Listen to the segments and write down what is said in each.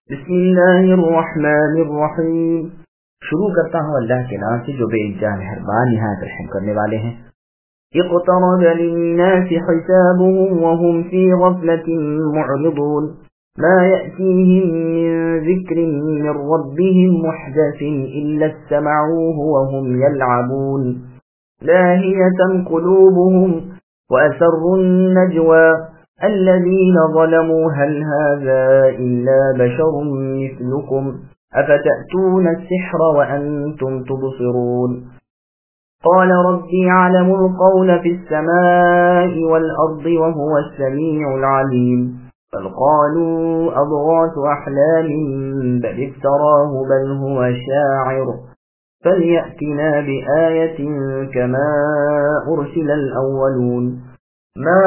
بسم اللہ الرحمن الرحیم۔ شروع کرتا ہوں اللہ کے نام سے جو بے انتہا مہربان نہایت رحم کرنے والے ہیں۔ اقترب للناس حسابهم وهم في غفلة معرضون ما يأتيهم من ذكر من ربهم محدث إلا استمعوه وهم يلعبون لاهية قلوبهم وأسروا النجوى الذين ظلموا هل هذا إلا بشر مثلكم أفتأتون السحر وأنتم تبصرون قال ربي يعلم القول في السماء والأرض وهو السميع العليم بل قالوا أضغاث أحلام بل افتراه بل هو شاعر فليأتنا بآية كما أرسل الأولون ما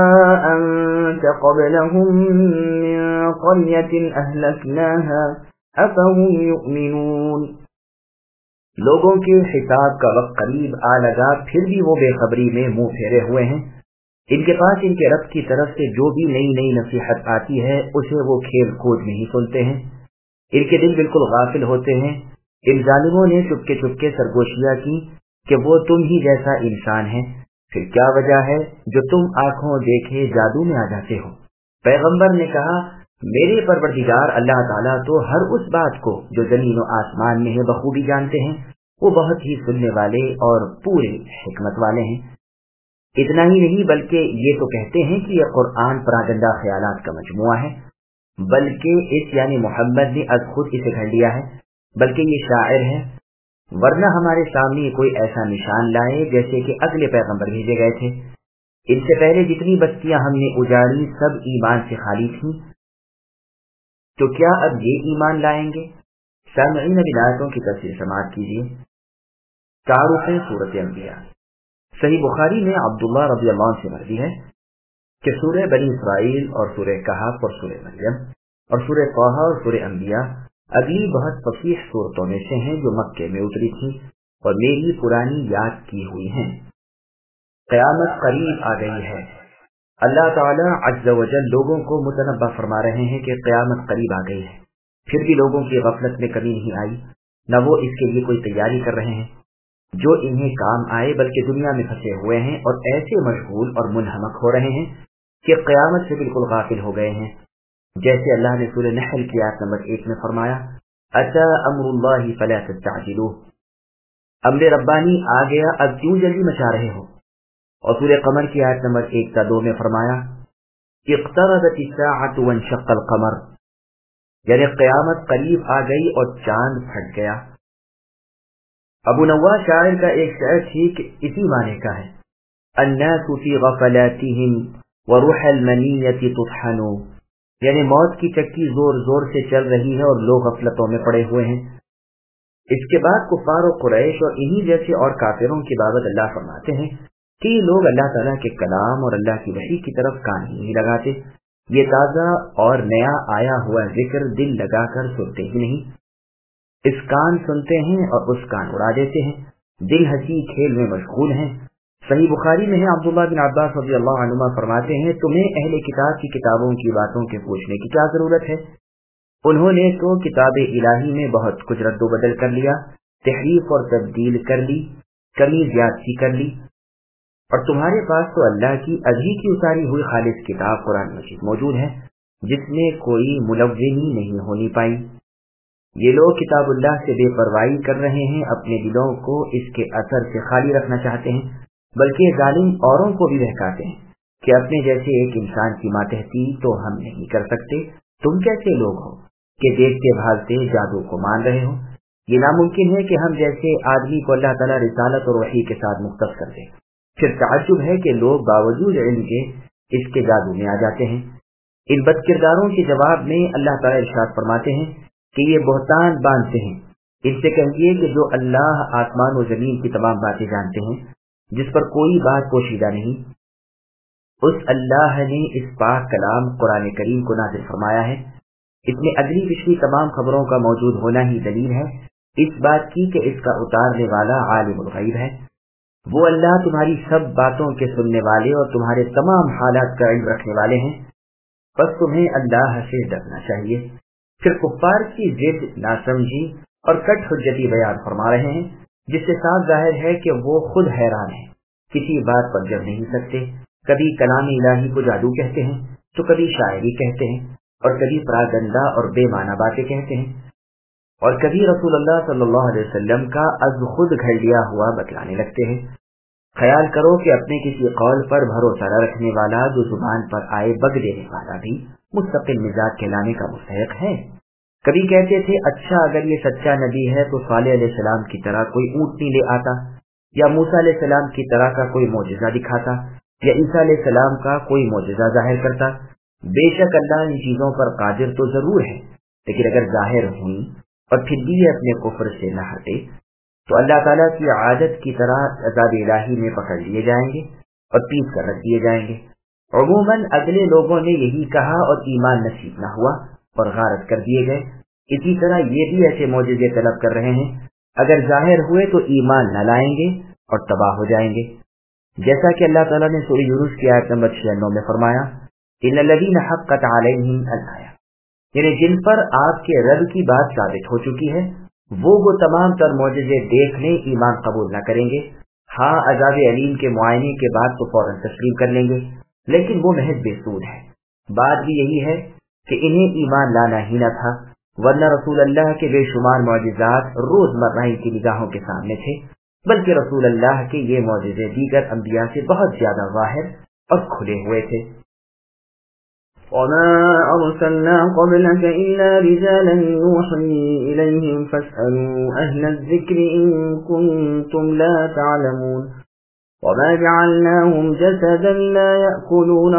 أنت قبلهم من قرية أهلكناها أفهم يؤمنون۔ لوگوں کے حساب کا وقت قریب آ لگا، پھر بھی وہ بے خبری میں منہ پھیرے ہوئے ہیں۔ ان کے پاس ان کے رب کی طرف سے جو بھی نئی نئی نصیحت آتی ہے اسے وہ کھیل کود میں ہی سنتے ہیں۔ ان کے دل بالکل غافل ہوتے ہیں۔ ان ظالموں نے چپکے چپکے سرگوشیاں کی کہ وہ تم ہی جیسا انسان ہے، پھر کیا وجہ ہے جو تم آنکھوں دیکھے جادو میں آ جاتے ہو؟ پیغمبر نے کہا، میرے پروردگار اللہ تعالیٰ تو ہر اس بات کو جو زمین و آسمان میں ہے بخوبی جانتے ہیں، وہ بہت ہی سننے والے اور پورے حکمت والے ہیں۔ اتنا ہی نہیں بلکہ یہ تو کہتے ہیں کہ یہ قرآن پراگندہ خیالات کا مجموعہ ہے، بلکہ اس یعنی محمد نے از خود اسے گھڑ لیا ہے، بلکہ یہ شاعر ہے، ورنہ ہمارے سامنے کوئی ایسا نشان لائے جیسے کہ اگلے پیغمبر بھیجے گئے تھے۔ ان سے پہلے جتنی بستیاں ہم نے اجاڑی سب ایمان سے خالی تھیں، تو کیا اب یہ ایمان لائیں گے؟ سامعین اب آیتوں کی تفسیر سماعت کیجیے۔ تعارف سورۃ انبیاء۔ صحیح بخاری میں عبداللہ رضی اللہ عنہ سے مروی ہے کہ سورہ بنی اسرائیل اور سورہ کہف اور سورہ مریم اور سورہ طٰہٰ اور سورہ انبیاء اگلی بہت فصیح صورتوں میں سے ہیں جو مکے میں اتری تھی اور میری پرانی یاد کی ہوئی ہیں۔ قیامت قریب آ گئی ہے۔ اللہ تعالیٰ عز و جل لوگوں کو متنبہ فرما رہے ہیں کہ قیامت قریب آ گئی ہے، پھر بھی لوگوں کی غفلت میں کمی نہیں آئی، نہ وہ اس کے لیے کوئی تیاری کر رہے ہیں جو انہیں کام آئے، بلکہ دنیا میں پھنسے ہوئے ہیں اور ایسے مشغول اور منہمک ہو رہے ہیں کہ قیامت سے بالکل غافل ہو گئے ہیں۔ جیسے اللہ نے سورہ نحل کی آیت نمبر 1 میں فرمایا، اتی امر اللہ فلا تستعجلوہ، امر ربانی آ گیا اب کیوں جلدی مچا رہے ہو؟ اور سورہ قمر کی آیت نمبر 1 تا 2 میں فرمایا، اقتربت الساعۃ وانشق القمر، یعنی قیامت قریب آ گئی اور چاند پھٹ گیا۔ ابو نواس شاعر کا ایک شعر ٹھیک اسی معنی کا ہے، الناس فی غفلاتہم وروح المنیۃ تطحن، یعنی موت کی چکی زور زور سے چل رہی ہے اور لوگ غفلتوں میں پڑے ہوئے ہیں۔ اس کے بعد کفار و قریش اور انہی جیسے اور کافروں کی بابت اللہ فرماتے ہیں کہ یہ لوگ اللہ تعالیٰ کے کلام اور اللہ کی وحی کی طرف کان ہی نہیں لگاتے، یہ تازہ اور نیا آیا ہوا ذکر دل لگا کر سنتے ہی نہیں، اس کان سنتے ہیں اور اس کان اڑا دیتے ہیں، دل ہنسی کھیل میں مشغول ہیں۔ صحیح بخاری میں ہے عبداللہ بن عباس رضی اللہ عنہما فرماتے ہیں، تمہیں اہل کتاب کی کتابوں کی باتوں کے پوچھنے کی کیا ضرورت ہے؟ انہوں نے تو کتاب الہی میں بہت کچھ رد و بدل کر لیا، تحریف اور تبدیل کر لی، کمی زیادتی کر لی، اور تمہارے پاس تو اللہ کی ابھی کی اتاری ہوئی خالص کتاب قرآن مجید موجود ہے جس میں کوئی ملونی نہیں ہونی پائی۔ یہ لوگ کتاب اللہ سے بے پرواہی کر رہے ہیں، اپنے دلوں کو اس کے اثر سے خالی رکھنا چاہتے ہیں، بلکہ ظالم اوروں کو بھی بہکاتے ہیں کہ اپنے جیسے ایک انسان کی ماتحتی تو ہم نہیں کر سکتے، تم کیسے لوگ ہو کہ دیکھتے بھالتے جادو کو مان رہے ہو؟ یہ ناممکن ہے کہ ہم جیسے آدمی کو اللہ تعالیٰ رسالت اور وحی کے ساتھ مختص کر دے۔ پھر تعجب ہے کہ لوگ باوجود علم کے اس کے جادو میں آ جاتے ہیں۔ ان بد کرداروں کے جواب میں اللہ تعالیٰ ارشاد فرماتے ہیں کہ یہ بہتان باندھتے ہیں، ان سے کہیے کہ جو اللہ آسمان و زمین کی تمام باتیں جانتے ہیں، جس پر کوئی بات پوشیدہ نہیں، اس اللہ نے اس پاک کلام قرآن کریم کو نازل فرمایا ہے، اس میں اگلی پچھلی تمام خبروں کا موجود ہونا ہی دلیل ہے اس بات کی کہ اس کا اتارنے والا عالم الغیب ہے۔ وہ اللہ تمہاری سب باتوں کے سننے والے اور تمہارے تمام حالات کا علم رکھنے والے ہیں، بس تمہیں اللہ سے ڈرنا چاہیے۔ پھر کفار کی ضد، ناسمجھی اور کٹ حجتی بیان فرما رہے ہیں، جس سے صاف ظاہر ہے کہ وہ خود حیران ہیں، کسی بات پر جم نہیں سکتے۔ کبھی کلام الہی کو جادو کہتے ہیں تو کبھی شاعری کہتے ہیں، اور کبھی پراگندہ اور بے معنی باتیں کہتے ہیں، اور کبھی رسول اللہ صلی اللہ علیہ وسلم کا از خود گھڑ لیا ہوا بتلانے لگتے ہیں۔ خیال کرو کہ اپنے کسی قول پر بھروسہ نہ رکھنے والا، جو زبان پر آئے بگ دینے والا بھی مستقل مزاج کہلانے کا مستحق ہے۔ کبھی کہتے تھے اچھا اگر یہ سچا نبی ہے تو صالح علیہ السلام کی طرح کوئی اونٹنی لے آتا، یا موسیٰ علیہ السلام کی طرح کا کوئی معجزہ دکھاتا، یا عیسیٰ علیہ السلام کا کوئی معجزہ ظاہر کرتا۔ بے شک اللہ ان چیزوں پر قادر تو ضرور ہے، لیکن اگر ظاہر ہوئی اور پھر بھی یہ اپنے کفر سے نہ ہٹے تو اللہ تعالیٰ کی عادت کی طرح عذاب الہی میں پکڑ لیے جائیں گے اور پیس کر رکھ دیے جائیں گے۔ عموماً اگلے لوگوں نے یہی کہا اور ایمان نصیب نہ ہوا اور غارت کر دیے گئے۔ اسی طرح یہ بھی ایسے معجزے طلب کر رہے ہیں، اگر ظاہر ہوئے تو ایمان نہ لائیں گے اور تباہ ہو جائیں گے۔ جیسا کہ اللہ تعالیٰ نے سورہ یونس کی آیت نمبر 96 میں فرمایا، ان الذین حقت علیہم الآیہ، یعنی جن پر آپ کے رب کی بات ثابت ہو چکی ہے، وہ تمام تر معجزے دیکھ لیں، ایمان قبول نہ کریں گے۔ ہاں، عذاب علیم کے معائنے کے بعد تو فوراً تسلیم کر لیں گے، لیکن وہ محض بے سود ہے۔ بات بھی یہی ہے کہ انہیں ایمان لانا ہی نہ تھا، ورنہ رسول اللہ کے بے شمار معجزات روز مرہ ان کی نگاہوں کے سامنے تھے، بلکہ رسول اللہ کے یہ معجزے دیگر انبیاء سے بہت زیادہ ظاہر اور کھلے ہوئے تھے۔ وما أرسلنا قبلك إلا رجالا يوحي إليهم فاسألوا أهل الذكر إن كنتم لا تعلمون وما جعلناهم جسدا لا يأكلون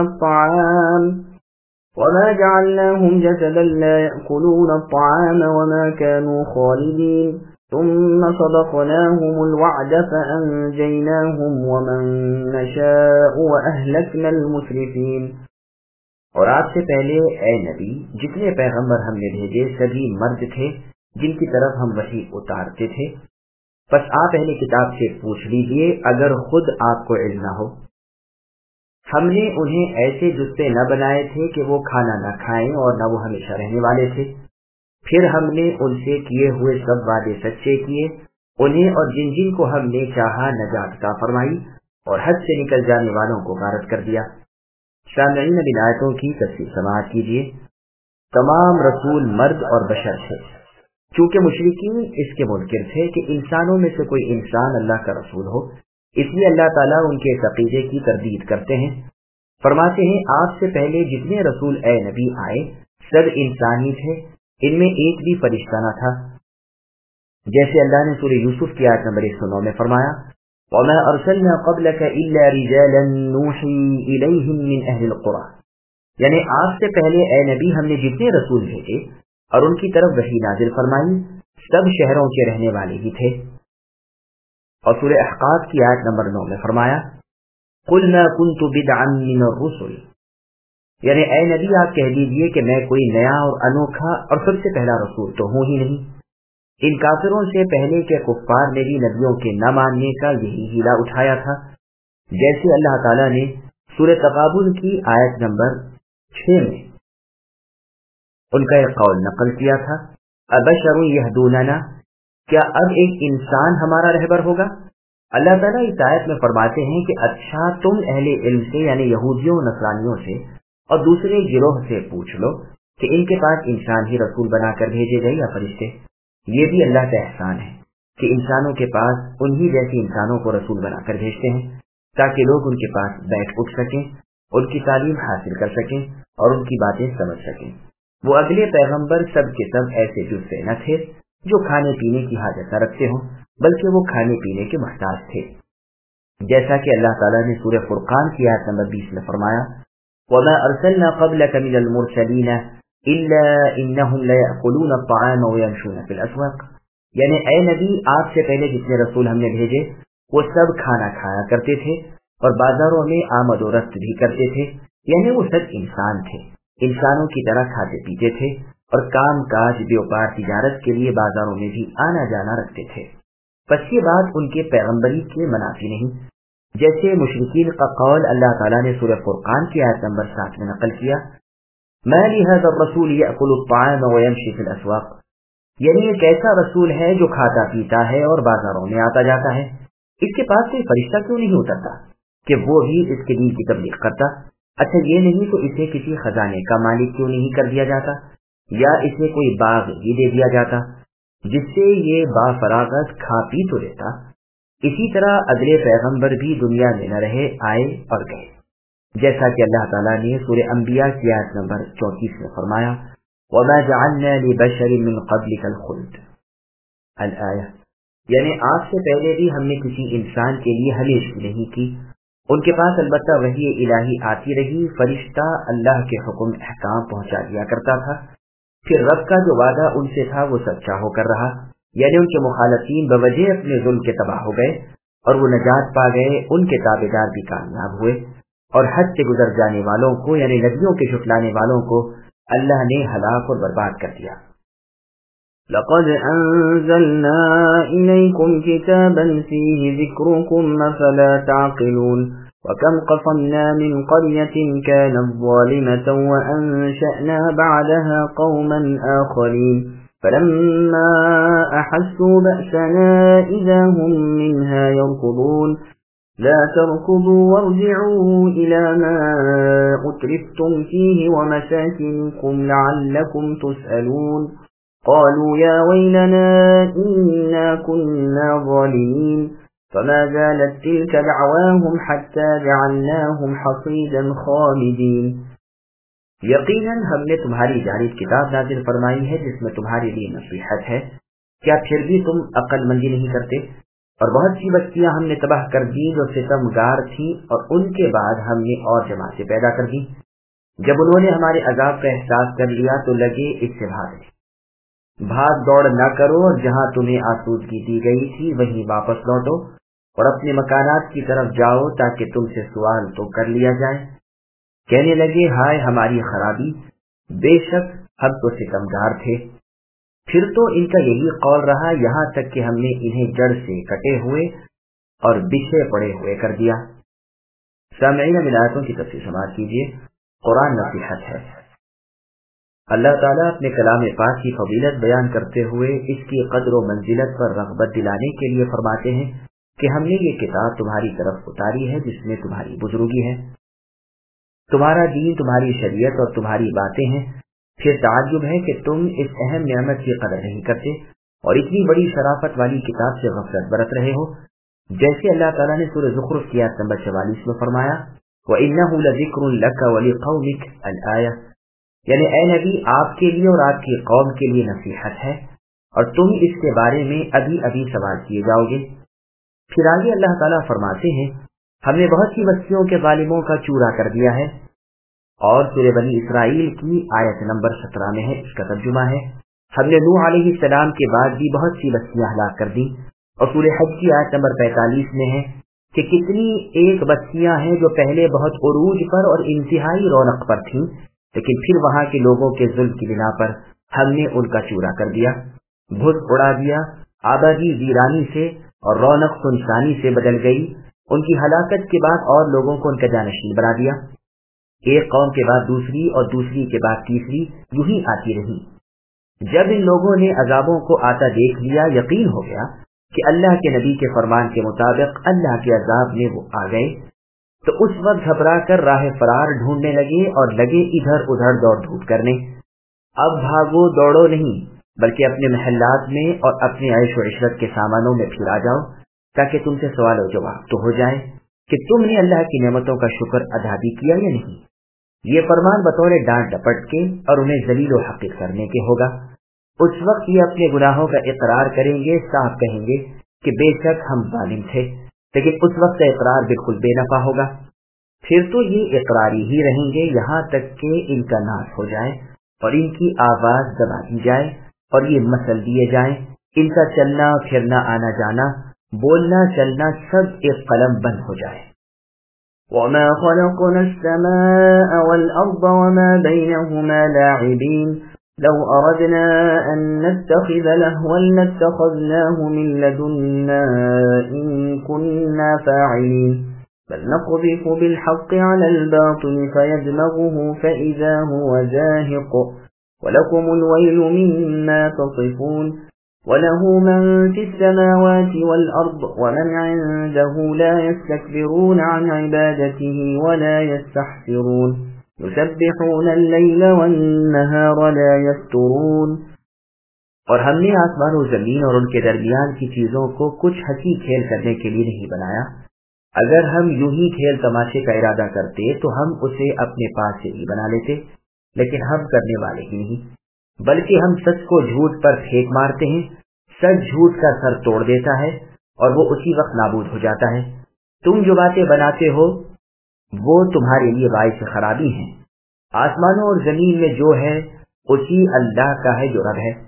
الطعام وما كانوا خالدين ثم صدقناهم الوعد فأنجيناهم ومن نشاء وأهلكنا المسرفين۔ اور آپ سے پہلے اے نبی جتنے پیغمبر ہم نے بھیجے سبھی مرد تھے جن کی طرف ہم وحی اتارتے تھے، بس آپ اہل کتاب سے پوچھ لیجئے اگر خود آپ کو علم نہ ہو۔ ہم نے انہیں ایسے جسے نہ بنائے تھے کہ وہ کھانا نہ کھائیں اور نہ وہ ہمیشہ رہنے والے تھے، پھر ہم نے ان سے کیے ہوئے سب وعدے سچے کیے، انہیں اور جن جن کو ہم نے چاہا نجات عطا فرمائی اور حد سے نکل جانے والوں کو غارت کر دیا۔ سامعین اب ان آیتوں کی تفصیل سماعت کیجیے۔ تمام رسول مرد اور بشر تھے، چونکہ مشرکین اس کے منکر تھے کہ انسانوں میں سے کوئی انسان اللہ کا رسول ہو، اس لیے اللہ تعالیٰ ان کے عقیدے کی تردید کرتے ہیں۔ فرماتے ہیں آپ سے پہلے جتنے رسول اے نبی آئے سب انسانی تھے، ان میں ایک بھی فرشتہ نہ تھا، جیسے اللہ نے سورہ یوسف کی آیت نمبر 109 میں فرمایا، وَمَا أَرْسَلْنَا قَبْلَكَ إِلَّا رِجَالًا نُوحِي إِلَيْهِمْ مِنْ أَهْلِ الْقُرَىٰ، یعنی آپ سے پہلے اے نبی ہم نے جتنے رسول بھیجے اور ان کی طرف وحی نازل فرمائی سب شہروں کے رہنے والے ہی تھے۔ اور سورہ احقاف کی آیت نمبر 9 میں فرمایا، قُلْ مَا كُنْتُ بِدْعًا مِّنَ الرُّسُلِ، یعنی اے نبی آپ کہہ دیجئے کہ میں کوئی نیا اور انوکھا اور سب سے پہلا رسول تو ہوں ہی نہیں۔ ان کافروں سے پہلے کے کفار نے بھی نبیوں کے نہ ماننے کا یہی ہیلا اٹھایا تھا، جیسے اللہ تعالیٰ نے سورہ تغابن کی آیت نمبر 6 میں ان کا ایک قول نقل کیا تھا، ابشر یہدوننا، کیا اب ایک انسان ہمارا رہبر ہوگا؟ اللہ تعالیٰ اس آیت میں فرماتے ہیں کہ اچھا تم اہل علم سے یعنی یہودیوں نصرانیوں سے اور دوسرے گروہ سے پوچھ لو کہ ان کے پاس انسان ہی رسول بنا کر بھیجے گئے یا فرشتے۔ یہ بھی اللہ کا احسان ہے کہ انسانوں کے پاس انہی جیسے انسانوں کو رسول بنا کر بھیجتے ہیں تاکہ لوگ ان کے پاس بیٹھ اٹھ سکیں، ان کی تعلیم حاصل کر سکیں اور ان کی باتیں سمجھ سکیں۔ وہ اگلے پیغمبر سب کے سب ایسے جزے نہ تھے جو کھانے پینے کی حاجت نہ رکھتے ہوں، بلکہ وہ کھانے پینے کے محتاج تھے، جیسا کہ اللہ تعالیٰ نے سورہ فرقان کی آیت نمبر 20 میں فرمایا، وَمَا أَرْسَلْنَا قَبْلَكَ مِنَ الْمُرْسَلِينَ إِلَّا إِنَّهُمْ لَيَأْكُلُونَ الطَّعَامَ وَيَمْشُونَ فِي الْأَسْوَاقِ، یعنی اے نبی آپ سے پہلے جتنے رسول ہم نے بھیجے وہ سب کھانا کھایا کرتے تھے اور بازاروں میں آمد و رفت بھی کرتے تھے، یعنی وہ سب انسان تھے، انسانوں کی طرح کھاتے پیتے تھے اور کام کاج بیوپار تجارت کے لیے بازاروں میں بھی آنا جانا رکھتے تھے۔ بس یہ بات ان کے پیغمبری کے منافی نہیں، جیسے مشرکین کا قول اللہ تعالیٰ نے سورہ فرقان کی آیت نمبر 7 میں نقل کیا، ما لهذا الرسول يأكل الطعام ويمشي في الأسواق، یعنی ایک ایسا رسول ہے جو کھاتا پیتا ہے اور بازاروں میں آتا جاتا ہے، اس کے پاس کوئی فرشتہ کیوں نہیں اترتا کہ وہ بھی اس کے دین کی تبلیغ کرتا؟ اچھا یہ نہیں تو اسے کسی خزانے کا مالک کیوں نہیں کر دیا جاتا، یا اسے کوئی باغ ہی دے دیا جاتا جس سے یہ با فراغت کھا پی تو لیتا۔ اسی طرح اگلے پیغمبر بھی دنیا میں نہ رہے، آئے اور گئے، جیسا کہ اللہ تعالیٰ نے سورہ انبیاء کی آیت نمبر 34 میں فرمایا وَمَا جَعَلْنَا لِبَشَرٍ مِّن قَبْلِكَ الْخُلْدَ الآیہ، یعنی آپ سے پہلے بھی ہم نے کسی انسان کے لیے ہمیشہ نہیں کی، ان کے پاس البتہ وحی الہی آتی رہی، فرشتہ اللہ کے حکم احکام پہنچا دیا کرتا تھا، پھر رب کا جو وعدہ ان سے تھا وہ سچا ہو کر رہا، یعنی ان کے مخالفین بوجہ اپنے ظلم کے تباہ ہو گئے اور وہ نجات پا گئے، ان کے تابعدار بھی کامیاب ہوئے، اور حد سے گزر جانے والوں کو یعنی نبیوں کے جھٹلانے والوں کو اللہ نے ہلاک اور برباد کر دیا۔ لقد انزلنا الیکم کتابا فیہ ذکرکم افلا تعقلون وکم قصمنا من قریة كانت ظالمة وانشأنا بعدها قوما آخرین فلما احسوا بأسنا اذا هم منها يركضون لا تركضوا وارجعوا إلى ما أترفتم فيه ومساكنكم لعلكم تسألون قالوا يا ويلنا إنا كنا ظالمين فما زالت تلك دعواهم حتى جعلناهم حصيدا خامدين۔ یقیناً ہم نے تمہاری جانب کتاب نازل فرمائی ہے جس میں تمہارے لیے نصیحت ہے، کیا پھر بھی تم عقل مندی نہیں کرتے؟ اور بہت سی بستیاں ہم نے تباہ کر دی جو ستمگار تھیں، اور ان کے بعد ہم نے اور جماعتیں پیدا کر دی، جب انہوں نے ہمارے عذاب کا احساس کر لیا تو لگے اس سے بھاگنے۔ بھاگ دوڑ نہ کرو، اور جہاں تمہیں آسودگی دی گئی تھی وہیں واپس لوٹو اور اپنے مکانات کی طرف جاؤ تاکہ تم سے سوال تو کر لیا جائے۔ کہنے لگے ہائے ہماری خرابی، بے شک ہم تو ستمگار تھے۔ پھر تو ان کا یہی قول رہا یہاں تک کہ ہم نے انہیں جڑ سے کٹے ہوئے اور بچھڑے پڑے ہوئے کر دیا۔ سامعین اب آیتوں کی تفسیر سماعت کیجیے۔ قرآن نصیحت ہے۔ اللہ تعالیٰ اپنے کلام پاک کی فضیلت بیان کرتے ہوئے اس کی قدر و منزلت پر رغبت دلانے کے لیے فرماتے ہیں کہ ہم نے یہ کتاب تمہاری طرف اتاری ہے جس میں تمہاری بزرگی ہے، تمہارا دین، تمہاری شریعت اور تمہاری باتیں ہیں، پھر تعجب ہے کہ تم اس اہم نعمت کی قدر نہیں کرتے اور اتنی بڑی شرافت والی کتاب سے غفلت برت رہے ہو، جیسے اللہ تعالیٰ نے سورہ زخرف کی آیت نمبر 44 میں فرمایا وَإِنَّهُ لَذِكْرٌ لَكَ وَلِقَوْمِكَ الآیہ، یعنی اے نبی آپ کے لیے اور آپ کی قوم کے لیے نصیحت ہے اور تم اس کے بارے میں ابھی ابھی سوال کیے جاؤ گے۔ پھر آگے اللہ تعالیٰ فرماتے ہیں ہم نے بہت سی بستیوں کے ظالموں کا چورا کر دیا ہے، اور سورہ بنی اسرائیل کی آیت نمبر 17 میں ہے، اس کا ترجمہ ہے ہم نے نوح علیہ السلام کے بعد بھی بہت سی بستیاں ہلاک کر دیں، اور سورہ حج کی آیت نمبر 45 میں ہے کہ کتنی ایک بستیاں ہیں جو پہلے بہت عروج پر اور انتہائی رونق پر تھیں، لیکن پھر وہاں کے لوگوں کے ظلم کی بنا پر ہم نے ان کا چورا کر دیا، بھس اڑا دیا، آبادی ویرانی سے اور رونق سنسانی سے بدل گئی، ان کی ہلاکت کے بعد اور لوگوں کو ان کا جانشین بنا دیا، ایک قوم کے بعد دوسری اور دوسری کے بعد تیسری یوں ہی آتی رہی۔ جب ان لوگوں نے عذابوں کو آتا دیکھ لیا، یقین ہو گیا کہ اللہ کے نبی کے فرمان کے مطابق اللہ کے عذاب میں وہ آ گئے، تو اس وقت گھبرا کر راہ فرار ڈھونڈنے لگے اور لگے ادھر ادھر دوڑ دھوپ کرنے۔ اب بھاگو دوڑو نہیں، بلکہ اپنے محلات میں اور اپنے عیش و عشرت کے سامانوں میں پھر آ جاؤ تاکہ تم سے سوال و جواب تو ہو جائے کہ تم نے اللہ کی نعمتوں کا شکر ادا بھی کیا یا نہیں۔ یہ فرمان بطور ڈانٹ ڈپٹ کے اور انہیں ذلیل و حقیر کرنے کے ہوگا۔ اس وقت یہ اپنے گناہوں کا اقرار کریں گے، صاف کہیں گے کہ بے شک ہم ظالم تھے، لیکن اس وقت کا اقرار بالکل بے نفع ہوگا۔ پھر تو یہ اقراری ہی رہیں گے یہاں تک کہ ان کا ناش ہو جائے اور ان کی آواز دبا دی جائے اور یہ مسل دیے جائیں، ان کا چلنا پھرنا، آنا جانا، بولنا چلنا سب ایک قلم بند ہو جائے۔ وَمَا خَلَقْنَا السَّمَاءَ وَالْأَرْضَ وَمَا بَيْنَهُمَا لَاعِبِينَ لَوْ أَرَدْنَا أَن نَّتَّخِذَ لَهْوًا لَّاتَّخَذْنَاهُ مِن لَّدُنَّا إِن كُنَّا فَاعِلِينَ بل نقذف بالحق على الباطل فيدمغه فإذا هو زاهق ولكم الويل مما تصفون وله من في السماوات والأرض ومن عنده لا يستكبرون عن عبادته ولا يستحسرون يسبحون الليل والنهار لا يفترون. اور ہم نے آسمان و زمین اور ان کے درمیان کی چیزوں کو کچھ ہنسی کھیل کرنے کے لیے نہیں بنایا. اگر ہم یوں ہی کھیل تماشے کا ارادہ کرتے تو ہم اسے اپنے پاس سے ہی بنا لیتے، لیکن ہم کرنے والے ہی نہیں، بلکہ ہم سچ کو جھوٹ پر پھینک مارتے ہیں. سچ جھوٹ کا سر توڑ دیتا ہے اور وہ اسی وقت نابود ہو جاتا ہے. تم جو باتیں بناتے ہو وہ تمہارے لیے باعث خرابی ہیں. آسمانوں اور زمین میں جو ہے اسی اللہ کا ہے جو رب ہے.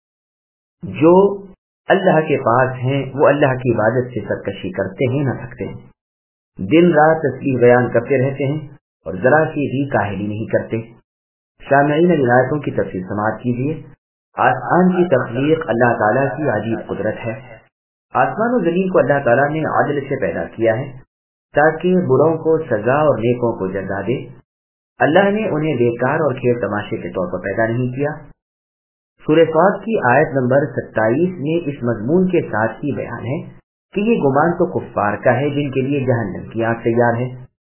جو اللہ کے پاس ہیں وہ اللہ کی عبادت سے سرکشی کرتے ہیں نہ تھکتے ہیں. دن رات تسبیح بیان کرتے رہتے ہیں اور ذرا سی بھی کاہلی نہیں کرتے. سامعین روایتوں کی تفصیل سماعت کیجیے. آسمان کی تخلیق اللہ تعالیٰ کی عجیب قدرت ہے. آسمان و زمین کو اللہ تعالیٰ نے عدل سے پیدا کیا ہے تاکہ بروں کو سزا اور نیکوں کو جزا دے. اللہ نے انہیں بیکار اور کھیل تماشے کے طور پر پیدا نہیں کیا. سورہ صاد کی آیت نمبر 27 میں اس مضمون کے ساتھ ہی بیان ہے کہ یہ گمان تو کفار کا ہے جن کے لیے جہنم کی آگ تیار ہے.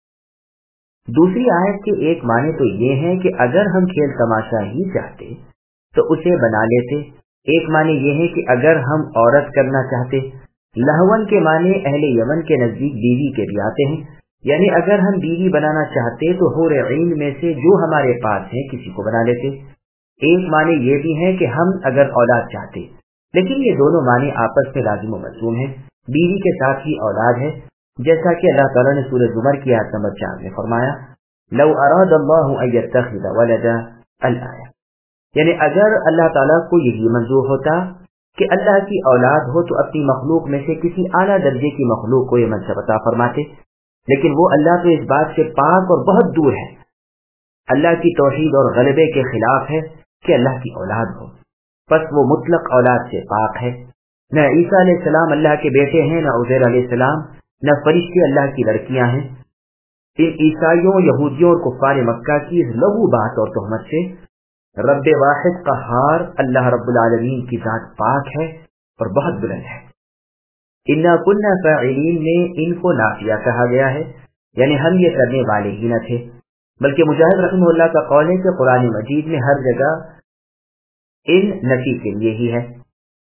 دوسری آیت کے ایک معنی تو یہ ہے کہ اگر ہم کھیل تماشا ہی چاہتے تو اسے بنا لیتے. ایک معنی یہ ہے کہ اگر ہم عورت کرنا چاہتے. لہون کے معنی اہل یمن کے نزدیک بیوی کے بھی آتے ہیں، یعنی اگر ہم بیوی بنانا چاہتے تو حور عین میں سے جو ہمارے پاس ہیں کسی کو بنا لیتے. ایک معنی یہ بھی ہے کہ ہم اگر اولاد چاہتے، لیکن یہ دونوں معنی آپس میں لازم و ملزوم ہیں. بیوی کے ساتھ ہی اولاد ہے، جیسا کہ اللہ تعالیٰ نے سورہ زمر کی آیت نمبر 4 میں فرمایا لو اراد اللہ ان یتخذ ولدا الآیہ، یعنی اگر اللہ تعالیٰ کو یہی منظور ہوتا کہ اللہ کی اولاد ہو تو اپنی مخلوق میں سے کسی اعلیٰ درجے کی مخلوق کو یہ منصب عطا فرماتے. لیکن وہ اللہ تو اس بات سے پاک اور بہت دور ہے. اللہ کی توحید اور غلبے کے خلاف ہے کہ اللہ کی اولاد ہو، پس وہ مطلق اولاد سے پاک ہے. نہ عیسیٰ علیہ السلام اللہ کے بیٹے ہیں، نہ عزیر علیہ السلام، نہ فرشتے اللہ کی لڑکیاں ہیں. ان عیسائیوں، یہودیوں اور کفار مکہ کی اس لغو بات اور تہمت سے رب واحد قہار اللہ رب العالمین کی ذات پاک ہے اور بہت بلند ہے. انا کنا فاعلین میں ان کو نافیہ کہا گیا ہے، یعنی ہم یہ کرنے والے ہی نہ تھے. بلکہ مجاہد رحمہ اللہ کا قول ہے کہ قرآن مجید میں ہر جگہ ان نفی کے لیے ہی ہے.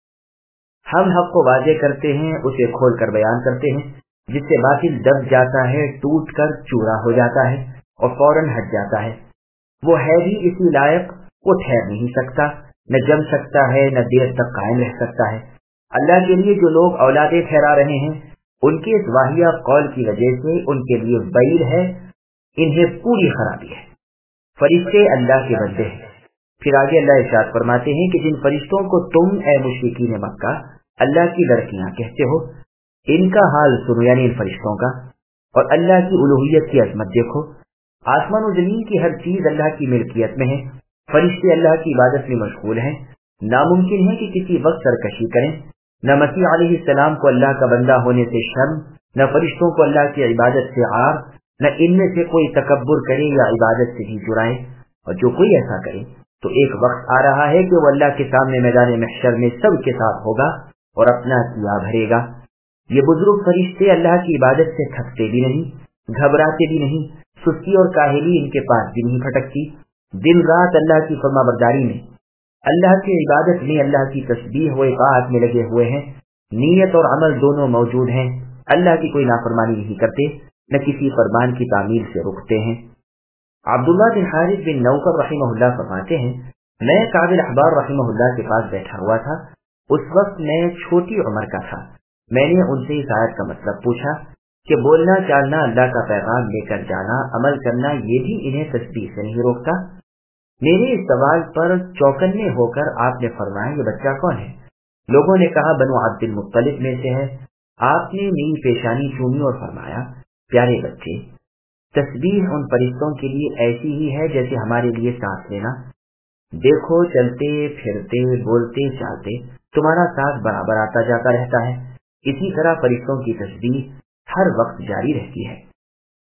ہم حق کو واضح کرتے ہیں، اسے کھول کر بیان کرتے ہیں، جس سے باطل دب جاتا ہے، ٹوٹ کر چورا ہو جاتا ہے اور فوراً ہٹ جاتا ہے. وہ ہے بھی اسی لائق، وہ ٹھہر نہیں سکتا، نہ جم سکتا ہے، نہ دیر تک قائم رہ سکتا ہے. اللہ کے لیے جو لوگ اولادیں ٹھہرا رہے ہیں ان کے اس واہیہ قول کی وجہ سے ان کے لیے ویل ہے، انہیں پوری خرابی ہے. فرشتے اللہ کے بندے ہیں. پھر آگے اللہ ارشاد فرماتے ہیں کہ جن فرشتوں کو تم اے مشرکین مکہ اللہ کی لڑکیاں کہتے ہو، ان کا حال سنو، یعنی ان فرشتوں کا، اور اللہ کی الوہیت کی عظمت دیکھو. آسمان و زمین کی ہر چیز اللہ کی ملکیت میں ہے. فرشتے اللہ کی عبادت میں مشغول ہیں. ناممکن ہے کہ کسی وقت سرکشی کریں. نہ مسیح علیہ السلام کو اللہ کا بندہ ہونے سے شرم، نہ فرشتوں کو اللہ کی عبادت سے عار، نہ ان میں سے کوئی تکبر کرے یا عبادت سے ہی جرائے. اور جو کوئی ایسا کرے تو ایک وقت آ رہا ہے کہ وہ اللہ کے سامنے میدان محشر میں سب کے ساتھ ہوگا اور اپنا کیا بھرے گا. یہ بزرگ فرشتے اللہ کی عبادت سے تھکتے بھی نہیں، گھبراتے بھی نہیں، سستی اور کاہلی ان کے پاس بھی نہیں پھٹکتی. دن رات اللہ کی فرما برداری میں، اللہ کی عبادت میں، اللہ کی تسبیح و اطاعت میں لگے ہوئے ہیں. نیت اور عمل دونوں موجود ہیں. اللہ کی کوئی نافرمانی نہیں کرتے، نہ کسی فرمان کی تعمیل سے رکتے ہیں. عبداللہ بن حارث بن نوفل رحمہ اللہ فرماتے ہیں، میں کعب الاحبار رحمہ اللہ کے پاس بیٹھا ہوا تھا. اس وقت میں چھوٹی عمر کا تھا. میں نے ان سے اس آیت کا مطلب پوچھا کہ بولنا چالنا، اللہ کا پیغام لے کر جانا، عمل کرنا، یہ بھی انہیں تسبیح سے نہیں روکتا. میرے اس سوال پر چوکنے ہو کر آپ نے فرمایا یہ بچہ کون ہے؟ لوگوں نے کہا بنو عبد المطلب میں سے ہے. آپ نے میری پیشانی چومی اور فرمایا پیارے بچے، تسبیح ان فرشتوں کے لیے ایسی ہی ہے جیسے ہمارے لیے سانس لینا. دیکھو چلتے پھرتے بولتے چالتے تمہارا ساتھ برابر آتا جاتا رہتا ہے. اسی طرح فرشتوں کی تسبیح ہر وقت جاری رہتی ہے.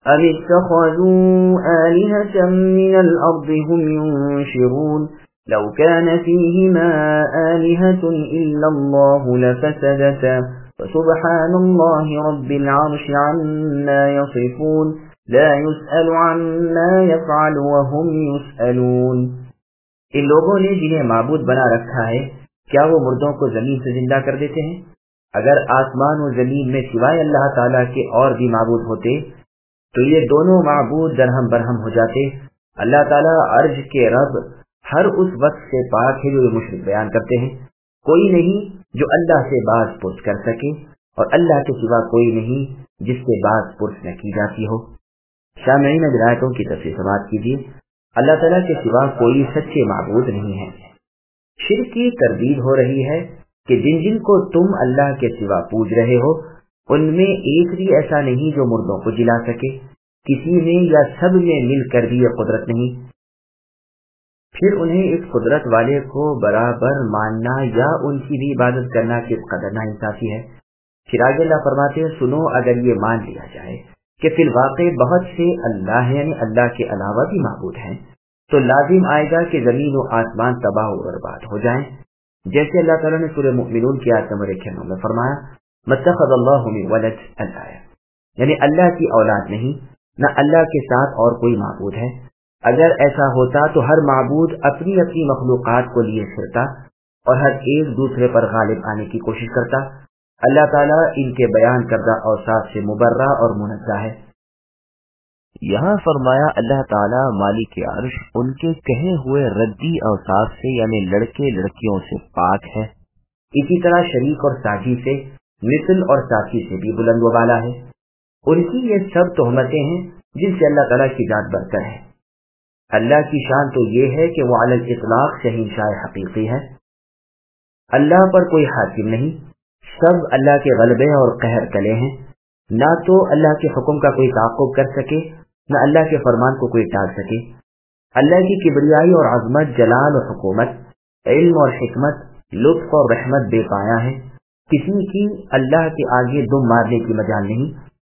أم اتخذوا آلهة من الأرض هم ينشرون لو كان فيهما آلهة إلا الله لفسدتا فسبحان الله رب العرش عما يصفون لا يسأل عما يفعل وهم يسألون. ان لوگوں نے جنہیں معبود بنا رکھا ہے کیا وہ مردوں کو زمین سے زندہ کر دیتے ہیں؟ اگر آسمان و زمین میں سوائے اللہ تعالیٰ کے اور بھی معبود ہوتے تو یہ دونوں معبود درہم برہم ہو جاتے. اللہ تعالیٰ عرش کے رب ہر اس وقت سے پاک ہے جو یہ مشرک بیان کرتے ہیں. کوئی نہیں جو اللہ سے باز پرس کر سکے اور اللہ کے سوا کوئی نہیں جس سے باز پرس نہ کی جاتی ہو. سامعین اب آیتوں کی تفسیر سماعت کیجیے. اللہ تعالیٰ کے سوا کوئی سچے معبود نہیں ہے. شرک کی تردید ہو رہی ہے کہ جن جن کو تم اللہ کے سوا پوج رہے ہو ان میں ایک بھی ایسا نہیں جو مردوں کو جلا سکے. کسی میں یا سب میں مل کر بھی یہ قدرت نہیں. پھر انہیں اس قدرت والے کو برابر ماننا یا ان کی بھی عبادت کرنا کس قدر ناانصافی ہے. پھر آگے اللہ فرماتے ہیں سنو اگر یہ مان لیا جائے کہ فی الواقع بہت سے اللہ یعنی اللہ کے علاوہ بھی معبود ہیں تو لازم آئے گا کہ زمین و آسمان تباہ و برباد ہو جائیں. جیسے اللہ تعالیٰ نے سورہ مؤمنون کی آیت نمبر 91 میں فرمایا متخذ اللہ من ولد الآیہ، یعنی اللہ کی اولاد نہیں، نہ اللہ کے ساتھ اور کوئی معبود ہے. اگر ایسا ہوتا تو ہر معبود اپنی اپنی مخلوقات کو لیے پھرتا اور ہر ایک دوسرے پر غالب آنے کی کوشش کرتا. اللہ تعالیٰ ان کے بیان کردہ اوصاف سے مبرہ اور منزہ ہے. یہاں فرمایا اللہ تعالیٰ مالک عرش ان کے کہے ہوئے ردی اوصاف سے یعنی لڑکے لڑکیوں سے پاک ہے. اسی طرح شریک اور ساجی سے، مثل اور ساتھی سے بھی بلند و بالا ہے. ان کی یہ سب تہمتیں ہیں جن سے اللہ تعالیٰ کی ذات برتر ہے. اللہ کی شان تو یہ ہے کہ وہ علی الاطلاق شہنشاہ حقیقی ہے. اللہ پر کوئی حاکم نہیں، سب اللہ کے غلبے اور قہر تلے ہیں. نہ تو اللہ کے حکم کا کوئی تعاقب کر سکے نہ اللہ کے فرمان کو کوئی ٹال سکے. اللہ کی کبریائی اور عظمت، جلال اور حکومت، علم اور حکمت، لطف اور رحمت بے پایا ہے. کسی کی اللہ کے آگے دم مارنے کی مجال نہیں.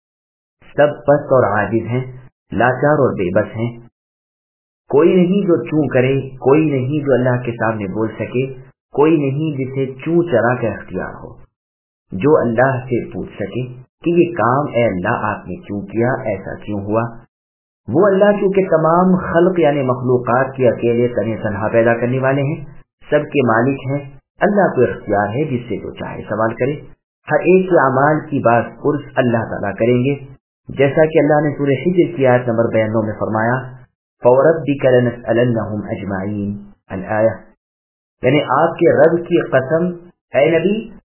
سب پست اور عاجز ہیں، لاچار اور بے بس ہیں. کوئی نہیں جو چوں کرے، کوئی نہیں جو اللہ کے سامنے بول سکے، کوئی نہیں جسے چوں چرا کا اختیار ہو جو اللہ سے پوچھ سکے کہ یہ کام اے اللہ آپ نے کیوں کیا، ایسا کیوں ہوا. وہ اللہ چونکہ تمام خلق یعنی مخلوقات کے اکیلے تنہا تنہا پیدا کرنے والے ہیں، سب کے مالک ہیں. اللہ کو اختیار ہے جس سے جو چاہے سوال کرے. ہر ایک کے اعمال کی بات پرس اللہ تعالیٰ کریں گے. جیسا کہ اللہ نے سورہ حجر کی آیت نمبر 92 میں فرمایا فَوَرَبِّكَ لَنَسْأَلَنَّهُمْ أَجْمَعِينَ الآیہ، یعنی آپ کے رب کی قسم اے نبی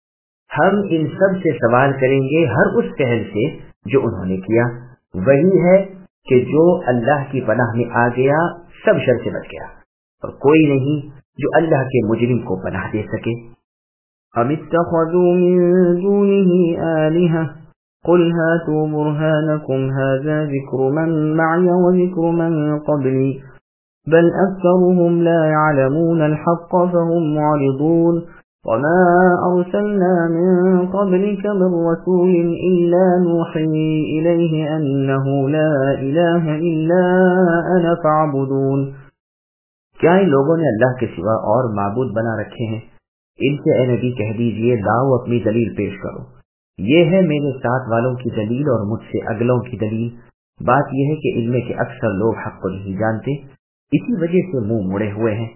ہم ان سب سے سوال کریں گے ہر اس فعل سے جو انہوں نے کیا. وہی ہے کہ جو اللہ کی پناہ میں آ گیا سب شر سے بچ گیا اور کوئی نہیں جو اللہ کے مجرم کو پناہ دے سکے. ام اتخذوا من دونه آلهة قل هاتوا برهانكم هذا ذكر من معي وذكر من قبلي بل أكثرهم لا يعلمون الحق فهم معرضون وما أرسلنا من قبلك من رسول إلا نوحي إليه أنه لا إله إلا أنا فاعبدون. کیا ان لوگوں نے اللہ کے سوا اور معبود بنا رکھے ہیں؟ ان سے اے نبی کہہ دیجئے لاؤ اپنی دلیل پیش کرو. یہ ہے میرے ساتھ والوں کی دلیل اور مجھ سے اگلوں کی دلیل. بات یہ ہے کہ ان میں کے اکثر لوگ حق کو نہیں جانتے، اسی وجہ سے منہ موڑے ہوئے ہیں.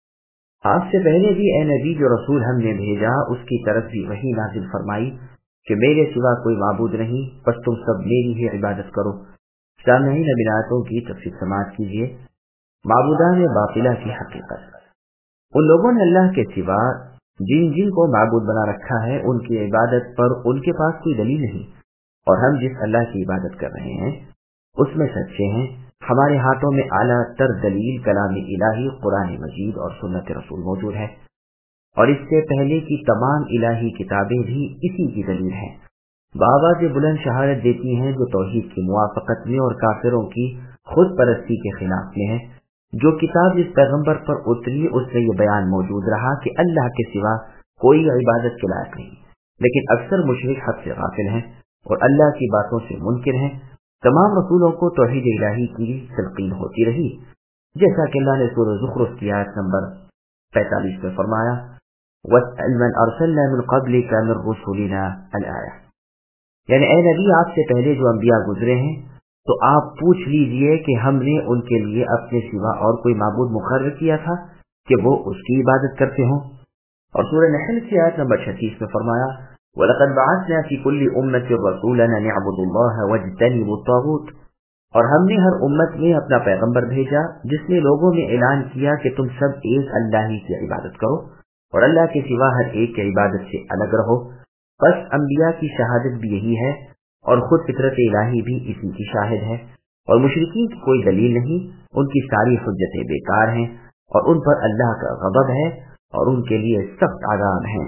آپ سے پہلے بھی اے نبی جو رسول ہم نے بھیجا اس کی طرف بھی وہی نازل فرمائی کہ میرے سوا کوئی معبود نہیں، بس تم سب میری ہی عبادت کرو. سامعین اب آیتوں کی تفسیر سماعت کیجیے. معبودان باطلہ کی حقیقت. ان لوگوں نے اللہ کے سوا جن جن کو معبود بنا رکھا ہے ان کی عبادت پر ان کے پاس کوئی دلیل نہیں، اور ہم جس اللہ کی عبادت کر رہے ہیں اس میں سچے ہیں. ہمارے ہاتھوں میں اعلیٰ تر دلیل کلام الہی قرآن مجید اور سنت رسول موجود ہے، اور اس سے پہلے کی تمام الہی کتابیں بھی اسی کی دلیل ہیں. بآواز بلند شہادت دیتی ہیں جو توحید کی موافقت میں اور کافروں کی خود پرستی کے خلاف میں ہے. جو کتاب جس پیغمبر پر اتری اس میں یہ بیان موجود رہا کہ اللہ کے سوا کوئی عبادت کے لائق نہیں، لیکن اکثر مشرک حق سے غافل ہیں اور اللہ کی باتوں سے منکر ہیں. तमाम रसूलों को तौहीद इलाही की तलकीन होती रही, जैसा कि अल्लाह ने सूरह ज़ुखरुफ की आयत नंबर 45 में फरमाया, वस्अल मन अरसलना मिन क़ब्लिका मिन रुसुलिना अल-आया, यानी ए नबी आपसे पहले जो अंबिया गुजरे हैं तो आप पूछ लीजिए कि हमने उनके लिए अपने सिवा और कोई माबूद मुकर्रर किया था कि वो उसकी इबादत करते हों। और सूरह नहल की आयत नंबर 36 में फरमाया, वलक़द बअसना फ़ी कुल्लि उम्मतिन रसूलन अन इअ्बुदुल्लाह वज्तनिबुत तागूत, और हमने हर उम्मत में अपना पैगंबर भेजा जिसने लोगों में ऐलान किया कि तुम सब एक अल्लाह ही की इबादत करो और अल्लाह के सिवा हर एक की इबादत से अलग रहो। बस अंबिया की शहादत भी यही है और खुद फितरत इलाही भी इसी की शाहिद है, और मुशरिकीन की कोई दलील नहीं, उनकी सारी हुज्जतें बेकार हैं और उन पर अल्लाह का गज़ब है और उनके लिए सख्त अज़ाब है।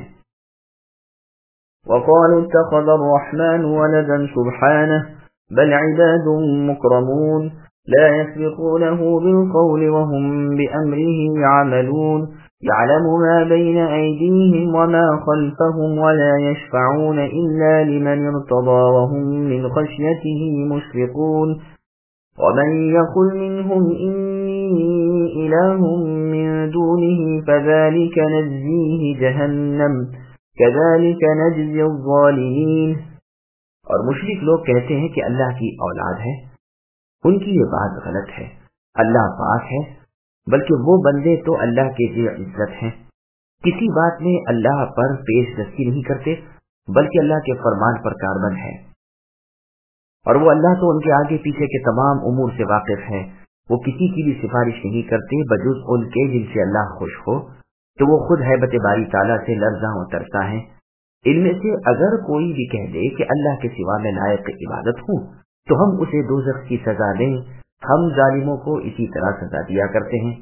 वक़ालू इत्तख़ज़ अर्रहमान वलदन सुब्हानहु बल इबादुन मुकरमून ला यस्बिक़ूनहु बिलक़ौलि वहुम बिअम्रिही यअमलून यअलमु मा बैन अयदीहिम वमा ख़ल्फ़हुम वला यशफ़ऊन इल्ला लिमन इर्तज़ा वहुम मिन ख़श्यतिही मुश्फ़िक़ून वमन यक़ुल मिनहुम इन्नी इलाहुम मिन दूनिही फ़ज़ालिक नज्ज़ीहि जहन्नम कज़ालिक नज्ज़ि अज़्ज़ालिमीन। और मुशरिक लोग कहते हैं कि अल्लाह की औलाद है। उनकी ये बात गलत है, अल्लाह पाक है, बल्कि वो बंदे तो अल्लाह के जी इज्जत हैं, किसी बात में अल्लाह पर पेशदस्ती नहीं करते बल्कि अल्लाह के फरमान पर कारबंद है। और वो अल्लाह तो उनके आगे पीछे के तमाम उमूर से वाकिफ है, वो किसी की भी सिफारिश नहीं करते बजुज उनके जिनसे अल्लाह खुश हो, तो वो खुद हैबत बारी ताला से लर्ज़ा और तरसा है। इनमें से अगर कोई भी कह दे कि अल्लाह के सिवा मैं लायक इबादत हूँ तो हम उसे दोज़ख की सजा दें, हम जालिमों को इसी तरह सजा दिया करते हैं।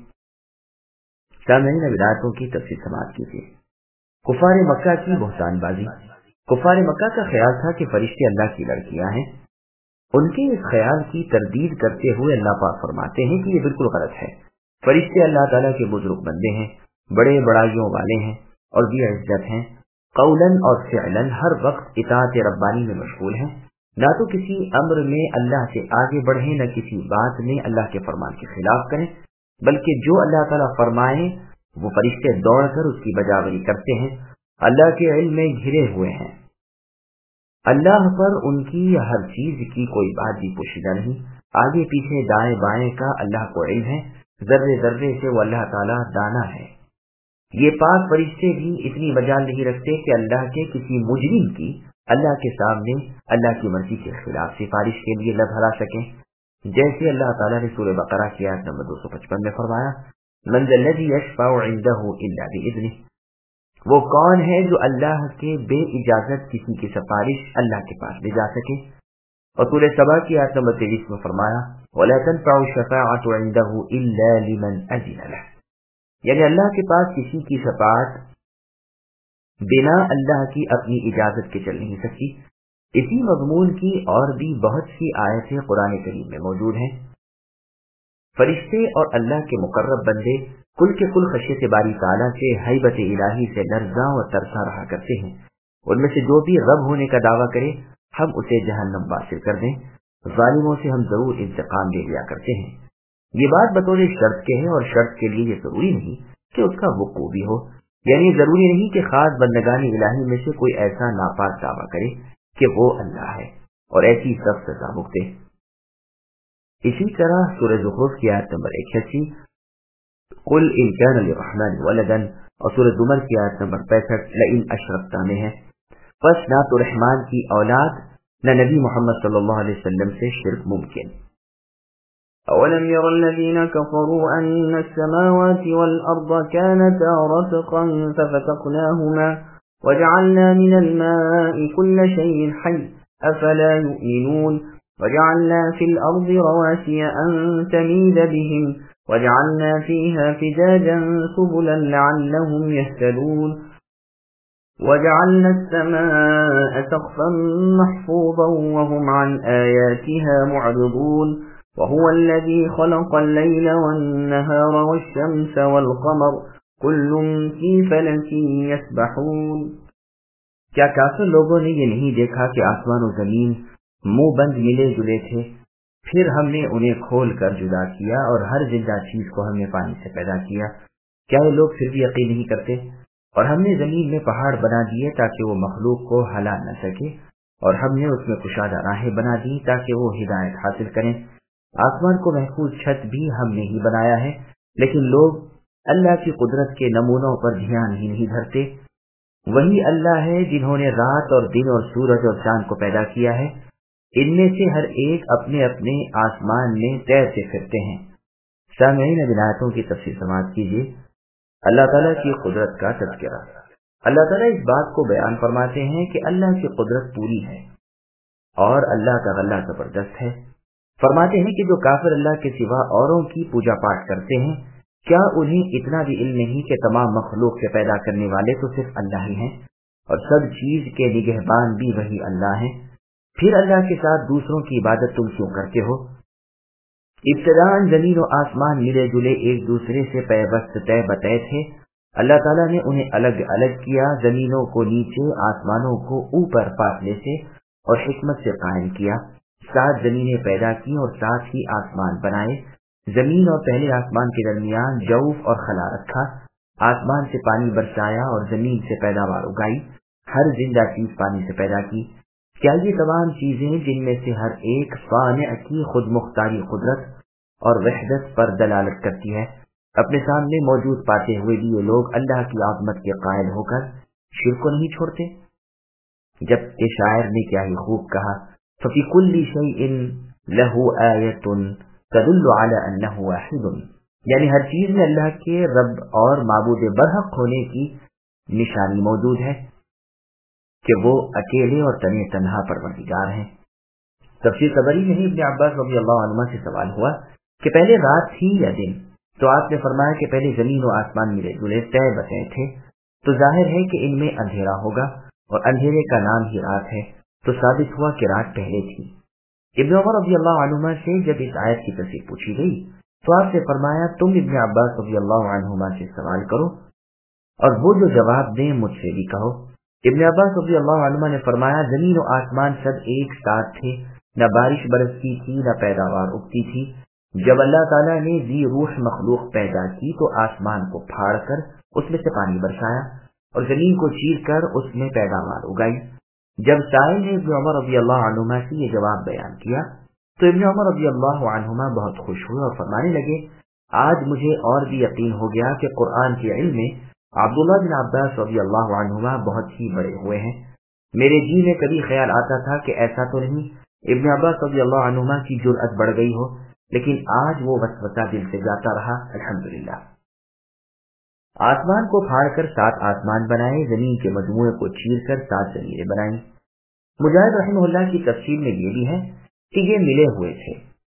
सामईन विलायतों की तफसील समाप्त कीजिए। कुफार मक्का की बुहतानबाजी। कुफार मक्का का ख्याल था कि फरिश्ते अल्लाह की लड़कियां हैं। उनके इस ख्याल की तरदीद करते हुए अल्लाह पाक फरमाते हैं कि ये बिल्कुल गलत है। फरिश्ते अल्लाह ताला के बुजुर्ग बंदे हैं, बड़े बड़ाइयों वाले हैं और भी इज्जत हैं। कौलन और फ़िअलन हर वक्त इताअत रब्बानी में मशगूल हैं, ना तो किसी अम्र में अल्लाह से आगे बढ़े, न किसी बात में अल्लाह के फरमान के खिलाफ करें, बल्कि जो अल्लाह ताला फरमाए वो फरिश्ते दौड़कर उसकी बजावरी करते हैं। अल्लाह के इल्म में घिरे हुए हैं, अल्लाह पर उनकी हर चीज की कोई बात भी पोशीदा नहीं, आगे पीछे दाएं बाएं का अल्लाह को इल्म है, जर्रे जर्रे से वो अल्लाह ताला दाना है। ये पाक फरिश्ते भी इतनी मजाल नहीं रखते कि अल्लाह के किसी मुजरिम की अल्लाह के सामने अल्लाह की मर्जी के खिलाफ सिफारिश के लिए लब हरा सकें, जैसे अल्लाह ताला ने सूरह बकरा की आयत नंबर 255 में फरमाया, मन ज़ल्लज़ी यशफ़अउ इंदहु इल्ला बिइज़निही, वो कौन है जो अल्लाह के बे इजाजत किसी की सिफारिश अल्लाह के पास ले जा सके। और सूरह सबा की आयत नंबर 23 में फरमाया, वला तनफ़अु शफ़ाअतु इंदहु इल्ला लिमन अज़िन लह, यानी अल्लाह के पास किसी की शफाअत बिना अल्लाह की अपनी इजाजत के चल नहीं सकती। इसी मज़मून की और भी बहुत सी आयतें कुरान करीम में मौजूद हैं। फरिश्ते और अल्लाह के मुकर्रब बंदे कुल के कुल खशियत बारी ताला से हैबत इलाही से लर्ज़ा और तरसा रहा करते हैं। उनमें से जो भी रब होने का दावा करे हम उसे जहन्नम वासिल कर दें, जालिमों से हम जरूर इंतकाम ले लिया करते हैं। ये बात बतौर शर्त के है और शर्त के लिए ये जरूरी नहीं कि उसका वक़ू भी हो, यानी जरूरी नहीं कि खास बंदगानी इलाही में से कोई ऐसा नापाक दावा करे कि वो अल्लाह है और ऐसी सब सजा भुगते। इसी तरह सूरह ज़ुखरुफ की आयत नंबर 81, कुल इन कान लिर्रहमान वलदन, और सूरह ज़ुमर की आयत नंबर 65 लइन अशरक्ता में है। बस ना तो रहमान की औलाद न नबी मोहम्मद सल्लल्लाहु अलैहि वसल्लम से शिर्क मुमकिन। अवलम यरा الذين كفروا أن السماوات والأرض كانتا رتقا ففتقناهما وجعلنا من الماء كل شيء حي أفلا يؤمنون وجعلنا في الأرض رواسي أن تميد بهم وجعلنا فيها فجاجا سبلا لعلهم يهتدون وجعلنا السماء سقفا محفوظا وهم عن آياتها معرضون وهو الذي خلق الليل والنهار والشمس والقمر كل في فلك يسبحون। क्या काफिर लोगों ने ये नहीं देखा कि आसमान और जमीन मुंह बंद मिले जुले थे پھر ہم نے انہیں کھول کر جدا کیا اور ہر زندہ چیز کو ہم نے پانی سے پیدا کیا. کیا یہ لوگ پھر بھی یقین نہیں کرتے؟ اور ہم نے زمین میں پہاڑ بنا دیے تاکہ وہ مخلوق کو ہلا نہ سکے، اور ہم نے اس میں کشادہ راہیں بنا دی تاکہ وہ ہدایت حاصل کریں. آسمان کو محفوظ چھت بھی ہم نے ہی بنایا ہے، لیکن لوگ اللہ کی قدرت کے نمونوں پر دھیان ہی نہیں دھرتے. وہی اللہ ہے جنہوں نے رات اور دن اور سورج اور چاند کو پیدا کیا ہے. ان میں سے ہر ایک اپنے اپنے آسمان میں تیرتے پھرتے ہیں. سامعین، اب آیتوں کی تفصیل سماعت کیجیے. اللہ تعالیٰ کی قدرت کا تذکرہ. اللہ تعالیٰ اس بات کو بیان فرماتے ہیں کہ اللہ کی قدرت پوری ہے اور اللہ کا غلہ زبردست ہے. فرماتے ہیں کہ جو کافر اللہ کے سوا اوروں کی پوجا پاٹ کرتے ہیں، کیا انہیں اتنا بھی علم نہیں کہ تمام مخلوق کے پیدا کرنے والے تو صرف اللہ ہی ہیں اور سب چیز کے نگہبان بھی وہی اللہ ہیں. پھر اللہ کے ساتھ دوسروں کی عبادت تم کیوں کرتے ہو؟ ابتداءً زمین و آسمان ملے جلے ایک دوسرے سے پیوست طے بطے تھے. اللہ تعالیٰ نے انہیں الگ الگ کیا، زمینوں کو نیچے، آسمانوں کو اوپر فاصلے سے اور حکمت سے قائم کیا. 7 زمینیں پیدا کی اور 7 ہی آسمان بنائے. زمین اور پہلے آسمان کے درمیان جوف اور خلا رکھا. آسمان سے پانی برسایا اور زمین سے پیداوار اگائی. ہر زندہ چیز پانی سے پیدا کی. کیا یہ تمام چیزیں جن میں سے ہر ایک صانع کی خود مختاری قدرت اور وحدت پر دلالت کرتی ہے، اپنے سامنے موجود پاتے ہوئے بھی یہ لوگ اللہ کی عظمت کے قائل ہو کر شرک کو نہیں چھوڑتے؟ جب کہ شاعر نے کیا ہی خوب کہا، فَفِي كُلِّ شَيْءٍ لَهُ آيَةٌ تَدُلُّ عَلَى أَنَّهُ وَاحِدٌ، یعنی ہر چیز میں اللہ کے رب اور معبود برحق ہونے کی نشانی موجود ہے کہ وہ اکیلے اور تنہے تنہا پروردگار ہیں. تفسیر طبری میں ابن عباس رضی اللہ عنہ سے سوال ہوا کہ پہلے رات تھی یا دن؟ تو آپ نے فرمایا کہ پہلے زمین و آسمان ملے جلے طے بطے تھے، تو ظاہر ہے کہ ان میں اندھیرا ہوگا اور اندھیرے کا نام ہی رات ہے، تو ثابت ہوا کہ رات پہلے تھی. ابن عمر رضی اللہ عنہما سے جب اس آیت کی تفسیر پوچھی گئی تو آپ نے فرمایا تم ابن عباس رضی اللہ عنہما سے سوال کرو اور وہ جو جواب دیں مجھ سے بھی کہو. ابن عباس رضی اللہ عنہ نے فرمایا زمین و آسمان سب ایک ساتھ تھے، نہ بارش برستی تھی نہ پیداوار اگتی تھی. جب اللہ تعالیٰ نے ذی روح مخلوق پیدا کی تو آسمان کو پھاڑ کر اس میں سے پانی برسایا اور زمین کو چیر کر اس میں پیداوار اگائی. جب سائل نے ابن عمر رضی اللہ عنہما سے یہ جواب بیان کیا تو ابن عمر رضی اللہ عنہما بہت خوش ہوئے اور فرمانے لگے، آج مجھے اور بھی یقین ہو گیا کہ قرآن کے علم میں عبداللہ بن عباس رضی اللہ عنہما بہت ہی بڑے ہوئے ہیں. میرے جی میں کبھی خیال آتا تھا کہ ایسا تو نہیں ابن عباس رضی اللہ عنہما کی جرأت بڑھ گئی ہو، لیکن آج وہ وسوسہ دل سے جاتا رہا. الحمدللہ. آسمان کو پھاڑ کر 7 آسمان بنائے، زمین کے مجموعے کو چیر کر 7 زمینیں بنائیں. مجاہد رحمہ اللہ کی تفسیر میں یہ بھی ہے کہ یہ ملے ہوئے تھے،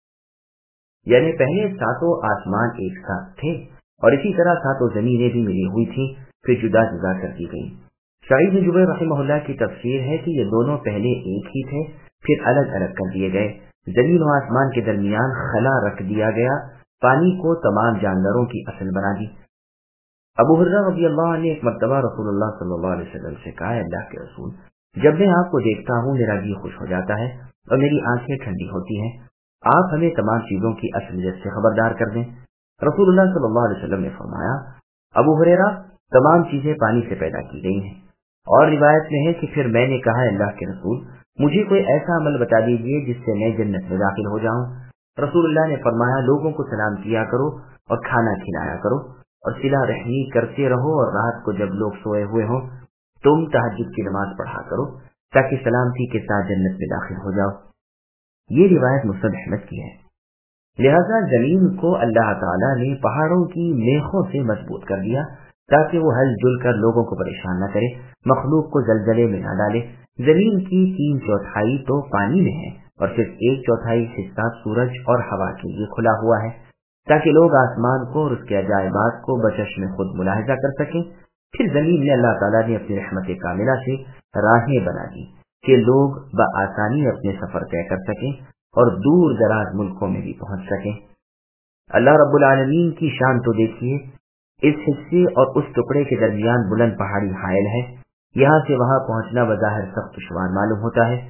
یعنی پہلے 7 آسمان ایک ساتھ تھے اور اسی طرح 7 زمینیں بھی ملی ہوئی تھی، پھر جدا جدا کر دی گئی. سعید بن جبیر رحمہ اللہ کی تفسیر ہے کہ یہ دونوں پہلے ایک ہی تھے، پھر الگ الگ کر دیے گئے. زمین و آسمان کے درمیان خلا رکھ دیا گیا، پانی کو تمام جانوروں کی اصل بنا دی. ابو ہریرہ رضی اللہ عنہ نے ایک مرتبہ رسول اللہ صلی اللہ علیہ وسلم سے کہا، اللہ کے رسول، جب میں آپ کو دیکھتا ہوں میرا جی خوش ہو جاتا ہے اور میری آنکھیں ٹھنڈی ہوتی ہیں، آپ ہمیں تمام چیزوں کی اصلیت سے خبردار کر دیں. رسول اللہ صلی اللہ علیہ وسلم نے فرمایا، ابو ہریرہ، تمام چیزیں پانی سے پیدا کی گئی ہیں. اور روایت میں ہے کہ پھر میں نے کہا، اللہ کے رسول، مجھے کوئی ایسا عمل بتا دیجیے جس سے میں جنت میں داخل ہو جاؤں. رسول اللہ نے فرمایا، لوگوں کو سلام کیا کرو اور کھانا کھلایا کرو اور صلہ رحمی کرتے رہو، اور رات کو جب لوگ سوئے ہوئے ہوں تم تہجد کی نماز پڑھا کرو تاکہ سلامتی کے ساتھ جنت میں داخل ہو جاؤ. یہ روایت مسند احمد کی ہے. لہذا زمین کو اللہ تعالیٰ نے پہاڑوں کی میخوں سے مضبوط کر دیا تاکہ وہ ہل جل کر لوگوں کو پریشان نہ کرے، مخلوق کو زلزلے میں نہ ڈالے. زمین کی 3/4 تو پانی میں ہے اور صرف 1/4 حصہ سورج اور ہوا کے لیے کھلا ہوا ہے تاکہ لوگ آسمان کو اور اس کے عجائبات کو بچشم خود ملاحظہ کر سکیں. پھر زمین میں اللہ تعالیٰ نے اپنی رحمت کاملہ سے راہیں بنا دی کہ لوگ بآسانی اپنے سفر طے کر سکیں اور دور دراز ملکوں میں بھی پہنچ سکیں. اللہ رب العالمین کی شان تو دیکھیے، اس حصے اور اس ٹکڑے کے درمیان بلند پہاڑی حائل ہے. یہاں سے وہاں پہنچنا بظاہر سخت دشوار معلوم ہوتا ہے،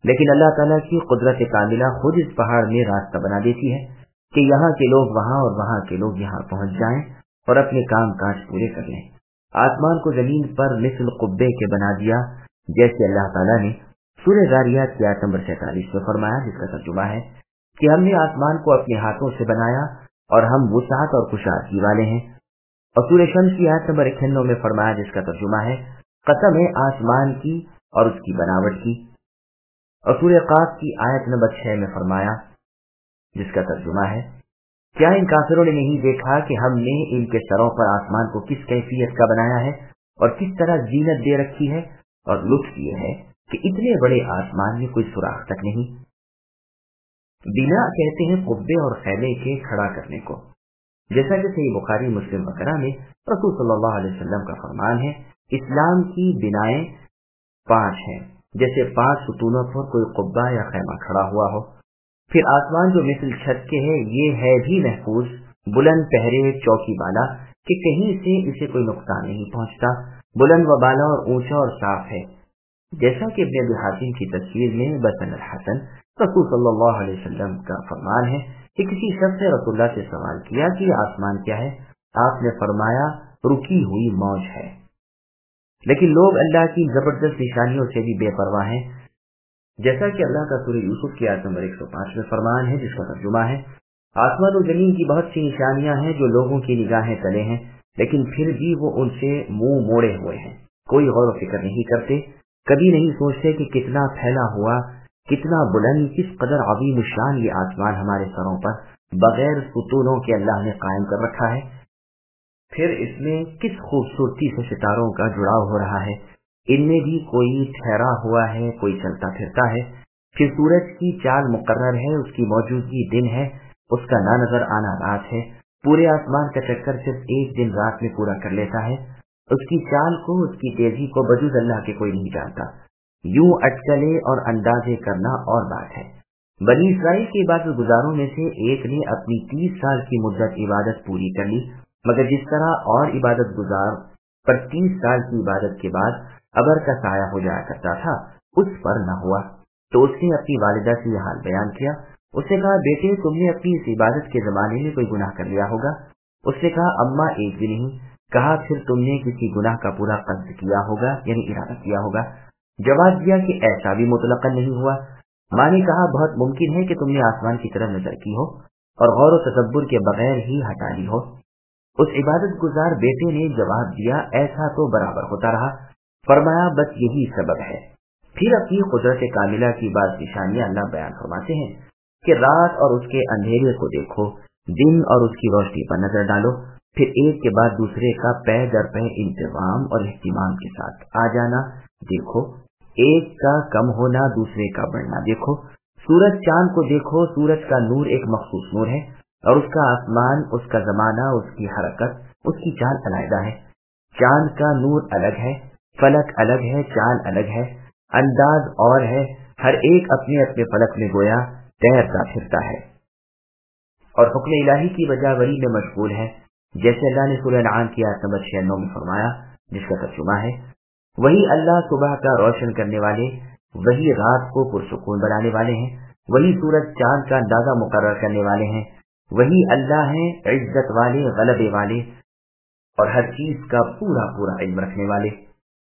لیکن اللہ تعالیٰ کی قدرت کاملہ خود اس پہاڑ میں راستہ بنا دیتی ہے کہ یہاں کے لوگ وہاں اور وہاں کے لوگ یہاں پہنچ جائیں اور اپنے کام کاج پورے کر لیں۔ آسمان کو زمین پر مثل قبے کے بنا دیا، جیسے اللہ تعالیٰ نے سورہ ذاریات کی آیت نمبر 47 میں فرمایا، جس کا ترجمہ ہے کہ ہم نے آسمان کو اپنے ہاتھوں سے بنایا اور ہم وسعت اور کشادگی والے ہیں۔ اور سورہ شمس کی آیت نمبر 91 میں فرمایا، جس کا ترجمہ ہے قسم ہے آسمان کی اور اس کی بناوٹ کی۔ اور سورہ قاف کی آیت نمبر 6 میں فرمایا، جس کا ترجمہ ہے کیا ان کافروں نے نہیں دیکھا کہ ہم نے ان کے سروں پر آسمان کو کس کیفیت کا بنایا ہے اور کس طرح زینت دے رکھی ہے، اور لطف یہ ہے کہ اتنے بڑے آسمان میں کوئی سوراخ تک نہیں۔ بنا کہتے ہیں قبے اور خیمے کے کھڑا کرنے کو، جیسا کہ صحیح بخاری مسلم وغیرہ میں رسول صلی اللہ علیہ وسلم کا فرمان ہے، اسلام کی بنائیں 5 ہیں، جیسے 5 ستونوں پر کوئی قبہ یا خیمہ کھڑا ہوا ہو۔ پھر آسمان جو مثل چھت کے ہے، یہ ہے بھی محفوظ، بلند پہرے چوکی بالا کہ کہیں سے اسے کوئی نقصان نہیں پہنچتا، بلند و بالا اور اونچا اور صاف ہے، جیسا کہ ابن ابی حاتم کی تصویر میں بسن الحسن رسول صلی اللہ علیہ وسلم کا فرمان ہے کہ کسی شخص نے رسول اللہ سے سوال کیا کہ یہ آسمان کیا ہے؟ آپ نے فرمایا رکی ہوئی موج ہے۔ لیکن لوگ اللہ کی زبردست نشانیوں سے بھی بے پرواہ ہیں، جیسا کہ اللہ کا سورہ یوسف کی آیت نمبر 105 میں فرمان ہے، جس کا ترجمہ ہے آسمان و زمین کی بہت سی نشانیاں ہیں جو لوگوں کی نگاہیں تلے ہیں، لیکن پھر بھی وہ ان سے منہ موڑے ہوئے ہیں، کوئی غور و فکر نہیں کرتے، کبھی نہیں سوچتے کہ کتنا پھیلا ہوا، کتنا بلند، کس قدر عظیم الشان یہ آسمان ہمارے سروں پر بغیر ستونوں کے اللہ نے قائم کر رکھا ہے۔ پھر اس میں کس خوبصورتی سے ستاروں کا جڑاؤ ہو رہا ہے، ان میں بھی کوئی ٹھہرا ہوا ہے، کوئی چلتا پھرتا ہے۔ پھر سورج کی چال مقرر ہے، اس کی موجودگی دن ہے، اس کا نہ نظر آنا رات ہے، پورے آسمان کا چکر صرف ایک دن رات میں پورا کر لیتا ہے، اس کی چال کو، اس کی تیزی کو بجز اللہ کے کوئی نہیں جانتا۔ یوں اٹکلے اور اندازے کرنا اور بات ہے۔ بنی اسرائیل کے عبادت گزاروں میں سے ایک نے اپنی 30 سال کی مدت عبادت پوری کر لی، مگر جس طرح اور عبادت گزار پر 30 سال کی عبادت کے بعد ابر کا سایہ ہو جایا کرتا تھا، اس پر نہ ہوا، تو اس نے اپنی والدہ سے یہ حال بیان کیا۔ اس نے کہا بیٹے تم نے اپنی اس عبادت کے زمانے میں کوئی گناہ کر لیا ہوگا؟ اس نے کہا اماں ایک بھی نہیں۔ کہا پھر تم نے کسی گناہ کا پورا قصد کیا ہوگا، یعنی ارادہ کیا ہوگا؟ جواب دیا کہ ایسا بھی مطلقاً نہیں ہوا۔ ماں نے کہا بہت ممکن ہے کہ تم نے آسمان کی طرف نظر کی ہو اور غور و تدبر کے بغیر ہی ہٹا لی ہو۔ اس عبادت گزار بیٹے نے جواب دیا ایسا تو برابر ہوتا رہا۔ فرمایا بس یہی سبب ہے۔ پھر اپنی قدرت کاملہ کی بعض نشانیاں اللہ بیان فرماتے ہیں کہ رات اور اس کے اندھیرے کو دیکھو، دن اور اس کی روشنی پر نظر ڈالو، پھر ایک کے بعد دوسرے کا پے در پے انتظام اور اہتمام کے ساتھ آ جانا دیکھو، ایک کا کم ہونا دوسرے کا بڑھنا دیکھو۔ سورج چاند کو دیکھو، سورج کا نور ایک مخصوص نور ہے اور اس کا آسمان، اس کا زمانہ، اس کی حرکت، اس کی چال علیحدہ ہے۔ چاند کا نور الگ ہے، فلک الگ ہے، چاند الگ ہے، انداز اور ہے، ہر ایک اپنے اپنے فلک میں گویا تیرتا پھرتا ہے اور حکم الہی کی بجاوری میں مشغول ہے، جیسے اللہ نے سورہ انعام کی آیت نمبر 96 میں فرمایا، جس کا ترجمہ ہے وہی اللہ صبح کا روشن کرنے والے، وہی رات کو پرسکون بنانے والے ہیں، وہی سورج چاند کا اندازہ مقرر کرنے والے ہیں، وہی اللہ ہیں عزت والے، غلبے والے اور ہر چیز کا پورا پورا علم رکھنے والے۔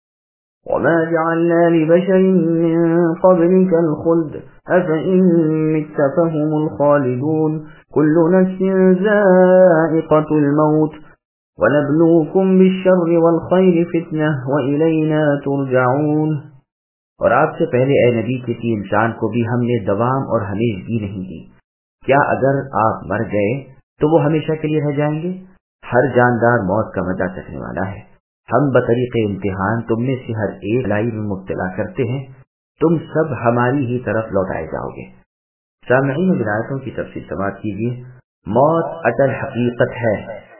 وَمَا جَعَلْنَا لِبَشَرٍ مِّن قَبْلِكَ الْخُلْدَ أَفَإِن مِّتَّ فَهُمُ الْخَالِدُونَ كُلُّ نَفْسٍ ذَائِقَةُ الْمَوْتِ وَنَبْلُوكُم بِالشَّرِّ وَالْخَيْرِ فِتْنَةً وَإِلَيْنَا تُرْجَعُونَ۔ اور آپ سے پہلے اے نبی کسی انسان کو بھی ہم نے دوام اور ہمیشگی نہیں دی، کیا اگر آپ مر گئے تو وہ ہمیشہ کے لیے رہ جائیں گے؟ ہر جاندار موت کا مزہ چکھنے والا ہے۔ ہم بطریق امتحان تم میں سے ہر ایک لائی میں مبتلا کرتے ہیں، تم سب ہماری ہی طرف لوٹائے جاؤ گے۔ سامعین ولایتوں کی تفصیل سماعت کیجیے۔ موت اٹل حقیقت ہے،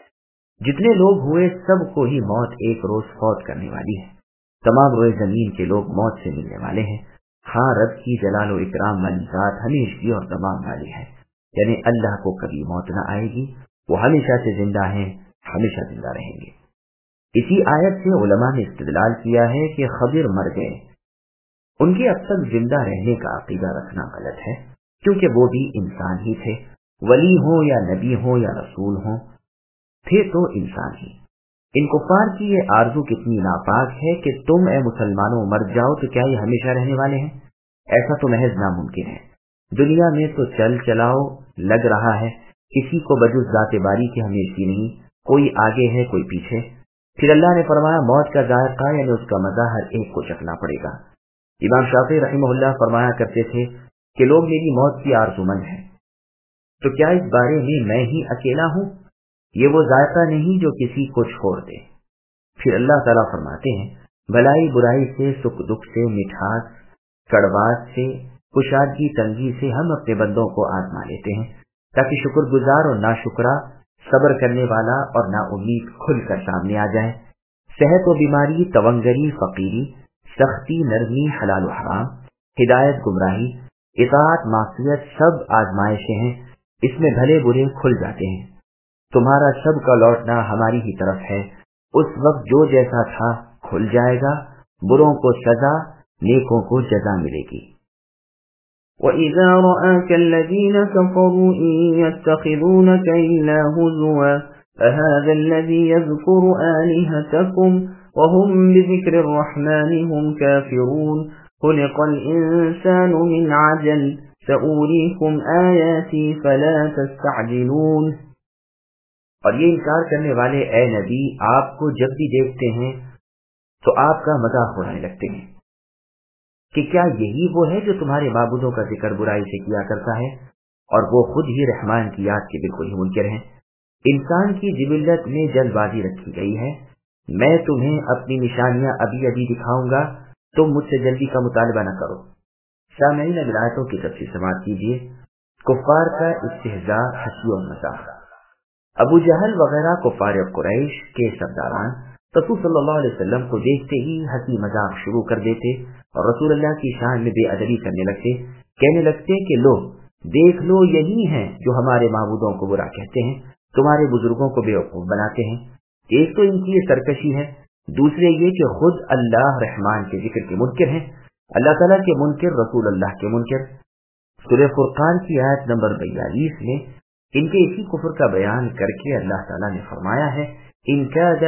جتنے لوگ ہوئے سب کو ہی موت ایک روز فوت کرنے والی ہے۔ تمام روئے زمین کے لوگ موت سے ملنے والے ہیں۔ ہاں رب کی جلال و اکرام والی ذات ہمیشگی اور تمام والی ہے، یعنی اللہ کو کبھی موت نہ آئے گی، وہ ہمیشہ سے زندہ ہیں، ہمیشہ زندہ رہیں گے۔ اسی آیت سے علماء نے استدلال کیا ہے کہ خضر مر گئے ان کے اب تک زندہ رہنے کا عقیدہ رکھنا غلط ہے، کیونکہ وہ بھی انسان ہی تھے، ولی ہوں یا نبی ہوں یا رسول ہوں، تھے تو انسان ہی۔ ان کفار کی یہ آرزو کتنی ناپاک ہے کہ تم اے مسلمانوں مر جاؤ تو کیا یہ ہمیشہ رہنے والے ہیں؟ ایسا تو محض ناممکن ہے۔ دنیا میں تو چل چلاؤ لگ رہا ہے، کسی کو بجز ذات باری کی ہمیشگی نہیں، کوئی آگے ہے کوئی پیچھے۔ پھر اللہ نے فرمایا موت کا ذائقہ یعنی اس کا مزہ ہر ایک کو چکھنا پڑے گا۔ امام شافعی رحمہ اللہ فرمایا کرتے تھے کہ لوگ میری موت کی آرزومند ہیں، تو کیا اس بارے میں ہی اکیلا ہوں؟ یہ وہ ذائقہ نہیں جو کسی کو چھوڑ دے۔ پھر اللہ تعالیٰ فرماتے ہیں بھلائی برائی سے، سکھ دکھ سے، مٹھاس کڑواس سے، کشادگی تنگی سے ہم اپنے بندوں کو آزما لیتے ہیں تاکہ شکر گزار اور ناشکرا، صبر کرنے والا اور نا امید کھل کر سامنے آ جائے۔ صحت و بیماری، تونگری فقیری، سختی نرمی، حلال و حرام، ہدایت گمراہی، اطاعت معصیت، سب آزمائشیں ہیں، اس میں بھلے برے کھل جاتے ہیں۔ تمہارا سب کا لوٹنا ہماری ہی طرف ہے، اس وقت جو جیسا تھا کھل جائے گا، بروں کو سزا، نیکوں کو جزا ملے گی۔ وَإِذَا رَآكَ الَّذِينَ كَفَرُوا إِن يَتَّخِذُونَكَ إِلَّا هُزُوًا أَهَذَا الَّذِي يَذْكُرُ آلِهَتَكُمْ وَهُمْ بِذِكْرِ الرَّحْمَنِ هُمْ كَافِرُونَ خُلِقَ الْإِنسَانُ مِنْ عَجَلٍ سَأُرِيكُمْ آيَاتِي فَلَا تَسْتَعْجِلُونَ۔ اور یہ انکار کرنے والے اے نبی آپ کو جب بھی دیکھتے ہیں تو آپ کا مذاق اڑانے لگتے ہیں کہ کیا یہی وہ ہے جو تمہارے معبودوں کا ذکر برائی سے کیا کرتا ہے، اور وہ خود ہی رحمان کی یاد کے بالکل ہی منکر ہیں۔ انسان کی جبلت میں جلد بازی رکھی گئی ہے، میں تمہیں اپنی نشانیاں ابھی ابھی دکھاؤں گا، تم مجھ سے جلدی کا مطالبہ نہ کرو۔ سامعین اب آیتوں کی تفصیل سماعت کیجیے۔ کفار کا استہزاء، ہنسی اور مذاق۔ ابو جہل وغیرہ کفار قریش کے سرداران رسول صلی اللہ علیہ وسلم کو دیکھتے ہی ہنسی مذاق شروع کر دیتے اور رسول اللہ کی شان میں بے ادبی کرنے لگتے، کہنے لگتے کہ لو دیکھ لو یہی ہیں جو ہمارے معبودوں کو برا کہتے ہیں، تمہارے بزرگوں کو بے وقوف بناتے ہیں۔ ایک تو ان کی یہ سرکشی ہے، دوسرے یہ کہ خود اللہ رحمان کے ذکر کے منکر ہیں، اللہ تعالیٰ کے منکر، رسول اللہ کے منکر۔ سورہ فرقان کی آیت نمبر 42 میں ان کے اسی کفر کا بیان کر کے اللہ تعالیٰ نے فرمایا ہے ان کاد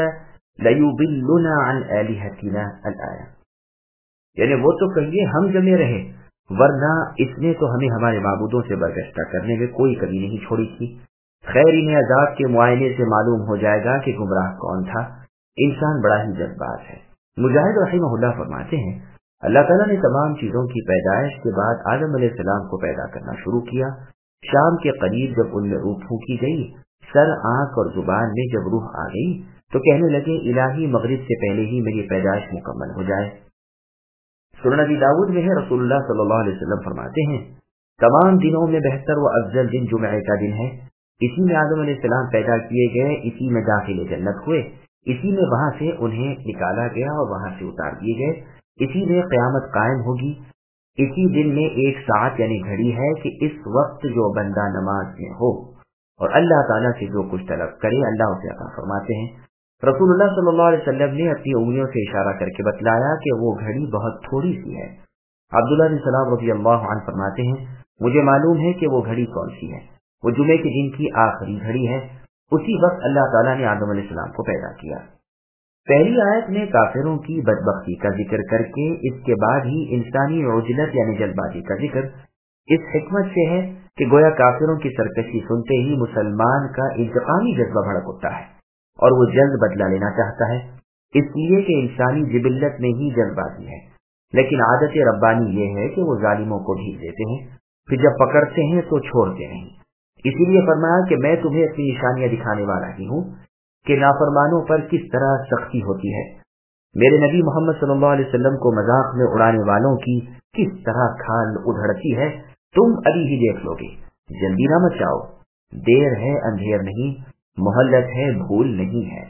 لیضلنا عن آلہتنا الآیہ، یعنی وہ تو کہیے ہم جمے رہے ورنہ اس نے تو ہمیں ہمارے معبودوں سے برگشتہ کرنے میں کوئی کمی نہیں چھوڑی تھی۔ خیر انہیں عذاب کے معائنے سے معلوم ہو جائے گا کہ گمراہ کون تھا۔ انسان بڑا ہی جذبات ہے۔ مجاہد رحمہ اللہ فرماتے ہیں اللہ تعالیٰ نے تمام چیزوں کی پیدائش کے بعد آدم علیہ السلام کو پیدا کرنا شروع کیا۔ شام کے قریب جب ان میں روح پھونکی گئی، سر، آنکھ اور زبان میں جب روح آ گئی تو کہنے لگے الہی مغرب سے پہلے ہی میری پیدائش مکمل ہو جائے۔ سنن ابی داؤد میں ہے رسول اللہ صلی اللہ علیہ وسلم فرماتے ہیں تمام دنوں میں بہتر و افضل دن جمعہ کا دن ہے، اسی میں آدم علیہ السلام پیدا کیے گئے، اسی میں داخل جنت ہوئے، اسی میں وہاں سے انہیں نکالا گیا اور وہاں سے اتار دیے گئے، اسی میں قیامت قائم ہوگی۔ اسی دن میں ایک ساعت یعنی گھڑی ہے کہ اس وقت جو بندہ نماز میں ہو اور اللہ تعالیٰ سے جو کچھ طلب کرے اللہ اسے عطا فرماتے ہیں۔ رسول اللہ صلی اللہ علیہ وسلم نے اپنی انگلیوں سے اشارہ کر کے بتلایا کہ وہ گھڑی بہت تھوڑی سی ہے۔ عبداللہ بن سلام رضی اللہ عنہ فرماتے ہیں مجھے معلوم ہے کہ وہ گھڑی کون سی ہے، وہ جمعے کے دن کی آخری گھڑی ہے۔ اسی وقت اللہ تعالیٰ نے آدم علیہ السلام کو پیدا کیا۔ پہلی آیت میں کافروں کی بدبختی کا ذکر کر کے اس کے بعد ہی انسانی عجلت یعنی جلد بازی کا ذکر اس حکمت سے ہے کہ گویا کافروں کی سرکشی سنتے ہی مسلمان کا انتقامی جذبہ بھڑک اٹھتا ہے اور وہ جلد بدلہ لینا چاہتا ہے، اس لیے کہ انسانی جبلت میں ہی جلد بازی ہے، لیکن عادت ربانی یہ ہے کہ وہ ظالموں کو ڈھیل دیتے ہیں، پھر جب پکڑتے ہیں تو چھوڑتے نہیں۔ اسی لیے فرمایا کہ میں تمہیں اپنی نشانیاں دکھانے والا ہی ہوں کہ نافرمانوں پر کس طرح سختی ہوتی ہے، میرے نبی محمد صلی اللہ علیہ وسلم کو مذاق میں اڑانے والوں کی کس طرح کھال ادھڑتی ہے، تم ابھی ہی دیکھ لو گے۔ جلدی نہ مت جاؤ، دیر ہے اندھیر نہیں، مہلت ہے بھول نہیں ہے۔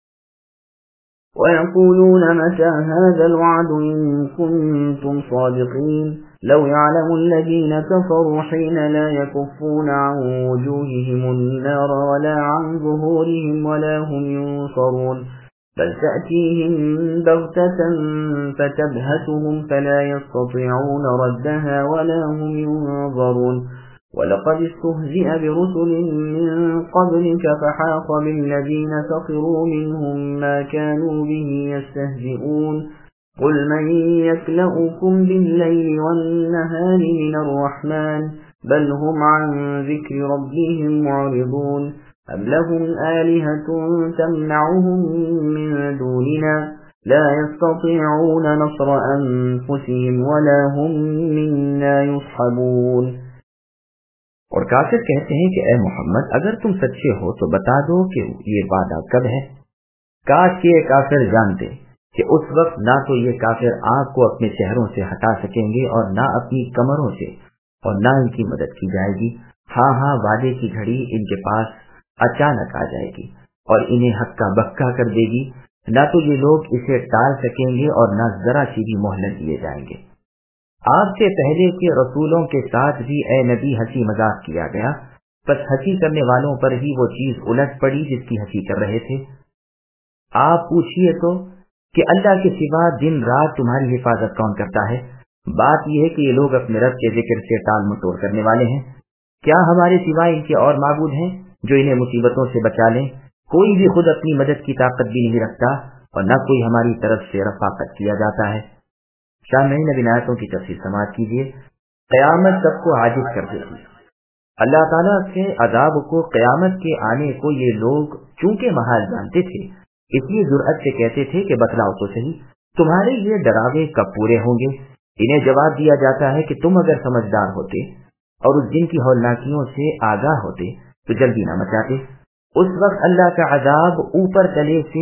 وَيَقُولُونَ مَتَى هَذَا الْوَعْدُ إِن كُنتُمْ صَادِقِينَ لَوْ يَعْلَمُ الَّذِينَ كَفَرُوا حِينَ لَا يَكُفُّونَ عَنْ وُجُوهِهِمُ النَّارَ وَلَا عَنْ ظُهُورِهِمْ وَلَا هُمْ يُنصَرُونَ بل تأتيهم بغتة فتبهتهم فلا يستطيعون ردها ولا هم ينظرون ولقد استهزئ برسل من قبلك فحاق بالذين سخروا منهم ما كانوا به يستهزئون قل من يكلؤكم بالليل والنهار من الرحمن بل هم عن ذكر ربهم معرضون أم لهم آلهة تمنعهم من دوننا لا يستطيعون نصر أنفسهم ولا هم منا يصحبون. اور کافر کہتے ہیں کہ اے محمد اگر تم سچے ہو تو بتا دو کہ یہ وعدہ کب ہے. کاش کہ یہ کافر جانتے کہ اس وقت نہ تو یہ کافر آگ کو اپنے چہروں سے ہٹا سکیں گے اور نہ اپنی کمروں سے اور نہ ان کی مدد کی جائے گی. ہاں وعدے کی گھڑی ان کے پاس اچانک آ جائے گی اور انہیں ہکا بکا کر دے گی. نہ تو یہ لوگ اسے ٹال سکیں گے اور نہ ذرا سی بھی مہلت دیے جائیں گے. آپ سے پہلے کے رسولوں کے ساتھ بھی اے نبی ہنسی مذاق کیا گیا، بس ہنسی کرنے والوں پر ہی وہ چیز الٹ پڑی جس کی ہنسی کر رہے تھے. آپ پوچھئے تو کہ اللہ کے سوا دن رات تمہاری حفاظت کون کرتا ہے؟ بات یہ ہے کہ یہ لوگ اپنے رب کے ذکر سے ٹال مٹول کرنے والے ہیں. کیا ہمارے سوا ان کے اور معبود ہیں جو انہیں مصیبتوں سے بچا لیں؟ کوئی بھی خود اپنی مدد کی طاقت بھی نہیں رکھتا اور نہ کوئی ہماری طرف سے رفاقت کیا جاتا ہے. سامعین اب آیتوں کی تفصیل سماعت کیجیے. قیامت سب کو عاجز کر دیتی. اللہ تعالیٰ کے عذاب کو، قیامت کے آنے کو یہ لوگ چونکہ محال جانتے تھے اس لیے جرأت سے کہتے تھے کہ بتلاؤ تو صحیح تمہارے یہ ڈراوے کب پورے ہوں گے. انہیں جواب دیا جاتا ہے کہ تم اگر سمجھدار ہوتے اور اس دن کی ہولناکیوں سے آگاہ ہوتے تو جلدی نہ مچاتے. اس وقت اللہ کا عذاب اوپر تلے سے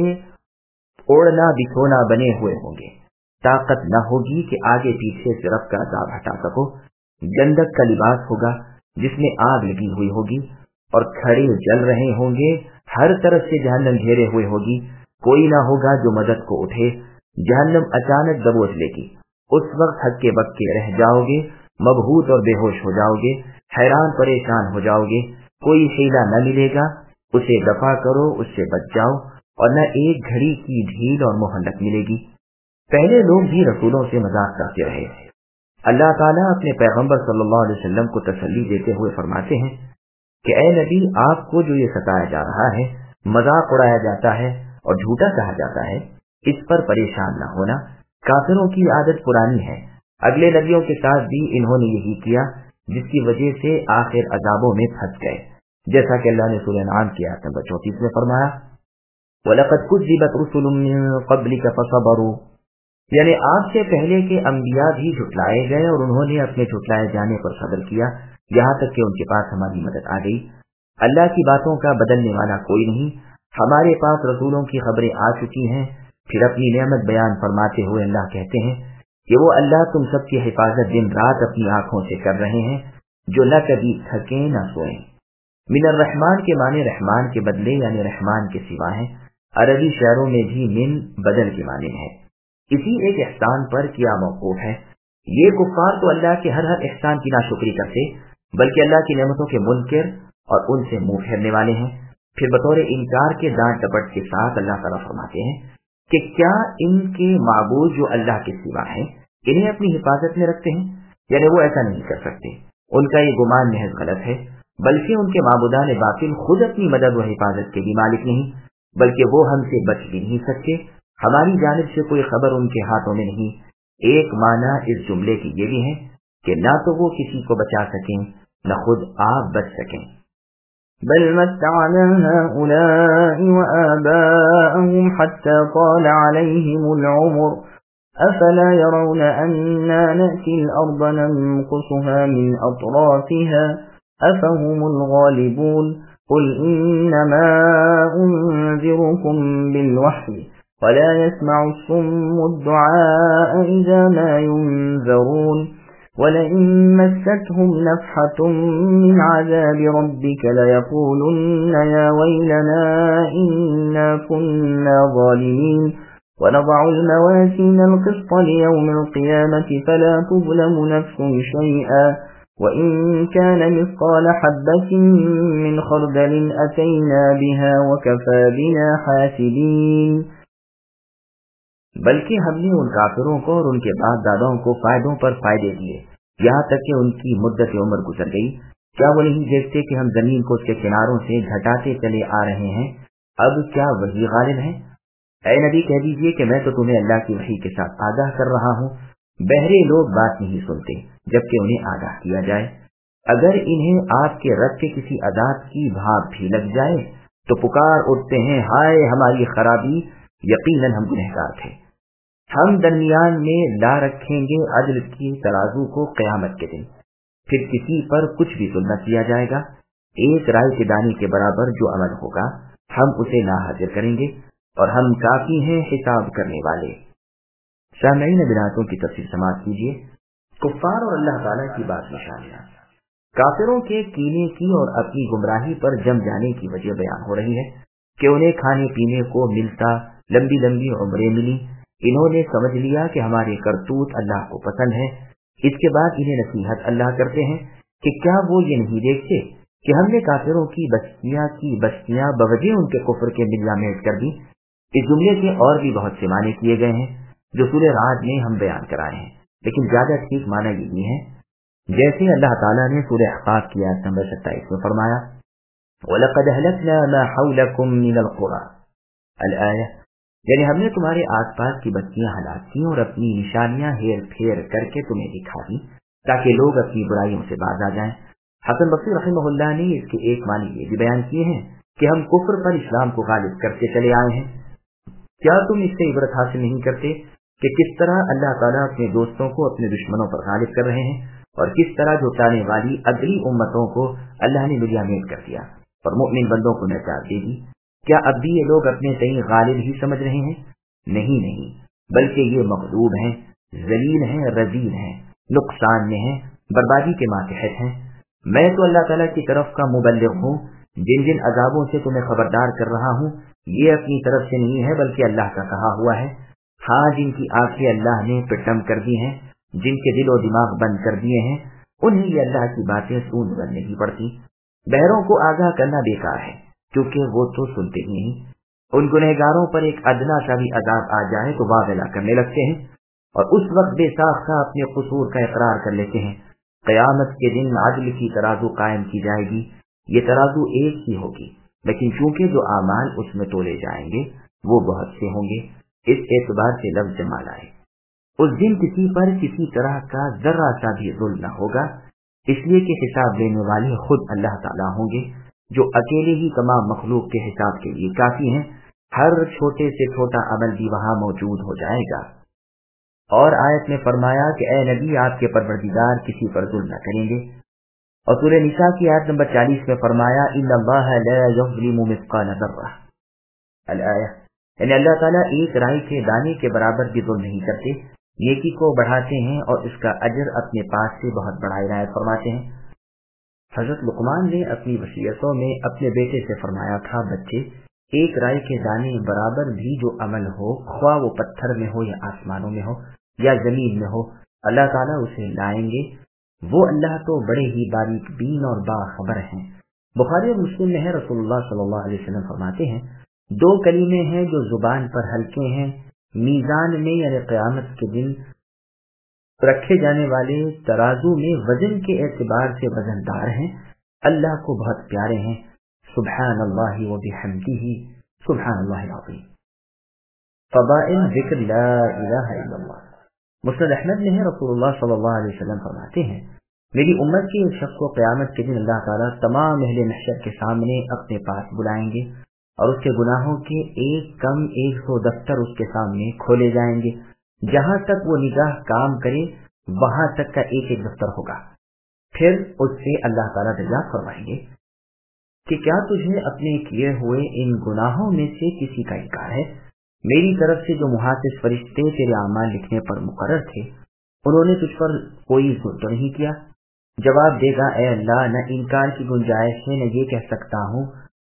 اوڑنا بچھونا بنے ہوئے ہوں گے. طاقت نہ ہوگی کہ آگے پیچھے سے رب کا عذاب ہٹا سکو. جندک کا لباس ہوگا جس میں آگ لگی ہوئی ہوگی اور کھڑے جل رہے ہوں گے. ہر طرف سے جہنم گھیرے ہوئے ہوگی. کوئی نہ ہوگا جو مدد کو اٹھے. جہنم اچانک دبوچ لے گی. اس وقت ہکے بکے رہ جاؤ گے، مبہوت اور بے ہوش ہو جاؤ گے، حیران پریشان ہو جاؤ گے. کوئی حیلہ نہ ملے گا. اسے دفع کرو، اس سے بچ جاؤ اور نہ ایک گھڑی کی ڈھیل اور مہلت ملے گی. پہلے لوگ بھی رسولوں سے مذاق کرتے رہے. اللہ تعالیٰ اپنے پیغمبر صلی اللہ علیہ وسلم کو تسلی دیتے ہوئے فرماتے ہیں کہ اے نبی، آپ کو جو یہ ستایا جا رہا ہے، مذاق اڑایا جاتا ہے اور جھوٹا کہا جاتا ہے، اس پر پریشان نہ ہونا. کافروں کی عادت پرانی ہے. اگلے نبیوں کے ساتھ بھی انہوں نے یہی کیا، جس کی وجہ سے آخر عذابوں میں پھنس گئے. جیسا کہ اللہ نے سورہ انعام کی آیت نمبر 34 میں فرمایا وَلَقَدْ كُذِّبَتْ رُسُلٌ مِّن قَبْلِكَ فَصَبَرُوا، یعنی آپ سے پہلے کے انبیاء بھی جھٹلائے گئے اور انہوں نے اپنے جھٹلائے جانے پر صبر کیا یہاں تک کہ ان کے پاس ہماری مدد آ گئی. اللہ کی باتوں کا بدلنے والا کوئی نہیں. ہمارے پاس رسولوں کی خبریں آ چکی ہیں. پھر اپنی نعمت بیان فرماتے ہوئے اللہ کہتے ہیں کہ وہ اللہ تم سب کی حفاظت دن رات اپنی آنکھوں سے کر رہے ہیں، جو نہ کبھی تھکیں نہ سوئیں. من الرحمان کے معنی رحمان کے بدلے یعنی رحمان کے سوا ہیں. عربی شعروں میں بھی من بدل کے معنی ہے. اسی ایک احسان پر کیا موقوف ہے. یہ کفار تو اللہ کے ہر احسان کی ناشکری کرتے بلکہ اللہ کی نعمتوں کے منکر اور ان سے منہ پھیرنے والے ہیں. پھر بطور انکار کے دانت ڈپٹ کے ساتھ اللہ تعالیٰ فرماتے ہیں کہ کیا ان کے معبود جو اللہ کے سوا ہیں انہیں اپنی حفاظت میں رکھتے ہیں؟ یعنی وہ ایسا نہیں کر سکتے. ان کا یہ گمان محض غلط ہے، بلکہ ان کے معبودان باطل خود اپنی مدد و حفاظت کے بھی مالک نہیں، بلکہ وہ ہم سے بچ بھی نہیں سکتے. ہماری جانب سے کوئی خبر ان کے ہاتھوں میں نہیں. ایک معنی اس جملے کی یہ بھی ہے کہ نہ تو وہ کسی کو بچا سکیں نہ خود آپ بچ سکیں. بل متعنا هؤلاء وآباءهم حتى طال عليهم العمر أفلا يرون أنا نأتي الأرض ننقصها من أطرافها أفهم الغالبون قل إنما أنذركم بالوحي ولا يسمع الصم الدعاء إذا ما ينذرون ولئن مستهم نفحة من عذاب ربك ليقولن يا ويلنا إنا كنا ظالمين ونضع الموازين القسط ليوم القيامة فلا تظلم نفس شيئا وإن كان مثقال حبة من خردل أتينا بها وكفى بنا حاسبين बल्कि हमने उन काफिरों को और उनके बाप दादाओं को फायदों पर फायदे दिए, यहाँ तक कि उनकी मुद्दत उम्र गुजर गई। क्या वो नहीं देखते कि हम जमीन को उसके किनारों से घटाते चले आ रहे हैं? अब क्या वही गालिब है? ऐ नबी कह दीजिए कि मैं तो तुम्हें अल्लाह की वही के साथ आगाह कर रहा हूँ। बहरे लोग बात नहीं सुनते जबकि उन्हें आगाह किया जाए। अगर इन्हें आपके रब के किसी अदाब की भाप भी लग जाए तो पुकार उठते हैं, हाय हमारी खराबी, यकीनन हम गुनहगार थे। हम दरमियान में ला रखेंगे अदल की तराजू को क़यामत के दिन, फिर किसी पर कुछ भी जुल्म किया जाएगा। एक राय के दाने के बराबर जो अमल होगा हम उसे ना हाजिर करेंगे और हम काफी हैं हिसाब करने वाले। सामईन बिनातों की तफसीर समाअत कीजिए। कुफ्फार और अल्लाह ताला की बात निशानियां। काफिरों के कीने की और अपनी गुमराही पर जम जाने की वजह बयान हो रही है कि उन्हें खाने पीने को मिलता, लंबी लंबी उम्रें मिली। इन्होंने समझ लिया कि हमारे करतूत अल्लाह को पसंद है। इसके बाद इन्हें नसीहत अल्लाह करते हैं कि क्या वो ये नहीं देखते कि हमने काफिरों की बस्तियां बवजह उनके कुफ्र के मिलामेट कर दी। इस जुमले के और भी बहुत से माने किए गए हैं जो सूरह राद में हम बयान कराए हैं, लेकिन ज्यादा ठीक माना यही है जैसे अल्लाह ताला ने सूरह अहक़ाफ की आयत नंबर 27 में फरमाया, वलक़द अहलकना मा हौलकुम मिनल क़ुरा अल-आया, यानी हमने तुम्हारे आसपास की बस्तियां हलाक की और अपनी निशानियां हेर फेर करके तुम्हें दिखा दी ताकि लोग अपनी बुराइयों से बाज आ जाएं। हसन बसरी रहमहुल्लाह ने इसके एक मानी ये भी बयान किए हैं कि हम कुफ्र पर इस्लाम को गालिब करते चले आए हैं। क्या तुम इससे इबरत हासिल नहीं करते कि किस तरह अल्लाह ताला अपने दोस्तों को अपने दुश्मनों पर गालिब कर रहे हैं और किस तरह झुटाने वाली अगली उम्मतों को अल्लाह ने दुनियामेट कर दिया और मुमिन बंदों को नजात दे दी। क्या अब भी ये लोग अपने तईं गालिब ही समझ रहे हैं? नहीं, बल्कि ये मग़लूब हैं, जलील हैं, रजील हैं, नुकसान में हैं, बर्बादी के मातहत हैं। मैं तो अल्लाह ताला की तरफ का मुबल्लिग हूँ। जिन जिन अजाबों से तुम्हें खबरदार कर रहा हूँ ये अपनी तरफ से नहीं है बल्कि अल्लाह का कहा हुआ है। हाँ, जिनकी आंखें अल्लाह ने पिटम कर दी हैं, जिनके दिल और दिमाग बंद कर दिए हैं, उन्हें ये अल्लाह की बातें सुन नहीं पड़ती। बहरों को आगाह करना बेकार है क्योंकि वो तो सुनते ही नहीं। उन गुनहगारों पर एक अदना सा भी अजाब आ जाए तो वावेला करने लगते हैं और उस वक्त बेसाख्ता अपने कसूर का इकरार कर लेते हैं। क़यामत के दिन अदल की तराजू कायम की जाएगी। ये तराजू एक ही होगी, लेकिन चूंकि जो आमाल उसमें तोले जाएंगे वो बहुत से होंगे। इस एतबार से लफ्ज़ जमा लाए, उस दिन किसी पर किसी तरह का जर्रा सा भी जुल्म न होगा, इसलिए कि हिसाब लेने वाले खुद अल्लाह ताला होंगे जो अकेले ही तमाम मखलूक के हिसाब के लिए काफी हैं। हर छोटे से छोटा अमल भी वहां मौजूद हो जाएगा। और आयत में फरमाया कि ए नबी, आपके परवरदिगार किसी पर जुल्म न करेंगे। और सूरह निसा की आयत नंबर 40 में फरमाया, इन्नल्लाह ला यज़लिमु मिस्क़ाल ज़र्रा अल-आया, यानी अल्लाह ताला एक राई के दाने के बराबर भी जुल्म नहीं करते, नेकी को बढ़ाते हैं और इसका अजर अपने पास से बहुत बड़ा इनायत फरमाते हैं। हजरत लुकमान ने अपनी वसीयतों में अपने बेटे से फरमाया था, बच्चे, एक राई के दाने बराबर भी जो अमल हो, ख्वाह वो पत्थर में हो या आसमानों में हो या जमीन में हो, अल्लाह ताला उसे लाएंगे। वो अल्लाह तो बड़े ही बारीक बीन और बाखबर हैं। बुखारी और मुस्लिम में है, रसूलुल्लाह सल्लल्लाहु अलैहि वसल्लम फरमाते हैं, दो कलीमे हैं जो जुबान पर हल्के हैं, मीजान में यानी क़यामत के दिन रखे जाने वाले तराजू में वजन के एतबार से वजनदार हैं, अल्लाह को बहुत प्यारे हैं। सुब्हानल्लाहि व बिहम्दिही सुब्हानल्लाहिल अज़ीम। फ़दाइल ज़िक्र ला इलाहा इल्लल्लाह। मुस्नद अहमद में है, रसूलुल्लाह सल्लल्लाहु अलैहि वसल्लम फरमाते हैं, मेरी उम्मत के एक शख्स को क़यामत के दिन अल्लाह ताला तमाम अहले महशर के सामने अपने पास बुलाएंगे और उसके गुनाहों के एक कम 100 दफ्तर उसके सामने खोले जाएंगे। जहां तक वो निगाह काम करे वहां तक का एक एक दफ्तर होगा। फिर उससे अल्लाह ताला दरियाफ्त फरमाएंगे कि क्या तुझे अपने किए हुए इन गुनाहों में से किसी का इनकार है? मेरी तरफ से जो मुहासिब फरिश्ते तेरे अमाल लिखने पर मुकर्रर थे, उन्होंने तुझ पर कोई जुल्म तो नहीं किया? जवाब देगा, ए अल्लाह, न इनकार की गुंजाइश है, न ये कह सकता हूँ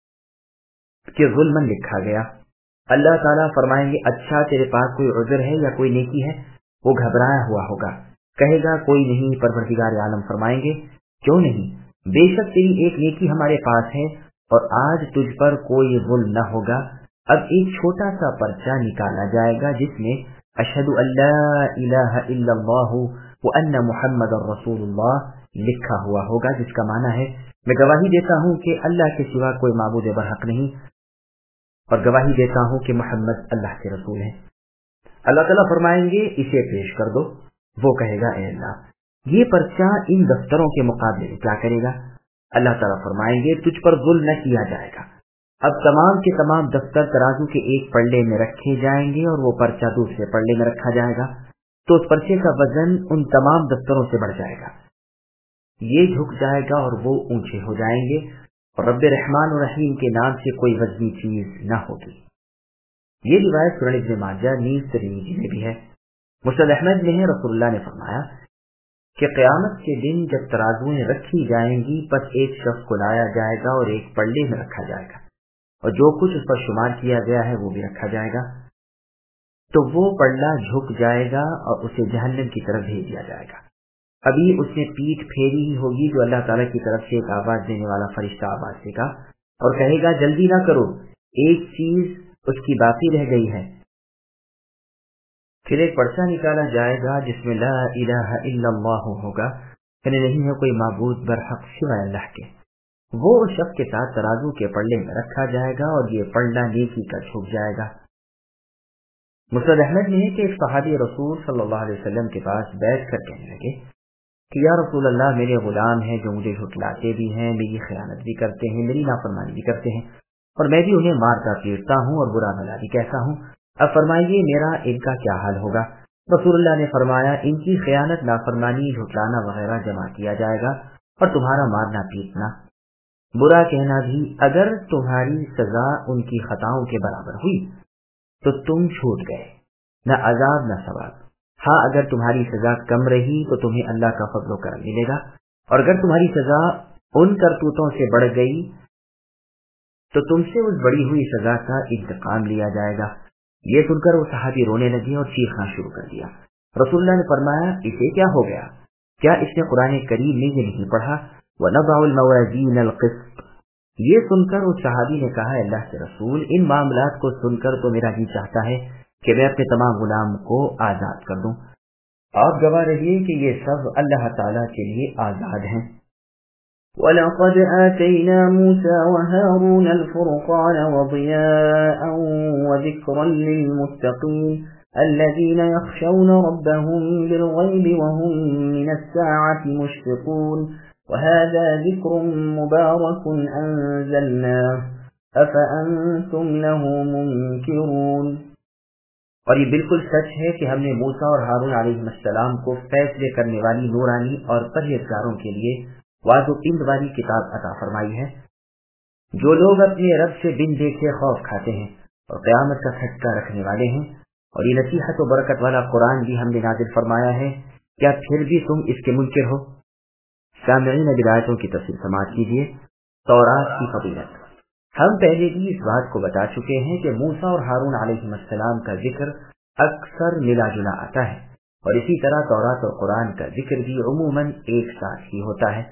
कि जुल्मन लिखा गया। अल्लाह ताला फरमाएंगे, अच्छा तेरे पास कोई उज़्र है या कोई नेकी है? वो घबराया हुआ होगा, कहेगा कोई नहीं। परवरदिगार आलम फरमाएंगे, क्यों नहीं, बेशक तेरी एक नेकी हमारे पास है और आज तुझ पर कोई जुल्म न होगा। अब एक छोटा सा पर्चा निकाला जाएगा जिसमें अशहदु अल्ला इलाहा इल्लल्लाह व अन्ना मुहम्मदर रसूलुल्लाह लिखा हुआ होगा, जिसका माना है मैं गवाही देता हूँ कि अल्लाह के सिवा कोई माबूद बरहक नहीं और गवाही देता हूँ कि मोहम्मद अल्लाह के रसूल हैं। अल्लाह ताला फरमाएंगे इसे पेश कर दो। वो कहेगा ए अल्लाह ये पर्चा इन दफ्तरों के मुकाबले में क्या करेगा? अल्लाह ताला फरमाएंगे तुझ पर जुल्म न किया जाएगा। अब तमाम के तमाम दफ्तर तराजू के एक पल्ले में रखे जाएंगे और वो पर्चा दूसरे पल्ले में रखा जाएगा, तो उस पर्चे का वजन उन तमाम दफ्तरों से बढ़ जाएगा। ये झुक जाएगा और वो ऊंचे हो जाएंगे और रब्बे रहमान और रहीम के नाम से कोई वजनी चीज न होगी। ये रिवायत सुनन इब्न माजा नीस तिरमिज़ी में भी है। मुस्नद अहमद में है, रसूलुल्लाह ने फरमाया कि क़यामत के दिन जब तराजुएं रखी जाएंगी, बस एक शख्स को लाया जाएगा और एक पल्ले में रखा जाएगा और जो कुछ उस पर शुमार किया गया है वो भी रखा जाएगा, तो वो पल्ला झुक जाएगा और उसे जहन्नम की तरफ भेज दिया जाएगा। अभी उसने पीठ फेरी ही होगी जो अल्लाह ताला की तरफ से एक आवाज देने वाला फरिश्ता आवाज देगा और कहेगा जल्दी ना करो, एक चीज उसकी बाकी रह गई है। फिर एक पर्चा निकाला जाएगा जिसमें ला इलाहा इल्लल्लाह होगा, यानी नहीं है कोई माबूद बरहक सिवाय अल्लाह के। वो उस शख्स के साथ तराजू के पल्ले में रखा जाएगा और ये पल्ला नेकी का झुक जाएगा। मुस्नद अहमद में है कि एक सहाबी रसूल सल्लल्लाहु अलैहि वसल्लम के पास बैठकर कहने लगे कि या रसूल अल्लाह मेरे गुलाम हैं जो मुझे झुठलाते भी हैं, मेरी खयानत भी करते हैं, मेरी नाफरमानी भी करते हैं और मैं भी उन्हें मारता पीटता हूँ और बुरा भला भी कहता हूँ। अब फरमाइए मेरा इनका क्या हाल होगा? रसूलुल्लाह ने फरमाया इनकी खयानत, नाफरमानी, झुठलाना वगैरह जमा किया जाएगा और तुम्हारा मारना पीटना, बुरा कहना भी, अगर तुम्हारी सजा उनकी खताओं के बराबर हुई तो तुम छूट गए, न अजाब न सवाब। हाँ, अगर तुम्हारी सजा कम रही तो तुम्हें अल्लाह का फज़्ल व करम मिलेगा और अगर तुम्हारी सजा उन करतूतों से बढ़ गई तो तुमसे उस बढ़ी हुई सजा का इंतकाम लिया जाएगा। ये सुनकर वो सहाबी रोने लगे और चीखना शुरू कर दिया। रसूलुल्लाह ने फरमाया इसे क्या हो गया? क्या इसने कुरान करीम में ये नहीं पढ़ा वनज़अुल मवाज़ीन अल-क़िस्त? ये सुनकर उस सहाबी ने कहा अल्लाह के रसूल, इन मामलात को सुनकर तो मेरा जी चाहता है कि मैं अपने तमाम गुलाम को आजाद कर दूं। आप गवाह रहिए कि ये सब अल्लाह ताला के लिए आजाद हैं। وَلَقَدْ آتَيْنَا مُوسَى وَهَارُونَ الْفُرْقَانَ وَضِيَاءً وَذِكْرًا لِلْمُتَّقِينَ الَّذِينَ يَخْشَوْنَ رَبَّهُم بِالْغَيْبِ وَهُم مِّنَ السَّاعَةِ مُشْفِقُونَ وَهَذَا ذِكْرٌ مُبَارَكٌ أَنزَلْنَاهُ أَفَأَنتُمْ لَهُ مُنكِرُونَ۔ اور یہ بالکل سچ ہے کہ ہم نے موسیٰ اور ہارون علیہ السلام کو فیصلے کرنے والی نورانی اور پرہیزگاروں کے لیے واضح و پند والی کتاب عطا فرمائی ہے۔ جو لوگ اپنے رب سے بن دیکھے خوف کھاتے ہیں اور قیامت کا خطہ رکھنے والے ہیں، اور یہ نصیحت و برکت والا قرآن بھی ہم نے نازل فرمایا ہے، کیا پھر بھی تم اس کے منکر ہو؟ سامعین اب آیتوں کی تفسیر سماعت کیجیے۔ تورات کی فضیلت۔ ہم پہلے بھی اس بات کو بتا چکے ہیں کہ موسیٰ اور ہارون علیہ السلام کا ذکر اکثر ملا جلا آتا ہے اور اسی طرح تورات اور قرآن کا ذکر بھی عموماً ایک ساتھ ہی ہوتا ہے۔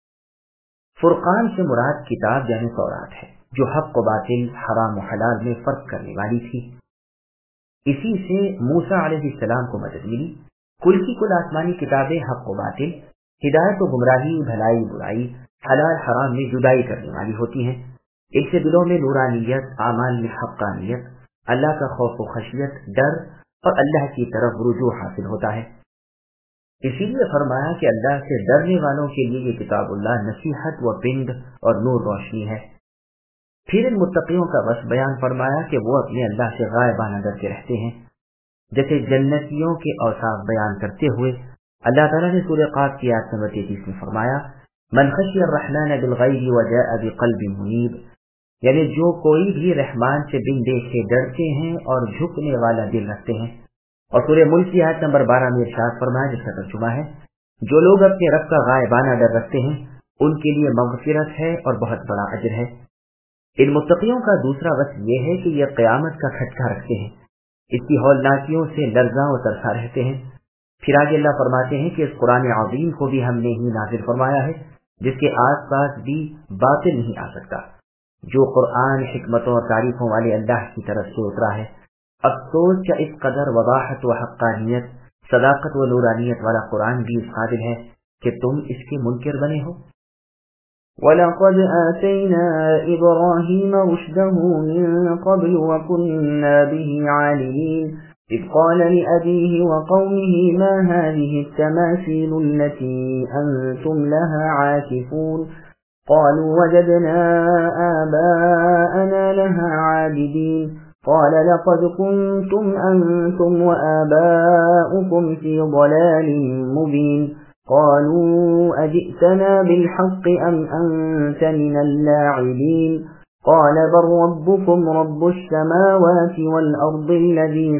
فرقان سے مراد کتاب یعنی تورات ہے، جو حق و باطل، حرام و حلال میں فرق کرنے والی تھی۔ اسی سے موسیٰ علیہ السلام کو مدد ملی۔ کل کی کل آسمانی کتابیں حق و باطل، ہدایت و گمراہی، بھلائی برائی، حلال حرام میں جدائی کرنے والی ہوتی ہیں۔ اس سے دلوں میں نورانیت، اعمال میں حقانیت، اللہ کا خوف و خشیت، ڈر اور اللہ کی طرف رجوع حاصل ہوتا ہے۔ اسی لیے فرمایا کہ اللہ سے ڈرنے والوں کے لیے یہ کتاب اللہ نصیحت و پند اور نور روشنی ہے۔ پھر ان متقیوں کا وصف بیان فرمایا کہ وہ اپنے اللہ سے غائبانہ ڈرتے رہتے ہیں۔ جیسے جنتیوں کے اوصاف بیان کرتے ہوئے اللہ تعالیٰ نے سورہ قاف کی آیت نمبر 33 میں فرمایا من خشی الرحمن بالغیب وجاء بقلب منیب، یعنی جو کوئی بھی رحمان سے بن دیکھے ڈرتے ہیں اور جھکنے والا دل رکھتے ہیں۔ اور سورہ ملک کی آیت نمبر 12 میں ارشاد فرمایا جس کا ترجمہ ہے جو لوگ اپنے رب کا غائبانہ ڈر رکھتے ہیں ان کے لیے مغفرت ہے اور بہت بڑا اجر ہے۔ ان متقیوں کا دوسرا وصف یہ ہے کہ یہ قیامت کا کھٹکا رکھتے ہیں، اس کی ہولناکیوں سے لرزاں و ترسا رہتے ہیں۔ پھر آگے اللہ فرماتے ہیں کہ اس قرآن عظیم کو بھی ہم نے ہی نازل فرمایا ہے جس کے آس پاس بھی باطل نہیں آ سکتا۔ جو قرآن حکمتوں اور تعریفوں والے اللہ کی طرف سے اترا ہے، افسوس کیا اس قدر وضاحت و حقانیت، صداقت و نورانیت والا قرآن بھی اس قابل ہے کہ تم اس کے منکر بنے ہو؟ وَلَقَدْ آتَيْنَا إِبْرَاهِيمَ رُشْدَهُ مِن قَبْلُ وَكُنَّا بِهِ عَالِمِينَ إذ قال لأبيه وقومه ما هذه التماثيل التي أنتم لها عاكفون قالوا وجدنا آباءنا لها عابدين قال لقد كنتم أنتم وآباؤكم في ضلال مبين قالوا أجئتنا بالحق أم أنت من اللاعبين قال بل ربكم رب السماوات والأرض الذي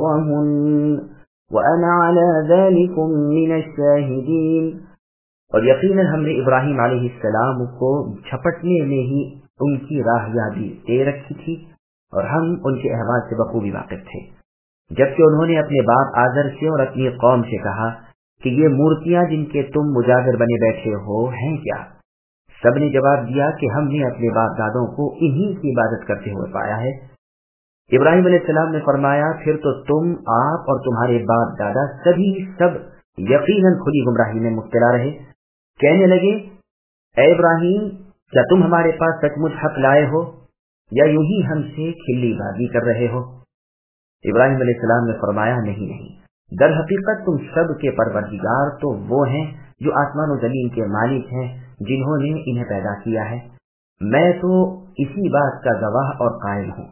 فطرهن وأنا على ذلك من الشاهدين۔ اور یقیناً ہم نے ابراہیم علیہ السلام کو جھپٹنے میں ہی ان کی راہ یابی دے رکھی تھی، اور ہم ان کے احوال سے بخوبی واقف تھے، جبکہ انہوں نے اپنے باپ آزر سے اور اپنی قوم سے کہا کہ یہ مورتیاں جن کے تم مجاور بنے بیٹھے ہو ہیں کیا؟ سب نے جواب دیا کہ ہم نے اپنے باپ دادوں کو انہی کی عبادت کرتے ہوئے پایا ہے۔ ابراہیم علیہ السلام نے فرمایا پھر تو تم، آپ اور تمہارے باپ دادا سب یقیناً کھلی گمراہی میں مبتلا رہے۔ کہنے لگے اے ابراہیم، کیا تم ہمارے پاس سچ مچ حق لائے ہو یا یوں ہی ہم سے کھلی بازی کر رہے ہو؟ ابراہیم علیہ السلام نے فرمایا نہیں، در حقیقت تم سب کے پروردگار تو وہ ہیں جو آسمان و زمین کے مالک ہیں، جنہوں نے انہیں پیدا کیا ہے، میں تو اسی بات کا گواہ اور قائل ہوں۔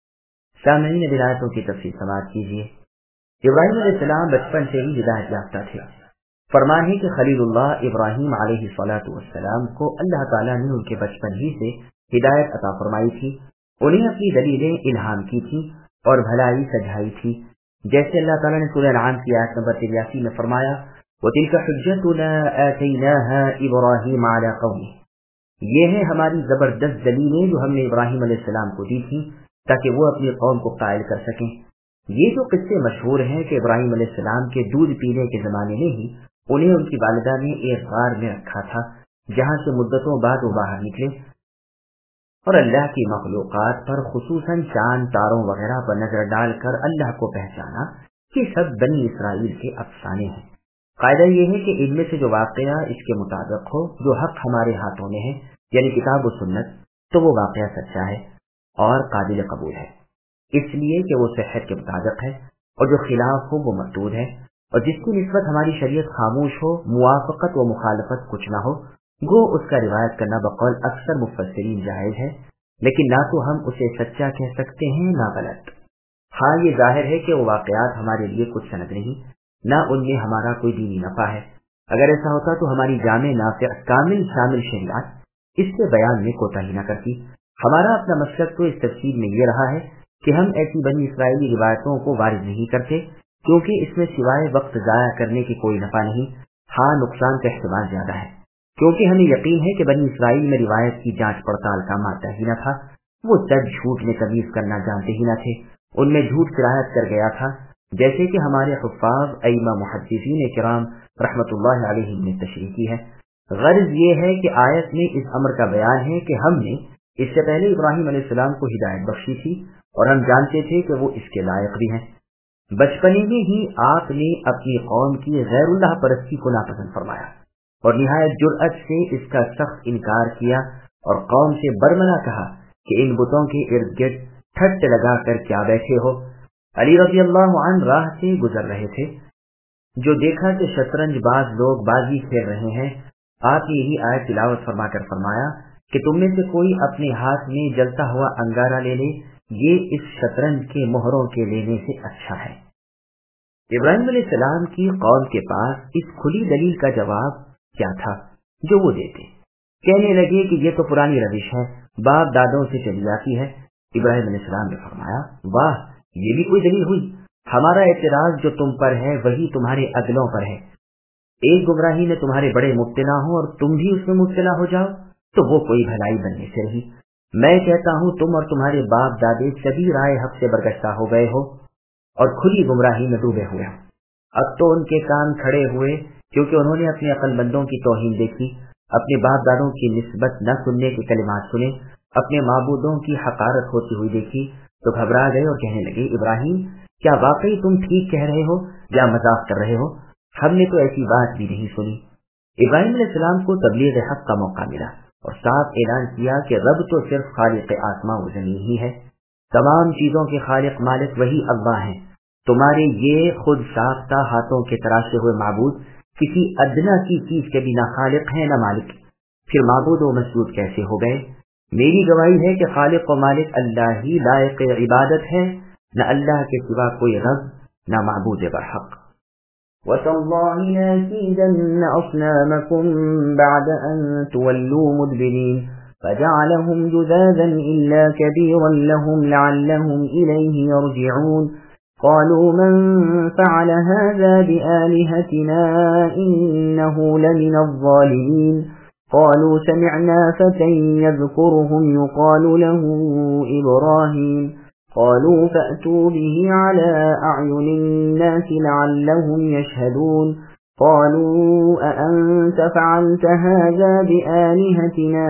سامعین ولایتوں کی تفصیل سماعت کیجیے۔ ابراہیم علیہ السلام بچپن سے ہی ہدایت یافتہ تھے۔ فرمان ہے کہ خلیل اللہ ابراہیم علیہ الصلاۃ والسلام کو اللہ تعالیٰ نے ان کے بچپن ہی سے ہدایت عطا فرمائی تھی، انہیں اپنی دلیلیں الہام کی تھی اور بھلائی سجھائی تھی، جیسے اللہ تعالیٰ نے سورہ انعام کی آیت نمبر 83 میں فرمایا وَتِلْكَ حُجَّتُنَا آتَيْنَاهَا إِبْرَاهِيمَ عَلَى قَوْمِهِ، یہ ہے ہماری زبردست دلیلیں جو ہم نے ابراہیم علیہ السلام کو دی تھی تاکہ وہ اپنی قوم کو قائل کر سکیں۔ یہ جو قصے مشہور ہیں کہ ابراہیم علیہ السلام کے دودھ پینے کے زمانے میں ہی انہیں ان کی والدہ نے ایک غار میں رکھا تھا، جہاں سے مدتوں بعد وہ باہر نکلے اور اللہ کی مخلوقات پر خصوصاً چاند تاروں وغیرہ پر نظر ڈال کر اللہ کو پہچانا کہ سب بنی اسرائیل کے افسانے ہیں۔ قاعدہ یہ ہے کہ ان میں سے جو واقعہ اس کے مطابق ہو، جو حق ہمارے ہاتھوں میں ہے یعنی کتاب و سنت، تو وہ واقعہ سچا ہے اور قابل قبول ہے، اس لیے کہ وہ صحت کے مطابق ہے، اور جو خلاف ہو وہ مردود ہے، اور جس کی نسبت ہماری شریعت خاموش ہو، موافقت و مخالفت کچھ نہ ہو، گو اس کا روایت کرنا بقول اکثر مفسرین جائز ہے، لیکن نہ تو ہم اسے سچا کہہ سکتے ہیں نہ غلط۔ ہاں یہ ظاہر ہے کہ وہ واقعات ہمارے لیے کچھ سند نہیں، نہ ان میں ہمارا کوئی دینی نفع ہے۔ اگر ایسا ہوتا تو ہماری جامع نافع کامل شامل شریعت اس کے بیان میں کوتاہی نہ کرتی۔ ہمارا اپنا مقصد تو اس تفسیر میں یہ رہا ہے کہ ہم ایسی بنی اسرائیلی روایتوں کو وارد نہیں کرتے، کیونکہ اس میں سوائے وقت ضائع کرنے کی کوئی نفع نہیں، ہاں نقصان کا احتمال زیادہ ہے، کیونکہ ہمیں یقین ہے کہ بنی اسرائیل میں روایت کی جانچ پڑتال کا مادہ ہی نہ تھا، وہ سچ جھوٹ میں تمیز کرنا جانتے ہی نہ تھے، ان میں جھوٹ سرایت کر گیا تھا، جیسے کہ ہمارے حفاظ ائمہ محدثین کرام رحمۃ اللہ علیہم نے تشریح کی ہے۔ غرض یہ ہے کہ آیت میں اس امر کا بیان ہے کہ ہم نے اس سے پہلے ابراہیم علیہ السلام کو ہدایت بخشی تھی اور ہم جانتے تھے کہ وہ اس کے لائق بھی ہیں۔ بچپنے میں ہی آپ نے اپنی قوم کی غیر اللہ پرستی کو ناپسند فرمایا اور نہایت جرأت سے اس کا سخت انکار کیا اور قوم سے برملا کہا کہ ان بتوں کے ارد گرد ٹھٹ لگا کر کیا بیٹھے ہو۔ علی رضی اللہ عنہ راہ سے گزر رہے تھے، جو دیکھا کہ شطرنج باز لوگ بازی کھیل رہے ہیں، آپ نے یہی آیت تلاوت فرما کر فرمایا کہ تم میں سے کوئی اپنے ہاتھ میں جلتا ہوا انگارہ لے لے، یہ اس شطرنج کے مہروں کے لینے سے اچھا ہے۔ ابراہیم علیہ السلام کی قوم کے پاس اس کھلی دلیل کا جواب کیا تھا جو وہ دیتے؟ کہنے لگے کہ یہ تو پرانی روش ہے، باپ دادوں سے چلی آتی ہے۔ ابراہیم علیہ السلام نے فرمایا واہ، یہ بھی کوئی دلیل ہوئی؟ ہمارا اعتراض جو تم پر ہے وہی تمہارے عدلوں پر ہے۔ ایک گمراہی میں تمہارے بڑے مبتلا ہوں اور تم بھی اس میں مبتلا ہو جاؤ تو وہ کوئی بھلائی بننے سے رہی۔ میں کہتا ہوں تم اور تمہارے باپ دادے سبھی رائے حق سے برگشتہ ہو گئے ہو اور کھلی گمراہی میں ڈوبے ہوئے ہو۔ اب تو ان کے کان کھڑے ہوئے کیونکہ انہوں نے اپنے عقل مندوں کی توہین دیکھی، اپنے باپ دادوں کی نسبت نہ سننے کے کلمات سنے، اپنے معبودوں کی حقارت ہوتی ہوئی دیکھی تو گھبرا گئے اور کہنے لگے ابراہیم کیا واقعی تم ٹھیک کہہ رہے ہو یا مذاق کر رہے ہو؟ ہم نے تو ایسی بات بھی نہیں سنی۔ ابراہیم علیہ السلام کو تبلیغ حق کا موقع ملا اور صاف اعلان کیا کہ رب تو صرف خالق آسمان و زمین ہی ہے، تمام چیزوں کے خالق مالک وہی اللہ ہیں، تمہارے یہ خود ساختہ ہاتھوں کے تراشے ہوئے معبود کسی ادنا کی چیز کے بھی نہ خالق ہیں نہ مالک، پھر معبود و مسجود کیسے ہو گئے؟ میری گواہی ہے کہ خالق و مالک اللہ ہی لائق عبادت ہے، نہ اللہ کے سوا کوئی رب نہ معبود برحق۔ وَتَاللَّهِ لَأَكِيدَنَّ أَصْنَامَكُمْ بَعْدَ أَن تُوَلُّوا مُدْبِرِينَ فَجَعَلَهُمْ جُذَاذًا إِلَّا كَبِيرًا لَهُمْ لَعَلَّهُمْ إِلَيْهِ يَرْجِعُونَ قَالُوا مَنْ فَعَلَ هَذَا بِآلِهَتِنَا إِنَّهُ لَمِنَ الظَّالِمِينَ قَالُوا سَمِعْنَا فَتًى يَذْكُرُهُمْ يُقَالُ لَهُ إِبْرَاهِيمُ قالوا فأتوا به على أعين الناس لعلهم يشهدون قالوا أأنت فعلت هذا بآلهتنا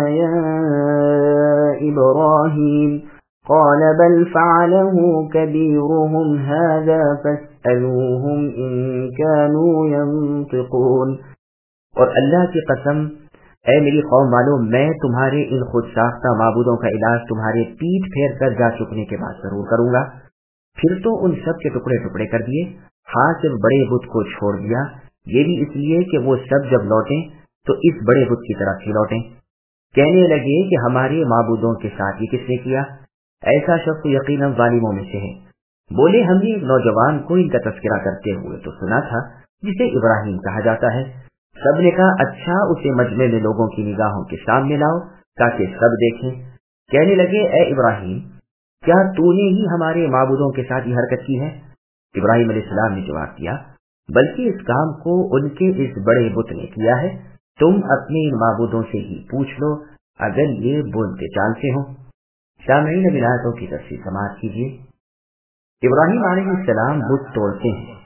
يا إبراهيم قال بل فعله كبيرهم هذا فاسألوهم إن كانوا ينطقون۔ اور اللہ کی قسم اے میری قوم والوں، میں تمہارے ان خود ساختہ معبودوں کا علاج تمہارے پیٹ پھیر کر جا چکنے کے بعد ضرور کروں گا۔ پھر تو ان سب کے ٹکڑے ٹکڑے کر دیے، ہاں صرف بڑے بت کو چھوڑ دیا، یہ بھی اس لیے کہ وہ سب جب لوٹیں تو اس بڑے بت کی طرف ہی لوٹیں۔ کہنے لگے کہ ہمارے معبودوں کے ساتھ یہ کس نے کیا؟ ایسا شخص یقیناً ظالموں میں سے ہے۔ بولے ہم نے ایک نوجوان کو ان کا تذکرہ کرتے ہوئے تو سنا تھا جسے ابراہیم کہا جاتا ہے۔ سب نے کہا اچھا اسے مجمع میں لوگوں کی نگاہوں کے سامنے لاؤ تاکہ سب دیکھیں۔ کہنے لگے اے ابراہیم کیا تو نے ہی ہمارے معبودوں کے ساتھ یہ حرکت کی ہے؟ ابراہیم علیہ السلام نے جواب دیا بلکہ اس کام کو ان کے اس بڑے بت نے کیا ہے، تم اپنے ان معبودوں سے ہی پوچھ لو اگر یہ بولتے چالتے ہوں۔ سامعین اب آیتوں کی تفصیل سماعت کیجیے۔ ابراہیم علیہ السلام بت توڑتے ہیں۔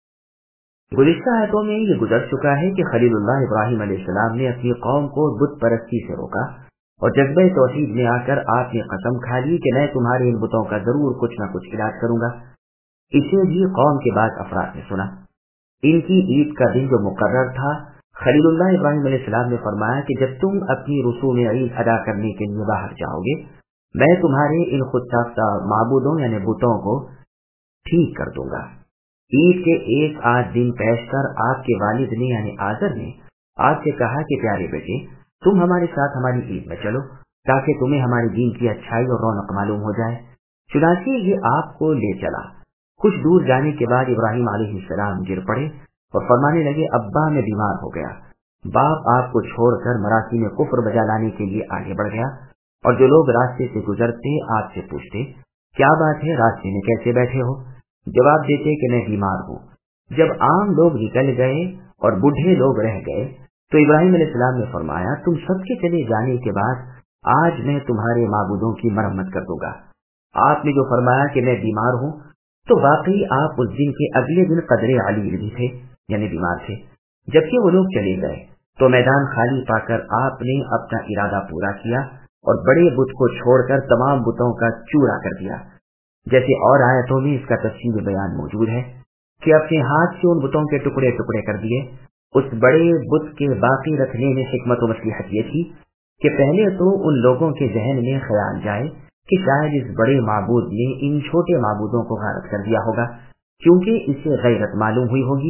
گزشتہ آیتوں میں یہ گزر چکا ہے کہ خلیل اللہ ابراہیم علیہ السلام نے اپنی قوم کو بت پرستی سے روکا اور جذبہ توحید میں آ کر آپ نے قسم کھا لی کہ میں تمہارے ان بتوں کا ضرور کچھ نہ کچھ علاج کروں گا۔ اسے بھی قوم کے بعد افراد نے سنا۔ ان کی عید کا دن جو مقرر تھا، خلیل اللہ ابراہیم علیہ السلام نے فرمایا کہ جب تم اپنی رسوم عید ادا کرنے کے لیے باہر جاؤ گے میں تمہارے ان خود ساختہ معبودوں یعنی بتوں کو ٹھیک کر دوں گا۔ عید کے ایک آدھ دن پیش کر آپ کے والد نے یعنی آزر نے آپ سے کہا کہ پیارے بیٹے تم ہمارے ساتھ ہماری عید میں چلو تاکہ تمہیں ہمارے دین کی اچھائی اور رونق معلوم ہو جائے۔ چنانچہ یہ آپ کو لے چلا۔ کچھ دور جانے کے بعد ابراہیم علیہ السلام گر پڑے اور فرمانے لگے ابا میں بیمار ہو گیا۔ باپ آپ کو چھوڑ کر مراسم کفر بجا لانے کے لیے آگے بڑھ گیا اور جو لوگ راستے سے گزرتے آپ سے پوچھتے کیا بات ہے راستے میں کیسے بیٹھے ہو؟ جواب دیتے کہ میں بیمار ہوں۔ جب عام لوگ نکل گئے اور بوڑھے لوگ رہ گئے تو ابراہیم علیہ السلام نے فرمایا تم سب کے چلے جانے کے بعد آج میں تمہارے معبودوں کی مرمت کر دوں گا۔ آپ نے جو فرمایا کہ میں بیمار ہوں تو واقعی آپ اس دن کے اگلے دن قدر علی بھی تھے یعنی بیمار تھے۔ جبکہ وہ لوگ چلے گئے تو میدان خالی پا کر آپ نے اپنا ارادہ پورا کیا اور بڑے بت کو چھوڑ کر تمام بتوں کا چورا کر دیا۔ جیسے اور آیتوں میں اس کا تفصیلی بیان موجود ہے کہ اپنے ہاتھ سے ان بتوں کے ٹکڑے ٹکڑے کر دیے۔ اس بڑے بت کے باقی رکھنے میں حکمت و مصلحت یہ تھی کہ پہلے تو ان لوگوں کے ذہن میں خیال جائے کہ شاید اس بڑے معبود نے ان چھوٹے معبودوں کو غارت کر دیا ہوگا، کیونکہ اسے غیرت معلوم ہوئی ہوگی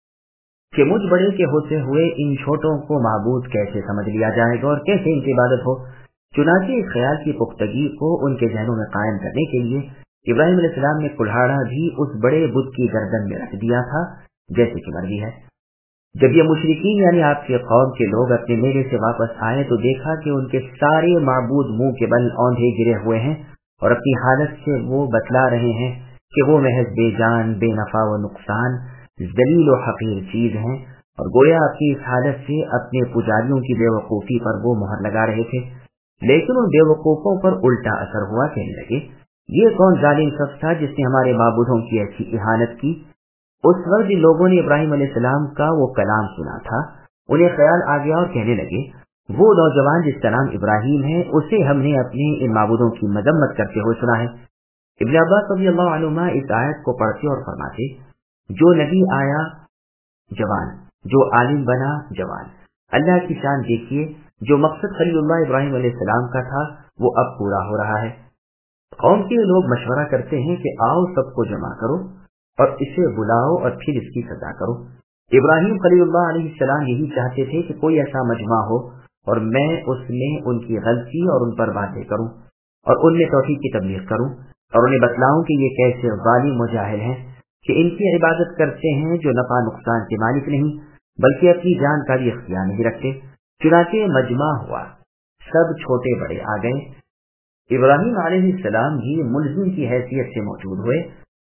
کہ مجھ بڑے کے ہوتے ہوئے ان چھوٹوں کو معبود کیسے سمجھ لیا جائے گا اور کیسے ان کی عبادت ہو۔ چنانچہ اس خیال کی پختگی کو ان کے ذہنوں میں قائم کرنے کے لیے ابراہیم علیہ السلام نے کلہاڑا بھی اس بڑے بت کی گردن میں رکھ دیا تھا جیسے کہ مرضی ہے۔ جب یہ مشرکین یعنی آپ کے قوم کے لوگ اپنے میلے سے واپس آئے تو دیکھا کہ ان کے سارے معبود منہ کے بل اوندھے گرے ہوئے ہیں اور اپنی حالت سے وہ بتلا رہے ہیں کہ وہ محض بے جان بے نفع و نقصان ذلیل و حقیر چیز ہیں، اور گویا اپنی اس حالت سے اپنے پجاریوں کی بے وقوفی پر وہ مہر لگا رہے تھے۔ لیکن ان بے وقوفوں پر الٹا اثر ہوا، کہنے لگے یہ کون ظالم شخص تھا جس نے ہمارے معبودوں کی ایسی اہانت کی۔ اس وقت جن لوگوں نے ابراہیم علیہ السلام کا وہ کلام سنا تھا انہیں خیال آ گیا اور کہنے لگے وہ نوجوان جس کا نام ابراہیم ہے اسے ہم نے اپنے ان معبودوں کی مذمت کرتے ہوئے سنا ہے۔ ابن عباس رضی اللہ عنہما اس آیت کو پڑھتے اور فرماتے جو نبی آیا جوان، جو عالم بنا جوان۔ اللہ کی شان دیکھیے، جو مقصد خلیل اللہ ابراہیم علیہ السلام کا تھا وہ اب پورا ہو رہا ہے۔ قوم کے لوگ مشورہ کرتے ہیں کہ آؤ سب کو جمع کرو اور اسے بلاؤ اور پھر اس کی سزا کرو۔ ابراہیم خلیل اللہ علیہ السلام یہی چاہتے تھے کہ کوئی ایسا مجمع ہو اور میں اس میں ان کی غلطی اور ان پر باتیں کروں اور ان میں توحید کی تبلیغ کروں اور انہیں بتلاؤں کہ یہ کیسے ظالم و جاہل ہیں کہ ان کی عبادت کرتے ہیں جو نفع نقصان کے مالک نہیں بلکہ اپنی جان کا بھی اختیار نہیں رکھتے۔ چنانچہ مجمع ہوا، سب چھوٹے بڑے آ گئے۔ ابراہیم علیہ السلام بھی ملزم کی حیثیت سے موجود ہوئے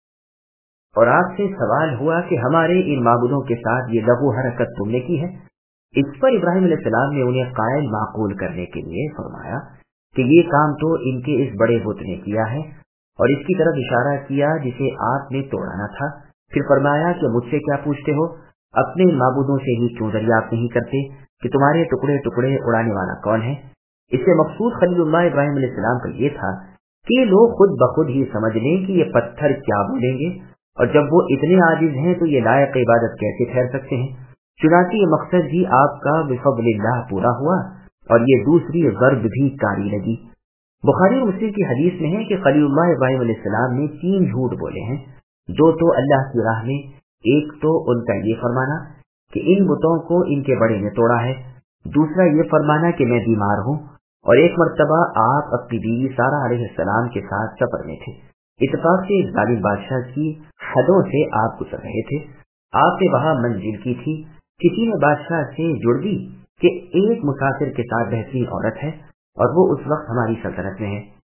اور آپ سے سوال ہوا کہ ہمارے ان معبودوں کے ساتھ یہ لغو حرکت تم نے کی ہے۔ اس پر ابراہیم علیہ السلام نے انہیں قائل معقول کرنے کے لیے فرمایا کہ یہ کام تو ان کے اس بڑے بت نے کیا ہے اور اس کی طرف اشارہ کیا جسے آپ نے توڑانا تھا۔ پھر فرمایا کہ مجھ سے کیا پوچھتے ہو، اپنے معبودوں سے ہی کیوں دریافت نہیں کرتے کہ تمہارے ٹکڑے ٹکڑے اڑانے والا کون ہے؟ اس سے مقصود خلیل اللہ ابراہیم علیہ السلام کا یہ تھا کہ لوگ خود بخود ہی سمجھ لیں کہ یہ پتھر کیا بولیں گے، اور جب وہ اتنے عاجز ہیں تو یہ لائق عبادت کیسے ٹھہر سکتے ہیں۔ چنانچہ یہ مقصد بھی آپ کا بفضل اللہ پورا ہوا اور یہ دوسری غرب بھی کاری لگی۔ بخاری اور مسلم کی حدیث میں ہے کہ خلیل اللہ ابراہیم علیہ السلام نے 3 جھوٹ بولے ہیں۔ دو تو اللہ کی راہ میں، ایک تو ان کا یہ فرمانا کہ ان بتوں کو ان کے بڑے نے توڑا ہے، دوسرا یہ فرمانا کہ میں بیمار ہوں، اور ایک مرتبہ آپ اپنی بیوی سارہ علیہ السلام کے ساتھ سفر میں تھے۔ اتفاق سے ظالم بادشاہ کی حدوں سے آپ گزر رہے تھے۔ آپ نے وہاں منزل کی تھی، کسی نے بادشاہ سے جڑ دی کہ ایک مسافر کے ساتھ بہترین عورت ہے اور وہ اس وقت ہماری سلطنت میں ہے۔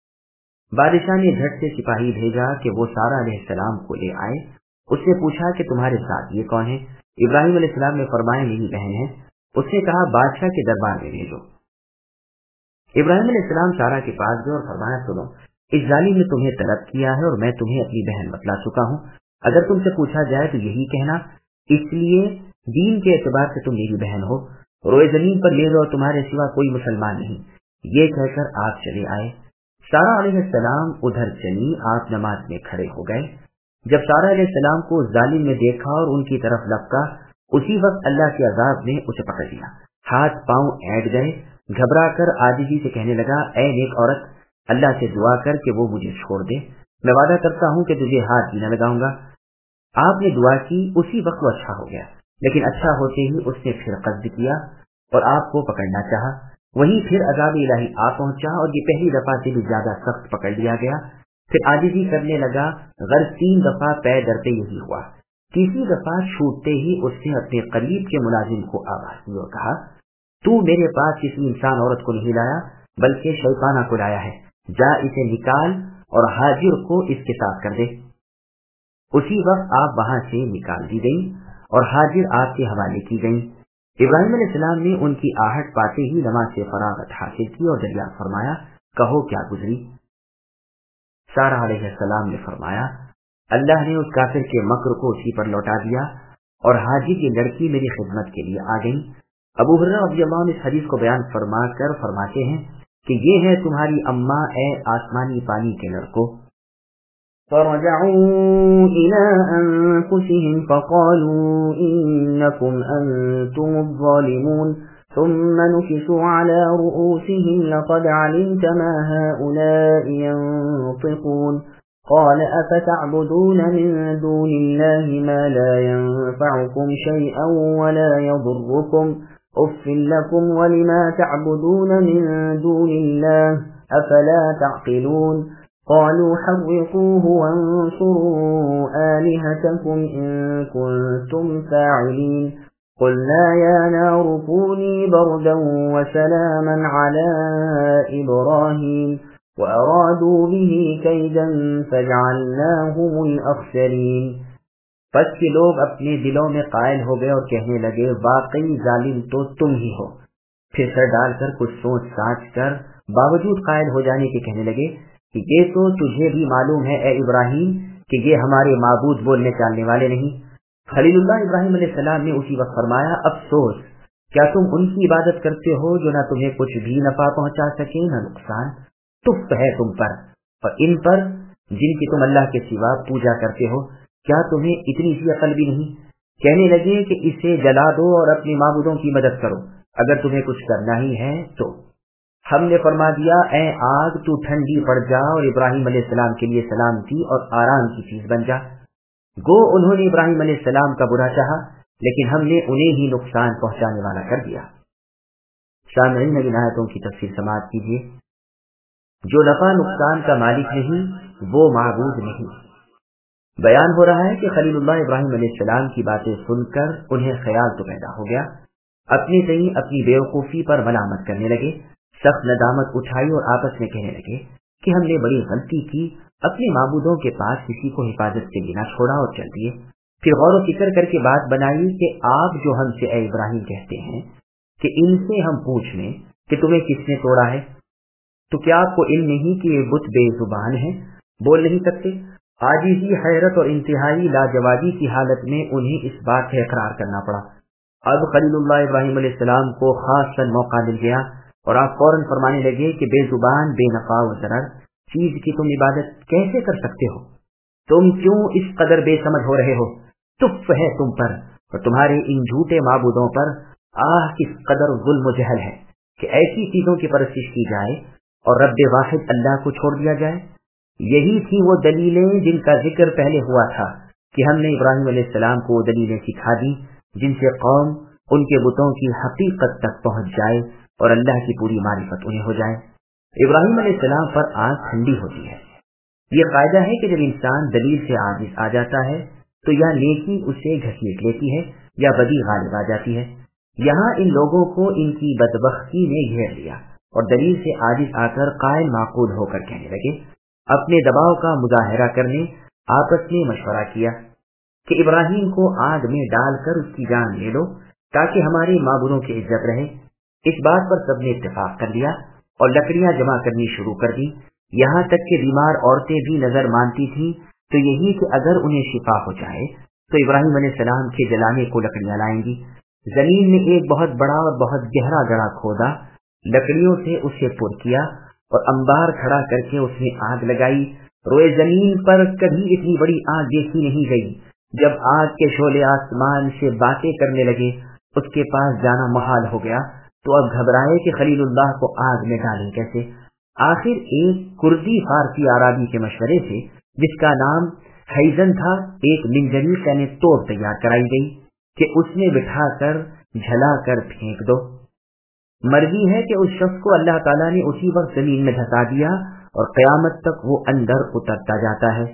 بادشاہ نے جھٹ سے سپاہی بھیجا کہ وہ سارہ علیہ السلام کو لے آئے۔ اس نے پوچھا کہ تمہارے ساتھ یہ کون ہے؟ ابراہیم علیہ السلام نے فرمایا میری بہن ہے۔ اس نے کہا بادشاہ کے دربار میں بھیجو۔ ابراہیم علیہ السلام سارہ کے پاس گئے اور فرمایا سنو، اس ظالم نے تمہیں طلب کیا ہے اور میں تمہیں اپنی بہن بتلا چکا ہوں، اگر تم سے پوچھا جائے تو یہی کہنا، اس لیے دین کے اعتبار سے تم میری بہن ہو، روئے زمین پر میرے اور تمہارے سوا کوئی مسلمان نہیں۔ یہ کہہ کر آپ چلے آئے۔ سارہ علیہ السلام ادھر چلی، آپ نماز میں کھڑے ہو گئے۔ جب سارہ علیہ السلام کو ظالم نے دیکھا اور ان کی طرف لپکا، اسی وقت اللہ کے عذاب نے اسے پکڑ لیا، ہاتھ پاؤں اینٹ گئے، گھبرا کر عاجزی سے کہنے لگا اے نیک عورت، اللہ سے دعا کر کہ وہ مجھے چھوڑ دے، میں وعدہ کرتا ہوں کہ تجھے ہاتھ بھی نہ لگاؤں گا۔ آپ نے دعا کی، اسی وقت وہ اچھا ہو گیا، لیکن اچھا ہوتے ہی اس نے پھر قصد کیا اور آپ کو پکڑنا چاہا۔ وہیں پھر عذاب الہی آ پہنچا اور یہ پہلی دفعہ سے بھی زیادہ سخت پکڑ لیا گیا۔ پھر عاجزی کرنے لگا، غرض 3 دفعہ پیر درتے یہی ہوا۔ تیسری دفعہ چھوٹتے ہی اس نے اپنے قریب کے ملازم کو آواز دی اور کہا تو میرے پاس کسی انسان عورت کو نہیں لایا بلکہ شیطانہ کو لایا ہے، جا اسے نکال اور حاجر کو اس کے ساتھ کر دے۔ اسی وقت آپ وہاں سے نکال دی گئی اور حاجر آپ کے حوالے کی گئی۔ ابراہیم علیہ السلام نے ان کی آہٹ پاتے ہی نماز سے فراغت حاصل کی اور دریافت فرمایا کہو کیا گزری؟ سارہ علیہ السلام نے فرمایا اللہ نے اس کافر کے مکر کو اسی پر لوٹا دیا اور حاجی کی لڑکی میری خدمت کے لیے آ گئی۔ ابو ہریرہ رضی اللہ عنہ اس حدیث کو بیان فرما کر فرماتے ہیں کہ یہ ہے تمہاری اماں اے آسمانی پانی کے لڑکو۔ فرجعوا إلى أنفسهم فقالوا إنكم أنتم الظالمون ثم نكسوا على رؤوسهم لقد علمت ما هؤلاء ينطقون قال أفتعبدون من دون الله ما لا ينفعكم شيئا ولا يضركم أف لكم ولما تعبدون من دون الله أفلا تعقلون قالوا حرقوه وانصروا آلهتكم إن كنتم فاعلين قلنا يا نار كوني بردا وسلاما على إبراهيم وأرادوا به كيدا فجعلناهم الأخسرين۔ پس کے لوگ اپنے دلوں میں قائل ہو گئے اور کہنے لگے واقعی ظالم تو تم ہی ہو۔ پھر سر ڈال کر کچھ سوچ ساچ کر باوجود قائل ہو جانے کے کہنے لگے کہ یہ تو تجھے بھی معلوم ہے اے ابراہیم کہ یہ ہمارے معبود بولنے چالنے والے نہیں۔ خلیل اللہ ابراہیم علیہ السلام نے اسی وقت فرمایا افسوس، کیا تم ان کی عبادت کرتے ہو جو نہ تمہیں کچھ بھی نفع پہنچا سکے نہ نقصان؟ تف ہے تم پر اور ان پر जिनकी तुम अल्लाह के सिवा पूजा करते हो, क्या तुम्हें इतनी सी अकल भी नहीं? कहने लगे कि इसे जला दो और अपने माबूदों की मदद करो, अगर तुम्हें कुछ करना ही है तो। हमने फरमा दिया, ए आग तू ठंडी पड़ जा और इब्राहिम अलैहिस्सलाम के लिए सलामती और आराम की चीज बन जा। गो उन्होंने इब्राहिम अलैहिस्सलाम का बुरा चाहा, लेकिन हमने उन्हें ही नुकसान पहुंचाने वाला कर दिया। सामईन इन आयतों की तफसीर समाअत कीजिए। जो नफा नुकसान का मालिक नहीं वो माबूद नहीं। बयान हो रहा है कि खलीलुल्लाह इब्राहिम अलैहिस्सलाम की बातें सुनकर उन्हें ख्याल तो पैदा हो गया, अपनी तई अपनी बेवकूफी पर मलामत करने लगे, सख्त नदामत उठाई और आपस में कहने लगे कि हमने बड़ी गलती की, अपने माबूदों के पास किसी को हिफाजत के बिना छोड़ा और चल दिए। फिर गौर फिक्र करके बात बनाई कि आप जो हमसे ए इब्राहिम कहते हैं कि इनसे हम पूछ लें कि तुम्हें किसने तोड़ा है, तो क्या आपको इल्म नहीं कि ये बुत बेजुबान है, बोल नहीं सकते? आजिज़ी, हैरत और इंतहाई लाजवाबी की हालत में उन्हें इस बात का इकरार करना पड़ा। अब खलीलुल्लाह इब्राहिम अलैहिस्सलाम को खास मौका मिल गया और आप फौरन फरमाने लगे कि बेजुबान बेनफा व ज़रर चीज की तुम इबादत कैसे कर सकते हो? तुम क्यों इस कदर बेसमझ हो रहे हो? तुफ है तुम पर और तुम्हारे इन झूठे माबूदों पर। किस कदर जुल्म जहल है कि ऐसी चीजों की परस्तिश की जाए और रब्बे वाहिद अल्लाह को छोड़ दिया जाए। यही थी वो दलीलें जिनका जिक्र पहले हुआ था कि हमने इब्राहिम अलैहिस्सलाम को दलीलें सिखा दी जिनसे कौम उनके बुतों की हकीकत तक पहुंच जाए और अल्लाह की पूरी मारिफत उन्हें हो जाए। इब्राहिम अलैहिस्सलाम पर आग ठंडी होती है। ये कायदा है कि जब इंसान दलील से आजिज आ जाता है तो या नेकी उसे घसीट लेती है या बदी गालिब आ जाती है। यहाँ इन लोगों को इनकी बदबख्ती ने घेर लिया और दलील से आजिज आकर कायल माकूल होकर कहने लगे। अपने दबाव का मुजाहरा करने आपस में मशवरा किया कि इब्राहिम को आग में डालकर उसकी जान ले लो ताकि हमारे माबूदों की इज्जत रहे। इस बात पर सबने इत्तेफाक कर लिया और लकड़ियां जमा करनी शुरू कर दी। यहाँ तक कि बीमार औरतें भी नजर मानती थीं तो यही कि अगर उन्हें शिफा हो जाए तो इब्राहिम अलैहिस्सलाम के जलाने को लकड़ियां लाएंगी। जमीन में एक बहुत बड़ा और बहुत गहरा गड्ढा खोदा, लकड़ियों से उसे पुर किया और अंबार खड़ा करके उसमें आग लगाई। रोए जमीन पर कभी इतनी बड़ी आग देखी नहीं गई। जब आग के शोले आसमान से बातें करने लगे, उसके पास जाना मुहाल हो गया, तो अब घबराए कि खलीलुल्लाह को आग में डालें कैसे। आखिर एक कुर्दी फारसी आराबी के मशवरे से, जिसका नाम हैजन था, एक मिंजनीक यानी तोड़ तैयार कराई गई कि उसमें बिठाकर झलाकर फेंक दो। मर्जी है कि उस शख्स को अल्लाह ताला ने उसी वक्त जमीन में धंसा दिया और क़यामत तक वो अंदर उतरता जाता है।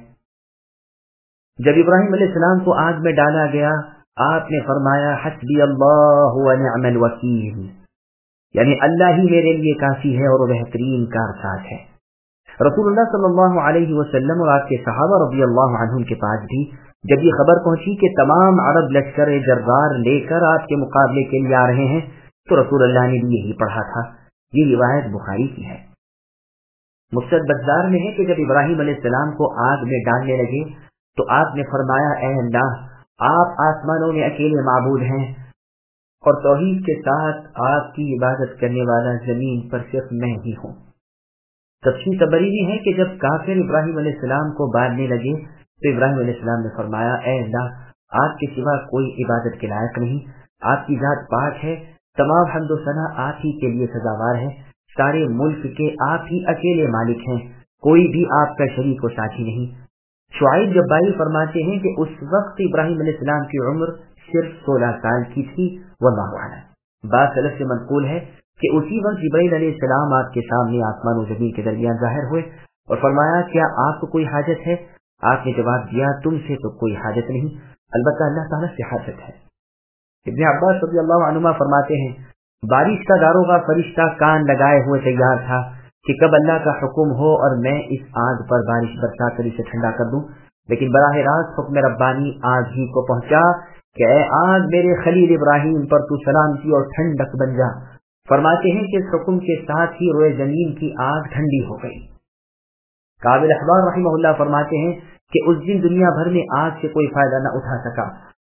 जब इब्राहिम अलैहिस्सलाम को आग में डाला गया, आपने फरमाया हस्बी अल्लाह व निअमल वकील, यानी अल्लाह ही मेरे लिए काफी है और बेहतरीन कारसाज है। रसूलुल्लाह सल्लल्लाहु अलैहि वसल्लम और आपके सहाबा रज़ियल्लाहु अन्हुम के पास भी जब ये खबर पहुंची कि तमाम अरब लश्कर जर्रार लेकर आपके मुकाबले के लिए आ रहे हैं, तो रसूलुल्लाह ने भी यही पढ़ा था। ये रिवायत बुखारी की है। मुस्नद बज़्ज़ार में है कि जब इब्राहिम अलैहिस्सलाम को आग में डालने लगे तो आपने फरमाया, ऐ अल्लाह, आप आसमानों में अकेले माबूद हैं और तौहीद के साथ आपकी इबादत करने वाला जमीन पर सिर्फ मैं ही हूँ। तफसीर तबरी में है कि जब काफिर इब्राहिम अलैहिस्सलाम को बांधने लगे तो इब्राहिम अलैहिस्सलाम ने फरमाया, ऐ अल्लाह, आपके सिवा कोई इबादत के लायक नहीं, आपकी जात पाक है, तमाम हम्द व सना आप ही के लिए सजावार है, सारे मुल्क के आप ही अकेले मालिक हैं, कोई भी आपका शरीक व साथी नहीं। शुआइब जब्बारी फरमाते हैं कि उस वक्त इब्राहिम अलैहिस्सलाम की उम्र सिर्फ 16 साल की थी। वल्लाहु अअलम। बात सलफ से मनकूल है कि उसी वक्त जिब्राइल अलैहिस्सलाम आपके सामने आसमान और जमीन के दरमियान जाहिर हुए और फरमाया, क्या आपको कोई हाजत है? आपने जवाब दिया, तुमसे तो कोई हाजत नहीं, अलबत्ता अल्लाह ताला से हाजत है। इब्न अब्बास रज़ियल्लाहु अन्हुमा फरमाते हैं, बारिश का दारोगा फरिश्ता कान लगाए हुए तैयार था कि कब अल्लाह का हुक्म हो और मैं इस आग पर बारिश बरसा कर इसे ठंडा कर दूं, लेकिन बराह रास्त हुक्म रब्बानी आग ही को पहुंचा कि ऐ आग, मेरे खलील इब्राहिम पर तू सलामती और ठंडक बन जा। फरमाते हैं कि इस हुक्म के साथ ही रोए जमीन की आग ठंडी हो गई। काबिल अखबार रहमहुल्लाह फरमाते हैं कि उस दिन दुनिया भर में आग से कोई फायदा न उठा सका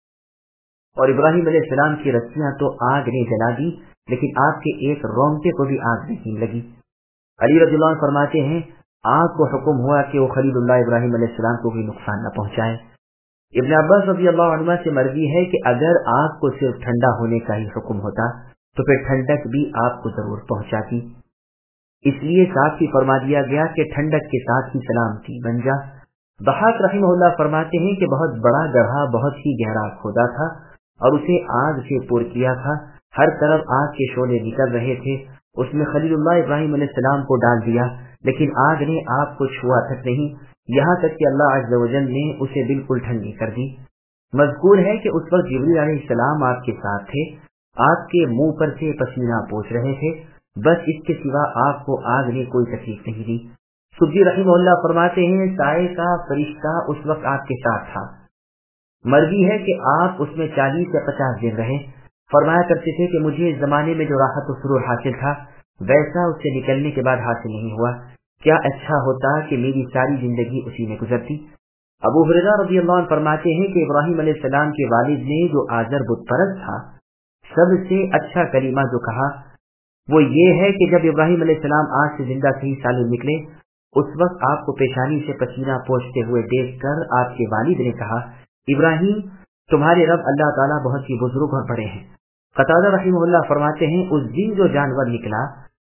और इब्राहिम अलैहिस्सलाम की रस्सियां तो आग ने जला दी, लेकिन आपके एक रोंगटे को भी आग नहीं लगी। अली रज़ियल्लाहु अन्हु फरमाते हैं, آگ کو حکم ہوا کہ وہ خلیل اللہ ابراہیم علیہ السلام کو کوئی نقصان نہ پہنچائے۔ ابن عباس رضی اللہ عنہ سے مروی ہے کہ اگر آگ کو صرف ٹھنڈا ہونے کا ہی حکم ہوتا تو پھر ٹھنڈک بھی آپ کو ضرور پہنچاتی، اس لیے ساتھ ہی فرما دیا گیا کہ ٹھنڈک کے ساتھ ہی سلامتی بن جا۔ ضحاک رحمہ اللہ فرماتے ہیں کہ بہت بڑا گڑھا بہت ہی گہرا کھودا تھا اور اسے آگ سے پر کیا تھا، ہر طرف آگ کے شعلے نکل رہے تھے۔ اس میں خلیل اللہ ابراہیم علیہ السلام کو ڈال دیا، لیکن آگ نے آپ کو چھوا تک نہیں، یہاں تک کہ اللہ عز و جل نے اسے بالکل ٹھنڈی کر دی۔ مذکور ہے کہ اس وقت جبریل علیہ السلام آپ کے ساتھ تھے، آپ کے منہ پر سے پسینہ پوچھ رہے تھے، بس اس کے سوا آپ کو آگ نے کوئی تکلیف نہیں دی۔ سبزی رحمہ اللہ فرماتے ہیں سائے کا فرشتہ اس وقت آپ کے ساتھ تھا، مروی ہے کہ آپ اس میں 40 یا 50 دن رہے۔ فرمایا کرتے تھے کہ مجھے اس زمانے میں جو راحت و سرور حاصل تھا ویسا اس سے نکلنے کے بعد حاصل نہیں ہوا، کیا اچھا ہوتا کہ میری ساری زندگی اسی میں گزرتی۔ ابو ہریرہ رضی اللہ عنہ فرماتے ہیں کہ ابراہیم علیہ السلام کے والد نے جو آزر بت پرست تھا سب سے اچھا کلمہ جو کہا وہ یہ ہے کہ جب ابراہیم علیہ السلام آج سے زندہ صحیح سالم نکلے اس وقت آپ کو پیشانی سے پسینہ پوچھتے ہوئے دیکھ کر آپ کے والد نے کہا ابراہیم تمہارے رب اللہ تعالیٰ بہت ہی بزرگ اور بڑے ہیں۔ قتادہ رحمہ اللہ فرماتے ہیں اس دن جو جانور نکلا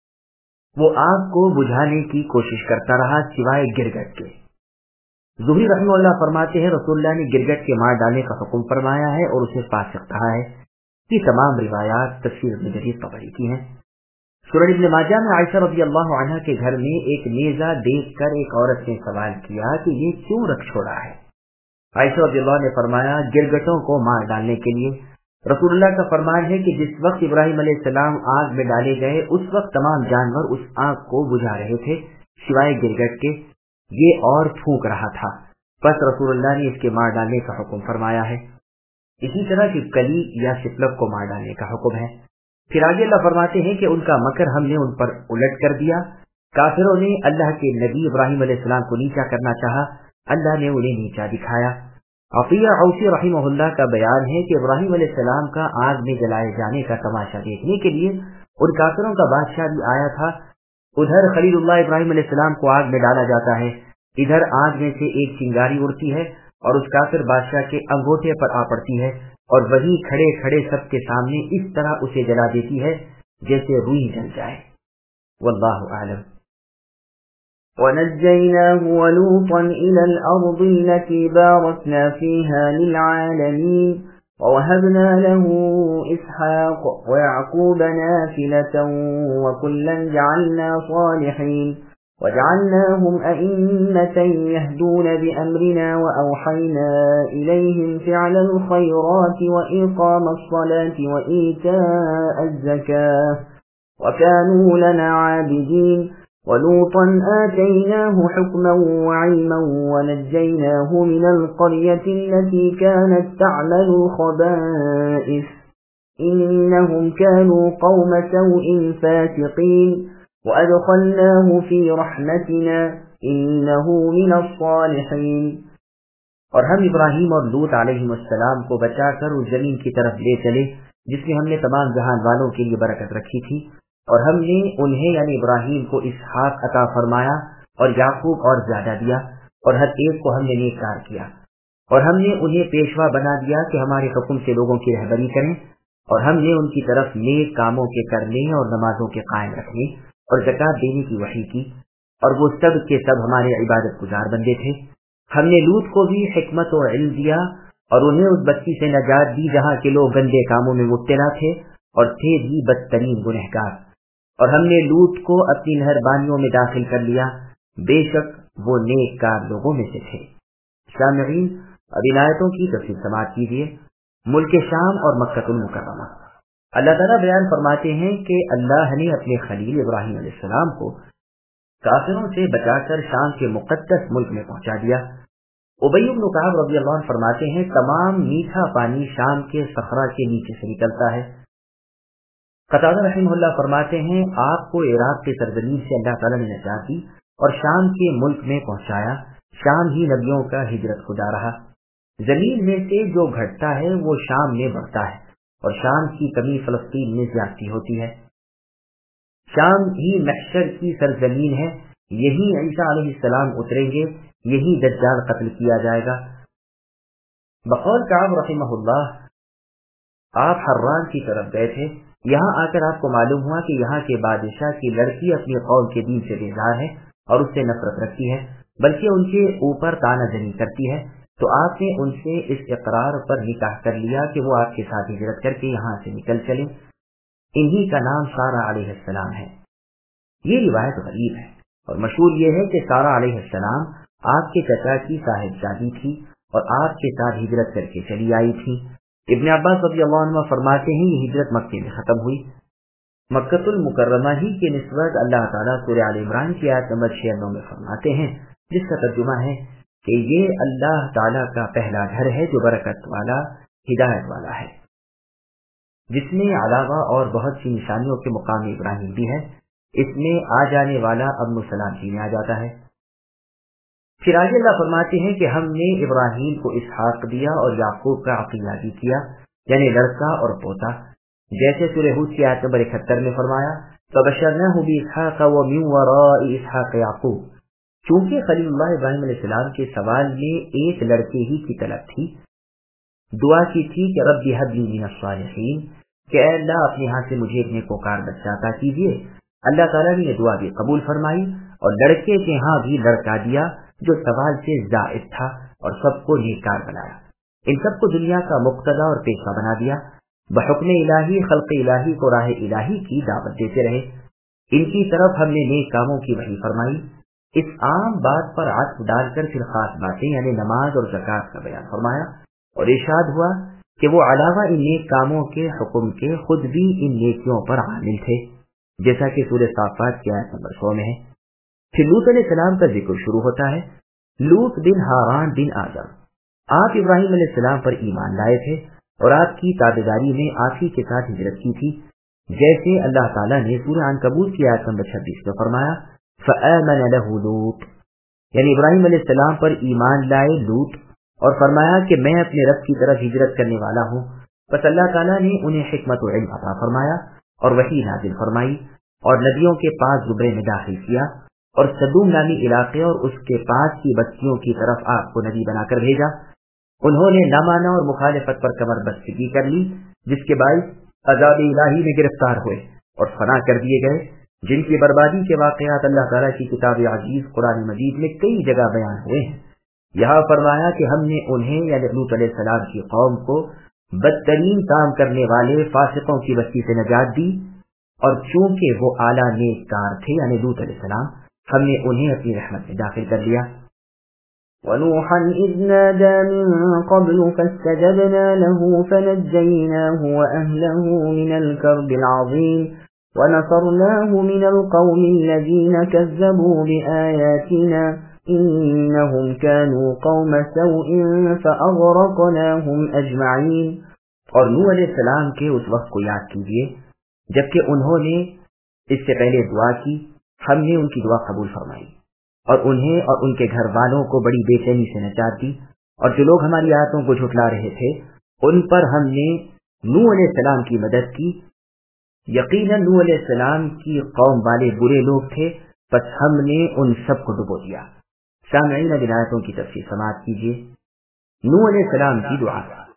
وہ آگ کو بجھانے کی کوشش کرتا رہا سوائے گرگٹ کے۔ زہری رحمہ اللہ فرماتے ہیں رسول اللہ نے گرگٹ کے مار ڈالنے کا حکم فرمایا ہے اور اسے فاسق کہا ہے۔ یہ تمام روایات تفسیر ابن جریر طبری کی ہیں۔ سنن ابن ماجہ میں عائشہ رضی اللہ عنہا کے گھر میں ایک نیزہ دیکھ کر ایک عورت نے سوال کیا کہ یہ کیوں رکھ چھوڑا ہے؟ عائشہ رضی اللہ نے فرمایا گرگٹوں کو مار ڈالنے کے لیے۔ رسول اللہ کا فرمان ہے کہ جس وقت ابراہیم علیہ السلام آگ میں ڈالے گئے اس وقت تمام جانور اس آگ کو بجھا رہے تھے سوائے گرگٹ کے، یہ اور پھونک رہا تھا، بس رسول اللہ نے اس کے مار ڈالنے کا حکم فرمایا ہے۔ اسی طرح کی کلی یا سپلک کو مار ڈالنے کا حکم ہے۔ پھر آگے اللہ فرماتے ہیں کہ ان کا مکر ہم نے ان پر الٹ کر دیا، کافروں نے اللہ کے نبی ابراہیم علیہ السلام کو نیچا کرنا چاہا، اللہ نے انہیں نیچا دکھایا۔ عطیہ اوسی رحمہ اللہ کا بیان ہے کہ ابراہیم علیہ السلام کا آگ میں جلائے جانے کا تماشا دیکھنے کے لیے ان کافروں کا بادشاہ بھی آیا تھا۔ ادھر خلیل اللہ ابراہیم علیہ السلام کو آگ میں ڈالا جاتا ہے، ادھر آگ میں سے ایک چنگاری اڑتی ہے اور اس کافر بادشاہ کے انگوٹھے پر آ پڑتی ہے اور وہی کھڑے کھڑے سب کے سامنے اس طرح اسے جلا دیتی ہے جیسے روئی جل جائے۔ واللہ اعلم۔ ونجيناه ولوطا إلى الأرض التي باركنا فيها للعالمين ووهبنا له إسحاق ويعقوب نافلة وكلا جعلنا صالحين وجعلناهم أئمة يهدون بأمرنا وأوحينا إليهم فعل الخيرات وإقام الصلاة وإيتاء الزكاة وكانوا لنا عابدين ولوطا آتيناه حكما وعلما ونجيناه من القرية التي كانت تعمل الخبائث إنهم كانوا قوم سوء فاسقين وأدخلناه في رحمتنا إنه من الصالحين۔ اور ہم ابراہیم اور لوط علیہ السلام کو بچا کر اس زمین کی طرف لے چلے جس میں ہم نے تمام جہان والوں کے لیے برکت رکھی تھی، اور ہم نے انہیں یعنی ابراہیم کو اسحاق عطا فرمایا اور یعقوب اور زیادہ دیا، اور ہر ایک کو ہم نے نیک کار کیا، اور ہم نے انہیں پیشوا بنا دیا کہ ہمارے حکم سے لوگوں کی رہبری کریں، اور ہم نے ان کی طرف نیک کاموں کے کرنے اور نمازوں کے قائم رکھنے اور زکوٰۃ دینے کی وحی کی، اور وہ سب کے سب ہمارے عبادت گزار بندے تھے۔ ہم نے لوط کو بھی حکمت و علم دیا اور انہیں اس بستی سے نجات دی جہاں کے لوگ گندے کاموں میں مبتلا تھے اور تھے بھی بدترین گنہگار، اور ہم نے لوط کو اپنی مہربانیوں میں داخل کر لیا، بے شک وہ نیک کار لوگوں میں سے تھے۔ سامعین، اب ان آیتوں کی تفصیل سماعت کیجیے۔ ملک شام اور مکہ المکرمہ۔ اللہ تعالیٰ بیان فرماتے ہیں کہ اللہ نے اپنے خلیل ابراہیم علیہ السلام کو کافروں سے بچا کر شام کے مقدس ملک میں پہنچا دیا۔ ابی بن کعب رضی اللہ عنہ فرماتے ہیں تمام میٹھا پانی شام کے صحرا کے نیچے سے نکلتا ہے۔ قتادہ رحمہ اللہ فرماتے ہیں آپ کو عراق کے سرزمین سے اللہ تعالیٰ نے نجات دی اور شام کے ملک میں پہنچایا۔ شام ہی نبیوں کا ہجرت خدا رہا۔ زمین میں سے جو گھٹتا ہے وہ شام میں بڑھتا ہے، اور شام کی کمی فلسطین میں زیادتی ہوتی ہے۔ شام ہی محشر کی سرزمین ہے، یہی عیسیٰ علیہ السلام اتریں گے، یہی دجال قتل کیا جائے گا۔ بقول کعب رحمہ اللہ، آپ حران کی طرف گئے تھے، یہاں آ کر آپ کو معلوم ہوا کہ یہاں کے بادشاہ کی لڑکی اپنی قوم کے دین سے بیزار ہے اور اس سے نفرت رکھتی ہے، بلکہ ان کے اوپر تانا زنی کرتی ہے، تو آپ نے ان سے اس اقرار پر نکاح کر لیا کہ وہ آپ کے ساتھ ہجرت کر کے یہاں سے نکل چلیں۔ انہی کا نام سارہ علیہ السلام ہے۔ یہ روایت غریب ہے اور مشہور یہ ہے کہ سارہ علیہ السلام آپ کے چچا کی صاحبزادی تھی اور آپ کے ساتھ ہجرت کر کے چلی آئی تھی۔ ابن عباس رضی اللہ عنہ فرماتے ہیں یہ ہجرت مکے میں ختم ہوئی۔ مکۃ المکرمہ ہی کی نسبت اللہ تعالیٰ سورہ آل عمران کی آیت نمبر 96 میں فرماتے ہیں، جس کا ترجمہ ہے کہ یہ اللہ تعالیٰ کا پہلا گھر ہے جو برکت والا، ہدایت والا ہے، جس میں علاوہ اور بہت سی نشانیوں کے مقام ابراہیم بھی ہے۔ اس میں آ جانے والا ابن السلام جی میں آ جاتا ہے۔ پھر آگے اللہ فرماتے ہیں کہ ہم نے ابراہیم کو اسحاق دیا اور یعقوب کا عقیلہ بھی کیا، یعنی لڑکا اور پوتا، جیسے سورہ ہود کی آیت نمبر 71 میں فرمایا فَبَشَّرْنَاهُ بِإِسْحَاقَ وَمِن وَرَاءِ إِسْحَاقَ يَعْقُوبَ۔ چونکہ خلیل اللہ ابراہیم علیہ السلام کے سوال میں ایک لڑکے ہی کی طلب تھی، دعا کی تھی کہ رب هب لي من الصالحین، کہ اے اللہ اپنے ہاتھ سے مجھے ایک نیکوکار بچہ عطا کیجیے۔ اللہ تعالیٰ نے یہ دعا بھی قبول فرمائی اور لڑکے کے ہاں بھی لڑکا دیا جو سوال سے زائد تھا اور سب کو نیکار بنایا، ان سب کو دنیا کا مقتدی اور پیشہ بنا دیا، بحکم الہی خلق الہی کو راہ الہی کی دعوت دیتے رہے، ان کی طرف ہم نے نیک کاموں کی وحی فرمائی۔ اس عام بات پر عطف ڈال کر پھر خاص باتیں یعنی نماز اور زکوٰۃ کا بیان فرمایا اور ارشاد ہوا کہ وہ علاوہ ان نیک کاموں کے حکم کے خود بھی ان نیکیوں پر عامل تھے، جیسا کہ سورہ صافات کی آیت نمبر 100 میں ہے۔ پھر لوط علیہ السلام کا ذکر شروع ہوتا ہے۔ لوط بن ہاران بن آدم، آپ ابراہیم علیہ السلام پر ایمان لائے تھے اور آپ کی تابعداری میں آپ ہی کے ساتھ ہجرت کی تھی، جیسے اللہ تعالیٰ نے سورہ عنکبوت کی آیت نمبر 26 میں فرمایا فآمن له لوط، یعنی ابراہیم علیہ السلام پر ایمان لائے لوط اور فرمایا کہ میں اپنے رب کی طرف ہجرت کرنے والا ہوں۔ بس اللہ تعالیٰ نے انہیں حکمت و علم عطا فرمایا اور وحی نازل فرمائی اور ندیوں کے پاس زمرے میں داخل کیا اور صدوم نامی علاقے اور اس کے پاس کی بستیوں کی طرف آپ کو نبی بنا کر بھیجا۔ انہوں نے نہ مانا اور مخالفت پر کمر بستگی کر لی، جس کے باعث عذاب الہی میں گرفتار ہوئے اور فنا کر دیے گئے، جن کی بربادی کے واقعات اللہ تعالیٰ کی کتاب عزیز قرآن مجید میں کئی جگہ بیان ہوئے ہیں۔ یہاں فرمایا کہ ہم نے انہیں یعنی لوط علیہ السلام کی قوم کو بدترین کام کرنے والے فاسقوں کی بستی سے نجات دی، اور چونکہ وہ اعلیٰ نیک کار تھے یعنی لوط علیہ السلام، ہم نے انہیں اپنی رحمت میں داخل کر لیا۔ وَنُوحًا إِذْ نَادَى مِن قَبْلُ فَاسْتَجَبْنَا لَهُ فَنَجَّيْنَاهُ وَأَهْلَهُ مِنَ الْكَرْبِ الْعَظِيمِ وَنَصَرْنَاهُ مِنَ الْقَوْمِ الَّذِينَ كَذَّبُوا بِآيَاتِنَا إِنَّهُمْ كَانُوا قَوْمَ سَوْءٍ فَأَغْرَقْنَاهُمْ أَجْمَعِينَ۔ اور نوح علیہ السلام کے اس وقت کو یاد کیجیے جبکہ انہوں نے اس سے پہلے دعا کی، ہم نے ان کی دعا قبول فرمائی اور انہیں اور ان کے گھر والوں کو بڑی بے چینی سے نجات دی، اور جو لوگ ہماری آیتوں کو جھٹلا رہے تھے ان پر ہم نے نوح علیہ السلام کی مدد کی۔ یقیناً نوح علیہ السلام کی قوم والے برے لوگ تھے، بس ہم نے ان سب کو ڈبو دیا۔ سامعین اب آیتوں کی تفسیر سماعت کیجیے۔ نوح علیہ السلام کی دعا۔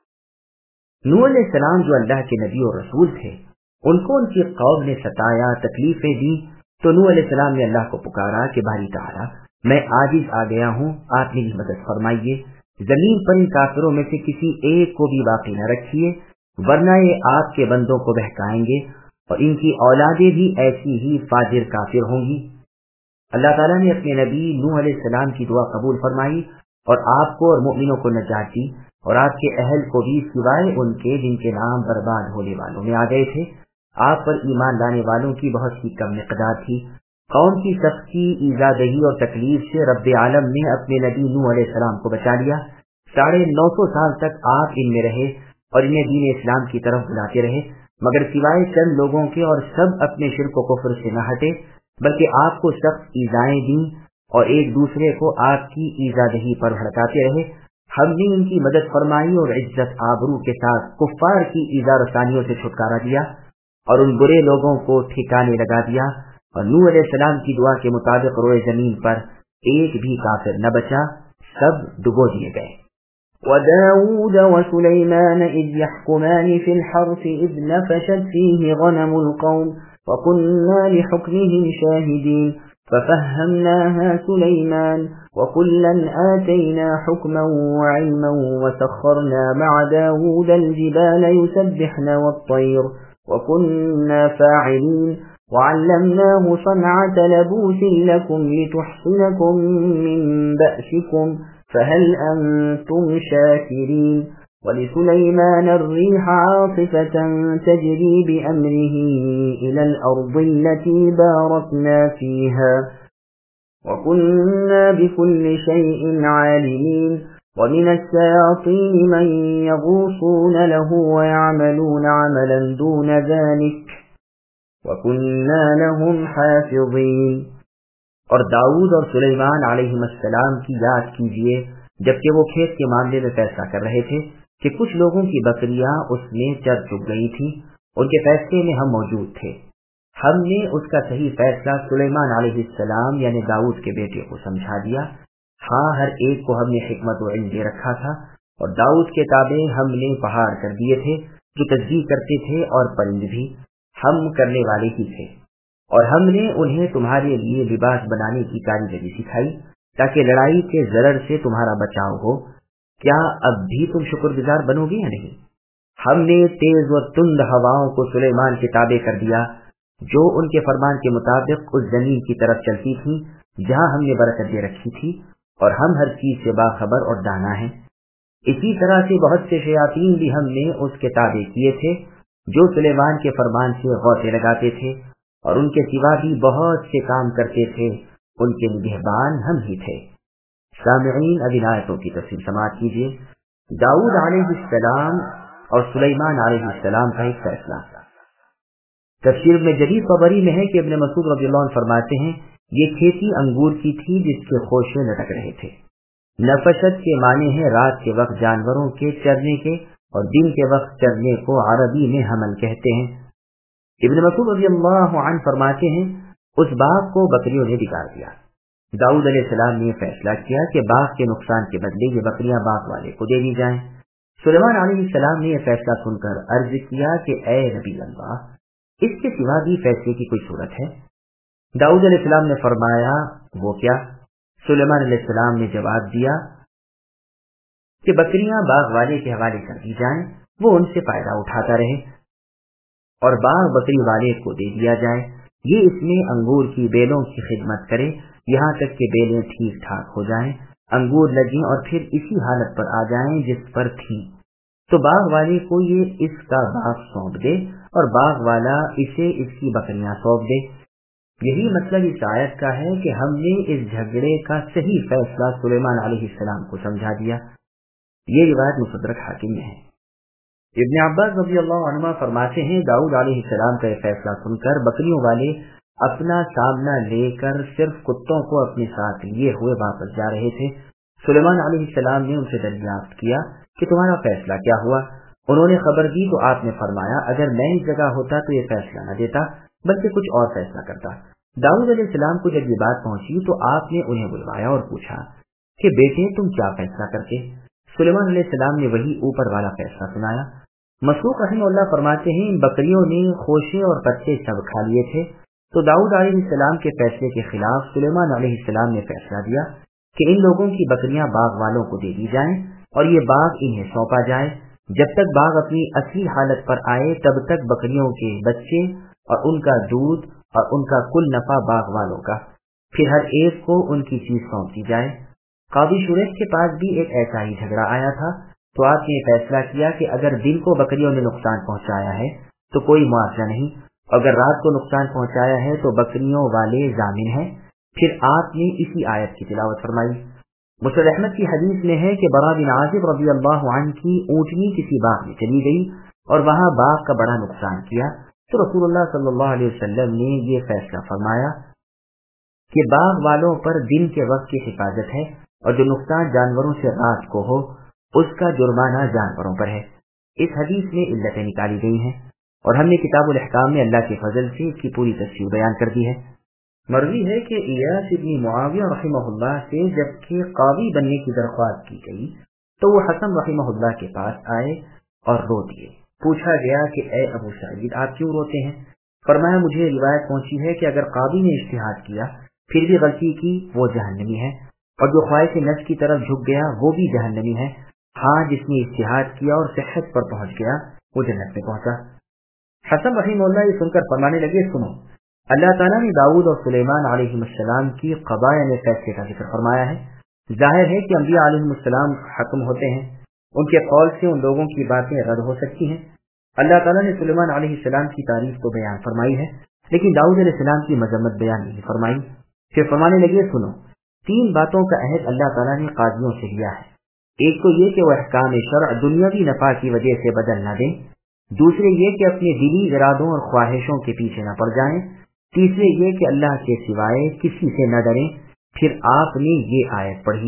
نوح علیہ السلام جو اللہ کے نبی اور رسول تھے، ان کو ان کی قوم نے ستایا، تکلیفیں دی، تو نوح علیہ السلام نے اللہ کو پکارا کہ باری تعالیٰ میں عاجز آ گیا ہوں، آپ میری مدد فرمائیے، زمین پر ان کافروں میں سے کسی ایک کو بھی باقی نہ رکھیے، ورنہ یہ آپ کے بندوں کو بہکائیں گے اور ان کی اولادیں بھی ایسی ہی فاجر کافر ہوں گی۔ اللہ تعالیٰ نے اپنے نبی نوح علیہ السلام کی دعا قبول فرمائی اور آپ کو اور مؤمنوں کو نجات دی، اور آپ کے اہل کو بھی سوائے ان کے جن کے نام برباد ہونے والوں میں آ گئے تھے۔ آپ پر ایمان لانے والوں کی بہت ہی کم مقدار تھی۔ قوم کی سختی، ایذا دہی اور تکلیف سے رب عالم نے اپنے نبی نوح علیہ السلام کو بچا لیا۔ 950 سال تک آپ ان میں رہے اور انہیں دین اسلام کی طرف بلاتے رہے، مگر سوائے چند لوگوں کے، اور سب اپنے شرک و کفر سے نہ ہٹے، بلکہ آپ کو سخت ایذائیں دیں اور ایک دوسرے کو آپ کی ایذا دہی پر بھڑکاتے رہے۔ ہم نے ان کی مدد فرمائی اور عزت آبرو کے ساتھ کفار کی ایذا رسانیوں سے چھٹکارا دیا اور ان برے لوگوں کو ٹھکانے لگا دیا اور نوح علیہ السلام کی دعا کے مطابق روئے زمین پر ایک بھی کافر نہ بچا، سب ڈبو دیے گئے۔ وَدَاوُودَ وَسُلَيْمَانَ إِذْ يَحْكُمَانِ فِي الْحَرْثِ إِذْ نَفَشَتْ فِيهِ غَنَمُ الْقَوْمِ وَكُنَّا لِحُكْمِهِمْ شَاهِدِينَ فَفَهَّمْنَاهَا سُلَيْمَانَ وَكُلًّا آتَيْنَا حُكْمًا وَعِلْمًا وَسَخَّرْنَا مَعَ دَاوُودَ الْجِبَالَ يُسَبِّحْنَ وَالطَّيْرَ وَكُنَّا فَاعِلِينَ وَعَلَّمْنَاهُ صَنْعَةَ لَبُوسٍ لَكُمْ لِتُحْصِنَكُمْ مِنْ بَأْسِكُمْ فَهَلْ أَنْتُمْ شَاكِرِينَ وَلِسُلَيْمَانَ الرِّيحَ عَاصِفَةً تَجْرِي بِأَمْرِهِ إِلَى الْأَرْضِ الَّتِي بَارَكْنَا فِيهَا وَكُنَّا بِكُلِّ شَيْءٍ عَالِمِينَ وَمِنَ الشَّيَاطِينِ مَنْ يَغُوصُونَ لَهُ وَيَعْمَلُونَ عَمَلًا دُونَ ذَلِكَ وَكُنَّا لَهُمْ حَافِظِينَ۔ اور داؤد اور سلیمان علیہ السلام کی یاد کیجیے جبکہ وہ کھیت کے معاملے میں فیصلہ کر رہے تھے کہ کچھ لوگوں کی بکریاں اس میں چر چگ گئی تھیں، ان کے فیصلے میں ہم موجود تھے۔ ہم نے اس کا صحیح فیصلہ سلیمان علیہ السلام یعنی داؤد کے بیٹے کو سمجھا دیا۔ ہاں، ہر ایک کو ہم نے حکمت و علم دے رکھا تھا، اور داؤد کے تابع ہم نے پہاڑ کر دیے تھے جو تسبیح کرتے تھے، اور پرند بھی ہم کرنے والے ہی تھے، اور ہم نے انہیں تمہارے لیے لباس بنانے کی کاریگری سکھائی تاکہ لڑائی کے ضرر سے تمہارا بچاؤ ہو۔ کیا اب بھی تم شکر گزار بنو گے یا نہیں؟ ہم نے تیز و تند ہواؤں کو سلیمان کے تابع کر دیا جو ان کے فرمان کے مطابق اس زمین کی طرف چلتی تھی جہاں ہم نے برکت دے رکھی تھی، اور ہم ہر چیز سے باخبر اور دانا ہیں۔ اسی طرح سے بہت سے شیاطین بھی ہم نے اس کے تابع کیے تھے جو سلیمان کے فرمان سے غوطے لگاتے تھے، اور ان کے سوا بھی بہت سے کام کرتے تھے، ان کے نگہبان ہم ہی تھے۔ سامعین، اب ان آیتوں کی تفصیل سماعت کیجیے۔ داؤد علیہ السلام اور سلیمان علیہ السلام کا ایک فیصلہ۔ تفسیر میں جدید خبری میں ہے کہ ابن مسعود رضی اللہ عنہ فرماتے ہیں یہ کھیتی انگور کی تھی جس کے خوشے لٹک رہے تھے۔ نفشت کے معنی ہے رات کے وقت جانوروں کے چرنے کے، اور دن کے وقت چرنے کو عربی میں حمل کہتے ہیں۔ ابن مسعود رضی اللہ عنہ فرماتے ہیں اس باغ کو بکریوں نے بگاڑ دیا۔ داؤد علیہ السلام نے فیصلہ کیا کہ باغ کے نقصان کے بدلے یہ بکریاں باغ والے کو دے دی جائیں۔ سلیمان علیہ السلام نے یہ فیصلہ سن کر عرض کیا کہ اے نبی اللہ، اس کے سوا بھی فیصلے کی کوئی صورت ہے؟ داؤد علیہ السلام نے فرمایا وہ کیا؟ سلیمان علیہ السلام نے جواب دیا کہ بکریاں باغ والے کے حوالے کر دی جائیں، وہ ان سے فائدہ اٹھاتا رہے، اور باغ بکری والے کو دے دیا جائے، یہ اس میں انگور کی بیلوں کی خدمت کرے یہاں تک کہ بیلیں ٹھیک ٹھاک ہو جائیں، انگور لگیں اور پھر اسی حالت پر آ جائیں جس پر تھیں، تو باغ والے کو یہ اس کا باغ سونپ دے اور باغ والا اسے اس کی بکریاں سونپ دے۔ یہی مطلب اس آیت کا ہے کہ ہم نے اس جھگڑے کا صحیح فیصلہ سلیمان علیہ السلام کو سمجھا دیا۔ یہ روایت مصدرک حاکم میں ہے۔ ابن عباس رضی اللہ عنہ فرماتے ہیں داؤد علیہ السلام کا یہ فیصلہ سن کر بکریوں والے اپنا سامنا لے کر صرف کتوں کو اپنے ساتھ لیے ہوئے واپس جا رہے تھے۔ سلیمان علیہ السلام نے ان سے دریافت کیا کہ تمہارا فیصلہ کیا ہوا؟ انہوں نے خبر دی تو آپ نے فرمایا اگر میں اس جگہ ہوتا تو یہ فیصلہ نہ دیتا بلکہ کچھ اور فیصلہ کرتا۔ داؤد علیہ السلام کو جب یہ بات پہنچی تو آپ نے انہیں بلوایا اور پوچھا کہ بیٹے تم کیا فیصلہ کرتے؟ سلیمان علیہ السلام نے وہی اوپر والا فیصلہ سنایا۔ مسروق رحمہ اللہ فرماتے ہیں ان بکریوں نے خوشے اور پتے سب کھا لیے تھے، تو داؤد علیہ السلام کے فیصلے کے خلاف سلیمان علیہ السلام نے فیصلہ دیا کہ ان لوگوں کی بکریاں باغ والوں کو دے دی جائیں اور یہ باغ انہیں سونپا جائے۔ جب تک باغ اپنی اصلی حالت پر آئے تب تک بکریوں کے بچے اور ان کا دودھ اور ان کا کل نفع باغ والوں کا، پھر ہر ایک کو ان کی چیز سونپ دی جائے۔ قاضی شریح کے پاس بھی ایک ایسا ہی جھگڑا آیا تھا، تو آپ نے فیصلہ کیا کہ اگر دن کو بکریوں نے نقصان پہنچایا ہے تو کوئی معاوضہ نہیں، اگر رات کو نقصان پہنچایا ہے تو بکریوں والے ضامن ہیں۔ پھر آپ نے اسی آیت کی تلاوت فرمائی۔ مسند احمد کی حدیث میں ہے کہ برا بن عازب رضی اللہ عنہ کی اونٹنی کسی باغ میں چلی گئی اور وہاں باغ کا بڑا نقصان کیا، تو رسول اللہ صلی اللہ علیہ وسلم نے یہ فیصلہ فرمایا کہ باغ والوں پر دن کے وقت کی حفاظت ہے اور جو نقصان جانوروں سے رات کو ہو اس کا جرمانہ جانوروں پر ہے۔ اس حدیث میں علتیں نکالی گئی ہیں اور ہم نے کتاب الاحکام میں اللہ کے فضل سے اس کی پوری تفصیل بیان کر دی ہے۔ مروی ہے کہ ایاس ابن معاویہ رحمہ اللہ سے جبکہ قاضی بننے کی درخواست کی گئی تو وہ حسن رحمہ اللہ کے پاس آئے اور رو دیے۔ پوچھا گیا کہ اے ابو سعید آپ کیوں روتے ہیں؟ فرمایا مجھے روایت پہنچی ہے کہ اگر قاضی نے اجتہاد کیا پھر بھی غلطی کی وہ جہنمی ہے، اور جو خواہش نفس کی طرف جھک گیا وہ بھی جہنمی ہے، ہاں جس نے اجتہاد کیا اور صحت پر پہنچ گیا وہ جنت میں پہنچا۔ حسن رحمہ اللہ یہ سن کر فرمانے لگے سنو، اللہ تعالیٰ نے داؤد اور سلیمان علیہ السلام کی قضاء میں فیصلے کا ذکر فرمایا ہے۔ ظاہر ہے کہ انبیاء علیہ السلام حکم ہوتے ہیں، ان کے قول سے ان لوگوں کی باتیں رد ہو سکتی ہیں۔ اللہ تعالیٰ نے سلیمان علیہ السلام کی تعریف تو بیان فرمائی ہے لیکن داؤد علیہ السلام کی مذمت بیان نہیں فرمائی۔ پھر فرمانے لگے سنو، 3 باتوں کا عہد اللہ تعالیٰ نے قاضیوں سے لیا ہے۔ ایک تو یہ کہ وہ احکام شرع دنیاوی نفع کی وجہ سے بدل نہ دیں، دوسرے یہ کہ اپنے دلی ارادوں اور خواہشوں کے پیچھے نہ پڑ جائیں، تیسرے یہ کہ اللہ کے سوائے کسی سے نہ ڈریں۔ پھر آپ نے یہ آیت پڑھی،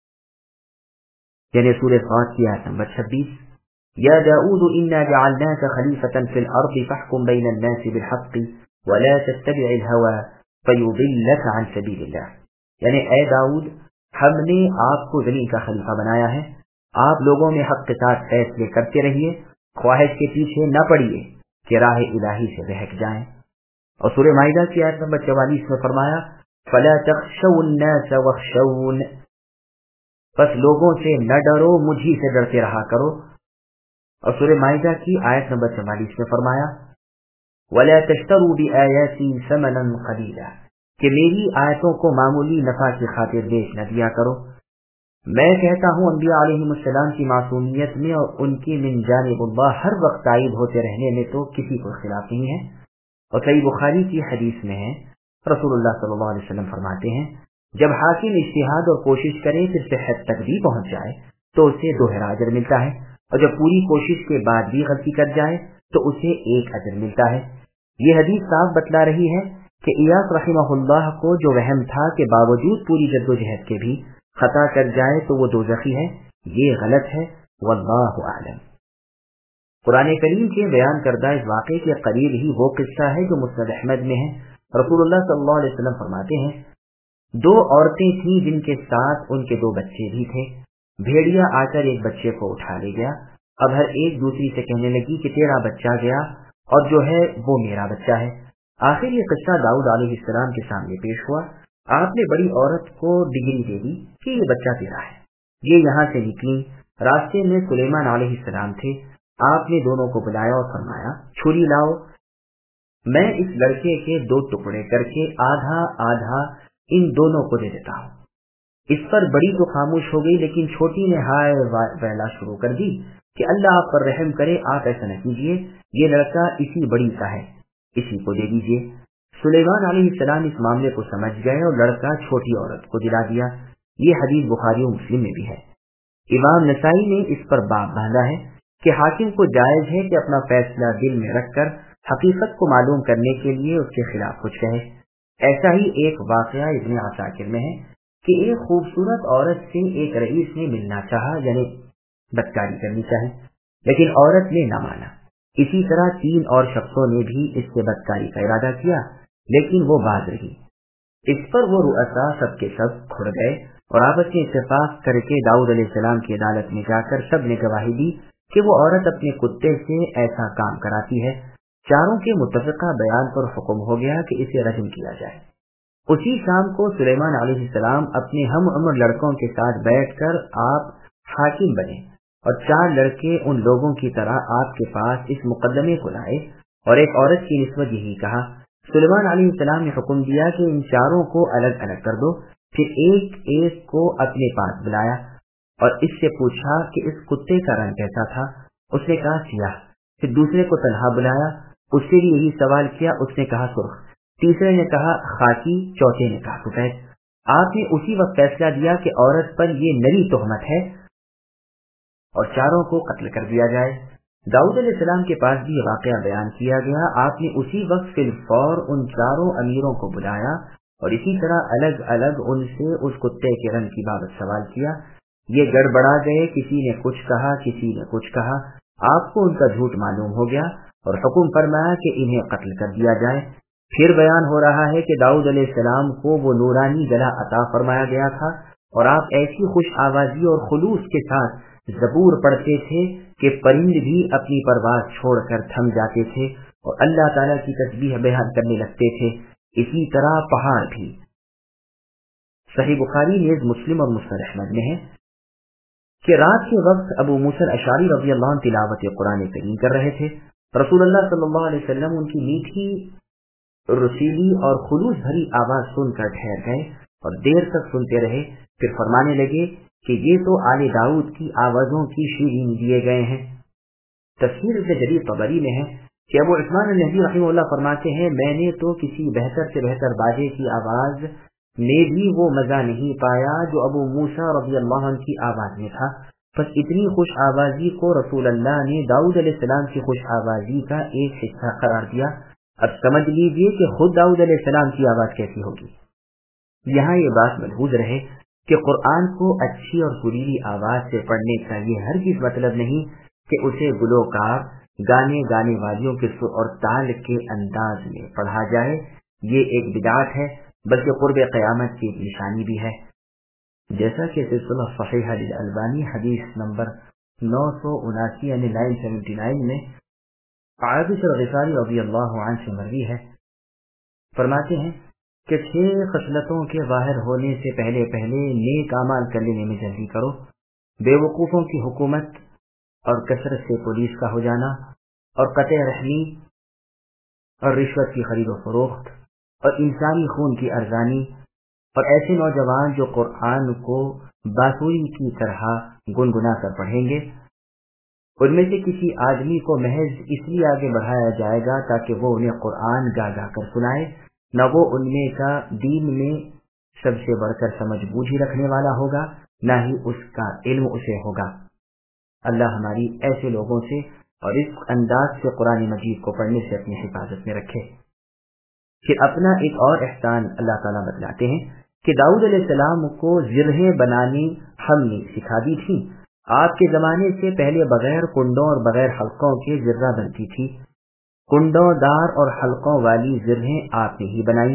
یعنی سورہ صاد کی آیت نمبر 26، یا داؤد انا جعلناک خلیفۃ فی الارض فاحکم بین الناس بالحق ولا تتبع الهوى فیضلک عن سبیل اللہ، یعنی اے داؤد ہم نے آپ کو زمین کا خلیفہ بنایا ہے، آپ لوگوں میں حق کے ساتھ فیصلے کرتے رہیے، خواہش کے پیچھے نہ پڑیے کہ راہ الہی سے بہک جائیں۔ اور سورہ مائدہ کی آیت نمبر 44 میں فرمایا فلا تخشوا الناس واخشون، بس لوگوں سے نہ ڈرو مجھی سے ڈرتے رہا کرو۔ اور سورہ مائدہ کی آیت نمبر 44 میں فرمایا ولا تشتروا بآیاتی ثمنا قلیلا، کہ میری آیتوں کو معمولی نفع کی خاطر بیچ نہ دیا کرو۔ میں کہتا ہوں انبیاء علیہم السلام کی معصومیت میں اور ان کی من جانب اللہ ہر وقت تائید ہوتے رہنے میں تو کسی کو خلاف نہیں ہے۔ اور صحیح بخاری کی حدیث میں ہے رسول اللہ صلی اللہ علیہ وسلم فرماتے ہیں جب حاکم اجتہاد اور کوشش کرے پھر صحت تک بھی پہنچ جائے تو اسے 2 اجر ملتا ہے، اور جب پوری کوشش کے بعد بھی غلطی کر جائے تو اسے 1 اجر ملتا ہے۔ یہ حدیث صاف بتلا رہی ہے کہ ایاس رحمہ اللہ کو جو وہم تھا کہ باوجود پوری جدوجہد کے بھی خطا کر جائے تو وہ دوزخی ہے، یہ غلط ہے، واللہ اعلم۔ قرآن کریم کے بیان کردہ اس واقعے کے قریب ہی وہ قصہ ہے جو مسند احمد میں ہے۔ رسول اللہ صلی اللہ علیہ وسلم فرماتے ہیں 2 عورتیں تھیں جن کے ساتھ ان کے 2 بچے بھی تھے۔ بھیڑیا آ کر ایک بچے کو اٹھا لے گیا، اب ہر ایک دوسری سے کہنے لگی کہ تیرا بچہ گیا اور جو ہے وہ میرا بچہ ہے۔ آخر یہ قصہ داؤد علیہ السلام کے سامنے پیش ہوا، آپ نے بڑی عورت کو ڈگری دے دی کہ یہ بچہ تیرا ہے۔ یہ یہاں سے نکلی، راستے میں سلیمان علیہ السلام تھے، آپ نے دونوں کو بلایا اور فرمایا چھری لاؤ، میں اس لڑکے کے 2 ٹکڑے کر کے آدھا آدھا ان دونوں کو دے دیتا ہوں۔ اس پر بڑی تو خاموش ہو گئی لیکن چھوٹی نے ہائے ویلا شروع کر دی کہ اللہ آپ پر رحم کرے، آپ ایسا نہ کیجیے، یہ لڑکا اسی بڑی کا ہے، اسی کو دے دیجیے۔ سلیمان علیہ السلام اس معاملے کو سمجھ گئے اور لڑکا چھوٹی عورت کو دلا دیا۔ یہ حدیث بخاری و مسلم میں بھی ہے۔ امام نسائی نے اس پر باب باندھا ہے کہ حاکم کو جائز ہے کہ اپنا فیصلہ دل میں رکھ کر حقیقت کو معلوم کرنے کے لیے اس کے خلاف کچھ کہے۔ ایسا ہی ایک واقعہ ابن عساکر میں ہے کہ ایک خوبصورت عورت سے ایک رئیس نے ملنا چاہا، یعنی بدکاری کرنی چاہی، لیکن عورت نے نہ مانا۔ اسی طرح 3 اور شخصوں نے بھی اس سے بدکاری کا ارادہ کیا لیکن وہ باز رہی۔ اس پر وہ رؤسا سب کے سب کھڑ گئے اور آپس میں اتفاق کر کے داؤد علیہ السلام کی عدالت میں جا کر سب نے گواہی دی کہ وہ عورت اپنے کتے سے ایسا کام کراتی ہے۔ چاروں کے متفقہ بیان پر حکم ہو گیا کہ اسے رجم کیا جائے۔ اسی شام کو سلیمان علیہ السلام اپنے ہم عمر لڑکوں کے ساتھ بیٹھ کر آپ حاکم بنے اور 4 لڑکے ان لوگوں کی طرح آپ کے پاس اس مقدمے کو لائے اور ایک عورت کی نسبت یہی کہا۔ سلیمان علیہ السلام نے حکم دیا کہ ان 4 کو الگ الگ کر دو، پھر ایک ایک کو اپنے پاس بلایا اور اس سے پوچھا کہ اس کتے کا رنگ کیسا تھا؟ اس نے کہا سیاہ۔ پھر دوسرے کو تنہا بلایا، اس سے بھی یہی سوال کیا، اس نے کہا سرخ۔ تیسرے نے کہا خاکی، چوتھے نے کہا سفید۔ آپ نے اسی وقت فیصلہ دیا کہ عورت پر یہ نری تہمت ہے اور 4 کو قتل کر دیا جائے۔ داؤد علیہ السلام کے پاس بھی یہ واقعہ بیان کیا گیا۔ آپ نے اسی وقت فی الفور ان 4 امیروں کو بلایا اور اسی طرح الگ الگ ان سے اس کتے کے رنگ کی بابت سوال کیا۔ یہ گڑبڑا گئے، کسی نے کچھ کہا، کسی نے کچھ کہا۔ آپ کو ان کا جھوٹ معلوم ہو گیا اور حکم فرمایا کہ انہیں قتل کر دیا جائے۔ پھر بیان ہو رہا ہے کہ داؤد علیہ السلام کو وہ نورانی گلا عطا فرمایا گیا تھا اور آپ ایسی خوش آوازی اور خلوص کے ساتھ زبور پڑھتے تھے کہ پرند بھی اپنی پرواز چھوڑ کر تھم جاتے تھے اور اللہ تعالیٰ کی تسبیح بیان کرنے لگتے تھے. اسی طرح پہاڑ بھی. صحیح بخاری نیز مسلم اور مسند احمد میں ہے کہ رات کے وقت ابو موسیٰ الاشعری رضی اللہ عنہ تلاوت قرآن کریم کر رہے تھے. رسول اللہ صلی اللہ علیہ وسلم ان کی میٹھی رسیلی اور خلوص بھری آواز سن کر ٹھہر گئے اور دیر تک سنتے رہے. پھر فرمانے لگے کہ یہ تو آل داؤد کی آوازوں کی شیرین دیے گئے ہیں. تفسیر ابن جریر طبری میں ہے کہ ابو عثمان النہدی رحمہ اللہ فرماتے ہیں میں نے تو کسی بہتر سے بہتر باجے کی آواز میں بھی وہ مزہ نہیں پایا جو ابو موسیٰ رضی اللہ عنہ کی آواز میں تھا. بس اتنی خوش آوازی کو رسول اللہ نے داؤد علیہ السلام کی خوش آوازی کا ایک حصہ قرار دیا. اب سمجھ لیجیے کہ خود داؤد علیہ السلام کی آواز کیسی ہوگی. یہاں یہ بات ملحوظ رہے کہ قرآن کو اچھی اور سریلی آواز سے پڑھنے کا یہ ہرگز مطلب نہیں کہ اسے گلوکار گانے والیوں کے سر اور تال کے انداز میں پڑھا جائے. یہ ایک بدعت ہے بلکہ قرب قیامت کی ایک نشانی بھی ہے. جیسا کہ سلسلہ صحیحہ للالبانی حدیث نمبر 979 یعنی 979 میں عائشہ غفاری رضی اللہ عنہ سے مروی ہے. فرماتے ہیں کہ 6 خصلتوں کے ظاہر ہونے سے پہلے نیک اعمال کر لینے میں جلدی کرو. بے وقوفوں کی حکومت اور کثرت سے پولیس کا ہو جانا اور قطع رحمی اور رشوت کی خرید و فروخت اور انسانی خون کی ارزانی اور ایسے نوجوان جو قرآن کو باسوری کی طرح گنگنا کر پڑھیں گے. ان میں سے کسی آدمی کو محض اس لیے آگے بڑھایا جائے گا تاکہ وہ انہیں قرآن گا گا کر سنائے. نہ وہ ان میں کا دین میں سب سے بڑھ کر سمجھ بوجھی رکھنے والا ہوگا نہ ہی اس کا علم اسے ہوگا. اللہ ہماری ایسے لوگوں سے اور اس انداز سے قرآن مجید کو پڑھنے سے اپنی حفاظت میں رکھے. پھر اپنا ایک اور احسان اللہ تعالیٰ بتلاتے ہیں کہ داؤد علیہ السلام کو زرہیں بنانی ہم نے سکھا دی تھی. آپ کے زمانے سے پہلے بغیر کنڈوں اور بغیر حلقوں کے زرہ بنتی تھی. کنڈوں دار اور حلقوں والی زرہیں آپ نے ہی بنائی.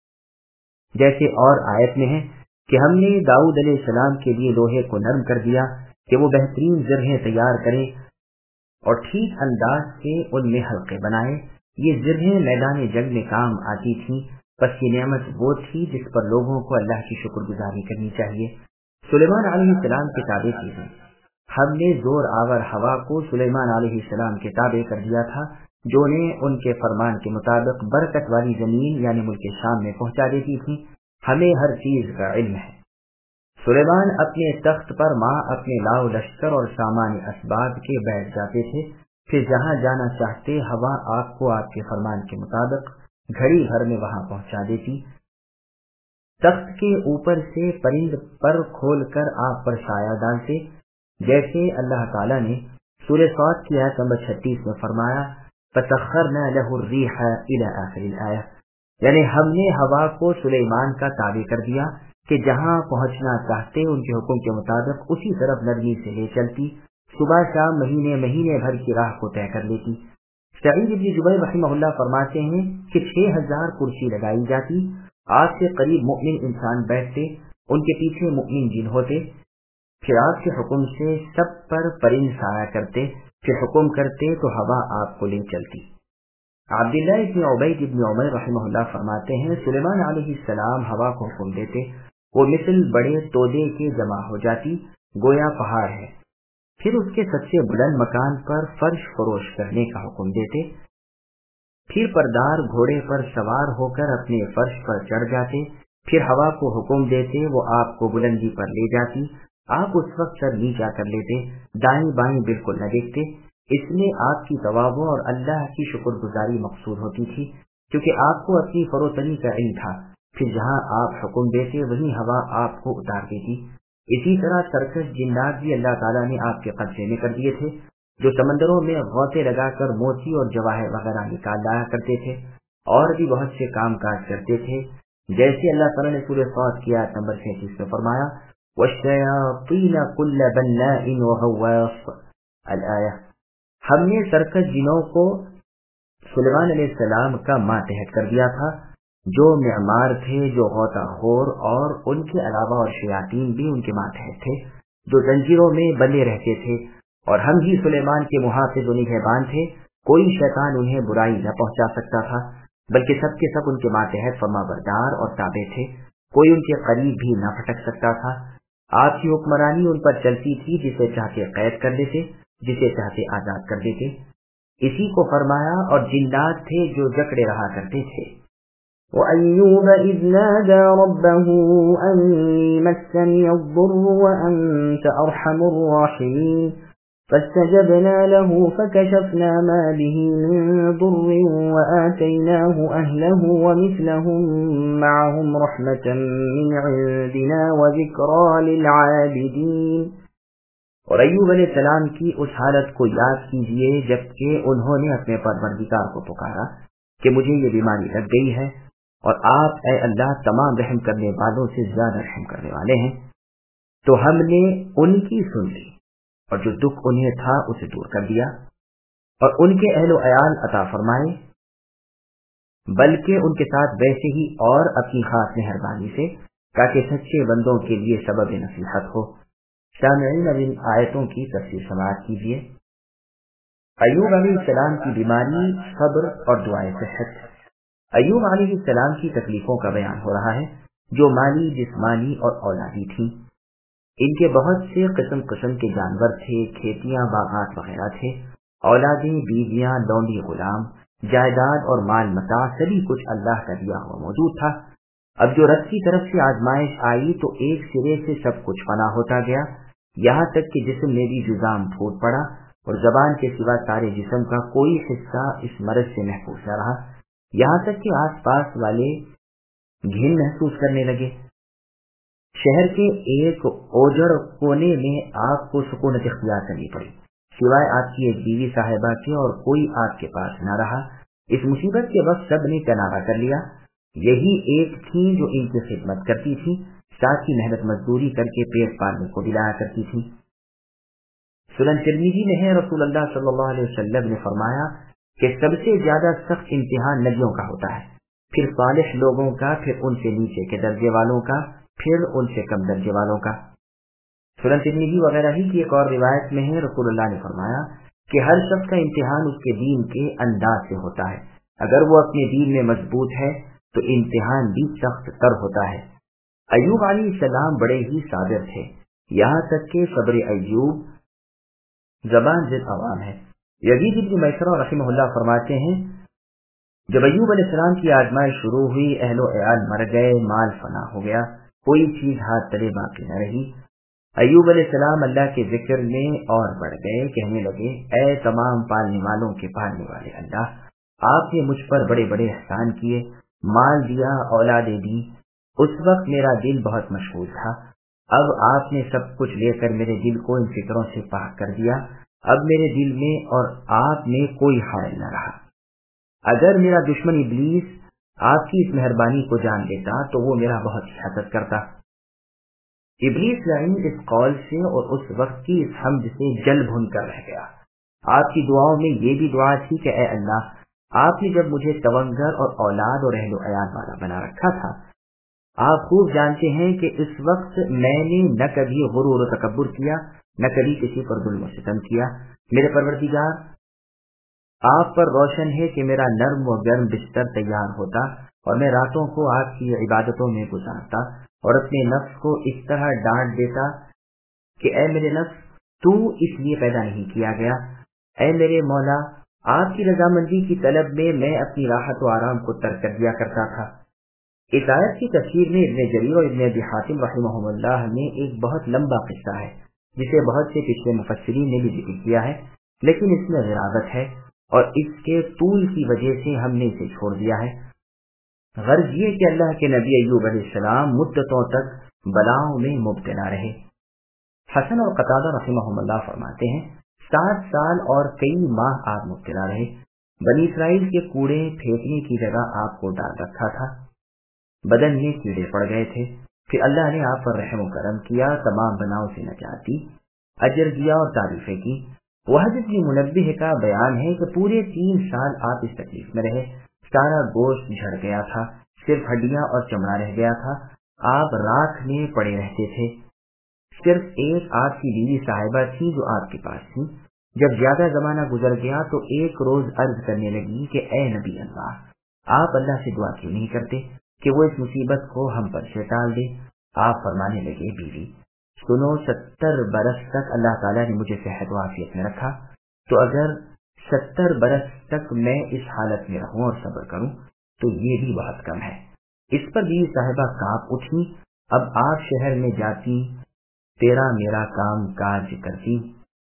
جیسے اور آیت میں ہے کہ ہم نے داؤد علیہ السلام کے لیے لوہے کو نرم کر دیا کہ وہ بہترین زرہیں تیار کریں اور ٹھیک انداز سے ان میں حلقے بنائے. یہ زرہیں میدان جنگ میں کام آتی تھیں. بس یہ نعمت وہ تھی جس پر لوگوں کو اللہ کی شکر گزاری کرنی چاہیے. سلیمان علیہ السلام کے تابع چیزیں. ہم نے زور آور ہوا کو سلیمان علیہ السلام کے تابع کر دیا تھا جو نے ان کے فرمان کے مطابق برکت والی زمین یعنی ملک شام میں پہنچا دیتی تھی. ہمیں ہر چیز کا علم ہے. سلیمان اپنے تخت پر ماں اپنے لاؤ لشکر اور سامان اسباب کے بیٹھ جاتے تھے. پھر جہاں جانا چاہتے ہوا آپ کو آپ کے فرمان کے مطابق گھڑی بھر میں وہاں پہنچا دیتی. تخت کے اوپر سے پرند پر کھول کر آپ پر سایہ ڈالتے جیسے اللہ تعالیٰ نے سورہ صاد کی آیت نمبر 36 میں فرمایا فَسَخَّرْنَا لَهُ الرِّيحَ إِلَى آخِرِ الْآيَةِ یعنی ہم نے ہوا کو سلیمان کا تابع کر دیا کہ جہاں پہنچنا چاہتے ان کے حکم کے مطابق اسی طرف نرمی سے لے چلتی. صبح شام مہینے بھر کی راہ کو طے کر لیتی. سعید بن جبیر رحمہ اللہ فرماتے ہیں کہ 6000 کرسی لگائی جاتی. آپ سے قریب مؤمن انسان بیٹھتے, ان کے پیچھے مؤمن جن ہوتے. پھر آپ کے حکم سے سب پر پرند سایہ کرتے. پھر حکم کرتے تو ہوا آپ کو لے چلتی. عبداللہ ابن عبید ابن عمر رحمہ اللہ فرماتے ہیں سلیمان علیہ السلام ہوا کو حکم دیتے, وہ مثل بڑے تودے کے جمع ہو جاتی گویا پہاڑ ہے. پھر اس کے سب سے بلند مکان پر فرش فروش کرنے کا حکم دیتے. پھر پردار گھوڑے پر سوار ہو کر اپنے فرش پر چڑھ جاتے. پھر ہوا کو حکم دیتے, وہ آپ کو بلندی پر لے جاتی. آپ اس وقت سر نیچا کر لیتے, دائیں بائیں بالکل نہ دیکھتے. اس میں آپ کی تواضع اور اللہ کی شکر گزاری مقصود ہوتی تھی کیونکہ آپ کو اپنی فروتنی کا علم تھا. پھر جہاں آپ حکم دیتے وہیں ہوا آپ کو اتار دیتی. اسی طرح سرکش جنات بھی اللہ تعالیٰ نے آپ کے قبضے میں کر دیے تھے جو سمندروں میں غوطے لگا کر موتی اور جواہر وغیرہ نکال لایا کرتے تھے اور بھی بہت سے کام کاج کرتے تھے. جیسے اللہ تعالیٰ نے سورہ صاد کی آیت نمبر 36 میں فرمایا وَالشَّيَاطِينَ كُلَّ بَنَّاءٍ وَغَوَّاصٍ الآیہ. ہم نے سرکش جنوں کو سلیمان علیہ السلام کا ماتحت کر دیا تھا، جو معمار تھے، جو غوطہ خور، اور ان کے علاوہ اور شیاطین بھی ان کے ماتحت تھے، جو زنجیروں میں بندے رہتے تھے، اور ہم ہی سلیمان کے محافظ و نگہبان تھے۔ کوئی شیطان انہیں برائی نہ پہنچا سکتا تھا، بلکہ سب کے سب ان کے ماتحت فرمانبردار اور تابع تھے، کوئی ان کے قریب بھی نہ پھٹک سکتا تھا۔ آپ کی حکمرانی ان پر چلتی تھی، جسے چاہتے قید کر دیتے، جسے چاہتے آزاد کر دیتے۔ اسی کو فرمایا، اور جنات تھے جو جکڑے رہا کرتے تھے۔ وَأَيُّوبَ إِذْ نَادَى رَبَّهُ أَنِّي مَسَّنِيَ الضُّرُّ وَأَنْتَ أَرْحَمُ الرَّاحِمِينَ فَاسْتَجَبْنَا لَهُ فَكَشَفْنَا مَا بِهِ مِنْ ضُرٍّ وَآتَيْنَاهُ أَهْلَهُ وَمِثْلَهُمْ مَعَهُمْ رَحْمَةً مِنْ عِنْدِنَا وَذِكْرَى لِلْعَابِدِينَ۔ اور ایوب علیہ السلام کی اس حالت کو یاد کیجئے جبکہ انہوں نے اپنے پروردگار کو پکارا کہ مجھے یہ بیماری لگ گئی ہے، اور آپ اے اللہ تمام رحم کرنے والوں سے زیادہ رحم کرنے والے ہیں۔ تو ہم نے ان کی سن لی، اور جو دکھ انہیں تھا اسے دور کر دیا، اور ان کے اہل و عیال عطا فرمائے، بلکہ ان کے ساتھ ویسے ہی اور اپنی خاص مہربانی سے، تاکہ سچے بندوں کے لیے سبب نصیحت ہو۔ سامعین، اب ان آیتوں کی تفسیر سماعت کیجیے۔ ایوب علیہ السلام کی بیماری، صبر اور دعائے صحت۔ ایوب علیہ السلام کی تکلیفوں کا بیان ہو رہا ہے، جو مالی، جسمانی اور اولادی تھیں۔ ان کے بہت سے قسم قسم کے جانور تھے، کھیتیاں، باغات وغیرہ تھے، اولادیں، بیویاں، لونڈی، غلام، جائیداد اور مال متاع، سبھی کچھ اللہ کا دیا ہوا موجود تھا۔ اب جو رب کی طرف سے آزمائش آئی تو ایک سرے سے سب کچھ فنا ہوتا گیا، یہاں تک کہ جسم میں بھی جزام پھوٹ پڑا، اور زبان کے سوا سارے جسم کا کوئی حصہ اس مرض سے محفوظ نہ رہا، یہاں تک کہ آس پاس والے گھن محسوس کرنے لگے۔ شہر کے ایک اوجڑ کونے میں آپ کو سکونت اختیار کرنی پڑی، سوائے آپ کی ایک بیوی صاحبہ کے، اور کوئی آپ کے پاس نہ رہا۔ اس مصیبت کے وقت سب نے کنارہ کر لیا، یہی ایک تھی جو ان کی خدمت کرتی تھی، ساتھ ہی محنت مزدوری کر کے پیٹ پالنے کو دلایا کرتی تھی۔ سنن ترمذی میں ہے، رسول اللہ صلی اللہ علیہ وسلم نے فرمایا کہ سب سے زیادہ سخت امتحان نبیوں کا ہوتا ہے، پھر صالح لوگوں کا، پھر ان سے نیچے کے درجے والوں کا، پھر ان سے کم درجے والوں کا۔ سنن ترمذی وغیرہ ہی کی ایک اور روایت میں ہے، رسول اللہ نے فرمایا کہ ہر شخص کا امتحان اس کے دین کے انداز سے ہوتا ہے، اگر وہ اپنے دین میں مضبوط ہے تو امتحان بھی سخت تر ہوتا ہے۔ ایوب علیہ السلام بڑے ہی صابر تھے، یہاں تک کہ صبر ایوب زبان ضد عوام ہے۔ یزید بن میسرہ رحمہ اللہ فرماتے ہیں، جب ایوب علیہ السلام کی آزمائش شروع ہوئی، اہل و عیال مر گئے، مال فنا ہو گیا، کوئی چیز ہاتھ تلے باقی نہ رہی۔ ایوب علیہ السلام اللہ کے ذکر میں اور بڑھ گئے، کہنے لگے، اے تمام پالنے والوں کے پالنے والے اللہ، آپ نے مجھ پر بڑے بڑے احسان کیے، مال دیا، اولادیں دی۔ اس وقت میرا دل بہت مشغول تھا، اب آپ نے سب کچھ لے کر میرے دل کو ان فکروں سے پاک کر دیا، اب میرے دل میں اور آپ میں کوئی حائل نہ رہا۔ اگر میرا دشمن ابلیس آپ کی اس مہربانی کو جان لیتا تو وہ میرا بہت حسد کرتا۔ ابلیس لعین اس قول سے اور اس وقت کی اس حمد سے جل بھن کر رہ گیا۔ آپ کی دعاؤں میں یہ بھی دعا تھی کہ اے اللہ، آپ نے جب مجھے تونگر اور اولاد اور اہل و عیال والا بنا رکھا تھا، آپ خوب جانتے ہیں کہ اس وقت میں نے نہ کبھی غرور و تکبر کیا، نہ کبھی کسی پر ظلم و ستم کیا۔ میرے پروردگار، آپ پر روشن ہے کہ میرا نرم و گرم بستر تیار ہوتا اور میں راتوں کو آپ کی عبادتوں میں گزارتا اور اپنے نفس کو اس طرح ڈانٹ دیتا کہ اے میرے نفس، تو اس لیے پیدا نہیں کیا گیا۔ اے میرے مولا، آپ کی رضامندی کی طلب میں میں اپنی راحت و آرام کو ترک کر دیا کرتا تھا۔ اس آیت کی تفسیر میں ابن جریر اور ابن ابی حاتم رحمہم اللہ نے ایک بہت لمبا قصہ ہے جسے بہت سے پچھلے مفسرین نے بھی ذکر کیا ہے، لیکن اس میں غراوت ہے اور اس کے طول کی وجہ سے ہم نے اسے چھوڑ دیا ہے۔ غرض یہ کہ اللہ کے نبی ایوب علیہ السلام مدتوں تک بلاؤں میں مبتلا رہے۔ حسن اور قتادہ رحمہم اللہ فرماتے ہیں 7 سال اور کئی ماہ آپ مبتلا رہے۔ بنی اسرائیل کے کوڑے پھینکنے کی جگہ آپ کو ڈال رکھا تھا، بدن میں کیڑے پڑ گئے تھے، پھر اللہ نے آپ پر رحم و کرم کیا، تمام بناؤں سے نجات دی، اجر دیا اور تعریفیں کی۔ वहदत की मुनब्बिह का बयान है कि पूरे 3 साल आप इस तकलीफ में रहे, सारा गोश्त झड़ गया था, सिर्फ हड्डियां और चमड़ा रह गया था, आप राख में पड़े रहते थे। सिर्फ एक आपकी बीवी साहिबा थी जो आपके पास थी। जब ज्यादा जमाना गुजर गया तो एक रोज अर्ज करने लगी कि ए नबी अल्लाह, आप अल्लाह से दुआ क्यों नहीं करते कि वो इस मुसीबत को हम पर से टाल दे। आप फरमाने लगे, बीवी सुनो, 70 बरस तक अल्लाह ताला ने मुझे सेहत व आफियत में रखा, तो अगर 70 बरस तक मैं इस हालत में रहूं और सब्र करूं तो ये भी बहुत कम है। इस पर बीवी साहिबा कांप उठी। अब आप शहर में जाती, तेरा मेरा काम काज करती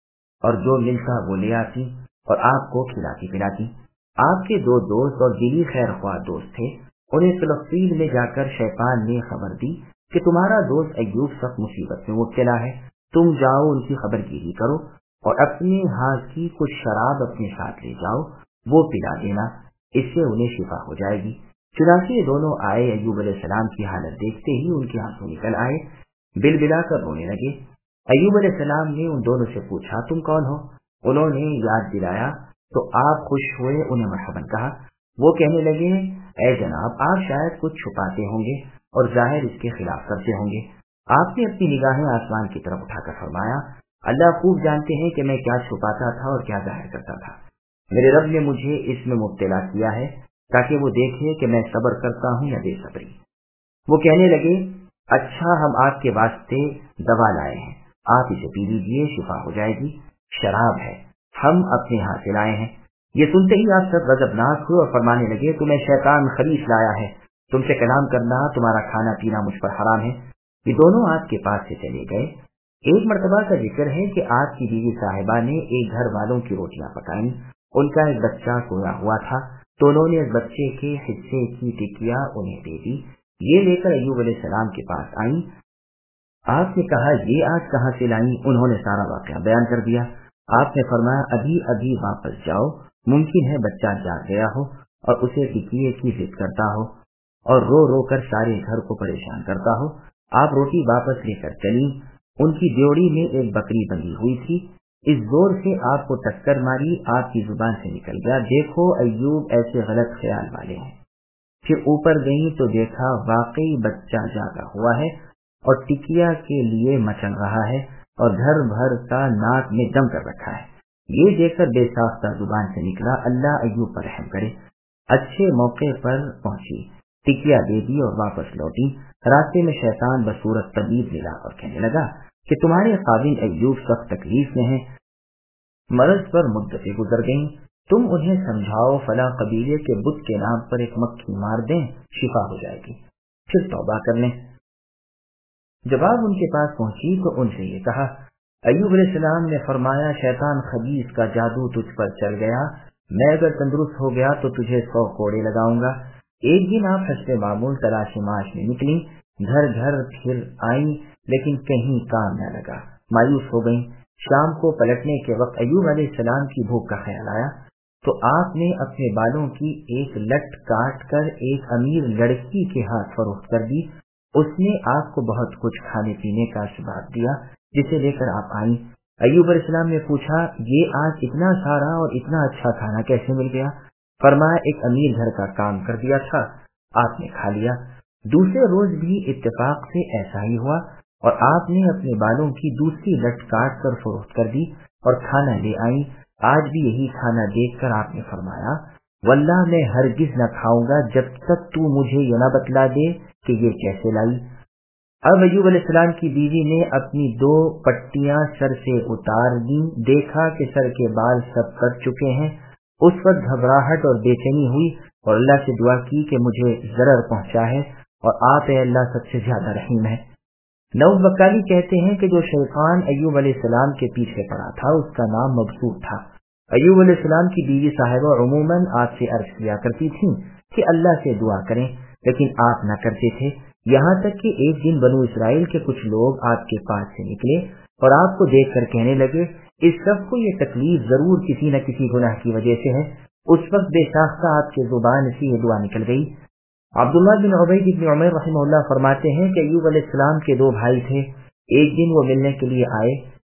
और जो मिलता वो ले आती और आपको खिलाती पिलाती। आपके 2 दोस्त और दिली खैर ख्वाह दोस्त थे, उन्हें फिलस्तीन में जाकर शैतान ने खबर दी कि तुम्हारा दोस्त अय्यूब सख्त मुसीबत में मुब्तला है, तुम जाओ उनकी खबरगिरी करो और अपने हाथ की कुछ शराब अपने साथ ले जाओ, वो पिला देना, इससे उन्हें शिफा हो जाएगी। चुनांचे दोनों आए, अय्यूब अलैहिस्सलाम की हालत देखते ही उनके आंसू निकल आए, बिलबिला कर रोने लगे। अय्यूब अलैहिस्सलाम ने उन दोनों से पूछा, तुम कौन हो? उन्होंने याद दिलाया तो आप खुश हुए, उन्हें मरहबन कहा। वो कहने लगे, ऐ जनाब, आप शायद कुछ छुपाते होंगे और जाहिर इसके खिलाफ करते होंगे। आपने अपनी निगाहें आसमान की तरफ उठाकर फरमाया, अल्लाह खूब जानते हैं कि मैं क्या छुपाता था और क्या जाहिर करता था। मेरे रब ने मुझे इसमें मुब्तला किया है ताकि वो देखे कि मैं सब्र करता हूँ या बेसब्री। वो कहने लगे, अच्छा, हम आपके वास्ते दवा लाए हैं, आप इसे पी लीजिए, शिफा हो जाएगी। शराब है, हम अपने हाथ से लाए हैं। ये सुनते ही आप सब गजबनाक हुए और फरमाने लगे, तुम्हें शैतान खलीस लाया है, तुमसे कलाम करना, तुम्हारा खाना पीना मुझ पर हराम है। ये दोनों आपके पास से चले गए। एक मर्तबा का जिक्र है कि आपकी बीवी साहिबा ने एक घर वालों की रोटियां पकाई, उनका एक बच्चा सोया हुआ था, तो उन्होंने इस बच्चे के हिस्से की टिकिया उन्हें दे दी। ये लेकर अय्यूब अलैहिस्सलाम के पास आई। आपने कहा, ये आज कहाँ से लाई? उन्होंने सारा वाकया बयान कर दिया। आपने फरमाया, अभी अभी वापस जाओ, मुमकिन है बच्चा जाग गया हो और उसे टिकिए की जिद करता हो और रो रो कर सारे घर को परेशान करता हो। आप रोटी वापस लेकर चली। उनकी ड्योढ़ी में एक बकरी बंधी हुई थी। इस जोर से आपको टक्कर मारी, आपकी जुबान से निकल गया, देखो अय्यूब ऐसे गलत ख्याल वाले हैं। फिर ऊपर गई तो देखा वाकई बच्चा जागा हुआ है और टिकिया के लिए मचल रहा है और घर भर का नाक में दम कर रखा है। ये देखकर बेसाख्ता जुबान से निकला, अल्लाह अय्यूब पर रहम करे। अच्छे मौके पर पहुंची, टिकिया दे दी और वापस लौटी। रास्ते में शैतान बसूरत तबीब मिला और कहने लगा कि तुम्हारे खाविन अय्यूब सख्त तकलीफ में है, मर्ज पर मुद्दतें गुजर गईं, तुम उन्हें समझाओ फला कबीले के बुत के नाम पर एक मक्खी मार दें, शिफा हो जाएगी, फिर तौबा कर लें। जब आप उनके पास पहुंची तो उनसे ये कहा, अय्यूब अलैहिस्सलाम ने फरमाया, शैतान खबीस का जादू तुझ पर चल गया, मैं अगर तंदुरुस्त हो गया तो तुझे 100 कोड़े लगाऊंगा। एक दिन आप हस्ते मामूल तलाश माश में निकली, घर घर फिर आई, लेकिन कहीं काम न लगा, मायूस हो गई। शाम को पलटने के वक्त अय्यूब अलैहिस्सलाम की भूख का ख्याल आया तो आपने अपने बालों की एक लट काट कर एक अमीर लड़की के हाथ फरोख्त कर दी। उसने आपको बहुत कुछ खाने पीने का असबाब दिया, जिसे लेकर आप आई। अय्यूब अलैहिस्सलाम ने पूछा, ये आज इतना सारा और इतना अच्छा खाना कैसे मिल गया? फरमाया, एक अमीर घर का काम कर दिया था, आपने खा लिया। दूसरे रोज भी इत्तेफाक से ऐसा ही हुआ और आपने अपने बालों की दूसरी लट काट कर फरोख्त कर दी और खाना ले आई। आज भी यही खाना देखकर आपने फरमाया, वल्लाह मैं हरगिज न खाऊंगा जब तक तू मुझे ये न बतला दे कि ये कैसे लाई। अब अय्यूब अलैहिस्सलाम की बीवी ने अपनी 2 पट्टियां सर से उतार दी, देखा कि सर के बाल सब कट चुके हैं। उस वक्त घबराहट और बेचैनी हुई और अल्लाह से दुआ की कि मुझे जरर पहुंचा है और आप अल्लाह सबसे ज्यादा रहीम है। नऊज बक्काली कहते हैं कि जो शैतान अय्यूब अलैहिस्सलाम के पीछे पड़ा था उसका नाम मबसूर था। अय्यूब अलैहिस्सलाम की बीवी साहिबा उमूमन आपसे अर्ज किया करती थी कि अल्लाह से दुआ करें, लेकिन आप न करते थे। यहाँ तक कि एक दिन बनु इसराइल के कुछ लोग आपके पास से निकले और आपको देखकर कहने लगे, इस सब को ये तकलीफ जरूर किसी न किसी गुनाह की वजह से है। उस वक्त बेसाख्ता आपके जुबान से ये दुआ निकल गई। अब्दुल्लाह बिन उबैद इब्न उमर रहमहुल्लाह फरमाते हैं कि अय्यूब अलैहिस्सलाम के 2 भाई थे। एक दिन वो मिलने के लिए आए,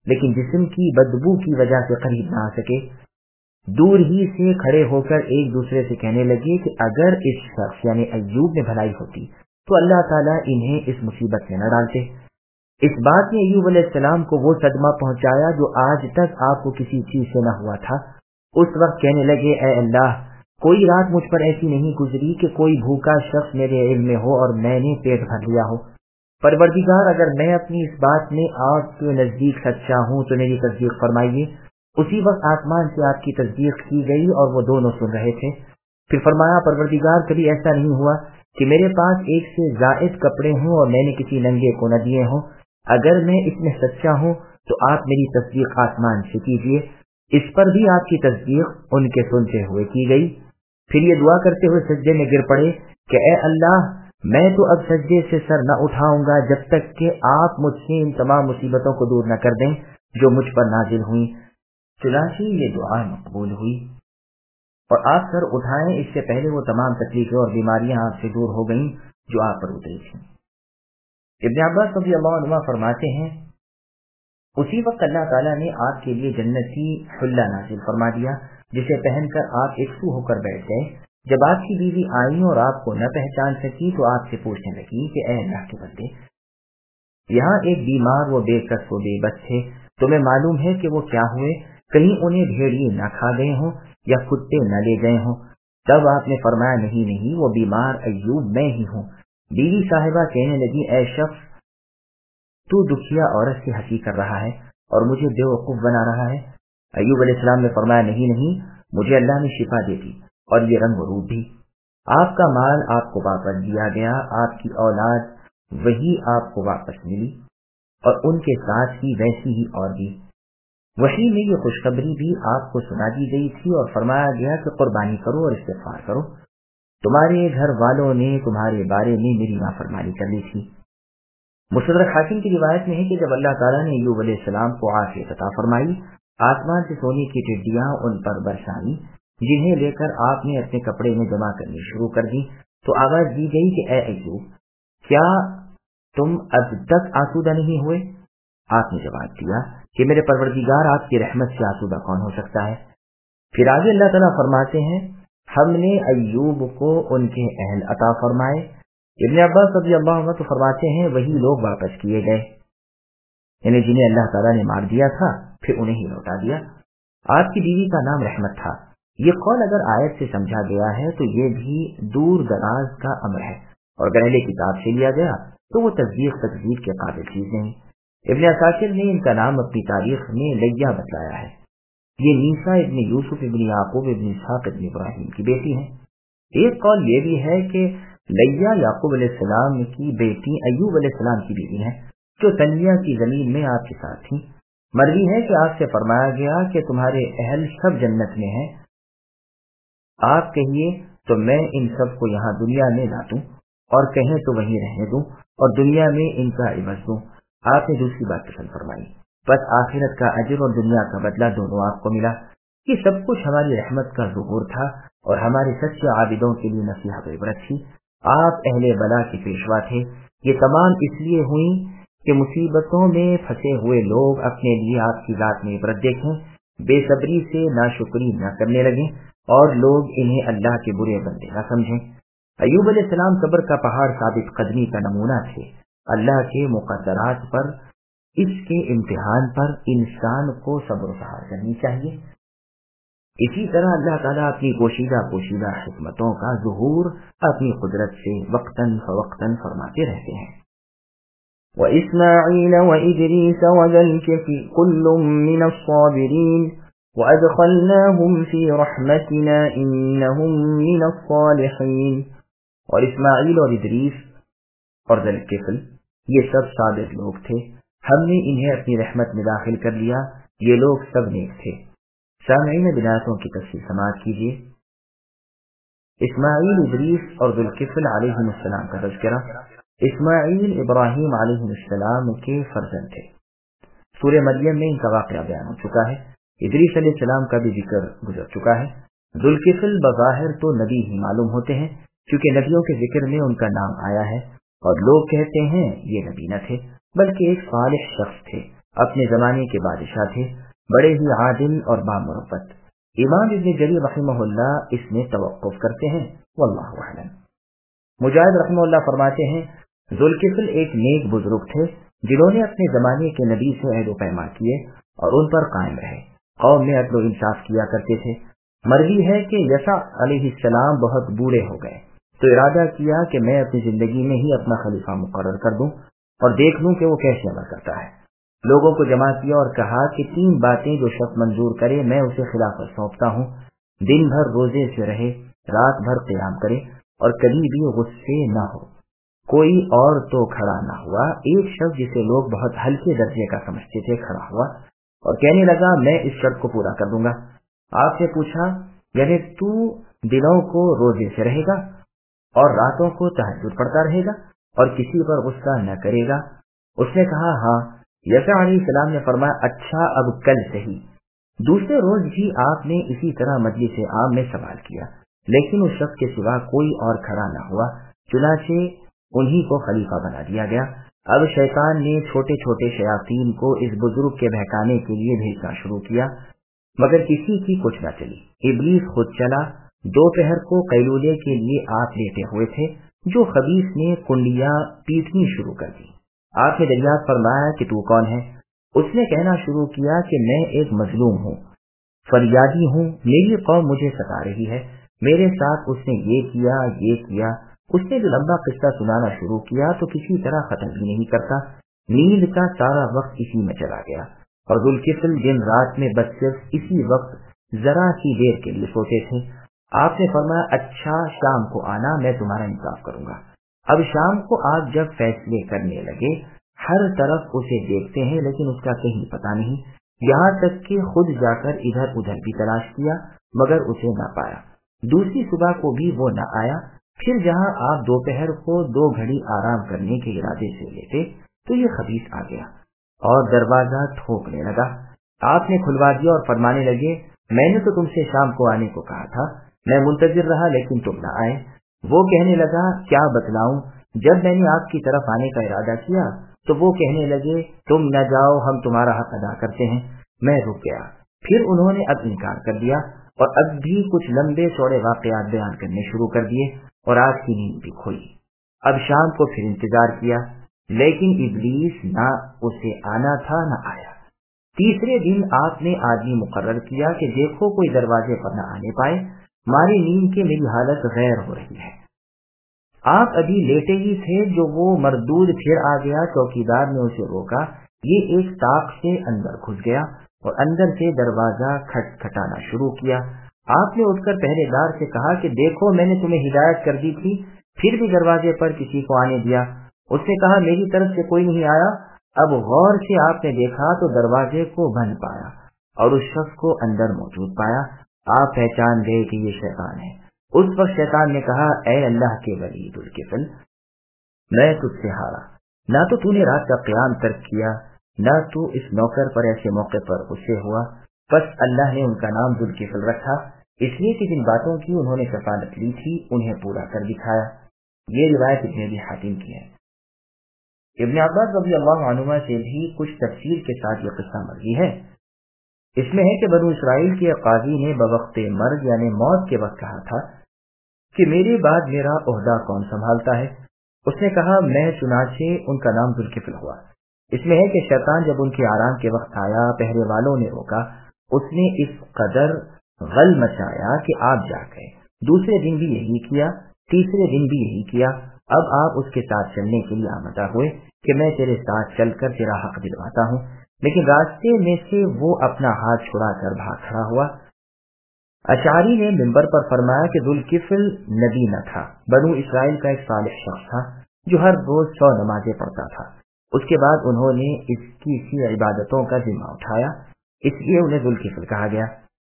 لیکن جسم کی بدبو کی وجہ سے قریب نہ آ سکے۔ دور ہی سے کھڑے ہو کر ایک دوسرے سے کہنے لگے کہ اگر اس شخص یعنی ایوب میں بھلائی ہوتی تو اللہ تعالیٰ انہیں اس مصیبت میں نہ ڈالتے۔ اس بات نے ایوب علیہ السلام کو وہ صدمہ پہنچایا جو آج تک آپ کو کسی چیز سے نہ ہوا تھا۔ اس وقت کہنے لگے، اے اللہ، کوئی رات مجھ پر ایسی نہیں گزری کہ کوئی بھوکا شخص میرے علم میں ہو اور میں نے پیٹ بھر لیا ہو۔ پروردگار، اگر میں اپنی اس بات میں آپ کے نزدیک سچا ہوں تو میری تصدیق فرمائیے۔ اسی وقت آسمان سے آپ کی تصدیق کی گئی اور وہ دونوں سن رہے تھے۔ پھر فرمایا، پروردگار، کبھی ایسا نہیں ہوا کہ میرے پاس ایک سے زائد کپڑے ہوں اور میں نے کسی ننگے کو نہ دیے ہوں۔ اگر میں اس میں سچا ہوں تو آپ میری تصدیق آسمان سے کیجیے۔ اس پر بھی آپ کی تصدیق ان کے سنتے ہوئے کی گئی۔ پھر یہ دعا کرتے ہوئے سجدے میں گر پڑے کہ اے اللہ، میں تو اب سجدے سے سر نہ اٹھاؤں گا جب تک کہ آپ مجھ سے ان تمام مصیبتوں کو دور نہ کر دیں جو مجھ پر نازل ہوئی۔ چنانچہ یہ دعا مقبول ہوئی اور آپ سر اٹھائیں اس سے پہلے وہ تمام تکلیفیں اور بیماریاں آپ سے دور ہو گئیں جو آپ پر اتری تھیں۔ ابن عباس رضی اللہ عنہ فرماتے ہیں، اسی وقت اللہ تعالیٰ نے آپ کے لیے جنتی حلہ نازل فرما دیا جسے پہن کر آپ ایک سو ہو کر بیٹھ گئے۔ جب آپ کی بیوی آئی اور آپ کو نہ پہچان سکی تو آپ سے پوچھنے لگی کہ اے اللہ کے بندے، یہاں ایک بیمار و بے کس و بے بس تھے، تمہیں معلوم ہے کہ وہ کیا ہوئے؟ کہیں انہیں بھیڑیے نہ کھا گئے ہوں یا کتے نہ لے گئے ہوں؟ تب آپ نے فرمایا، نہیں نہیں، وہ بیمار ایوب میں ہی ہوں۔ بیوی صاحبہ کہنے لگی، اے شخص، تو دکھیا عورت سے ہنسی کر رہا ہے اور مجھے بے وقوف بنا رہا ہے۔ ایوب علیہ السلام نے فرمایا، نہیں نہیں، مجھے اللہ نے شفا دے دی اور یہ رنگ و روپ بھی۔ آپ کا مال آپ کو واپس دیا گیا، آپ کی اولاد وہی آپ کو واپس ملی اور ان کے ساتھ ہی ویسی ہی اور بھی۔ وحی میں یہ خوشخبری بھی آپ کو سنا دی گئی تھی اور فرمایا گیا کہ قربانی کرو اور استغفار کرو، تمہارے گھر والوں نے تمہارے بارے میں میری نافرمانی کر لی تھی۔ مستدرک حاکم کی روایت میں ہے کہ جب اللہ تعالیٰ نے ایوب علیہ السلام کو عافیت عطا فرمائی، آسمان سے سونے کی ٹڈیاں ان پر برسائیں جنہیں لے کر آپ نے اپنے کپڑے میں جمع کرنی شروع کر دی تو آواز دی گئی کہ اے ایوب، کیا تم اب تک آسودہ نہیں ہوئے؟ آپ نے جواب دیا کہ میرے پروردگار، آپ کی رحمت سے آسودہ کون ہو سکتا ہے؟ پھر آگے اللہ تعالیٰ فرماتے ہیں، ہم نے ایوب کو ان کے اہل عطا فرمائے۔ ابن عباس رضی اللہ عنہ تو فرماتے ہیں، وہی لوگ واپس کیے گئے، یعنی جنہیں اللہ تعالیٰ نے مار دیا تھا پھر انہیں ہی لوٹا دیا۔ آپ کی بیوی کا نام رحمت تھا۔ یہ قول اگر آیت سے سمجھا گیا ہے تو یہ بھی دور دراز کا امر ہے، اور اگر اہل کتاب سے لیا گیا تو وہ تصدیق تکذیب کے قابل چیز نہیں۔ ابن عساکر نے ان کا نام اپنی تاریخ میں لیا بتلایا ہے۔ یہ نیسا ابن یوسف ابن یعقوب ابن اسحاق ابن ابراہیم کی بیٹی ہیں۔ ایک قول یہ بھی ہے کہ لیا یعقوب علیہ السلام کی بیٹی ایوب علیہ السلام کی بیوی ہیں جو تنیہ کی زمین میں آپ کے ساتھ تھیں۔ مروی ہے کہ آپ سے فرمایا گیا کہ تمہارے اہل سب جنت میں ہیں، آپ کہیے تو میں ان سب کو یہاں دنیا میں لا دوں اور کہیں تو وہیں رہنے دوں اور دنیا میں ان کا عوض دوں۔ آپ نے دوسری بات پسند فرمائی، بس آخرت کا اجر اور دنیا کا بدلہ دونوں آپ کو ملا۔ یہ سب کچھ ہماری رحمت کا ظہور تھا اور ہمارے سچے عابدوں کے لیے نصیحت و عبرت تھی۔ آپ اہل بلا کے پیشوا تھے۔ یہ تمام اس لیے ہوئی کہ مصیبتوں میں پھنسے ہوئے لوگ اپنے لیے آپ کی ذات میں عبرت دیکھیں، بے صبری سے ناشکری نہ کرنے لگیں اور لوگ انہیں اللہ کے برے بندے نہ سمجھیں۔ ایوب علیہ السلام صبر کا پہاڑ ثابت قدمی کا نمونہ تھے۔ اللہ کے مقدرات پر، اس کے امتحان پر انسان کو صبر و سہار کرنی چاہیے۔ اسی طرح اللہ تعالیٰ اپنی پوشیدہ حکمتوں کا ظہور اپنی قدرت سے وقتاً فوقتاً فرماتے رہتے ہیں۔ وَإِسْمَاعِيلَ وَإِدْرِيسَ وَذَا الْكِفْلِ كُلٌّ مِّنَ الصَّابِرِينَ وَأَدْخَلْنَاهُمْ فِي رَحْمَتِنَا إِنَّهُمْ مِنَ الصَّالِحِينَ۔ اور اسماعیل اور ادریس اور ذی الکفل یہ سب صابر لوگ تھے، ہم نے انہیں اپنی رحمت میں داخل کر لیا، یہ لوگ سب نیک تھے۔ سامعین بدایتوں کی تفصیل سماعت کیجیے۔ اسماعیل، ادریس اور ذی الکفل علیہ السلام کا تذکرہ۔ اسماعیل ابراہیم علیہ السلام کے فرزند تھے، سورہ مریم میں ان کا واقعہ بیان ہو چکا ہے۔ ادریس علیہ السلام کا بھی ذکر گزر چکا ہے۔ ذی الکفل بظاہر تو نبی ہی معلوم ہوتے ہیں کیونکہ نبیوں کے ذکر میں ان کا نام آیا ہے، اور لوگ کہتے ہیں یہ نبی نہ تھے بلکہ ایک صالح شخص تھے، اپنے زمانے کے بادشاہ تھے، بڑے ہی عادل اور بامربت۔ امام ابن جریر رحمہ اللہ اس میں توقف کرتے ہیں، واللہ اعلم۔ مجاہد رحمہ اللہ فرماتے ہیں ذوالکفل ایک نیک بزرگ تھے جنہوں نے اپنے زمانے کے نبی سے عہد و پیمان کیے اور ان پر قائم رہے، قوم میں عدل و انصاف کیا کرتے تھے۔ مروی ہے کہ یسع علیہ السلام بہت بوڑھے ہو گئے تو ارادہ کیا کہ میں اپنی زندگی میں ہی اپنا خلیفہ مقرر کر دوں اور دیکھ لوں کہ وہ کیسے عمل کرتا ہے۔ لوگوں کو جمع کیا اور کہا کہ 3 باتیں جو شخص منظور کرے میں اسے خلافت سونپتا ہوں، دن بھر روزے سے رہے، رات بھر قیام کرے اور کبھی بھی غصے نہ ہو۔ کوئی اور تو کھڑا نہ ہوا، ایک شخص جسے لوگ بہت ہلکے درجے کا سمجھتے تھے کھڑا ہوا اور کہنے لگا میں اس شرط کو پورا کر دوں گا۔ آپ نے پوچھا یعنی تو دنوں کو روزے سے رہے گا اور راتوں کو تہجد پڑھتا رہے گا اور کسی پر غصہ نہ کرے گا؟ اس نے کہا ہاں۔ یسع علیہ السلام نے فرمایا اچھا اب کل صحیح۔ دوسرے روز بھی آپ نے اسی طرح مجلس عام میں سوال کیا، لیکن اس شخص کے سوا کوئی اور کھڑا نہ ہوا، چنانچہ انہی کو خلیفہ بنا دیا گیا۔ اب شیطان نے چھوٹے چھوٹے شیاطین کو اس بزرگ کے بہکانے کے لیے بھیجنا شروع کیا، مگر کسی کی کچھ نہ چلی۔ ابلیس خود چلا۔ دوپہر کو قیلولے کے لیے آپ لیٹے ہوئے تھے، جو خبیث نے کنڈیاں پیٹنی شروع کر دی۔ آپ نے دریافت فرمایا کہ تو کون ہے؟ اس نے کہنا شروع کیا کہ میں ایک مظلوم ہوں، فریادی ہوں، میری قوم مجھے ستا رہی ہے، میرے ساتھ اس نے یہ کیا یہ کیا۔ اس نے جو لمبا قصہ سنانا شروع کیا تو کسی طرح ختم بھی نہیں کرتا۔ نیند کا سارا وقت اسی میں چلا گیا اور ذوالکفل دن رات میں بس صرف اسی وقت ذرا سی دیر کے لیے سوتے تھے۔ آپ نے فرمایا اچھا شام کو آنا، میں تمہارا انصاف کروں گا۔ اب شام کو آپ جب فیصلے کرنے لگے، ہر طرف اسے دیکھتے ہیں لیکن اس کا کہیں پتہ نہیں، یہاں تک کہ خود جا کر ادھر ادھر بھی تلاش کیا مگر اسے نہ پایا۔ دوسری صبح کو بھی وہ نہ آیا۔ پھر جہاں آپ دوپہر کو 2 گھڑی آرام کرنے کے ارادے سے لیتے تو یہ خبیث آ گیا اور دروازہ ٹھوکنے لگا۔ آپ نے کھلوا دیا اور فرمانے لگے میں نے تو تم سے شام کو آنے کو کہا تھا، میں منتظر رہا لیکن تم نہ آئے۔ وہ کہنے لگا کیا بتلاؤں، جب میں نے آپ کی طرف آنے کا ارادہ کیا تو وہ کہنے لگے تم نہ جاؤ، ہم تمہارا حق ادا کرتے ہیں۔ میں رک گیا۔ پھر انہوں نے اب انکار کر دیا اور اب بھی کچھ لمبے چوڑے واقعات بیان کرنے شروع کر دیے اور آج کی نیند بھی کھوئی۔ اب شام کو پھر انتظار کیا لیکن ابلیس نہ اسے آنا تھا نہ آیا۔ تیسرے دن آپ نے آدمی مقرر کیا کہ دیکھو کوئی دروازے پر نہ آنے پائے، ماری نیند کے میری حالت غیر ہو رہی ہے۔ آپ ابھی لیٹے ہی تھے جو وہ مردود پھر آ گیا۔ چوکیدار نے اسے روکا، یہ ایک طاق سے اندر گھس گیا اور اندر سے دروازہ کھٹکھٹانا شروع کیا۔ آپ نے اٹھ کر پہرے دار سے کہا کہ دیکھو میں نے تمہیں ہدایت کر دی تھی، پھر بھی دروازے پر کسی کو آنے دیا۔ اس نے کہا میری طرف سے کوئی نہیں آیا۔ اب غور سے آپ نے دیکھا تو دروازے کو بند پایا اور اس شخص کو اندر موجود پایا۔ آپ پہچان گئے کہ یہ شیطان ہے۔ اس وقت شیطان نے کہا اے اللہ کے ولی ذوالکفل، میں تجھ سے ہارا، نہ تو تو نے رات کا قیام ترک کیا، نہ تو اس نوکر پر ایسے موقع پر غصے ہوا۔ بس اللہ نے ان کا نام ذوالکفل رکھا اس لیے کہ جن باتوں کی انہوں نے کفالت لی تھی انہیں پورا کر دکھایا۔ یہ روایت ابن ابی حاتم کی ہے۔ ابن عباس رضی اللہ عنہما سے بھی کچھ تفصیل کے ساتھ یہ قصہ مروی ہے۔ اس میں ہے کہ بنو اسرائیل کے قاضی نے بوقت مرگ یعنی موت کے وقت کہا تھا کہ میرے بعد میرا عہدہ کون سنبھالتا ہے؟ اس نے کہا میں، چنانچہ ان کا نام ذوالکفل ہوا۔ اس میں ہے کہ شیطان جب ان کے آرام کے وقت آیا، پہرے والوں نے روکا، اس نے اس قدر غل مچایا کہ آپ جا گئے۔ دوسرے دن بھی یہی کیا، تیسرے دن بھی یہی کیا۔ اب آپ اس کے ساتھ چلنے کے لیے آمادہ ہوئے کہ میں تیرے ساتھ چل کر تیرا حق دلواتا ہوں، لیکن راستے میں سے وہ اپنا ہاتھ چھڑا کر بھاگ کھڑا ہوا۔ اشعری نے منبر پر فرمایا کہ ذوالکفل نبی نہ تھا، بنو اسرائیل کا ایک صالح شخص تھا جو ہر روز 100 نمازیں پڑھتا تھا۔ اس کے بعد انہوں نے اس کی سی عبادتوں کا ذمہ اٹھایا، اس لیے انہیں ذوالکفل کہا گیا۔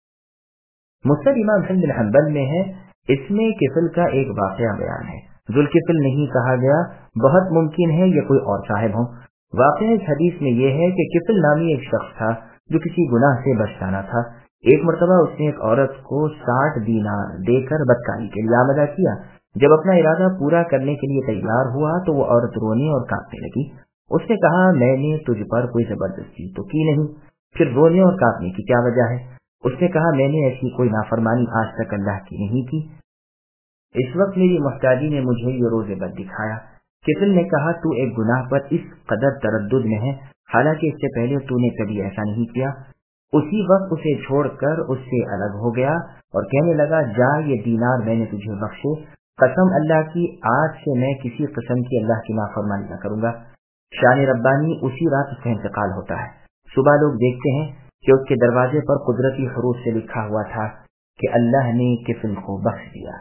مسند امام احمد بن حنبل میں ہے، اس میں کفل کا ایک واقعہ بیان ہے۔ ذوالکفل نہیں کہا گیا، بہت ممکن ہے یہ کوئی اور صاحب ہوں۔ واقعہ اس حدیث میں یہ ہے کہ کفل نامی ایک شخص تھا جو کسی گناہ سے بچتا نہ تھا۔ ایک مرتبہ اس نے ایک عورت کو 60 دینار دے کر بدکاری کے لیے آمادہ کیا۔ جب اپنا ارادہ پورا کرنے کے لیے تیار ہوا تو وہ عورت رونے اور کانپنے لگی۔ اس نے کہا میں نے تجھ پر کوئی زبردستی تو کی نہیں، پھر رونے اور کاپنے کی کیا وجہ ہے؟ اس نے کہا میں نے ایسی کوئی نافرمانی آج تک اللہ کی نہیں کی۔ اس وقت میری محتاجی نے مجھے یہ روز بد دکھایا۔ کفل نے کہا تو ایک گناہ پر اس قدر تردد میں ہے، حالانکہ اس سے پہلے تو نے کبھی ایسا نہیں کیا۔ اسی وقت اسے چھوڑ کر اس سے الگ ہو گیا اور کہنے لگا جا یہ دینار میں نے تجھے بخشے، قسم اللہ کی آج سے میں کسی قسم کی اللہ کی نافرمانی نہ کروں گا۔ شان ربانی اسی رات اس کا انتقال ہوتا ہے۔ صبح لوگ دیکھتے ہیں کہ اس کے دروازے پر قدرتی حروف سے لکھا ہوا تھا کہ اللہ نے کفل کو بخش دیا۔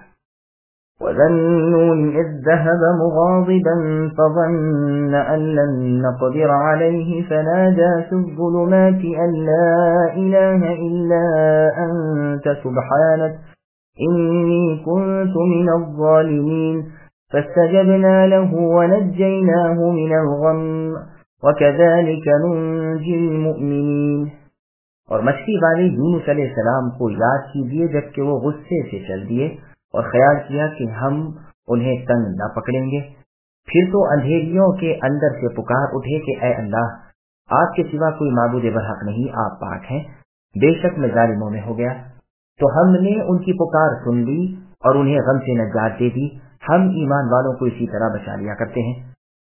وَذَنُّونِ إِذْ ذَهَبَ مُغَاضِبًا فَظَنَّ أَن لَّن نَّقْدِرَ عَلَيْهِ فَنَادَىٰ فِي الظُّلُمَاتِ أَن لَّا إِلَٰهَ إِلَّا أَنتَ سُبْحَانَكَ إِنِّي كُنتُ مِنَ الظَّالِمِينَ فَاسْتَجَبْنَا لَهُ وَنَجَّيْنَاهُ مِنَ الْغَمِّ وَكَذَٰلِكَ نُنجِي الْمُؤْمِنِينَ۔ اور مچھلی والے یونس علیہ السلام کو یاد کیجیے جبکہ وہ غصے سے چل دیے اور خیال کیا کہ ہم انہیں تنگ نہ پکڑیں گے۔ پھر تو اندھیریوں کے اندر سے پکار اٹھے کہ اے اللہ، آپ کے سوا کوئی معبود برحق نہیں، آپ پاک ہیں، بے شک میں ظالموں میں ہو گیا۔ تو ہم نے ان کی پکار سن لی اور انہیں غم سے نجات دے دی۔ ہم ایمان والوں کو اسی طرح بچا لیا کرتے ہیں۔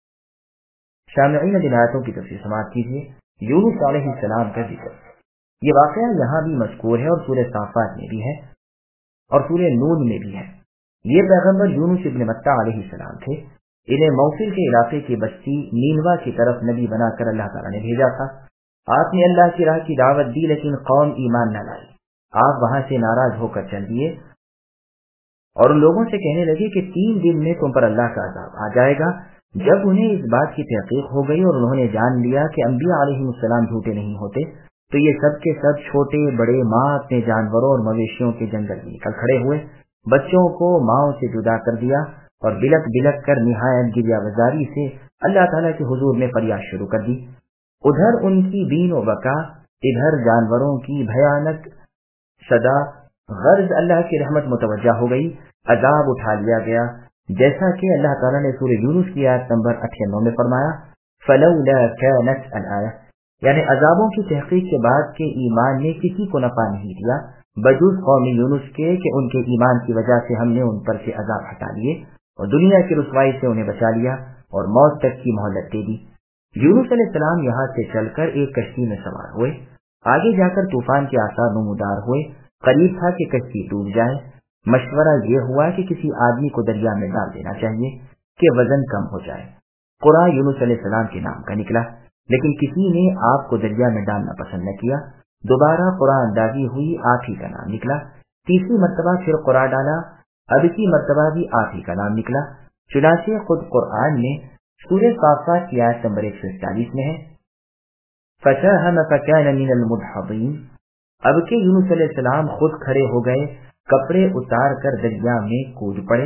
سامعین اب آیتوں کی تفسیر سماعت کیجیے۔ یونس علیہ السلام کا ذکر، یہ واقعہ یہاں بھی مذکور ہے اور سورہ صافات میں بھی ہے اور سورہ نون میں بھی ہے۔ یہ پیغمبر یونس ابن متہ علیہ السلام تھے۔ انہیں موصل کے علاقے کی بستی نینوا کی طرف نبی بنا کر اللہ تعالیٰ نے بھیجا تھا۔ آپ نے اللہ کی راہ کی دعوت دی لیکن قوم ایمان نہ لائی۔ آپ وہاں سے ناراض ہو کر چل دیے اور ان لوگوں سے کہنے لگے کہ 3 دن میں تم پر اللہ کا عذاب آ جائے گا۔ جب انہیں اس بات کی تحقیق ہو گئی اور انہوں نے جان لیا کہ انبیاء علیہ السلام جھوٹے نہیں ہوتے، تو یہ سب کے سب چھوٹے بڑے ماں اپنے جانوروں اور مویشیوں کے جنگل میں نکل کھڑے ہوئے، بچوں کو ماؤں سے جدا کر دیا اور بلک بلک کر نہایت گریہ وزاری سے اللہ تعالیٰ کے حضور میں فریاد شروع کر دی۔ ادھر ان کی بین و بکا، ادھر جانوروں کی بھیانک صدا، غرض اللہ کی رحمت متوجہ ہو گئی، عذاب اٹھا لیا گیا، جیسا کہ اللہ تعالیٰ نے سورہ یونس کی آیت نمبر 98 میں فرمایا فَلَوْلَا كَانَتْ الْآيَةُ، یعنی عذابوں کی تحقیق کے بعد کے ایمان نے کسی کو نفع نہیں دیا بجز قوم یونس کے کہ ان کے ایمان کی وجہ سے ہم نے ان پر سے عذاب ہٹا لیے اور دنیا کی رسوائی سے انہیں بچا لیا اور موت تک کی مہلت دے دی۔ یونس علیہ السلام یہاں سے چل کر ایک کشتی میں سوار ہوئے، آگے جا کر طوفان کے آثار نمودار ہوئے، قریب تھا کہ کشتی ڈوب جائے۔ مشورہ یہ ہوا کہ کسی آدمی کو دریا میں ڈال دینا چاہیے کہ وزن کم ہو جائے۔ قرآن یونس علیہ السلام کے نام کا نکلا، لیکن کسی نے آپ کو دریا میں ڈالنا پسند نہ کیا۔ دوبارہ قرآن اندازی ہوئی، آپ ہی کا نام نکلا۔ تیسری مرتبہ پھر قرآن ڈالا، اب کی مرتبہ بھی آپ ہی کا نام نکلا۔ چنانچہ خود قرآن میں سورہ صافات کی آیت نمبر 141 میں ہے فَسَاهَمَ فَكَانَ مِنَ الْمُدْحَضِينَ، اب کہ یونس علیہ السلام خود کھڑے ہو گئے، کپڑے اتار کر دریا میں کود پڑے۔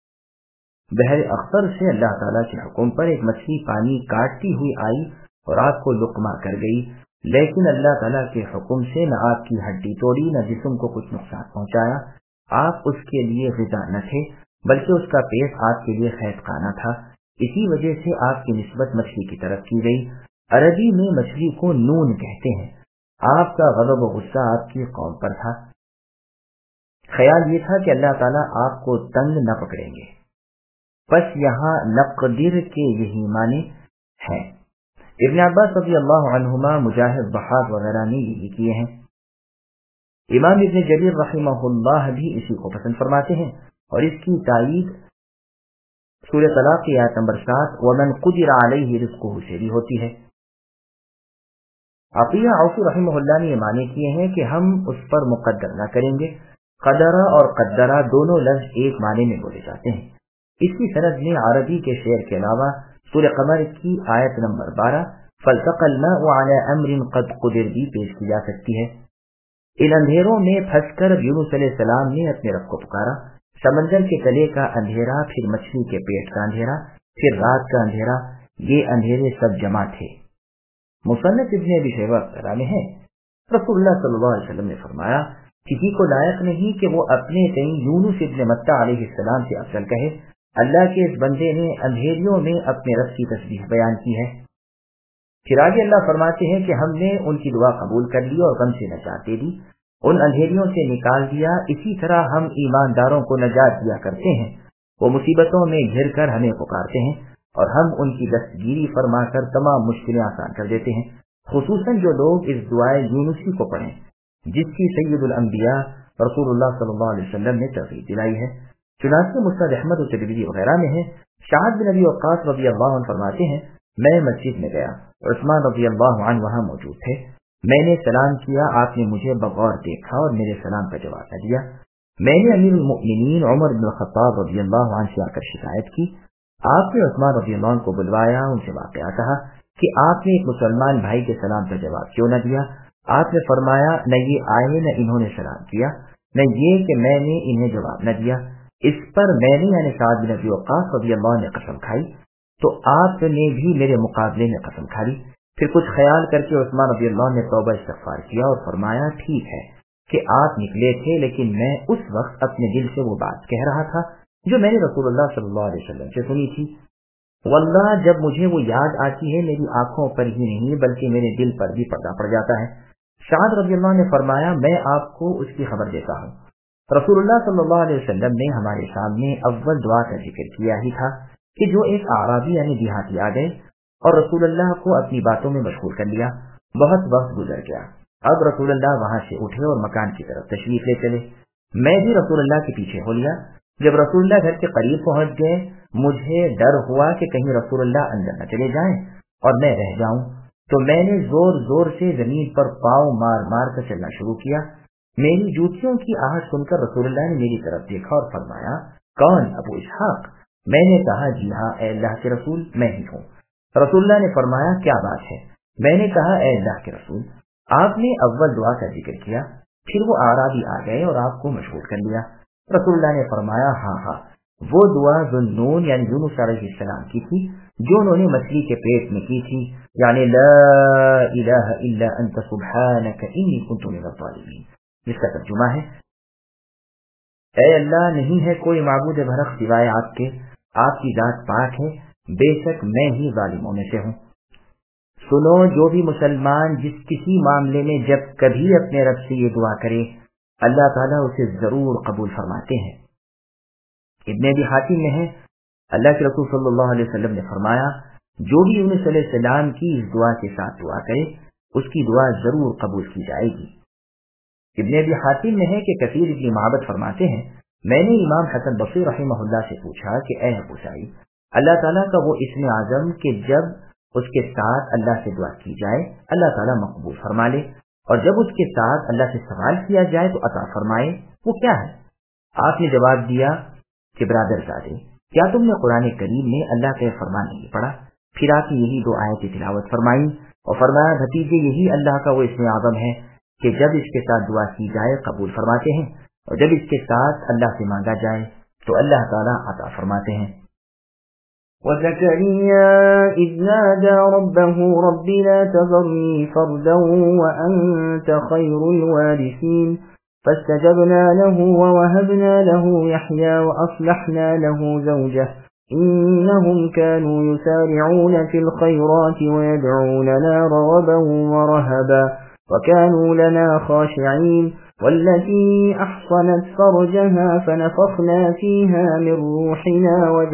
بحر اختر سے اللہ تعالیٰ کے حکم پر ایک مچھلی پانی کاٹتی ہوئی آئی اور آپ کو لقمہ کر گئی، لیکن اللہ تعالیٰ کے حکم سے نہ آپ کی ہڈی توڑی نہ جسم کو کچھ نقصان پہنچایا۔ آپ اس کے لیے غذا نہ تھے بلکہ اس کا پیٹ آپ کے لیے خیز خانہ تھا، اسی وجہ سے آپ کی نسبت مچھلی کی طرف کی گئی۔ عربی میں مچھلی کو نون کہتے ہیں۔ آپ کا غضب و غصہ آپ کی قوم پر تھا، خیال یہ تھا کہ اللہ تعالیٰ آپ کو تنگ نہ پکڑیں گے، بس یہاں نقدر کے یہی معنی ہیں۔ ابن عباس رضی اللہ عنہما، مجاہد، ضحاک وغیرہ نے یہی کیے ہیں۔ امام ابن جریر رحمہ اللہ بھی اسی کو پسند فرماتے ہیں اور اس کی تائید سورہ طلاق کی آیت نمبر 7 وَمَنْ قُدِرَ عَلَيْهِ رِزْقُهُ سے بھی ہوتی ہے۔ عطیہ عوفی رحمہ اللہ نے یہ معنی کیے ہیں کہ ہم اس پر مقدر نہ کریں گے۔ قدرہ اور قدرہ دونوں لفظ ایک معنی میں بولے جاتے ہیں۔ اس کی سند میں عربی کے شعر کے علاوہ سورہ قمر کی آیت نمبر 12 فَالْتَقَى الْمَاءُ عَلَى أَمْرٍ قَدْ قُدِرَ بھی پیش کی جا سکتی ہے۔ ان اندھیروں میں پھنس کر یونس علیہ السلام نے اپنے رب کو پکارا۔ سمندر کے تلے کا اندھیرا، پھر مچھلی کے پیٹ کا اندھیرا، پھر رات کا اندھیرا، یہ اندھیرے سب جمع تھے۔ مصنف ابن ابی شیبہ میں ہے رسول اللہ صلی اللہ علیہ وسلم نے فرمایا کسی کو لائق نہیں کہ وہ اپنے تئیں یونس ابن متہ علیہ السلام سے افضل کہے۔ اللہ کے اس بندے نے اندھیریوں میں اپنے رب کی تسبیح بیان کی ہے۔ پھر آگے اللہ فرماتے ہیں کہ ہم نے ان کی دعا قبول کر لی اور غم سے نجات دے دی، ان اندھیریوں سے نکال دیا۔ اسی طرح ہم ایمانداروں کو نجات دیا کرتے ہیں، وہ مصیبتوں میں گھر کر ہمیں پکارتے ہیں اور ہم ان کی دستگیری فرما کر تمام مشکلیں آسان کر دیتے ہیں، خصوصاً جو لوگ اس دعائے یونسی کو پڑھیں جس کی سید الانبیاء رسول اللہ صلی اللہ علیہ وسلم نے ترغیب دلائی ہے۔ چنانچہ مسند احمد و ترمذی وغیرہ میں ہے، سعد بن ابی وقاص رضی اللہ عنہ فرماتے ہیں، میں مسجد میں گیا، عثمان رضی اللہ عنہ وہاں موجود تھے، میں نے سلام کیا، آپ نے مجھے بغور دیکھا اور میرے سلام کا جواب نہ دیا۔ میں نے امیر المؤمنین عمر بن الخطاب رضی اللہ عنہ سے آ کر شکایت کی، آپ نے عثمان رضی اللہ عنہ کو بلوایا، ان سے واقعہ کہا کہ آپ نے ایک مسلمان بھائی کے سلام کا جواب کیوں نہ دیا؟ آپ نے فرمایا، نہ یہ آئے نہ انہوں نے سلام کیا، نہ یہ کہ میں نے انہیں جواب نہ دیا۔ اس پر میں نے یعنی سعد بن ابی وقاص رضی اللہ عنہ نے قسم کھائی، تو آپ نے بھی میرے مقابلے میں قسم کھا لی۔ پھر کچھ خیال کر کے عثمان رضی اللہ عنہ نے توبہ استغفار کیا اور فرمایا، ٹھیک ہے کہ آپ نکلے تھے، لیکن میں اس وقت اپنے دل سے وہ بات کہہ رہا تھا جو میں نے رسول اللہ صلی اللہ علیہ وسلم سے سنی تھی۔ واللہ جب مجھے وہ یاد آتی ہے میری آنکھوں پر ہی نہیں بلکہ میرے دل پر بھی پردہ پڑ جاتا ہے۔ سعد رضی اللہ عنہ نے فرمایا، میں آپ کو اس کی خبر دیتا ہوں، رسول اللہ صلی اللہ علیہ وسلم نے ہمارے سامنے اول دعا کا ذکر کیا ہی تھا کہ جو ایک اعرابی یعنی دیہاتی آ گئے اور رسول اللہ کو اپنی باتوں میں مشغول کر لیا۔ بہت وقت گزر گیا، اب رسول اللہ وہاں سے اٹھے اور مکان کی طرف تشریف لے چلے، میں بھی رسول اللہ کے پیچھے ہو لیا۔ جب رسول اللہ گھر کے قریب پہنچ گئے، مجھے ڈر ہوا کہ کہیں رسول اللہ اندر نہ چلے جائیں اور میں رہ جاؤں، تو میں نے زور زور سے زمین پر پاؤں مار مار کر چلنا شروع کیا۔ میری جوتیوں کی آہٹ سن کر رسول اللہ نے میری طرف دیکھا اور فرمایا، کون؟ ابو اسحاق؟ میں نے کہا، جی ہاں اے اللہ کے رسول، میں ہی ہوں۔ رسول اللہ نے فرمایا، کیا بات ہے؟ میں نے کہا، اے اللہ کے رسول، آپ نے اول دعا کا ذکر کیا، پھر وہ اعرابی آ گئے اور آپ کو مشغول کر لیا۔ رسول اللہ نے فرمایا، ہاں ہاں، وہ دعا ذوالنون یعنی یونس علیہ السلام کی تھی جو انہوں نے مچھلی کے پیٹ میں کی تھی، یعنی لا الہ الا انت سبحانک انی کنت من الظالمین، جس کا ترجمہ ہے، اے اللہ نہیں ہے کوئی معبود برحق سوائے آپ کے، آپ کی ذات پاک ہے، بے شک میں ہی ظالموں میں سے ہوں۔ سنو، جو بھی مسلمان جس کسی معاملے میں جب کبھی اپنے رب سے یہ دعا کرے، اللہ تعالیٰ اسے ضرور قبول فرماتے ہیں۔ ابن ابی حاتم میں ہے، اللہ کے رسول صلی اللہ علیہ وسلم نے فرمایا، جو بھی یونس علیہ السلام کی اس دعا کے ساتھ دعا کرے اس کی دعا ضرور قبول کی جائے گی۔ ابن ابی حاتم میں ہے کہ کثیر ابن معبد فرماتے ہیں، میں نے امام حسن بصری رحمہ اللہ سے پوچھا کہ اے ابو سعید، اللہ تعالیٰ کا وہ اسم اعظم کہ جب اس کے ساتھ اللہ سے دعا کی جائے اللہ تعالیٰ مقبول فرما لے، اور جب اس کے ساتھ اللہ سے سوال کیا جائے تو عطا فرمائے، وہ کیا ہے؟ آپ نے جواب دیا کہ برادر زادے، کیا تم نے قرآن کریم میں اللہ کا فرمان نہیں پڑھا؟ پھر آپ نے یہی دو آیتیں تلاوت فرمائی اور فرمایا، بھتیجے یہی اللہ کا وہ اسم اعظم ہے کہ جب اس کے ساتھ دعا کی جائے قبول فرماتے ہیں، اور جب اس کے ساتھ اللہ سے مانگا جائے تو اللہ تعالیٰ عطا فرماتے ہیں۔ وَزَكَرِيَّا إِذْ نَادَى رَبَّهُ رَبِّ لَا تَذَرْنِي فَرْدًا وَأَنْتَ خَيْرُ الْوَارِثِينَ فَاسْتَجَبْنَا لَهُ وَوَهَبْنَا لَهُ يَحْيَى وَأَصْلَحْنَا لَهُ زَوْجَهُ إِنَّهُمْ كَانُوا يُسَارِعُونَ فِي الْخَيْرَاتِ وَيَدْعُونَنَا رَغَبًا وَرَهَبًا وَكَانُوا لَنَا خَاشِعِينَ وَالَّتِي أَحْصَنَتْ فَرْجَهَا فَنَفَخْنَا فِيهَا مِنْ رُوحِنَا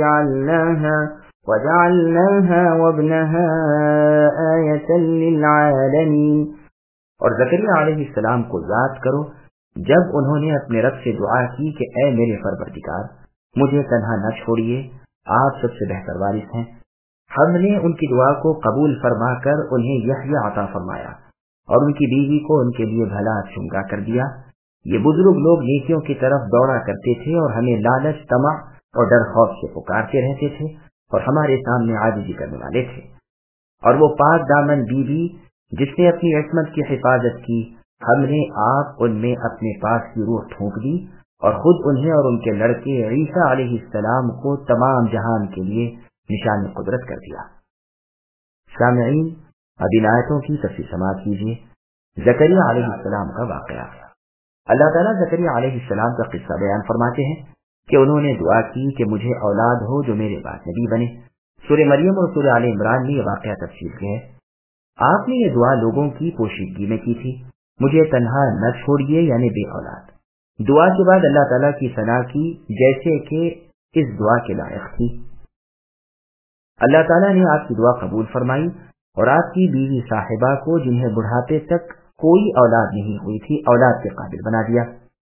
وَجَعَلْنَاهَا وَابْنَهَا آيَةً لِلْعَالَمِينَ۔ اور زکریا علیہ السلام کو یاد کرو جب انہوں نے اپنے رب سے دعا کی کہ اے میرے پروردگار، مجھے تنہا نہ چھوڑیے، آپ سب سے بہتر وارث ہیں۔ ہم نے ان کی دعا کو قبول فرما کر انہیں یحییٰ عطا فرمایا اور ان کی بیوی کو ان کے لیے بھلا چنگا کر دیا۔ یہ بزرگ لوگ نیکیوں کی طرف دوڑا کرتے تھے اور ہمیں لالچ، طمع اور ڈر خوف سے پکارتے رہتے تھے اور ہمارے سامنے عاجزی کرنے والے تھے۔ اور وہ پاک دامن بیوی جس نے اپنی عصمت کی حفاظت کی، ہم نے آپ ان میں اپنے پاس کی روح پھونک دی اور خود انہیں اور ان کے لڑکے عیسیٰ علیہ السلام کو تمام جہان کے لیے نشان قدرت کر دیا۔ سامعین، اب ان آیتوں کی تفصیل سماعت کیجیے۔ زکریا علیہ السلام کا واقعہ۔ اللہ تعالیٰ زکریا علیہ السلام کا قصہ بیان فرماتے ہیں کہ انہوں نے دعا کی کہ مجھے اولاد ہو جو میرے بعد نبی بنے۔ سورہ مریم اور سورہ آل عمران میں یہ واقعہ تفصیل ہے۔ آپ نے یہ دعا لوگوں کی پوشیدگی میں کی تھی، مجھے تنہا نہ چھوڑیے یعنی بے اولاد۔ دعا کے بعد اللہ تعالیٰ کی ثنا کی جیسے کہ اس دعا کے لائق تھی۔ اللہ تعالیٰ نے آپ کی دعا قبول فرمائی اور آپ کی بیوی صاحبہ کو، جنہیں بڑھاپے تک کوئی اولاد نہیں ہوئی تھی، اولاد کے قابل بنا دیا۔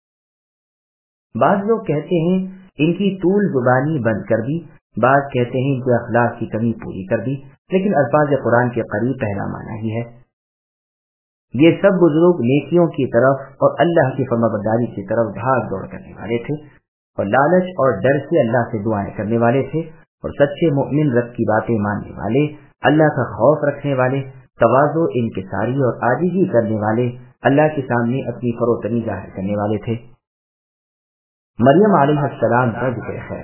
بعض لوگ کہتے ہیں ان کی طول زبانی بند کر دی، بعض کہتے ہیں ان کے اخلاق کی کمی پوری کر دی، لیکن الفاظ قرآن کے قریب پہلا معنی ہی ہے۔ یہ سب بزرگ نیکیوں کی طرف اور اللہ کی فرمانبرداری کی طرف بھاگ دوڑ کرنے والے تھے، اور لالچ اور ڈر سے اللہ سے دعائیں کرنے والے تھے، اور سچے مؤمن رب کی باتیں ماننے والے، اللہ کا خوف رکھنے والے، تواضع، انکساری اور عاجزی کرنے والے، اللہ کے سامنے اپنی فروتنی ظاہر کرنے والے تھے۔ مریم علیہ السلام کا ذکر ہے۔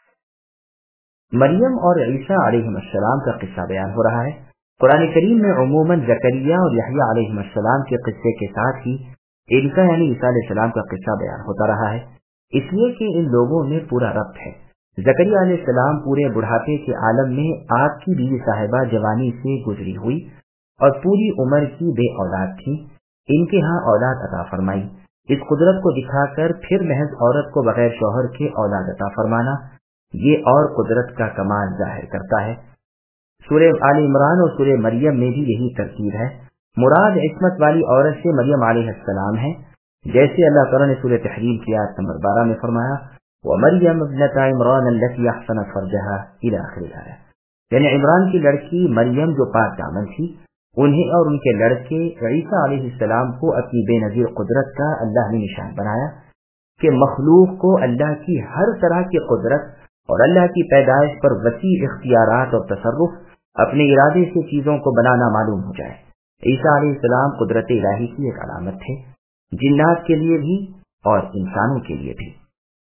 مریم اور عیسیٰ علیہ السلام کا قصہ بیان ہو رہا ہے۔ قرآن کریم میں عموماً زکریا اور یحییٰ علیہ السلام کے قصے کے ساتھ ہی ان کا یعنی عیسیٰ علیہ السلام کا قصہ بیان ہوتا رہا ہے، اس لیے کہ ان لوگوں میں پورا ربط ہے۔ زکریا علیہ السلام پورے بڑھاپے کے عالم میں آپ کی بیوی صاحبہ جوانی سے گزری ہوئی اور پوری عمر کی بے اولاد تھی، ان کے ہاں اولاد عطا فرمائی۔ اس قدرت کو دکھا کر پھر محض عورت کو بغیر شوہر کے اولاد عطا فرمانا یہ اور قدرت کا کمال ظاہر کرتا ہے۔ سورہ آل عمران اور سورہ مریم میں بھی یہی ترتیب ہے۔ مراد عصمت والی عورت سے مریم علیہ السلام ہے، جیسے اللہ تعالیٰ نے سورہ تحریم کی آیت نمبر 12 میں فرمایا وَمَرْيَمَ ابْنَتَ عِمْرَانَ الَّتِي أَحْصَنَتْ فَرْجَهَا إِلَى آخِرِ الآیہ، یعنی عمران کی لڑکی مریم جو پاک دامن تھی، انہیں اور ان کے لڑکے عیسیٰ علیہ السلام کو اپنی بے نظیر قدرت کا اللہ نے نشان بنایا کہ مخلوق کو اللہ کی ہر طرح کی قدرت اور اللہ کی پیدائش پر وسیع اختیارات اور تصرف اپنے ارادے سے چیزوں کو بنانا معلوم ہو جائے۔ عیسیٰ علیہ السلام قدرت الہی کی ایک علامت تھے، جنات کے لیے بھی اور انسانوں کے لیے بھی۔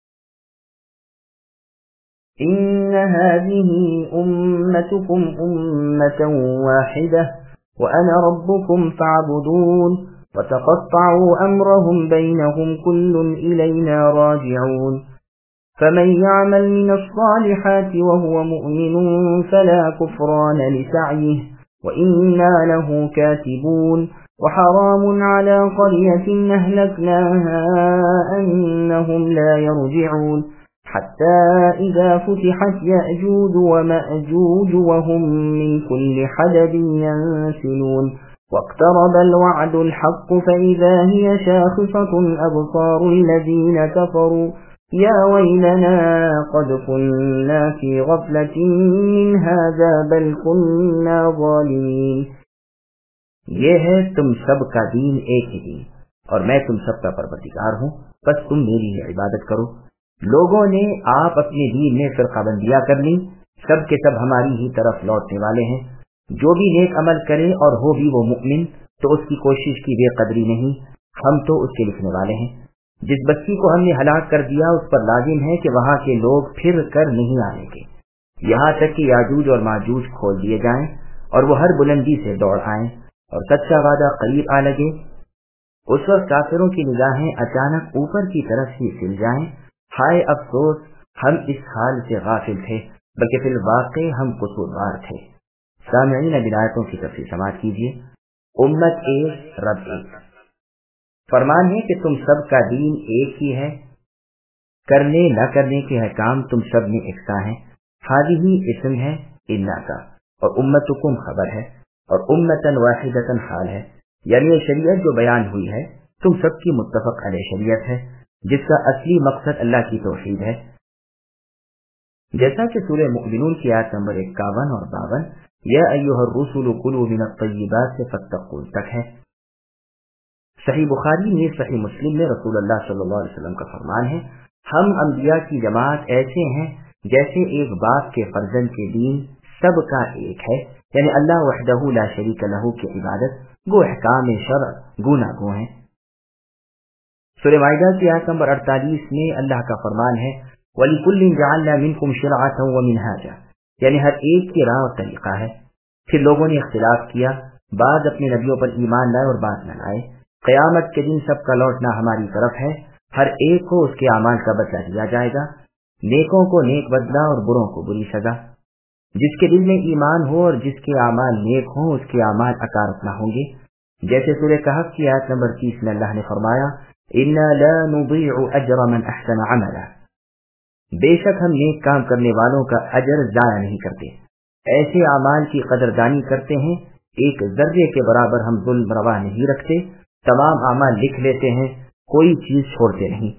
إن هذه أمتكم أمة واحدة وأنا ربكم فاعبدون وتقطعوا أمرهم بينهم كل إلينا راجعون فمن يعمل من الصالحات وهو مؤمن فلا كفران لسعيه وإنا له كاتبون وحرام على قرية أهلكناها أنهم لا يرجعون حتى إذا فتحت يأجوج ومأجوج وهم من كل حدب ينسلون واقترب الوعد الحق فإذا هي شاخصة أبصار الذين كفروا يا ويلنا قد كنا في غفلة من هذا بل كنا ظالمين۔ یہ ہے تم سب کا دین ایک ہی دین اور میں تم سب کا پروردگار ہوں، بس تم میری ہی عبادت کرو۔ لوگوں نے آپ اپنے دین میں فرقہ بندیاں کر لی، سب کے سب ہماری ہی طرف لوٹنے والے ہیں۔ جو بھی نیک عمل کرے اور ہو بھی وہ مؤمن تو اس کی کوشش کی بے قدری نہیں، ہم تو اس کے لکھنے والے ہیں۔ جس بستی کو ہم نے ہلاک کر دیا اس پر لازم ہے کہ وہاں کے لوگ پھر کر نہیں آنے کے، یہاں تک کہ یاجوج اور ماجوج کھول دیے جائیں اور وہ ہر بلندی سے دوڑ آئیں اور سچا وعدہ قریب آ لگے۔ اس وقت کافروں کی نگاہیں اچانک اوپر کی طرف ہی سل جائیں، ہائے افسوس ہم اس حال سے غافل تھے، بلکہ فی الواقع ہم قصوروار تھے۔ سامعین اب آیتوں کی تفصیل سماعت کیجیے۔ امت ایک، رب ایک۔ فرمان ہے کہ تم سب کا دین ایک ہی ہے، کرنے نہ کرنے کے احکام تم سب میں یکساں ہیں۔ ہذہ اسم ہے انا کا، اور امتکم خبر ہے، اور امتن واحدتن حال ہے، یعنی یہ شریعت جو بیان ہوئی ہے تم سب کی متفق علیہ شریعت ہے، جس کا اصلی مقصد اللہ کی توحید ہے۔ جیسا کہ سورہ مؤمنون کی آیت نمبر 51 اور 52 یا ایھا الرسل کلوا من الطیبات سے فاتقوا تک ہے۔ صحیح بخاری میں، صحیح مسلم میں رسول اللہ صلی اللہ علیہ وسلم کا فرمان ہے، ہم انبیاء کی جماعت ایسے ہیں جیسے ایک باپ کے فرزند کے دین سب کا ایک ہے، یعنی اللہ وحدہ لا شریک لہ کی عبادت، گو احکام شرع گوناگوں ہیں۔ سورہ مائدہ کی آیت نمبر 48 میں اللہ کا فرمان ہے وَلِكُلٍّ جَعَلْنَا مِنْكُمْ شِرْعَةً وَمِنْهَاجًا، یعنی ہر ایک کی راہ اور طریقہ ہے۔ پھر لوگوں نے اختلاف کیا، بعض اپنے نبیوں پر ایمان لائے اور بعض نہ لائے۔ قیامت کے دن سب کا لوٹنا ہماری طرف ہے، ہر ایک کو اس کے اعمال کا بدلہ دیا جائے گا، نیکوں کو نیک بدلہ اور بروں کو بری سزا۔ جس کے دل میں ایمان ہو اور جس کے اعمال نیک ہوں اس کے اعمال اکارت نہ ہوں گے. جیسے سورہ کہف کی آیت نمبر 30 میں اللہ نے فرمایا انا لا نضيع اجر من احسن عملا، بے شک ہم نیک کام کرنے والوں کا اجر ضائع نہیں کرتے. ایسے اعمال کی قدردانی کرتے ہیں، ایک ذرے کے برابر ہم ظلم روا نہیں رکھتے، تمام اعمال لکھ لیتے ہیں، کوئی چیز چھوڑتے نہیں.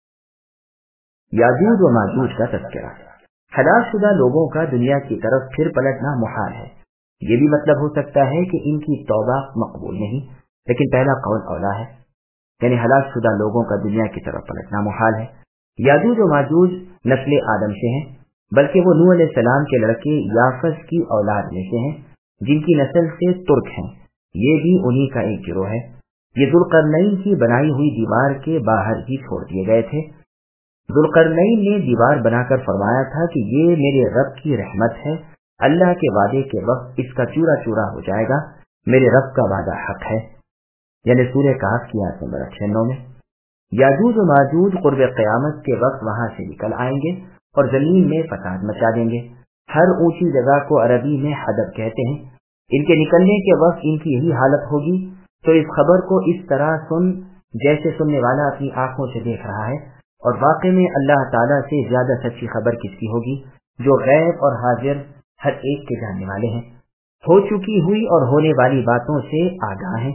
یاجوج و ماجوج کا تذکرہ. ہلاک شدہ لوگوں کا دنیا کی طرف پھر پلٹنا محال ہے. یہ بھی مطلب ہو سکتا ہے کہ ان کی توبہ مقبول نہیں، لیکن پہلا قول اولا ہے، یعنی ہلاک شدہ لوگوں کا دنیا کی طرف پلٹنا محال ہے. یاجوج و ماجوج نسل آدم سے ہیں، بلکہ وہ نوح علیہ السلام کے لڑکے یافس کی اولاد میں سے ہیں جن کی نسل سے ترک ہیں. یہ بھی انہی کا ایک گروہ ہے. یہ ذوالقرنین کی بنائی ہوئی دیوار کے باہر ہی چھوڑ دیے گئے تھے. ذوالقرنین نے دیوار بنا کر فرمایا تھا کہ یہ میرے رب کی رحمت ہے، اللہ کے وعدے کے وقت اس کا چورا چورا ہو جائے گا، میرے رب کا وعدہ حق ہے. یعنی سورہ کہف کی آیت نمبر 96 میں. یاجوج و ماجوج قرب قیامت کے وقت وہاں سے نکل آئیں گے اور زمین میں فساد مچا دیں گے. ہر اونچی جگہ کو عربی میں حدب کہتے ہیں. ان کے نکلنے کے وقت ان کی یہی حالت ہوگی. تو اس خبر کو اس طرح سن جیسے سننے والا اپنی آنکھوں سے دیکھ رہا ہے، اور واقع میں اللہ تعالیٰ سے زیادہ سچی خبر کس کی ہوگی جو غیب اور حاضر ہر ایک کے جاننے والے ہیں، ہو چکی ہوئی اور ہونے والی باتوں سے آگاہ ہیں.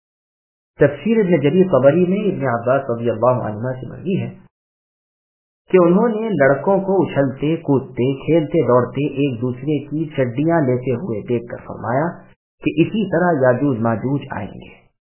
تفسیر ابن جریر طبری میں ابن عباس رضی اللہ عنہما سے مروی ہے کہ انہوں نے لڑکوں کو اچھلتے کودتے کھیلتے دوڑتے ایک دوسرے کی چڈیاں لیتے ہوئے دیکھ کر فرمایا کہ اسی طرح یاجوج ماجوج آئیں گے.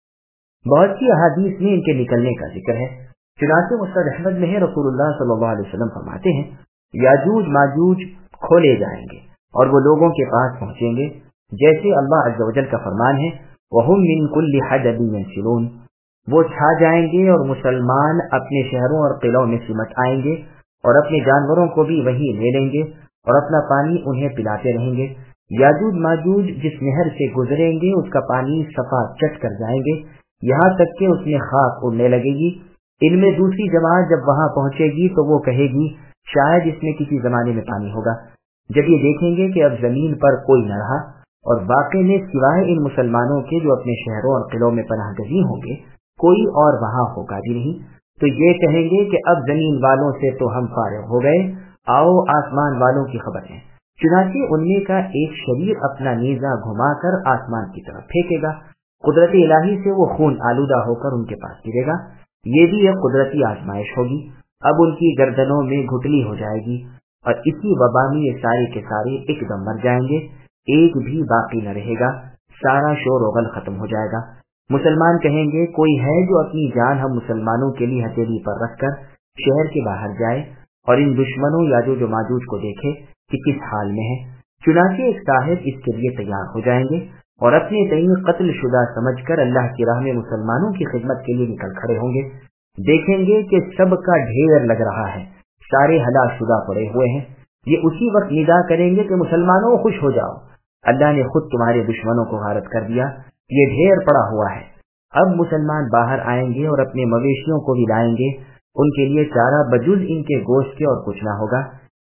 بہت سی احادیث میں ان کے نکلنے کا ذکر ہے. چنانچہ مسند احمد میں ہے رسول اللہ صلی اللہ علیہ وسلم فرماتے ہیں یاجوج ماجوج کھولے جائیں گے اور وہ لوگوں کے پاس پہنچیں گے جیسے اللہ عز و جل کا فرمان ہے وَهُمْ مِنْ كُلِّ حَدَبٍ يَنْسِلُونَ. وہ چھا جائیں گے اور مسلمان اپنے شہروں اور قلعوں میں سمٹ آئیں گے اور اپنے جانوروں کو بھی وہی لے لیں گے اور اپنا پانی انہیں پلاتے رہیں گے. یاجوج ماجوج جس نہر سے گزریں گے اس کا پانی صفا چٹ کر جائیں گے یہاں تک کہ اس میں خاک اڑنے لگے گی. ان میں دوسری جماعت جب وہاں پہنچے گی تو وہ کہے گی شاید اس میں کسی زمانے میں پانی ہوگا. جب یہ دیکھیں گے کہ اب زمین پر کوئی نہ رہا اور واقع میں سوائے ان مسلمانوں کے جو اپنے شہروں اور قلعوں میں پناہ گزین ہوں گے کوئی اور وہاں ہوگا بھی نہیں، تو یہ کہیں گے کہ اب زمین والوں سے تو ہم فارغ ہو گئے، آؤ آسمان والوں کی خبر ہے. چنانچہ ان میں کا ایک شریر اپنا نیزہ گھما کر آسمان کی طرف پھینکے گا. قدرت الہی سے وہ خون آلودہ ہو کر ان کے پاس گرے گا. یہ بھی ایک قدرتی آزمائش ہوگی. اب ان کی گردنوں میں گھٹلی ہو جائے گی اور اسی وبا میں یہ سارے کے سارے ایک دم مر جائیں گے، ایک بھی باقی نہ رہے گا، سارا شور و غل ختم ہو جائے گا. مسلمان کہیں گے کوئی ہے جو اپنی جان ہم مسلمانوں کے لیے ہتھیلی پر رکھ کر شہر کے باہر جائے اور ان دشمنوں یاجوج و ماجوج کو دیکھے کہ کس حال میں ہے. چنانچہ ایک صاحب اس کے لیے تیار ہو جائیں گے اور اپنے تئیں قتل شدہ سمجھ کر اللہ کی راہ میں مسلمانوں کی خدمت کے لیے نکل کھڑے ہوں گے. دیکھیں گے کہ سب کا ڈھیر لگ رہا ہے، سارے ہلاک شدہ پڑے ہوئے ہیں. یہ اسی وقت ندا کریں گے کہ مسلمانوں خوش ہو جاؤ، اللہ نے خود تمہارے دشمنوں کو غارت کر دیا، یہ ڈھیر پڑا ہوا ہے. اب مسلمان باہر آئیں گے اور اپنے مویشیوں کو بھی لائیں گے، ان کے لیے چارہ بجز ان کے گوشت کے اور کچھ نہ ہوگا.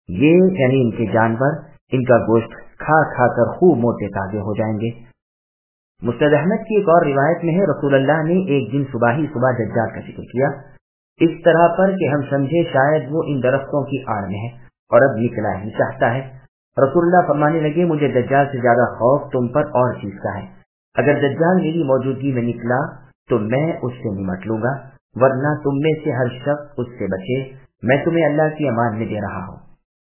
یہ یعنی ان کے جانور ان کا گوشت کھا کھا کر خوب موٹے تازے ہو جائیں گے. مسند احمد کی ایک اور روایت میں ہے رسول اللہ نے ایک دن صبح ہی دجال کا ذکر کیا اس طرح پر کہ ہم سمجھے شاید وہ ان درختوں کی آڑ میں ہے اور اب نکلا ہی چاہتا ہے. رسول اللہ فرمانے لگے مجھے دجال سے زیادہ خوف تم پر اور چیز کا ہے. اگر دجال میری موجودگی میں نکلا تو میں اس سے نمٹ لوں گا، ورنہ تم میں سے ہر شخص اس سے بچے، میں تمہیں اللہ کی امان میں دے رہا ہوں.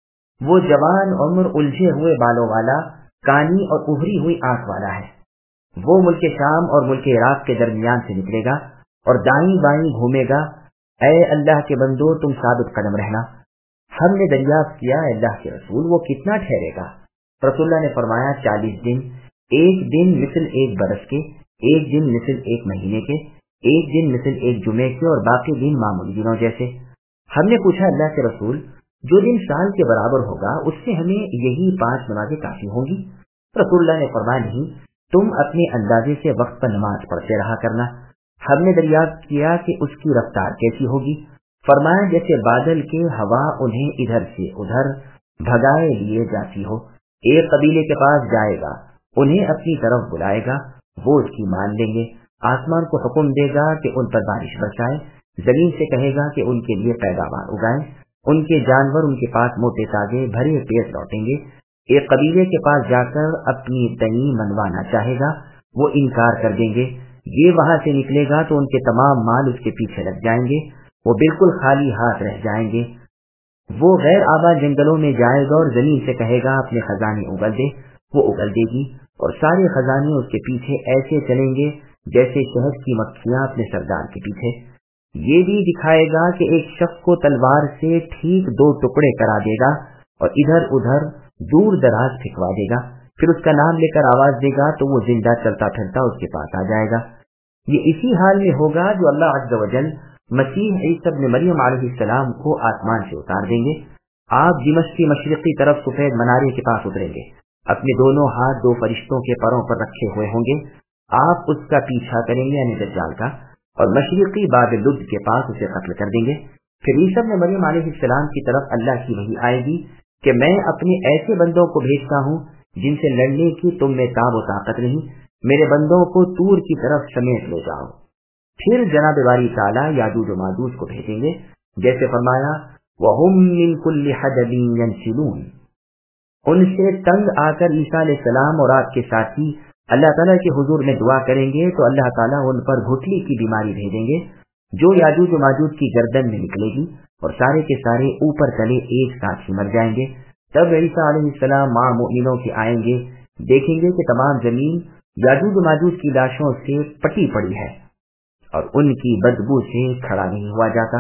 وہ جوان عمر الجھے ہوئے بالوں والا، کانی اور ابھری ہوئی آنکھ والا ہے. وہ ملک شام اور ملک عراق کے درمیان سے نکلے گا اور دائیں بائیں گھومے گا. اے اللہ کے بندو تم ثابت قدم رہنا. ہم نے دریافت کیا اے اللہ کے رسول وہ کتنا ٹھہرے گا؟ رسول اللہ نے فرمایا 40 دن، ایک دن مثل ایک برس کے، ایک دن مثل ایک مہینے کے، ایک دن مثل ایک جمعے کے اور باقی دن معمولی دنوں جیسے. ہم نے پوچھا اللہ کے رسول جو دن سال کے برابر ہوگا اس سے ہمیں یہی 5 نمازیں کافی ہوں گی؟ رسول اللہ نے فرمایا نہیں، تم اپنے اندازے سے وقت پر نماز پڑھتے رہا کرنا. ہم نے دریافت کیا کہ اس کی رفتار کیسی ہوگی؟ فرمایا جیسے بادل کے ہوا انہیں ادھر سے ادھر بھگائے لیے جاتی ہو. ایک قبیلے کے پاس جائے گا، انہیں اپنی طرف بلائے گا، وہ اس کی مان لیں گے، آسمان کو حکم دے گا کہ ان پر بارش برسائے، زمین سے کہے گا کہ ان کے لیے پیداوار اگائیں، ان کے جانور ان کے پاس موٹے تازے بھرے پیٹ لوٹیں گے۔ ایک قبیلے کے پاس جا کر اپنی تنی منوانا چاہے گا، وہ انکار کر دیں گے، یہ وہاں سے نکلے گا تو ان کے تمام مال اس کے پیچھے لگ جائیں گے، وہ بالکل خالی ہاتھ رہ جائیں گے۔ وہ غیر آباد جنگلوں میں جائے گا اور زمین سے کہے گا اپنے خزانے اگل دے، وہ اگل دے گی، اور سارے خزانے اس کے پیچھے ایسے چلیں گے جیسے شہد کی مکھیاں اپنے سردار کے پیچھے۔ یہ بھی دکھائے گا کہ ایک شخص کو تلوار سے ٹھیک 2 ٹکڑے کرا دے گا اور ادھر ادھر دور دراز پھینکوا دے گا، پھر اس کا نام لے کر آواز دے گا تو وہ زندہ چلتا پھرتا اس کے پاس آ جائے گا۔ یہ اسی حال میں ہوگا جو اللہ عز و جل مسیح عیسی ابن مریم علیہ السلام کو آسمان سے اتار دیں گے۔ آپ دمشق کی مشرقی طرف سفید منارے کے پاس اتریں گے، اپنے دونوں ہاتھ 2 فرشتوں کے پروں پر رکھے ہوئے ہوں گے، آپ اس کا پیچھا کریں گے یعنی دجال کا، اور مشرقی باب لد کے پاس اسے قتل کر دیں گے۔ پھر عیسی ابن مریم علیہ السلام کی طرف اللہ کی وحی آئے گی کہ میں اپنے ایسے بندوں کو بھیجتا ہوں جن سے لڑنے کی تم میں تاب و طاقت نہیں، میرے بندوں کو طور کی طرف سمیٹ لے جاؤ۔ پھر جناب باری تعالیٰ یاجوج و ماجوج کو بھیجیں گے، جیسے فرمایا وَهُمْ مِنْ كُلِّ حَدَبٍ يَنْسِلُونَ۔ ان سے تنگ آ کر عیسیٰ علیہ السلام اور آپ کے ساتھی اللہ تعالیٰ کے حضور میں دعا کریں گے تو اللہ تعالیٰ ان پر گھٹلی کی بیماری بھیجیں گے جو یاجوج و ماجوج کی گردن میں نکلے گی، اور سارے کے سارے اوپر تلے ایک ساتھ ہی مر جائیں گے۔ تب عیسیٰ علیہ السلام مع مؤمنوں کے آئیں گے، دیکھیں گے کہ تمام زمین یاجوج و ماجوج کی لاشوں سے پٹی پڑی ہے اور ان کی بدبو سے کھڑا نہیں ہوا جاتا۔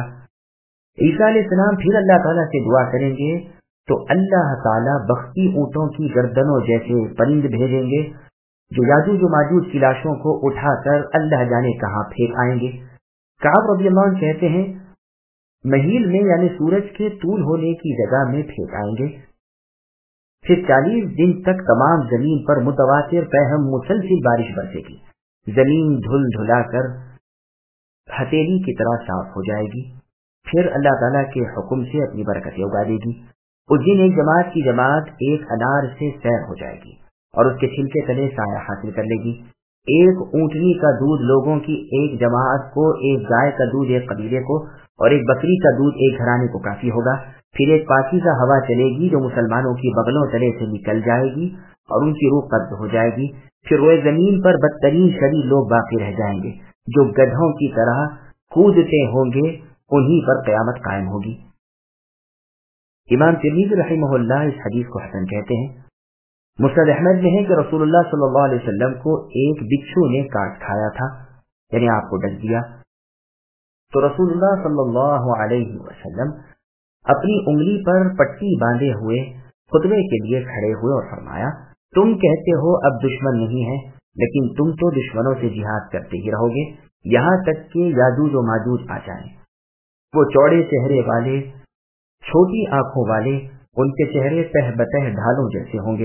عیسیٰ علیہ السلام پھر اللہ تعالیٰ سے دعا کریں گے تو اللہ تعالیٰ بختی اونٹوں کی گردنوں جیسے پرند بھیجیں گے جو یاجوج و ماجوج کی لاشوں کو اٹھا کر اللہ جانے کہاں پھینک آئیں گے۔ کعب رضی اللہ عنہ کہتے ہیں مہیل میں یعنی سورج کے طول ہونے کی جگہ میں پھینک آئیں گے۔ پھر 40 دن تک تمام زمین پر متواتر فہم مسلسل بارش برسے گی، زمین دھل دھلا کر ہتھیلی کی طرح صاف ہو جائے گی، پھر اللہ تعالیٰ کے حکم سے اپنی برکتیں اگا دے گی۔ اس دن ایک جماعت کی جماعت ایک انار سے سیر ہو جائے گی اور اس کے چھلکے تلے سایہ حاصل کر لے گی۔ ایک اونٹنی کا دودھ لوگوں کی ایک جماعت کو، ایک گائے کا دودھ ایک قبیلے کو، اور ایک بکری کا دودھ ایک گھرانے کو کافی ہوگا۔ پھر ایک پاکیزہ ہوا چلے گی جو مسلمانوں کی بغلوں تلے سے نکل جائے گی اور ان کی روح قبض ہو جائے گی۔ پھر روئے زمین پر بدترین شریر لوگ باقی رہ جائیں گے جو گدھوں کی طرح کودتے ہوں گے، انہی پر قیامت قائم ہوگی۔ امام ترمذی رحمہ اللہ اس حدیث کو حسن کہتے ہیں۔ مسند احمد میں ہے کہ رسول اللہ صلی اللہ علیہ وسلم کو ایک بچھو نے کاٹ کھایا تھا، یعنی آپ کو ڈس دیا، تو رسول اللہ صلی اللہ علیہ وسلم اپنی انگلی پر پٹی باندھے ہوئے خطبے کے لیے کھڑے ہوئے اور فرمایا تم کہتے ہو اب دشمن نہیں ہے، لیکن تم تو دشمنوں سے جہاد کرتے ہی رہو گے یہاں تک کہ یاجوج و ماجوج آ جائیں۔ وہ چوڑے چہرے والے، چھوٹی آنکھوں والے، ان کے چہرے تہ بتہ ڈھالوں جیسے ہوں گے۔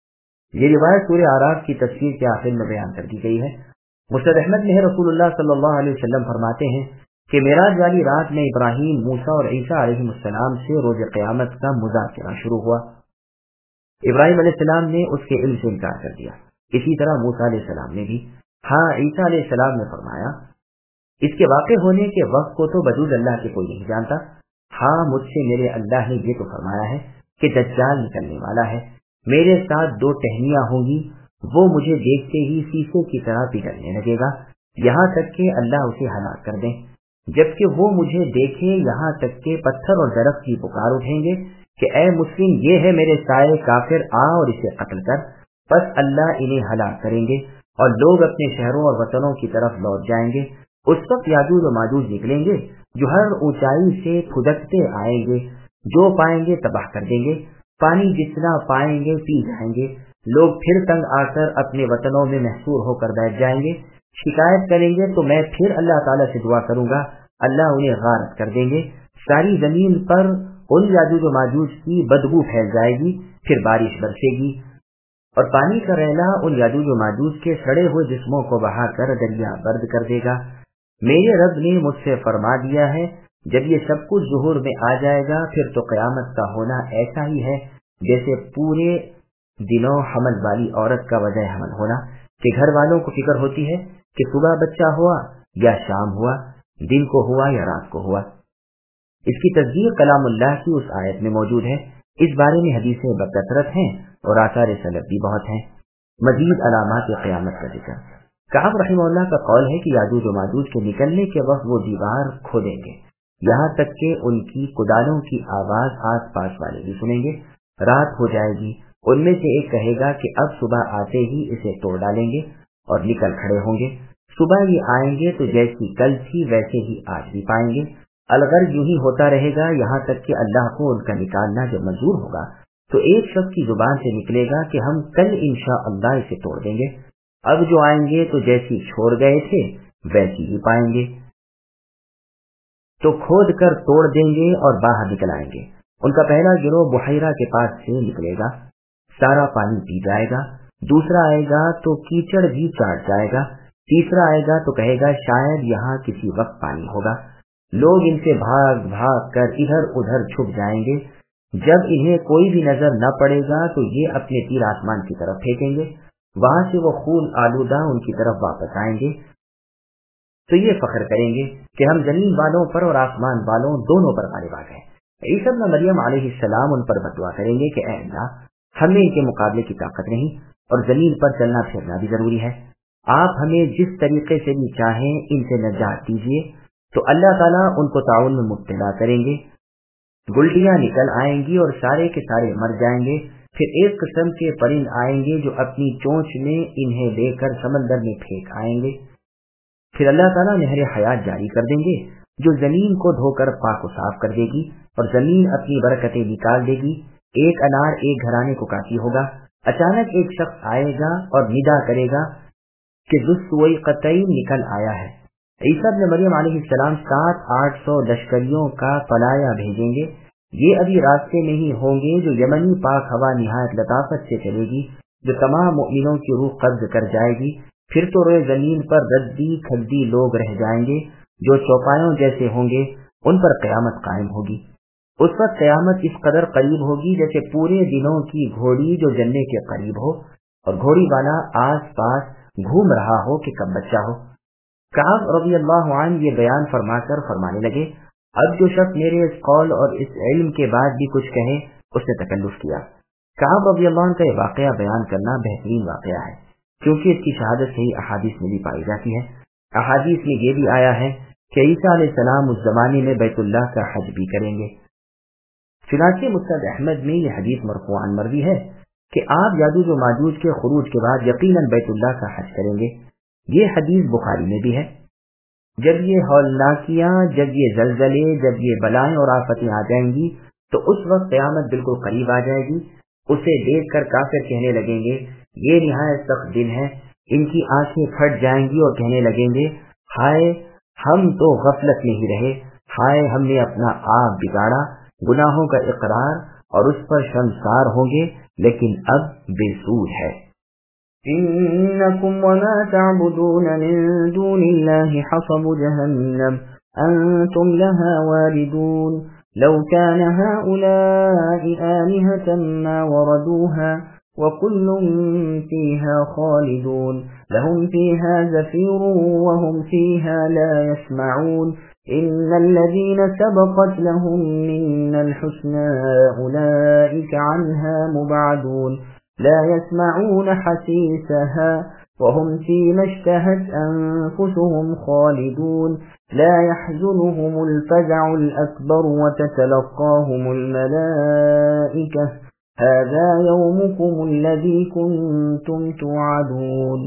یہ روایت سورہ اعراف کی تفسیر کے آخر میں بیان کر دی گئی ہے۔ مسند احمد میں رسول اللہ صلی اللہ علیہ وسلم فرماتے ہیں کہ معراج والی رات میں ابراہیم، موسیٰ اور عیسیٰ علیہ السلام سے روز قیامت کا مذاکرہ شروع ہوا۔ ابراہیم علیہ السلام نے اس کے علم سے انکار کر دیا، اسی طرح موسیٰ علیہ السلام نے بھی۔ ہاں عیسیٰ علیہ السلام نے فرمایا اس کے واقع ہونے کے وقت کو تو بجوز اللہ کے کوئی نہیں جانتا، ہاں مجھ سے میرے اللہ نے یہ تو فرمایا ہے کہ دجال نکلنے والا ہے، میرے ساتھ 2 ٹہنیاں ہوں گی، وہ مجھے دیکھتے ہی شیشے کی طرح پگھلنے لگے گا یہاں تک کہ اللہ اسے ہلاک کر دیں، جبکہ وہ مجھے دیکھے یہاں تک کہ پتھر اور درخت کی پکار اٹھیں گے کہ اے مسلم یہ ہے میرے سائے کافر، آ اور اسے قتل کر۔ پس اللہ انہیں ہلاک کریں گے اور لوگ اپنے شہروں اور وطنوں کی طرف لوٹ جائیں گے۔ اس وقت یاجوج و ماجوج نکلیں گے جو ہر اونچائی سے پھدکتے آئیں گے، جو پائیں گے تباہ کر دیں گے، پانی جتنا پائیں گے پی جائیں گے، لوگ پھر تنگ آ کر اپنے وطنوں میں محصور ہو کر بیٹھ جائیں گے، شکایت کریں گے تو میں پھر اللہ تعالیٰ سے دعا کروں گا، اللہ انہیں غارت کر دیں گے، ساری زمین پر ان یاجوج و ماجوج کی بدبو پھیل جائے گی، پھر بارش برسے گی اور پانی کا ریلا ان یاجوج و ماجوج کے سڑے ہوئے جسموں کو بہا کر دریا برد کر دے گا۔ میرے رب نے مجھ سے فرما دیا ہے جب یہ سب کچھ ظہور میں آ جائے گا پھر تو قیامت کا ہونا ایسا ہی ہے جیسے پورے दिनों हमल वाली औरत का वजह हमल होना कि घर वालों को फिक्र होती है कि सुबह बच्चा हुआ या शाम हुआ, दिन को हुआ या रात को हुआ। इसकी तस्दीक कलामुल्लाह की उस आयत में मौजूद है। इस बारे में हदीसें बकसरत हैं और आसार सलफ भी बहुत हैं। मजीद अलामात क़यामत का जिक्र। काब रहिमहुल्लाह का कौल है कि याजूज व माजूज के निकलने के वक्त वो दीवार खोदेंगे, यहाँ तक कि उनकी कुदालों की आवाज आस पास वाले भी सुनेंगे। रात हो जाएगी, उनमें से एक कहेगा कि अब सुबह आते ही इसे तोड़ डालेंगे, और निकल खड़े होंगे। सुबह ये आएंगे तो जैसी कल थी वैसे ही आज भी पाएंगे। अलगर यूं ही होता रहेगा यहाँ तक कि अल्लाह को उनका निकालना जब मंजूर होगा तो एक शख्स की जुबान से निकलेगा कि हम कल इंशाअल्लाह इसे तोड़ देंगे। अब जो आएंगे तो जैसी छोड़ गए थे वैसी ही पाएंगे, तो खोद कर तोड़ देंगे और बाहर निकल आएंगे। उनका पहला गिरोह बुहैरा के पास से निकलेगा, सारा पानी पी जाएगा। दूसरा आएगा तो कीचड़ भी चाट जाएगा। तीसरा आएगा तो कहेगा शायद यहाँ किसी वक्त पानी होगा। लोग इनसे भाग भाग कर इधर उधर छुप जाएंगे। जब इन्हें कोई भी नजर न पड़ेगा तो ये अपने तीर आसमान की तरफ फेंकेंगे, वहां से वो खून आलूदा उनकी तरफ वापस आएंगे। तो ये फख्र करेंगे कि हम जमीन वालों पर और आसमान वालों दोनों पर गालिब आ गए। ईसा इब्न मरियम अलैहिस्सलाम उन पर बददुआ करेंगे कि ऐ अल्लाह, हमें इनके मुकाबले की ताकत नहीं और जमीन पर चलना फिरना भी जरूरी है। आप हमें जिस तरीके से भी चाहें इनसे निजात दीजिए। तो अल्लाह ताला उनको ताउन में मुब्तला करेंगे, गुल्टियां निकल आएंगी और सारे के सारे मर जाएंगे। फिर एक किस्म के परिंद आएंगे जो अपनी चोंच में इन्हें लेकर समंदर में फेंक आएंगे। फिर अल्लाह ताला नहर हयात जारी कर देंगे जो जमीन को धोकर पाक व साफ कर देगी और जमीन अपनी बरकतें निकाल देगी। एक अनार एक घराने को काफी होगा। अचानक एक शख्स आएगा और निदा करेगा कि दुस्तुई कतई निकल आया है। ईसा इब्न मरियम अलैहिस्सलाम 700-800 लश्करियों का पलाया भेजेंगे। ये अभी रास्ते में ही होंगे जो यमनी पाक हवा निहायत लताफत से चलेगी, जो तमाम मुमिनों की रूह कब्ज कर जाएगी। फिर तो रोए जमीन पर रद्दी खद्दी लोग रह जाएंगे जो चौपायों जैसे होंगे। उन पर कयामत कायम होगी। उस वक्त कयामत इस कदर करीब होगी जैसे पूरे दिनों की घोड़ी जो जन्ने के करीब हो और घोड़ी वाला आस पास घूम रहा हो कि कब बच्चा हो। काब रज़ियल्लाहु अन्हु ये बयान फरमाकर फरमाने लगे, अब जो शख्स मेरे इस कौल और इस इल्म के बाद भी कुछ कहे उसने तकल्लुफ किया। काब रज़ियल्लाहु अन्हु का ये वाक़या बयान करना बेहतरीन वाक़या है क्योंकि इसकी शहादत सही अहादीस में भी पाई जाती है। अहादीस में ये भी आया है कि ईसा अलैहिस्सलाम उस जमाने में बैतुल्लाह का हज भी करेंगे। चुनांचे मुस्नद अहमद में ये हदीस मरफूअन मरवी है कि आप याजूज व माजूज के खुरूज के बाद यकीनन बैतुल्लाह का हज करेंगे। ये हदीस बुखारी में भी है। जब ये हौलनाकियां, जब ये जलजले, जब ये बलाएं और आफतें आ जाएंगी तो उस वक्त क़यामत बिल्कुल करीब आ जाएगी। उसे देखकर काफिर कहने लगेंगे ये निहायत सख्त दिन है। इनकी आंखें फट जाएंगी और कहने लगेंगे हाय हम तो गफलत में ही रहे, हाय हमने अपना आप बिगाड़ा। गुनाहों का इकरार और उस पर शर्मसार होंगे, लेकिन अब बेसूद है। إنكم وما تعبدون من دون الله حصب جهنم أنتم لها واردون لو كان هؤلاء آلهة ما وردوها وكل فيها خالدون لهم فيها زفير وهم فيها لا يسمعون إن الذين سبقت لهم منا الحسنى أولئك عنها مبعدون لا يسمعون حسيسها وهم فيما اشتهت أنفسهم خالدون لا يحزنهم الفزع الأكبر وتتلقاهم الملائكة هذا يومكم الذي كنتم توعدون।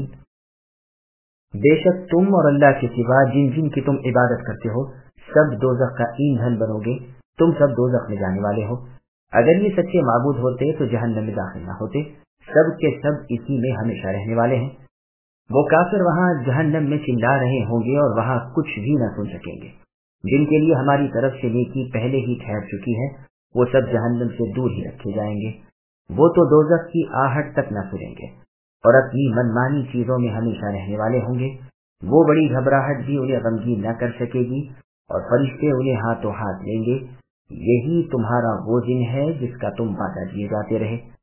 बेशक तुम और अल्लाह के सिवा जिन जिन की तुम इबादत करते हो सब दोज़ख का ईंधन बनोगे। तुम सब दोज़ख में जाने वाले हो। अगर ये सच्चे माबूद होते तो जहन्नम में दाखिल न होते। सब के सब इसी में हमेशा रहने वाले हैं। वो काफिर वहाँ जहन्नम में चिल्ला रहे होंगे और वहाँ कुछ भी न सुन सकेंगे। जिनके लिए हमारी तरफ से नेकी पहले ही ठहर चुकी है वो सब जहन्नम से दूर ही रखे जाएंगे। वो तो दोज़ख की आहट तक न सुनेंगे और अपनी मनमानी चीजों में हमेशा रहने वाले होंगे। वो बड़ी घबराहट भी उन्हें गमगीन न कर सकेगी और फरिश्ते उन्हें हाथों हाथ लेंगे। यही तुम्हारा वो दिन है जिसका तुम वादा दिए जाते रहे।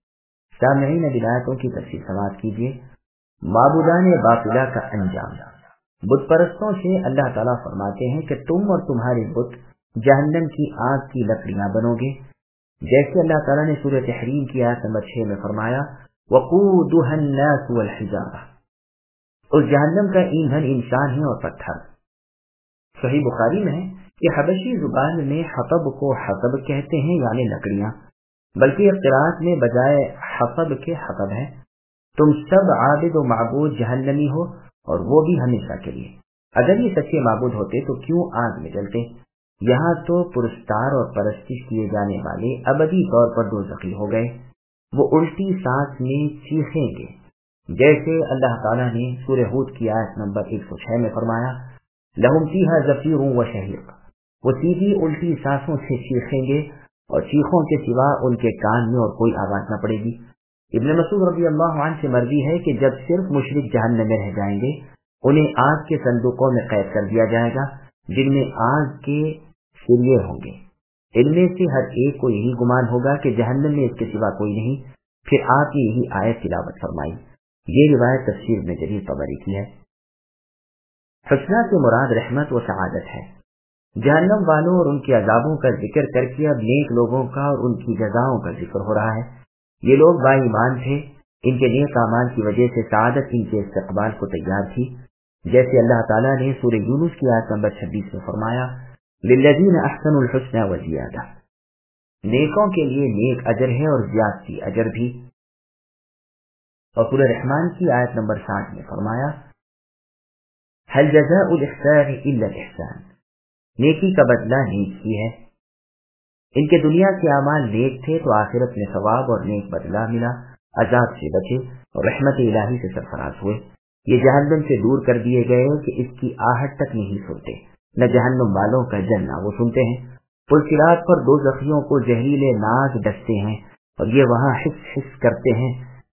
سامعین ولایتوں کی تفصیل سماعت کیجیے۔ معبودان باطلہ کا انجام۔ بت پرستوں سے اللہ تعالیٰ فرماتے ہیں کہ تم اور تمہارے بت جہنم کی آگ کی لکڑیاں بنو گے، جیسے اللہ تعالیٰ نے سورۃ تحریم کی آیت نمبر 6 میں فرمایا وقودها الناس والحجارہ۔ اس جہنم کا ایندھن انسان ہے اور پتھر۔ صحیح بخاری میں ہے کہ حبشی زبان میں حطب کو حطب کہتے ہیں یعنی لکڑیاں، بلکہ اختلاط میں بجائے حطب کے حطب ہے۔ تم سب عابد و معبود جہنمی ہو اور وہ بھی ہمیشہ کے لیے۔ اگر یہ سچے معبود ہوتے تو کیوں آگ میں جلتے؟ یہاں تو پرستار اور پرستش کیے جانے والے ابدی طور پر دوزخی ہو گئے۔ وہ الٹی سانس میں چیخیں گے، جیسے اللہ تعالیٰ نے سورہ ہود کی آیت نمبر 106 میں فرمایا لہم فیہا زفیر و شہیق۔ وہ سیدھی الٹی سانسوں سے چیخیں گے اور چیخوں کے سوا ان کے کان میں اور کوئی آواز نہ پڑے گی۔ ابن مسعود رضی اللہ عنہ سے مروی ہے کہ جب صرف مشرک جہنم میں رہ جائیں گے، انہیں آگ کے صندوقوں میں قید کر دیا جائے گا جن میں آگ کے سریے ہوں گے۔ ان میں سے ہر ایک کو یہی گمان ہوگا کہ جہنم میں اس کے سوا کوئی نہیں۔ پھر آپ نے یہی آیت تلاوت فرمائی۔ یہ روایت تفسیر ابن جریر طبری کی ہے۔ حسنہ سے مراد رحمت و سعادت ہے۔ جہنم والوں اور ان کے عذابوں کا ذکر کر کے اب نیک لوگوں کا اور ان کی جزاؤں کا ذکر ہو رہا ہے۔ یہ لوگ با ایمان تھے، ان کے نیک اعمال کی وجہ سے سعادت ان کے استقبال کو تیار تھی، جیسے اللہ تعالیٰ نے سورہ یونس کی آیت نمبر 26 میں فرمایا للذین احسنوا الحسنى وزیادہ۔ نیکوں کے لیے نیک اجر ہے اور زیادتی اجر بھی۔ اور سورہ رحمان کی آیت نمبر 60 میں فرمایا هل جزاء الاحسان الا الاحسان۔ نیکی کا بدلہ نیک ہی ہے۔ ان کے دنیا کے اعمال نیک تھے تو آخرت میں ثواب اور نیک بدلہ ملا، عذاب سے بچے اور رحمت الہی سے سرفراز ہوئے۔ یہ جہنم سے دور کر دیے گئے کہ اس کی آہٹ تک نہیں سنتے، نہ جہنم والوں کا جلنا وہ سنتے ہیں۔ پلسرات پر دوزخیوں کو زہریلے ناگ ڈستے ہیں اور یہ وہاں حس حس کرتے ہیں۔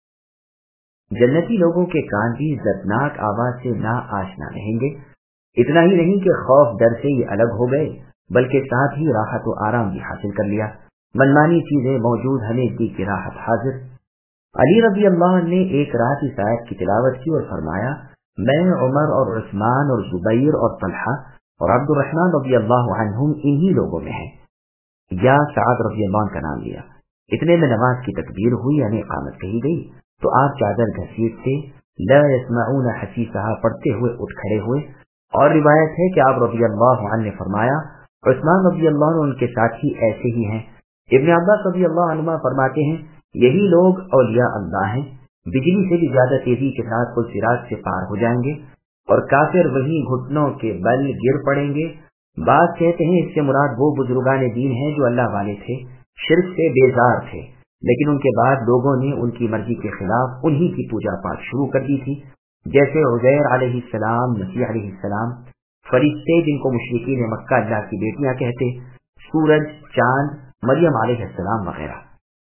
جنتی لوگوں کے کان بھی دردناک آواز سے نا آشنا رہیں گے۔ اتنا ہی نہیں کہ خوف ڈر سے یہ الگ ہو گئے، بلکہ ساتھ ہی راحت و آرام بھی حاصل کر لیا۔ منمانی چیزیں موجود، ہمیشہ کی راحت حاضر۔ علی رضی اللہ عنہ نے ایک رات اس آیت کی تلاوت کی اور فرمایا میں عمر اور عثمان اور زبیر اور طلحہ اور عبد الرحمن رضی اللہ عنہم انہی لوگوں میں ہیں۔ یا سعد رضی اللہ عنہ کا نام لیا۔ اتنے میں نماز کی تکبیر ہوئی یعنی اقامت کہی گئی تو آپ چادر گھسیٹتے لا یسمعون حسیسہا پڑھتے ہوئے اٹھ کھڑے ہوئے۔ اور روایت ہے کہ آپ رضی اللہ عنہ نے فرمایا عثمان رضی اللہ عنہ ان کے ساتھی ایسے ہی ہیں۔ ابن عباس رضی اللہ عنہ فرماتے ہیں یہی لوگ اولیاء اللہ ہیں، بجلی سے بھی زیادہ تیزی کے ساتھ پل صراط سے پار ہو جائیں گے اور کافر وہی گھٹنوں کے بل گر پڑیں گے۔ بعض کہتے ہیں اس سے مراد وہ بزرگان دین ہیں جو اللہ والے تھے، شرک سے بیزار تھے، لیکن ان کے بعد لوگوں نے ان کی مرضی کے خلاف انہی کی پوجا پاٹ شروع کر دی تھی، جیسے عزیر علیہ السلام، مسیح علیہ السلام، فرشتے جن کو مشرکین مکہ اللہ کی بیٹیاں کہتے، سورج، چاند، مریم علیہ السلام وغیرہ۔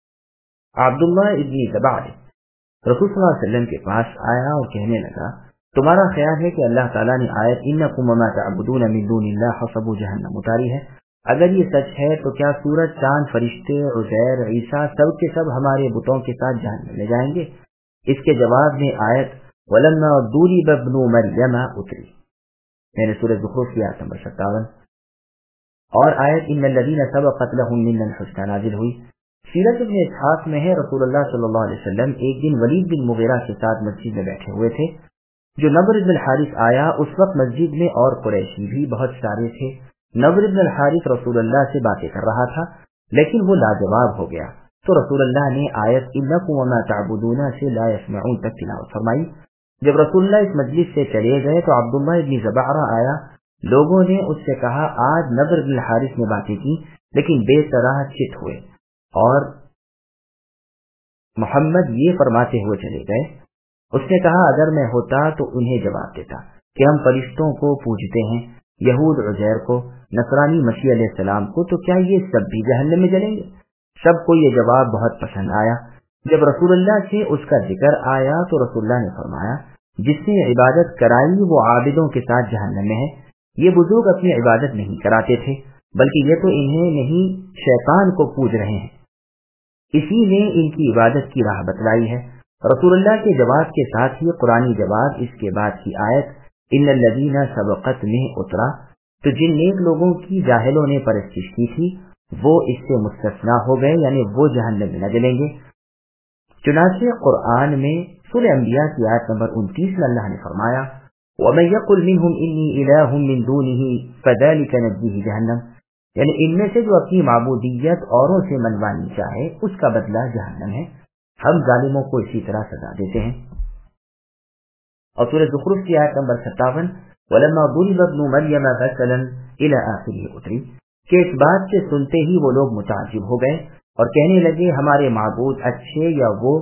عبداللہ ابن زباد رسول صلی اللہ علیہ وسلم کے پاس آیا اور کہنے لگا تمہارا خیال ہے کہ اللہ تعالیٰ نے آیت انکم وما تعبدون من دون اللہ حسب جہنم اتاری ہے؟ اگر یہ سچ ہے تو کیا سورج، چاند، فرشتے، عزیر، عیسیٰ سب کے سب ہمارے بتوں کے ساتھ جہنم لے جائیں گے؟ اس کے جواب میں آیت وَلَمَّا ضُرِبَ ابْنُ مَرْيَمَ اتری، میں نے سورہ زخرف کی آیت نمبر 57 اور آیت ان الذین سبقت لهم منا الحسنى نازل ہوئی۔ سیرت ابن اسحاق میں ہے رسول اللہ صلی اللہ علیہ وسلم ایک دن ولید بن مغیرہ کے ساتھ مسجد میں بیٹھے ہوئے تھے۔ جو نبر بن الحارث آیا اس وقت مسجد میں اور قریشی بھی بہت سارے تھے۔ نبر بن الحارث رسول اللہ سے باتیں کر رہا تھا لیکن وہ لاجواب ہو گیا تو رسول اللہ نے آیت انکم وما تعبدون سے لا يسمعون تک تلاوت فرمائی۔ جب رسول اللہ اس مجلس سے چلے گئے تو عبداللہ ابن زبعرہ آیا۔ لوگوں نے اس سے کہا آج نبر بن الحارث نے باتیں کی لیکن بے طرح چت ہوئے اور محمد یہ فرماتے ہوئے چلے گئے۔ اس نے کہا اگر میں ہوتا تو انہیں جواب دیتا کہ ہم فرشتوں کو پوجتے ہیں، یہود عزیر کو، نصرانی مسیح علیہ السلام کو، تو کیا یہ سب بھی جہنم میں جلیں گے؟ سب کو یہ جواب بہت پسند آیا۔ جب رسول اللہ سے اس کا ذکر آیا تو رسول اللہ نے فرمایا جس نے عبادت کرائی وہ عابدوں کے ساتھ جہنم میں ہے۔ یہ بزرگ اپنی عبادت نہیں کراتے تھے بلکہ یہ تو انہیں نہیں شیطان کو پوج رہے ہیں۔ اسی نے ان کی عبادت کی راہ بتلائی ہے۔ رسول اللہ کے جواب کے ساتھ ہی قرآنی جواب اس کے بعد کی آیت ان الذین سبقت میں اترا، تو جن نیک لوگوں کی جاہلوں نے پرستش کی تھی وہ اس سے مستثنا ہو گئے، یعنی وہ جہنم میں نہ جلیں گے۔ چنانچہ قرآن میں سورہ انبیاء کی آیت نمبر 29 میں اللہ نے فرمایا وَمَن يَقُلْ مِنْهُمْ إِنِّي إِلَٰهٌ مِّن دُونِهِ فَذَلِكَ نَجْزِيهِ جَهَنَّمَ، یعنی ان میں سے جو اپنی معبودیت اوروں سے منوانی چاہے اس کا بدلہ جہنم ہے، ہم ظالموں کو اسی طرح سزا دیتے ہیں۔ اور سورہ زخرف کی آیت نمبر 57 وَلَمَّا ضُرِبَ ابْنُ مَرْيَمَ مَثَلًا إِلَىٰ آخِرِهِ اتری کہ اس بات سے سنتے ہی وہ لوگ متعجب ہو گئے اور کہنے لگے ہمارے معبود اچھے یا وہ،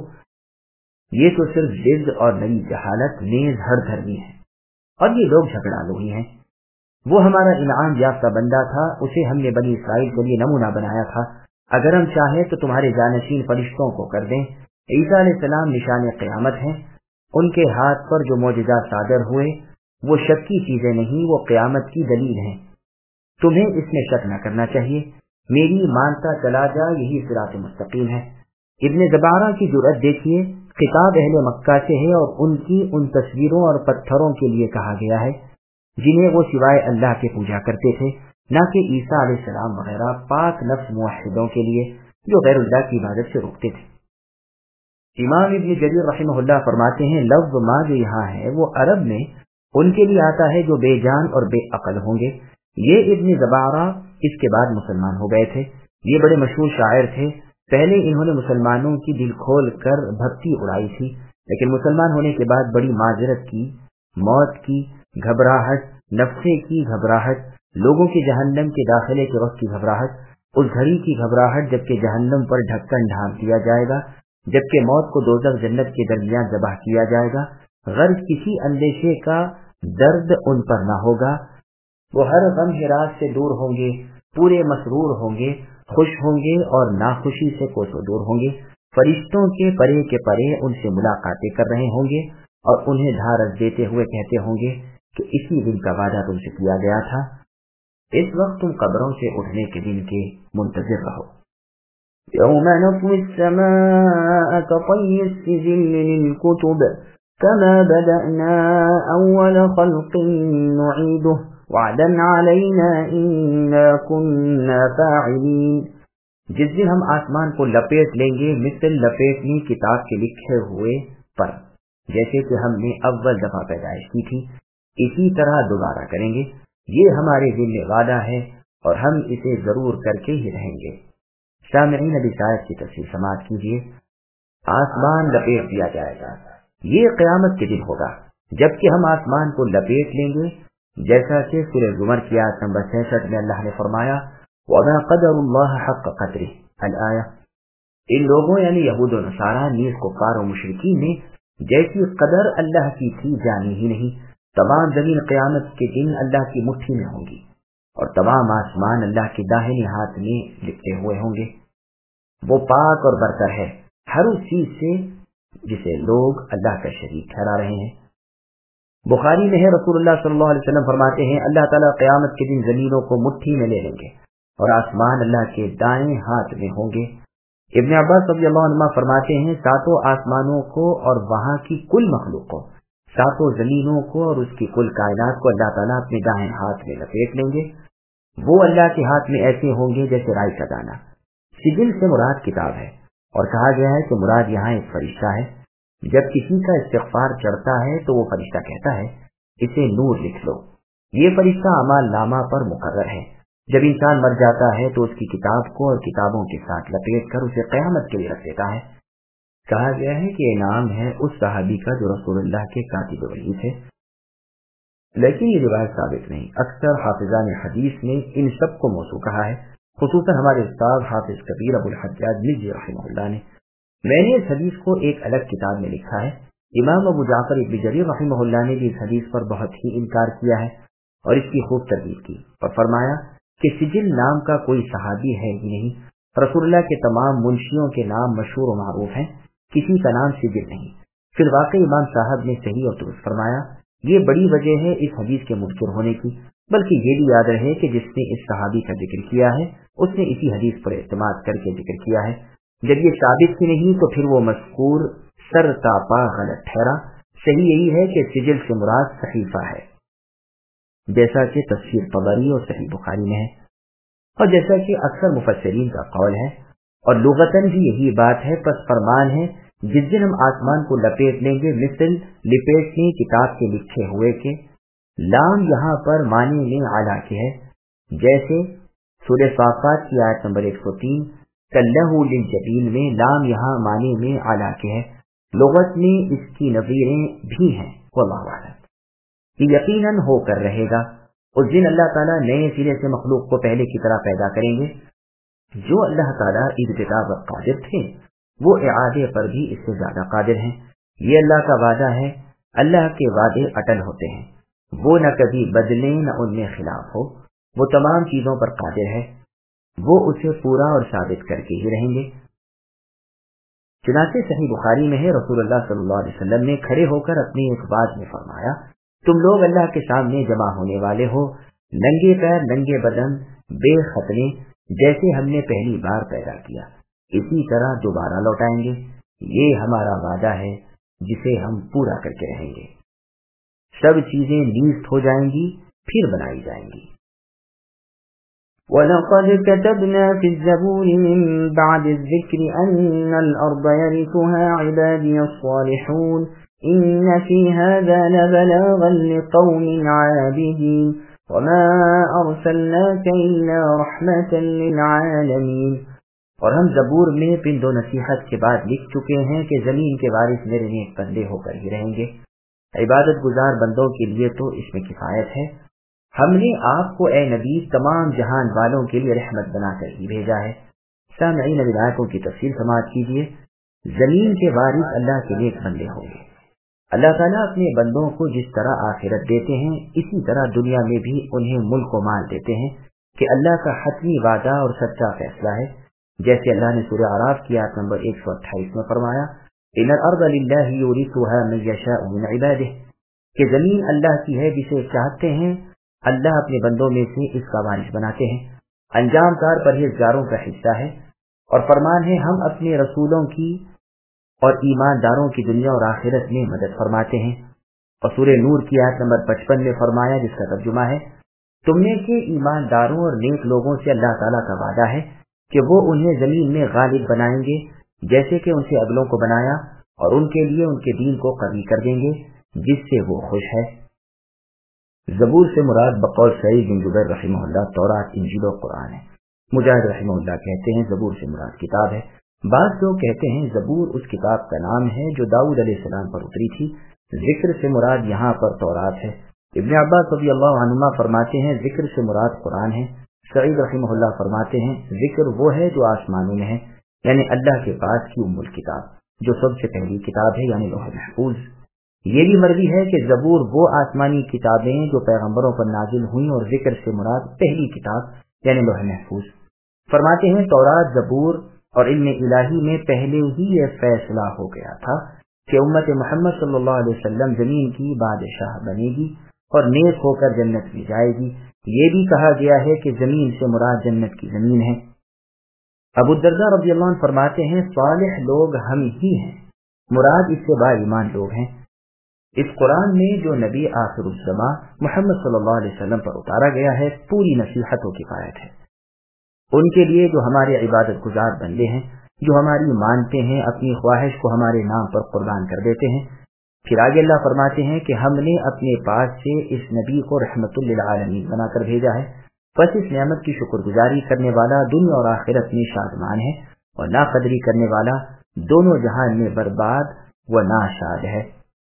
یہ تو صرف ضد اور نئی جہالت نیز ہر دھرمی ہے، اور یہ لوگ جھگڑا لوہی ہیں۔ وہ ہمارا انعام یافتہ بندہ تھا، اسے ہم نے بنی اسرائیل کے لیے نمونہ بنایا تھا، اگر ہم چاہیں تو تمہارے جانشین فرشتوں کو کر دیں۔ عیسیٰ علیہ السلام نشان قیامت ہیں، ان کے ہاتھ پر جو معجزات صادر ہوئے وہ شک کی چیزیں نہیں، وہ قیامت کی دلیل ہیں، تمہیں اس میں شک نہ کرنا چاہیے، میری مانتا چلا جا، یہی صراط مستقیم ہے۔ ابن زبارہ کی جرأت دیکھیے، خطاب اہل مکہ سے ہے اور ان کی ان تصویروں اور پتھروں کے لیے کہا گیا ہے جنہیں وہ سوائے اللہ کے پوجا کرتے تھے، نہ کہ عیسیٰ علیہ السلام وغیرہ پاک نفس موحدوں کے لیے جو غیر اللہ کی عبادت سے روکتے تھے۔ امام ابن جریر رحمہ اللہ فرماتے ہیں لفظ ما جو یہاں ہے وہ عرب میں ان کے لیے آتا ہے جو بے جان اور بے عقل ہوں گے۔ یہ ابن زبارہ اس کے بعد مسلمان ہو گئے تھے، یہ بڑے مشہور شاعر تھے، پہلے انہوں نے مسلمانوں کی دل کھول کر بھکتی اڑائی تھی، لیکن مسلمان ہونے کے بعد بڑی معذرت کی، موت کی گھبراہٹ، نفسے کی گھبراہٹ، لوگوں کے جہنم کے داخلے کے وقت کی گھبراہٹ، اس گھڑی کی گھبراہٹ جبکہ جہنم پر ڈھکن ڈھانپ دیا جائے گا، جبکہ موت کو دوزخ جنت کے درمیان ذبح کیا جائے گا، غرض کسی اندیشے کا درد ان پر نہ ہوگا، وہ ہر غم ہراس سے دور ہوں گے، پورے مسرور ہوں گے، خوش ہوں گے اور ناخوشی سے کوسوں دور ہوں گے، فرشتوں کے پرے کے پرے ان سے ملاقاتیں کر رہے ہوں گے اور انہیں ڈھارس دیتے ہوئے کہتے ہوں گے کہ اسی دن کا وعدہ تم سے کیا گیا تھا، اس وقت تم قبروں سے اٹھنے کے دن کے منتظر رہو۔ يوم نطوي السماء كطي السجل للكتب كما بدأنا أول خلق نعيده وعدا علينا إنا كنا فاعلين۔ جس دن ہم آسمان کو لپیٹ لیں گے مثل لپیٹنی کتاب کے لکھے ہوئے پر، جیسے کہ ہم نے اول دفعہ پیدائش کی تھی اسی طرح دوبارہ کریں گے، یہ ہمارے دل میں وعدہ ہے اور ہم اسے ضرور کر کے ہی رہیں گے۔ سامعین ابھی شاید کی تفصیل سماعت کیجیے۔ آسمان لپیٹ دیا جائے گا، یہ قیامت کے دن ہوگا جبکہ ہم آسمان کو لپیٹ لیں گے، جیسا کہ سورہ زمر کی آیت نمبر 66 میں اللہ نے فرمایا وَمَا قَدَرُ اللَّهَ حَقَّ قَدْرِهِ الآیہ۔ ان لوگوں یعنی یہود و نصارہ نیز کفار و مشرکین نے جیسی قدر اللہ کی تھی جانی ہی نہیں۔ تمام زمین قیامت کے دن اللہ کی مٹھی میں ہوں گی اور تمام آسمان اللہ کے داہنے ہاتھ میں لپٹے ہوئے ہوں گے۔ وہ پاک اور برتر ہے ہر اس چیز سے جسے لوگ اللہ کا شریک ٹھہرا رہے ہیں۔ بخاری میں ہے رسول اللہ صلی اللہ علیہ وسلم فرماتے ہیں اللہ تعالیٰ قیامت کے دن زمینوں کو مٹھی میں لے لیں گے اور آسمان اللہ کے دائیں ہاتھ میں ہوں گے۔ ابن عباس رضی اللہ عنہ فرماتے ہیں ساتوں آسمانوں کو اور وہاں کی کل مخلوق کو، ساتوں زمینوں کو اور اس کی کل کائنات کو اللہ تعالیٰ اپنے دائیں ہاتھ میں لپیٹ لیں گے، وہ اللہ کے ہاتھ میں ایسے ہوں گے جیسے رائی کا دانہ۔ سجل سے مراد کتاب ہے اور کہا گیا ہے کہ مراد یہاں ایک فرشتہ ہے۔ جب کسی کا استغفار چڑھتا ہے تو وہ فرشتہ کہتا ہے اسے نور لکھ لو، یہ فرشتہ اعمال نامہ پر مقرر ہے۔ جب انسان مر جاتا ہے تو اس کی کتاب کو اور کتابوں کے ساتھ لپیٹ کر اسے قیامت کے لیے رکھ دیتا ہے۔ کہا گیا ہے کہ انعام ہے اس صحابی کا جو رسول اللہ کے کاتب وحی تھے، لیکن یہ روایت ثابت نہیں۔ اکثر حافظان حدیث نے ان سب کو موضوع کہا ہے، خصوصاً ہمارے استاد حافظ کبیر ابو الحجاج مزی رحمہ اللہ نے۔ میں نے اس حدیث کو ایک الگ کتاب میں لکھا ہے۔ امام ابو جعفر ابن جریر رحمہ اللہ نے بھی اس حدیث پر بہت ہی انکار کیا ہے اور اس کی خوب تردید کی اور فرمایا کہ سجل نام کا کوئی صحابی ہے ہی نہیں، رسول اللہ کے تمام منشیوں کے نام مشہور و معروف ہیں، کسی کا نام سجل نہیں۔ پھر واقعی امام صاحب نے صحیح اور درست فرمایا، یہ بڑی وجہ ہے اس حدیث کے منکر ہونے کی، بلکہ یہ بھی یاد رہے کہ جس نے اس صحابی کا ذکر کیا ہے اس نے اسی حدیث پر اعتماد کر کے ذکر کیا ہے۔ جب یہ ثابت ہی نہیں تو پھر وہ مذکور سر تاپا غلط ٹھہرا۔ صحیح یہی ہے کہ سجل سے مراد صحیفہ ہے، جیسا کہ تفسیر طبری اور صحیح بخاری میں ہے، اور جیسا کہ اکثر مفسرین کا قول ہے، اور لغتاً بھی یہی بات ہے۔ پس فرمان ہے جس دن ہم آسمان کو لپیٹ لیں گے، مثل لپیٹنے کتاب کے لکھے ہوئے کے۔ لام یہاں پر معنی میں اعلیٰ کے ہے، جیسے سورہ صافات کی آیت نمبر 103 کلہ للجبین میں لام یہاں معنی میں اعلیٰ کے ہے۔ لغت میں اس کی نظیریں بھی ہیں، واللہ اعلم۔ یہ یقیناً ہو کر رہے گا، اس دن اللہ تعالیٰ نئے سرے سے مخلوق کو پہلے کی طرح پیدا کریں گے۔ جو اللہ تعالیٰ ابتدا پر قادر تھے وہ اعادے پر بھی اس سے زیادہ قادر ہیں۔ یہ اللہ کا وعدہ ہے، اللہ کے وعدے اٹل ہوتے ہیں، وہ نہ کبھی بدلیں نہ ان میں خلاف ہو، وہ تمام چیزوں پر قادر ہے، وہ اسے پورا اور ثابت کر کے ہی رہیں گے۔ چنانچہ صحیح بخاری میں ہے، رسول اللہ صلی اللہ علیہ وسلم نے کھڑے ہو کر اپنی ایک بات میں فرمایا، تم لوگ اللہ کے سامنے جمع ہونے والے ہو، ننگے پیر ننگے بدن بے ختنے، جیسے ہم نے پہلی بار پیدا کیا اسی طرح دوبارہ لوٹائیں گے۔ یہ ہمارا وعدہ ہے جسے ہم پورا کر کے رہیں گے۔ سب چیزیں نیست ہو جائیں گی پھر بنائی جائیں گی۔ وَلَقَدْ كَتَبْنَا فِي الزَّبُورِ مِن بَعْدِ الذِّكْرِ أَنَّ الْأَرْضَ يَرِثُهَا عِبَادِيَ الصَّالِحُونَ إِنَّ فِي هَذَا لَبَلَاغًا لِقَوْمٍ عَابِدِينَ وَمَا أَرْسَلْنَاكَ إِلَّا رَحْمَةً لِلْعَالَمِينَ۔ اور ہم زبور میں پند و نصیحت کے بعد لکھ چکے ہیں کہ زمین کے وارث میرے نیک بندے ہو کر ہی رہیں گے۔ عبادت گزار بندوں کے لیے تو اس میں کفایت ہے۔ ہم نے آپ کو اے نبی تمام جہان والوں کے لیے رحمت بنا کر ہی بھیجا ہے۔ سامعین اب آیتوں کی تفسیر سماعت کیجیے۔ زمین کے وارث اللہ کے نیک بندے ہوں گے۔ اللہ تعالیٰ اپنے بندوں کو جس طرح آخرت دیتے ہیں اسی طرح دنیا میں بھی انہیں ملک و مال دیتے ہیں، کہ اللہ کا حتمی وعدہ اور سچا فیصلہ ہے، جیسے اللہ نے سورہ اعراف کی آیت نمبر 128 میں فرمایا، ان الارض للہ یورثها من یشاء من عبادہ، کہ زمین اللہ کی ہے، جسے چاہتے ہیں اللہ اپنے بندوں میں سے اس کا وارث بناتے ہیں۔ انجام کار پرہیزگاروں کا حصہ ہے، اور فرمان ہے ہم اپنے رسولوں کی اور ایمانداروں کی دنیا اور آخرت میں مدد فرماتے ہیں۔ اور سورہ نور کی آیت نمبر 55 میں فرمایا، جس کا ترجمہ ہے، تم نے کہ ایمانداروں اور نیک لوگوں سے اللہ تعالیٰ کا وعدہ ہے کہ وہ انہیں زمین میں غالب بنائیں گے، جیسے کہ ان سے اگلوں کو بنایا، اور ان کے لیے ان کے دین کو قوی کر دیں گے جس سے وہ خوش ہے۔ زبور سے مراد بقول سعید بن جبیر رحمہ اللہ تورات، انجیل و قرآن ہے۔ مجاہد رحمہ اللہ کہتے ہیں زبور سے مراد کتاب ہے۔ بعض لوگ کہتے ہیں زبور اس کتاب کا نام ہے جو داؤد علیہ السلام پر اتری تھی۔ ذکر سے مراد یہاں پر تورات ہے۔ ابن عباس رضی اللہ عنہما فرماتے ہیں ذکر سے مراد قرآن ہے۔ سعید رحمہ اللہ فرماتے ہیں ذکر وہ ہے جو آسمانوں میں ہے، یعنی اللہ کے پاس کی ام الکتاب، جو سب سے پہلی کتاب ہے، یعنی لوح محفوظ۔ یہ بھی مرضی ہے کہ زبور وہ آسمانی کتابیں جو پیغمبروں پر نازل ہوئیں، اور ذکر سے مراد پہلی کتاب یعنی لوح محفوظ۔ فرماتے ہیں تورات، زبور اور علم الہی میں پہلے ہی یہ فیصلہ ہو گیا تھا کہ امت محمد صلی اللہ علیہ وسلم زمین کی بادشاہ بنے گی اور نیک ہو کر جنت میں جائے گی۔ یہ بھی کہا گیا ہے کہ زمین سے مراد جنت کی زمین ہے۔ ابو الدرداء رضی اللہ عنہ فرماتے ہیں صالح لوگ ہم ہی ہیں، مراد اس سے با ایمان لوگ ہیں۔ اس قرآن میں جو نبی آخر الزماں محمد صلی اللہ علیہ وسلم پر اتارا گیا ہے پوری نصیحت و کفایت ہے ان کے لیے جو ہمارے عبادت گزار بندے ہیں، جو ہماری مانتے ہیں، اپنی خواہش کو ہمارے نام پر قربان کر دیتے ہیں۔ پھر آگے اللہ فرماتے ہیں کہ ہم نے اپنے پاس سے اس نبی کو رحمت للعالمین بنا کر بھیجا ہے، پس اس نعمت کی شکر گزاری کرنے والا دنیا اور آخرت میں شادمان ہے، اور ناقدری کرنے والا دونوں جہان میں برباد و ناشاد ہے۔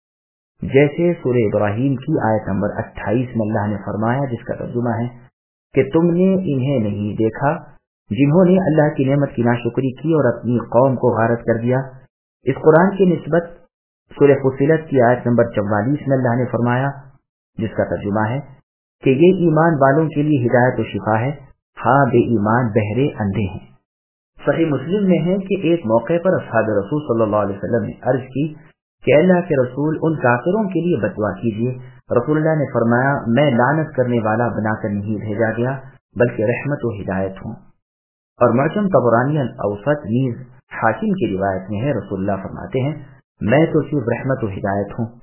جیسے سورہ ابراہیم کی آیت نمبر 28 میں اللہ نے فرمایا، جس کا ترجمہ ہے کہ تم نے انہیں نہیں دیکھا جنہوں نے اللہ کی نعمت کی ناشکری کی اور اپنی قوم کو غارت کر دیا۔ اس قرآن کی نسبت سورہ فصلت کی آیت نمبر 44 میں اللہ نے فرمایا، جس کا ترجمہ ہے کہ یہ ایمان والوں کے لیے ہدایت و شفا ہے، ہاں بے ایمان بہرے اندھے ہیں۔ صحیح مسلم میں ہے کہ ایک موقع پر اصحاب رسول صلی اللہ علیہ وسلم نے عرض کی کہ اللہ کے رسول ان کافروں کے لیے بددعا کیجیے۔ رسول اللہ نے فرمایا، میں لعنت کرنے والا بنا کر نہیں بھیجا گیا بلکہ رحمت و ہدایت ہوں۔ اور معجم طبرانی الاوسط نیز حاکم کی روایت میں ہے، رسول اللہ فرماتے ہیں میں تو صرف رحمت و ہدایت ہوں۔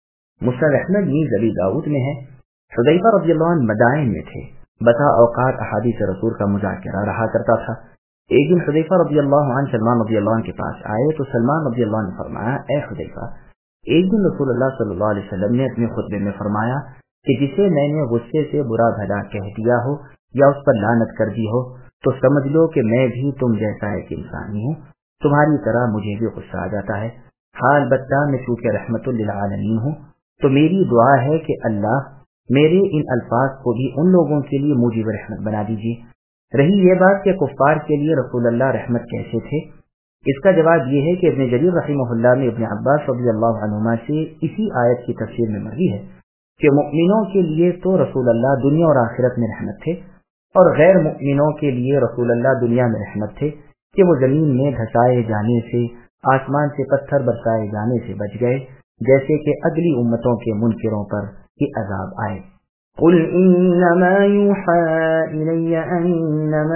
مسند احمد نیز ابی داؤد میں ہے، حذیفہ رضی اللہ عنہ مدائن میں تھے، بتا اوقات احادیث رسول کا مذاکرہ رہا کرتا تھا۔ ایک دن حذیفہ رضی اللہ عنہ سلمان رضی اللہ عنہ کے پاس آئے تو سلمان رضی اللہ عنہ نے فرمایا اے حذیفہ، ایک دن رسول اللہ صلی اللہ علیہ وسلم نے اپنے خطبے میں فرمایا کہ جسے میں نے غصے سے برا بھلا کہہ دیا ہو یا اس پر لعنت کر دی ہو تو سمجھ لو کہ میں بھی تم جیسا ایک انسانی ہوں، تمہاری طرح مجھے بھی غصہ آ جاتا ہے، حال بتہ میں چونکہ رحمت للعالمین ہوں تو میری دعا ہے کہ اللہ میرے ان الفاظ کو بھی ان لوگوں کے لیے موجب رحمت بنا دیجیے۔ رہی یہ بات کہ کفار کے لیے رسول اللہ رحمت کیسے تھے، اس کا جواب یہ ہے کہ ابن جریر رحمہ اللہ نے ابن عباس رضی اللہ عنہما سے اسی آیت کی تفسیر میں مروی ہے کہ مؤمنوں کے لیے تو رسول اللہ دنیا اور آخرت میں رحمت تھے، اور غیر مؤمنوں کے لیے رسول اللہ دنیا میں رحمت تھے کہ وہ زمین میں دھسائے جانے سے، آسمان سے پتھر برسائے جانے سے بچ گئے، جیسے کہ اگلی امتوں کے منکروں پر یہ عذاب آئے۔ قل انما يوحى الي انما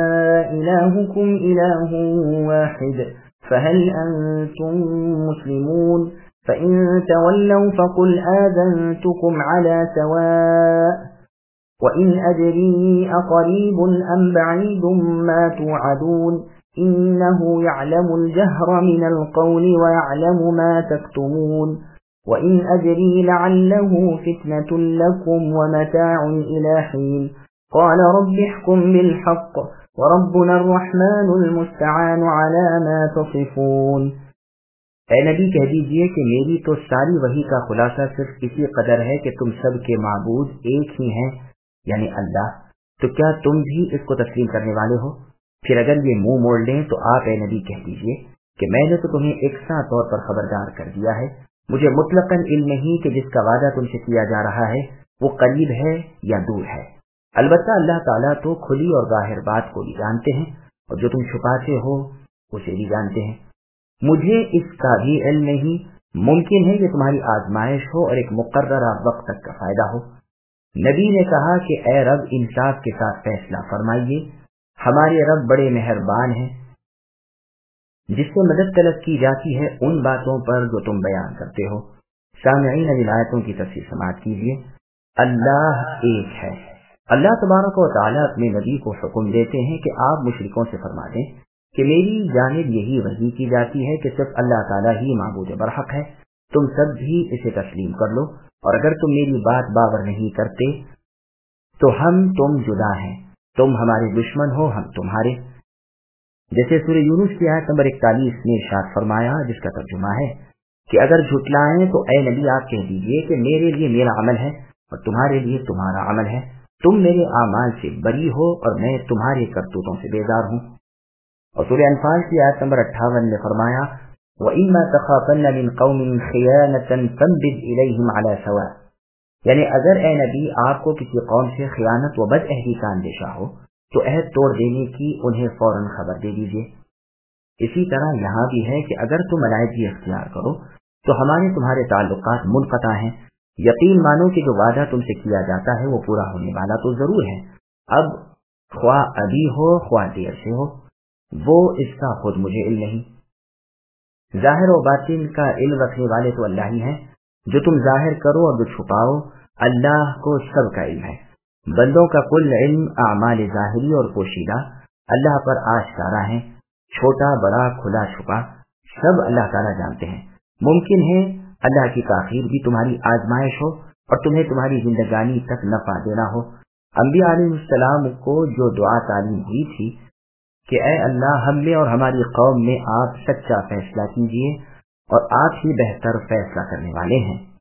الهكم اله واحد فهل انتم مسلمون فان تولوا فقل آذنتكم على سواء وان ادري اقريب ام بعيد ما توعدون انه يعلم الجهر من القول ويعلم ما تكتمون وَإِنْ أَدْرِي لَعَلَّهُ فِتْنَةٌ لَكُمْ وَمَتَاعٌ إِلَى حِينٍ قَالَ رَبِّ احْكُمْ بِالْحَقِّ وَرَبُّنَا الرَّحْمَنُ الْمُسْتَعَانُ عَلَى مَا تَصِفُونَ۔ اے نبی کہہ دیجئے کہ میری تو ساری وحی کا خلاصہ صرف اسی قدر ہے کہ تم سب کے معبود ایک ہی ہیں، یعنی اللہ، تو کیا تم بھی اس کو تسلیم کرنے والے ہو؟ پھر اگر یہ منہ موڑ لیں تو آپ اے نبی کہہ دیجئے کہ میں نے تو تمہیں یکساں طور پر خبردار کر دیا ہے، مجھے مطلقاً علم نہیں کہ جس کا وعدہ تم سے کیا جا رہا ہے وہ قریب ہے یا دور ہے، البتہ اللہ تعالیٰ تو کھلی اور ظاہر بات کو بھی جانتے ہیں اور جو تم چھپاتے ہو اسے بھی جانتے ہیں۔ مجھے اس کا بھی علم نہیں، ممکن ہے کہ تمہاری آزمائش ہو اور ایک مقررہ وقت تک کا فائدہ ہو۔ نبی نے کہا کہ اے رب انصاف کے ساتھ فیصلہ فرمائیے، ہمارے رب بڑے مہربان ہیں، جس سے مدد طلب کی جاتی ہے ان باتوں پر جو تم بیان کرتے ہو۔ سامعین اب آیتوں کی تفسیر سماعت کیجیے۔ اللہ ایک ہے۔ اللہ تبارک و تعالیٰ اپنے نبی کو حکم دیتے ہیں کہ آپ مشرکوں سے فرما دیں کہ میری جانب یہی وحی کی جاتی ہے کہ صرف اللہ تعالیٰ ہی معبود برحق ہے، تم سب بھی اسے تسلیم کر لو، اور اگر تم میری بات باور نہیں کرتے تو ہم تم جدا ہیں، تم ہمارے دشمن ہو ہم تمہارے۔ جیسے سورہ یونس کی آیت نمبر 41 میں ارشاد فرمایا، جس کا ترجمہ ہے کہ اگر جھٹلائیں تو اے نبی آپ کہہ دیجئے کہ میرے لیے میرا عمل ہے اور تمہارے لیے تمہارا عمل ہے، تم میرے اعمال سے بری ہو اور میں تمہارے کرتوتوں سے بیزار ہوں۔ اور سورہ انفال کی آیت نمبر 58 میں فرمایا وَإِمَّا تَخَافَنَّ مِنْ قَوْمٍ خِيَانَةً فَانبِذْ إِلَيْهِمْ عَلَى سَوَاءٍ، یعنی اگر اے نبی آپ کو کسی قوم سے خیانت و بد عہدی کا اندیشہ ہو تو عہد توڑ دینے کی انہیں فوراً خبر دے دیجیے۔ اسی طرح یہاں بھی ہے کہ اگر تم علیحدگی اختیار کرو تو ہمارے تمہارے تعلقات منقطع ہیں، یقین مانو کہ جو وعدہ تم سے کیا جاتا ہے وہ پورا ہونے والا تو ضرور ہے، اب خواہ ابھی ہو خواہ دیر سے ہو، وہ اس کا خود مجھے علم نہیں۔ ظاہر و باطن کا علم رکھنے والے تو اللہ ہی ہیں، جو تم ظاہر کرو اور جو چھپاؤ اللہ کو سب کا علم ہے۔ بندوں کا کل علم اعمال ظاہری اور پوشیدہ اللہ پر آشکارا ہیں، چھوٹا بڑا کھلا چھپا سب اللہ تعالیٰ جانتے ہیں۔ ممکن ہے اللہ کی تاخیر بھی تمہاری آزمائش ہو اور تمہیں تمہاری زندگانی تک نفع دینا ہو۔ انبیاء علیہ السلام کو جو دعا تعلیم ہوئی تھی کہ اے اللہ ہم میں اور ہماری قوم میں آپ سچا فیصلہ کیجیے اور آپ ہی بہتر فیصلہ کرنے والے ہیں۔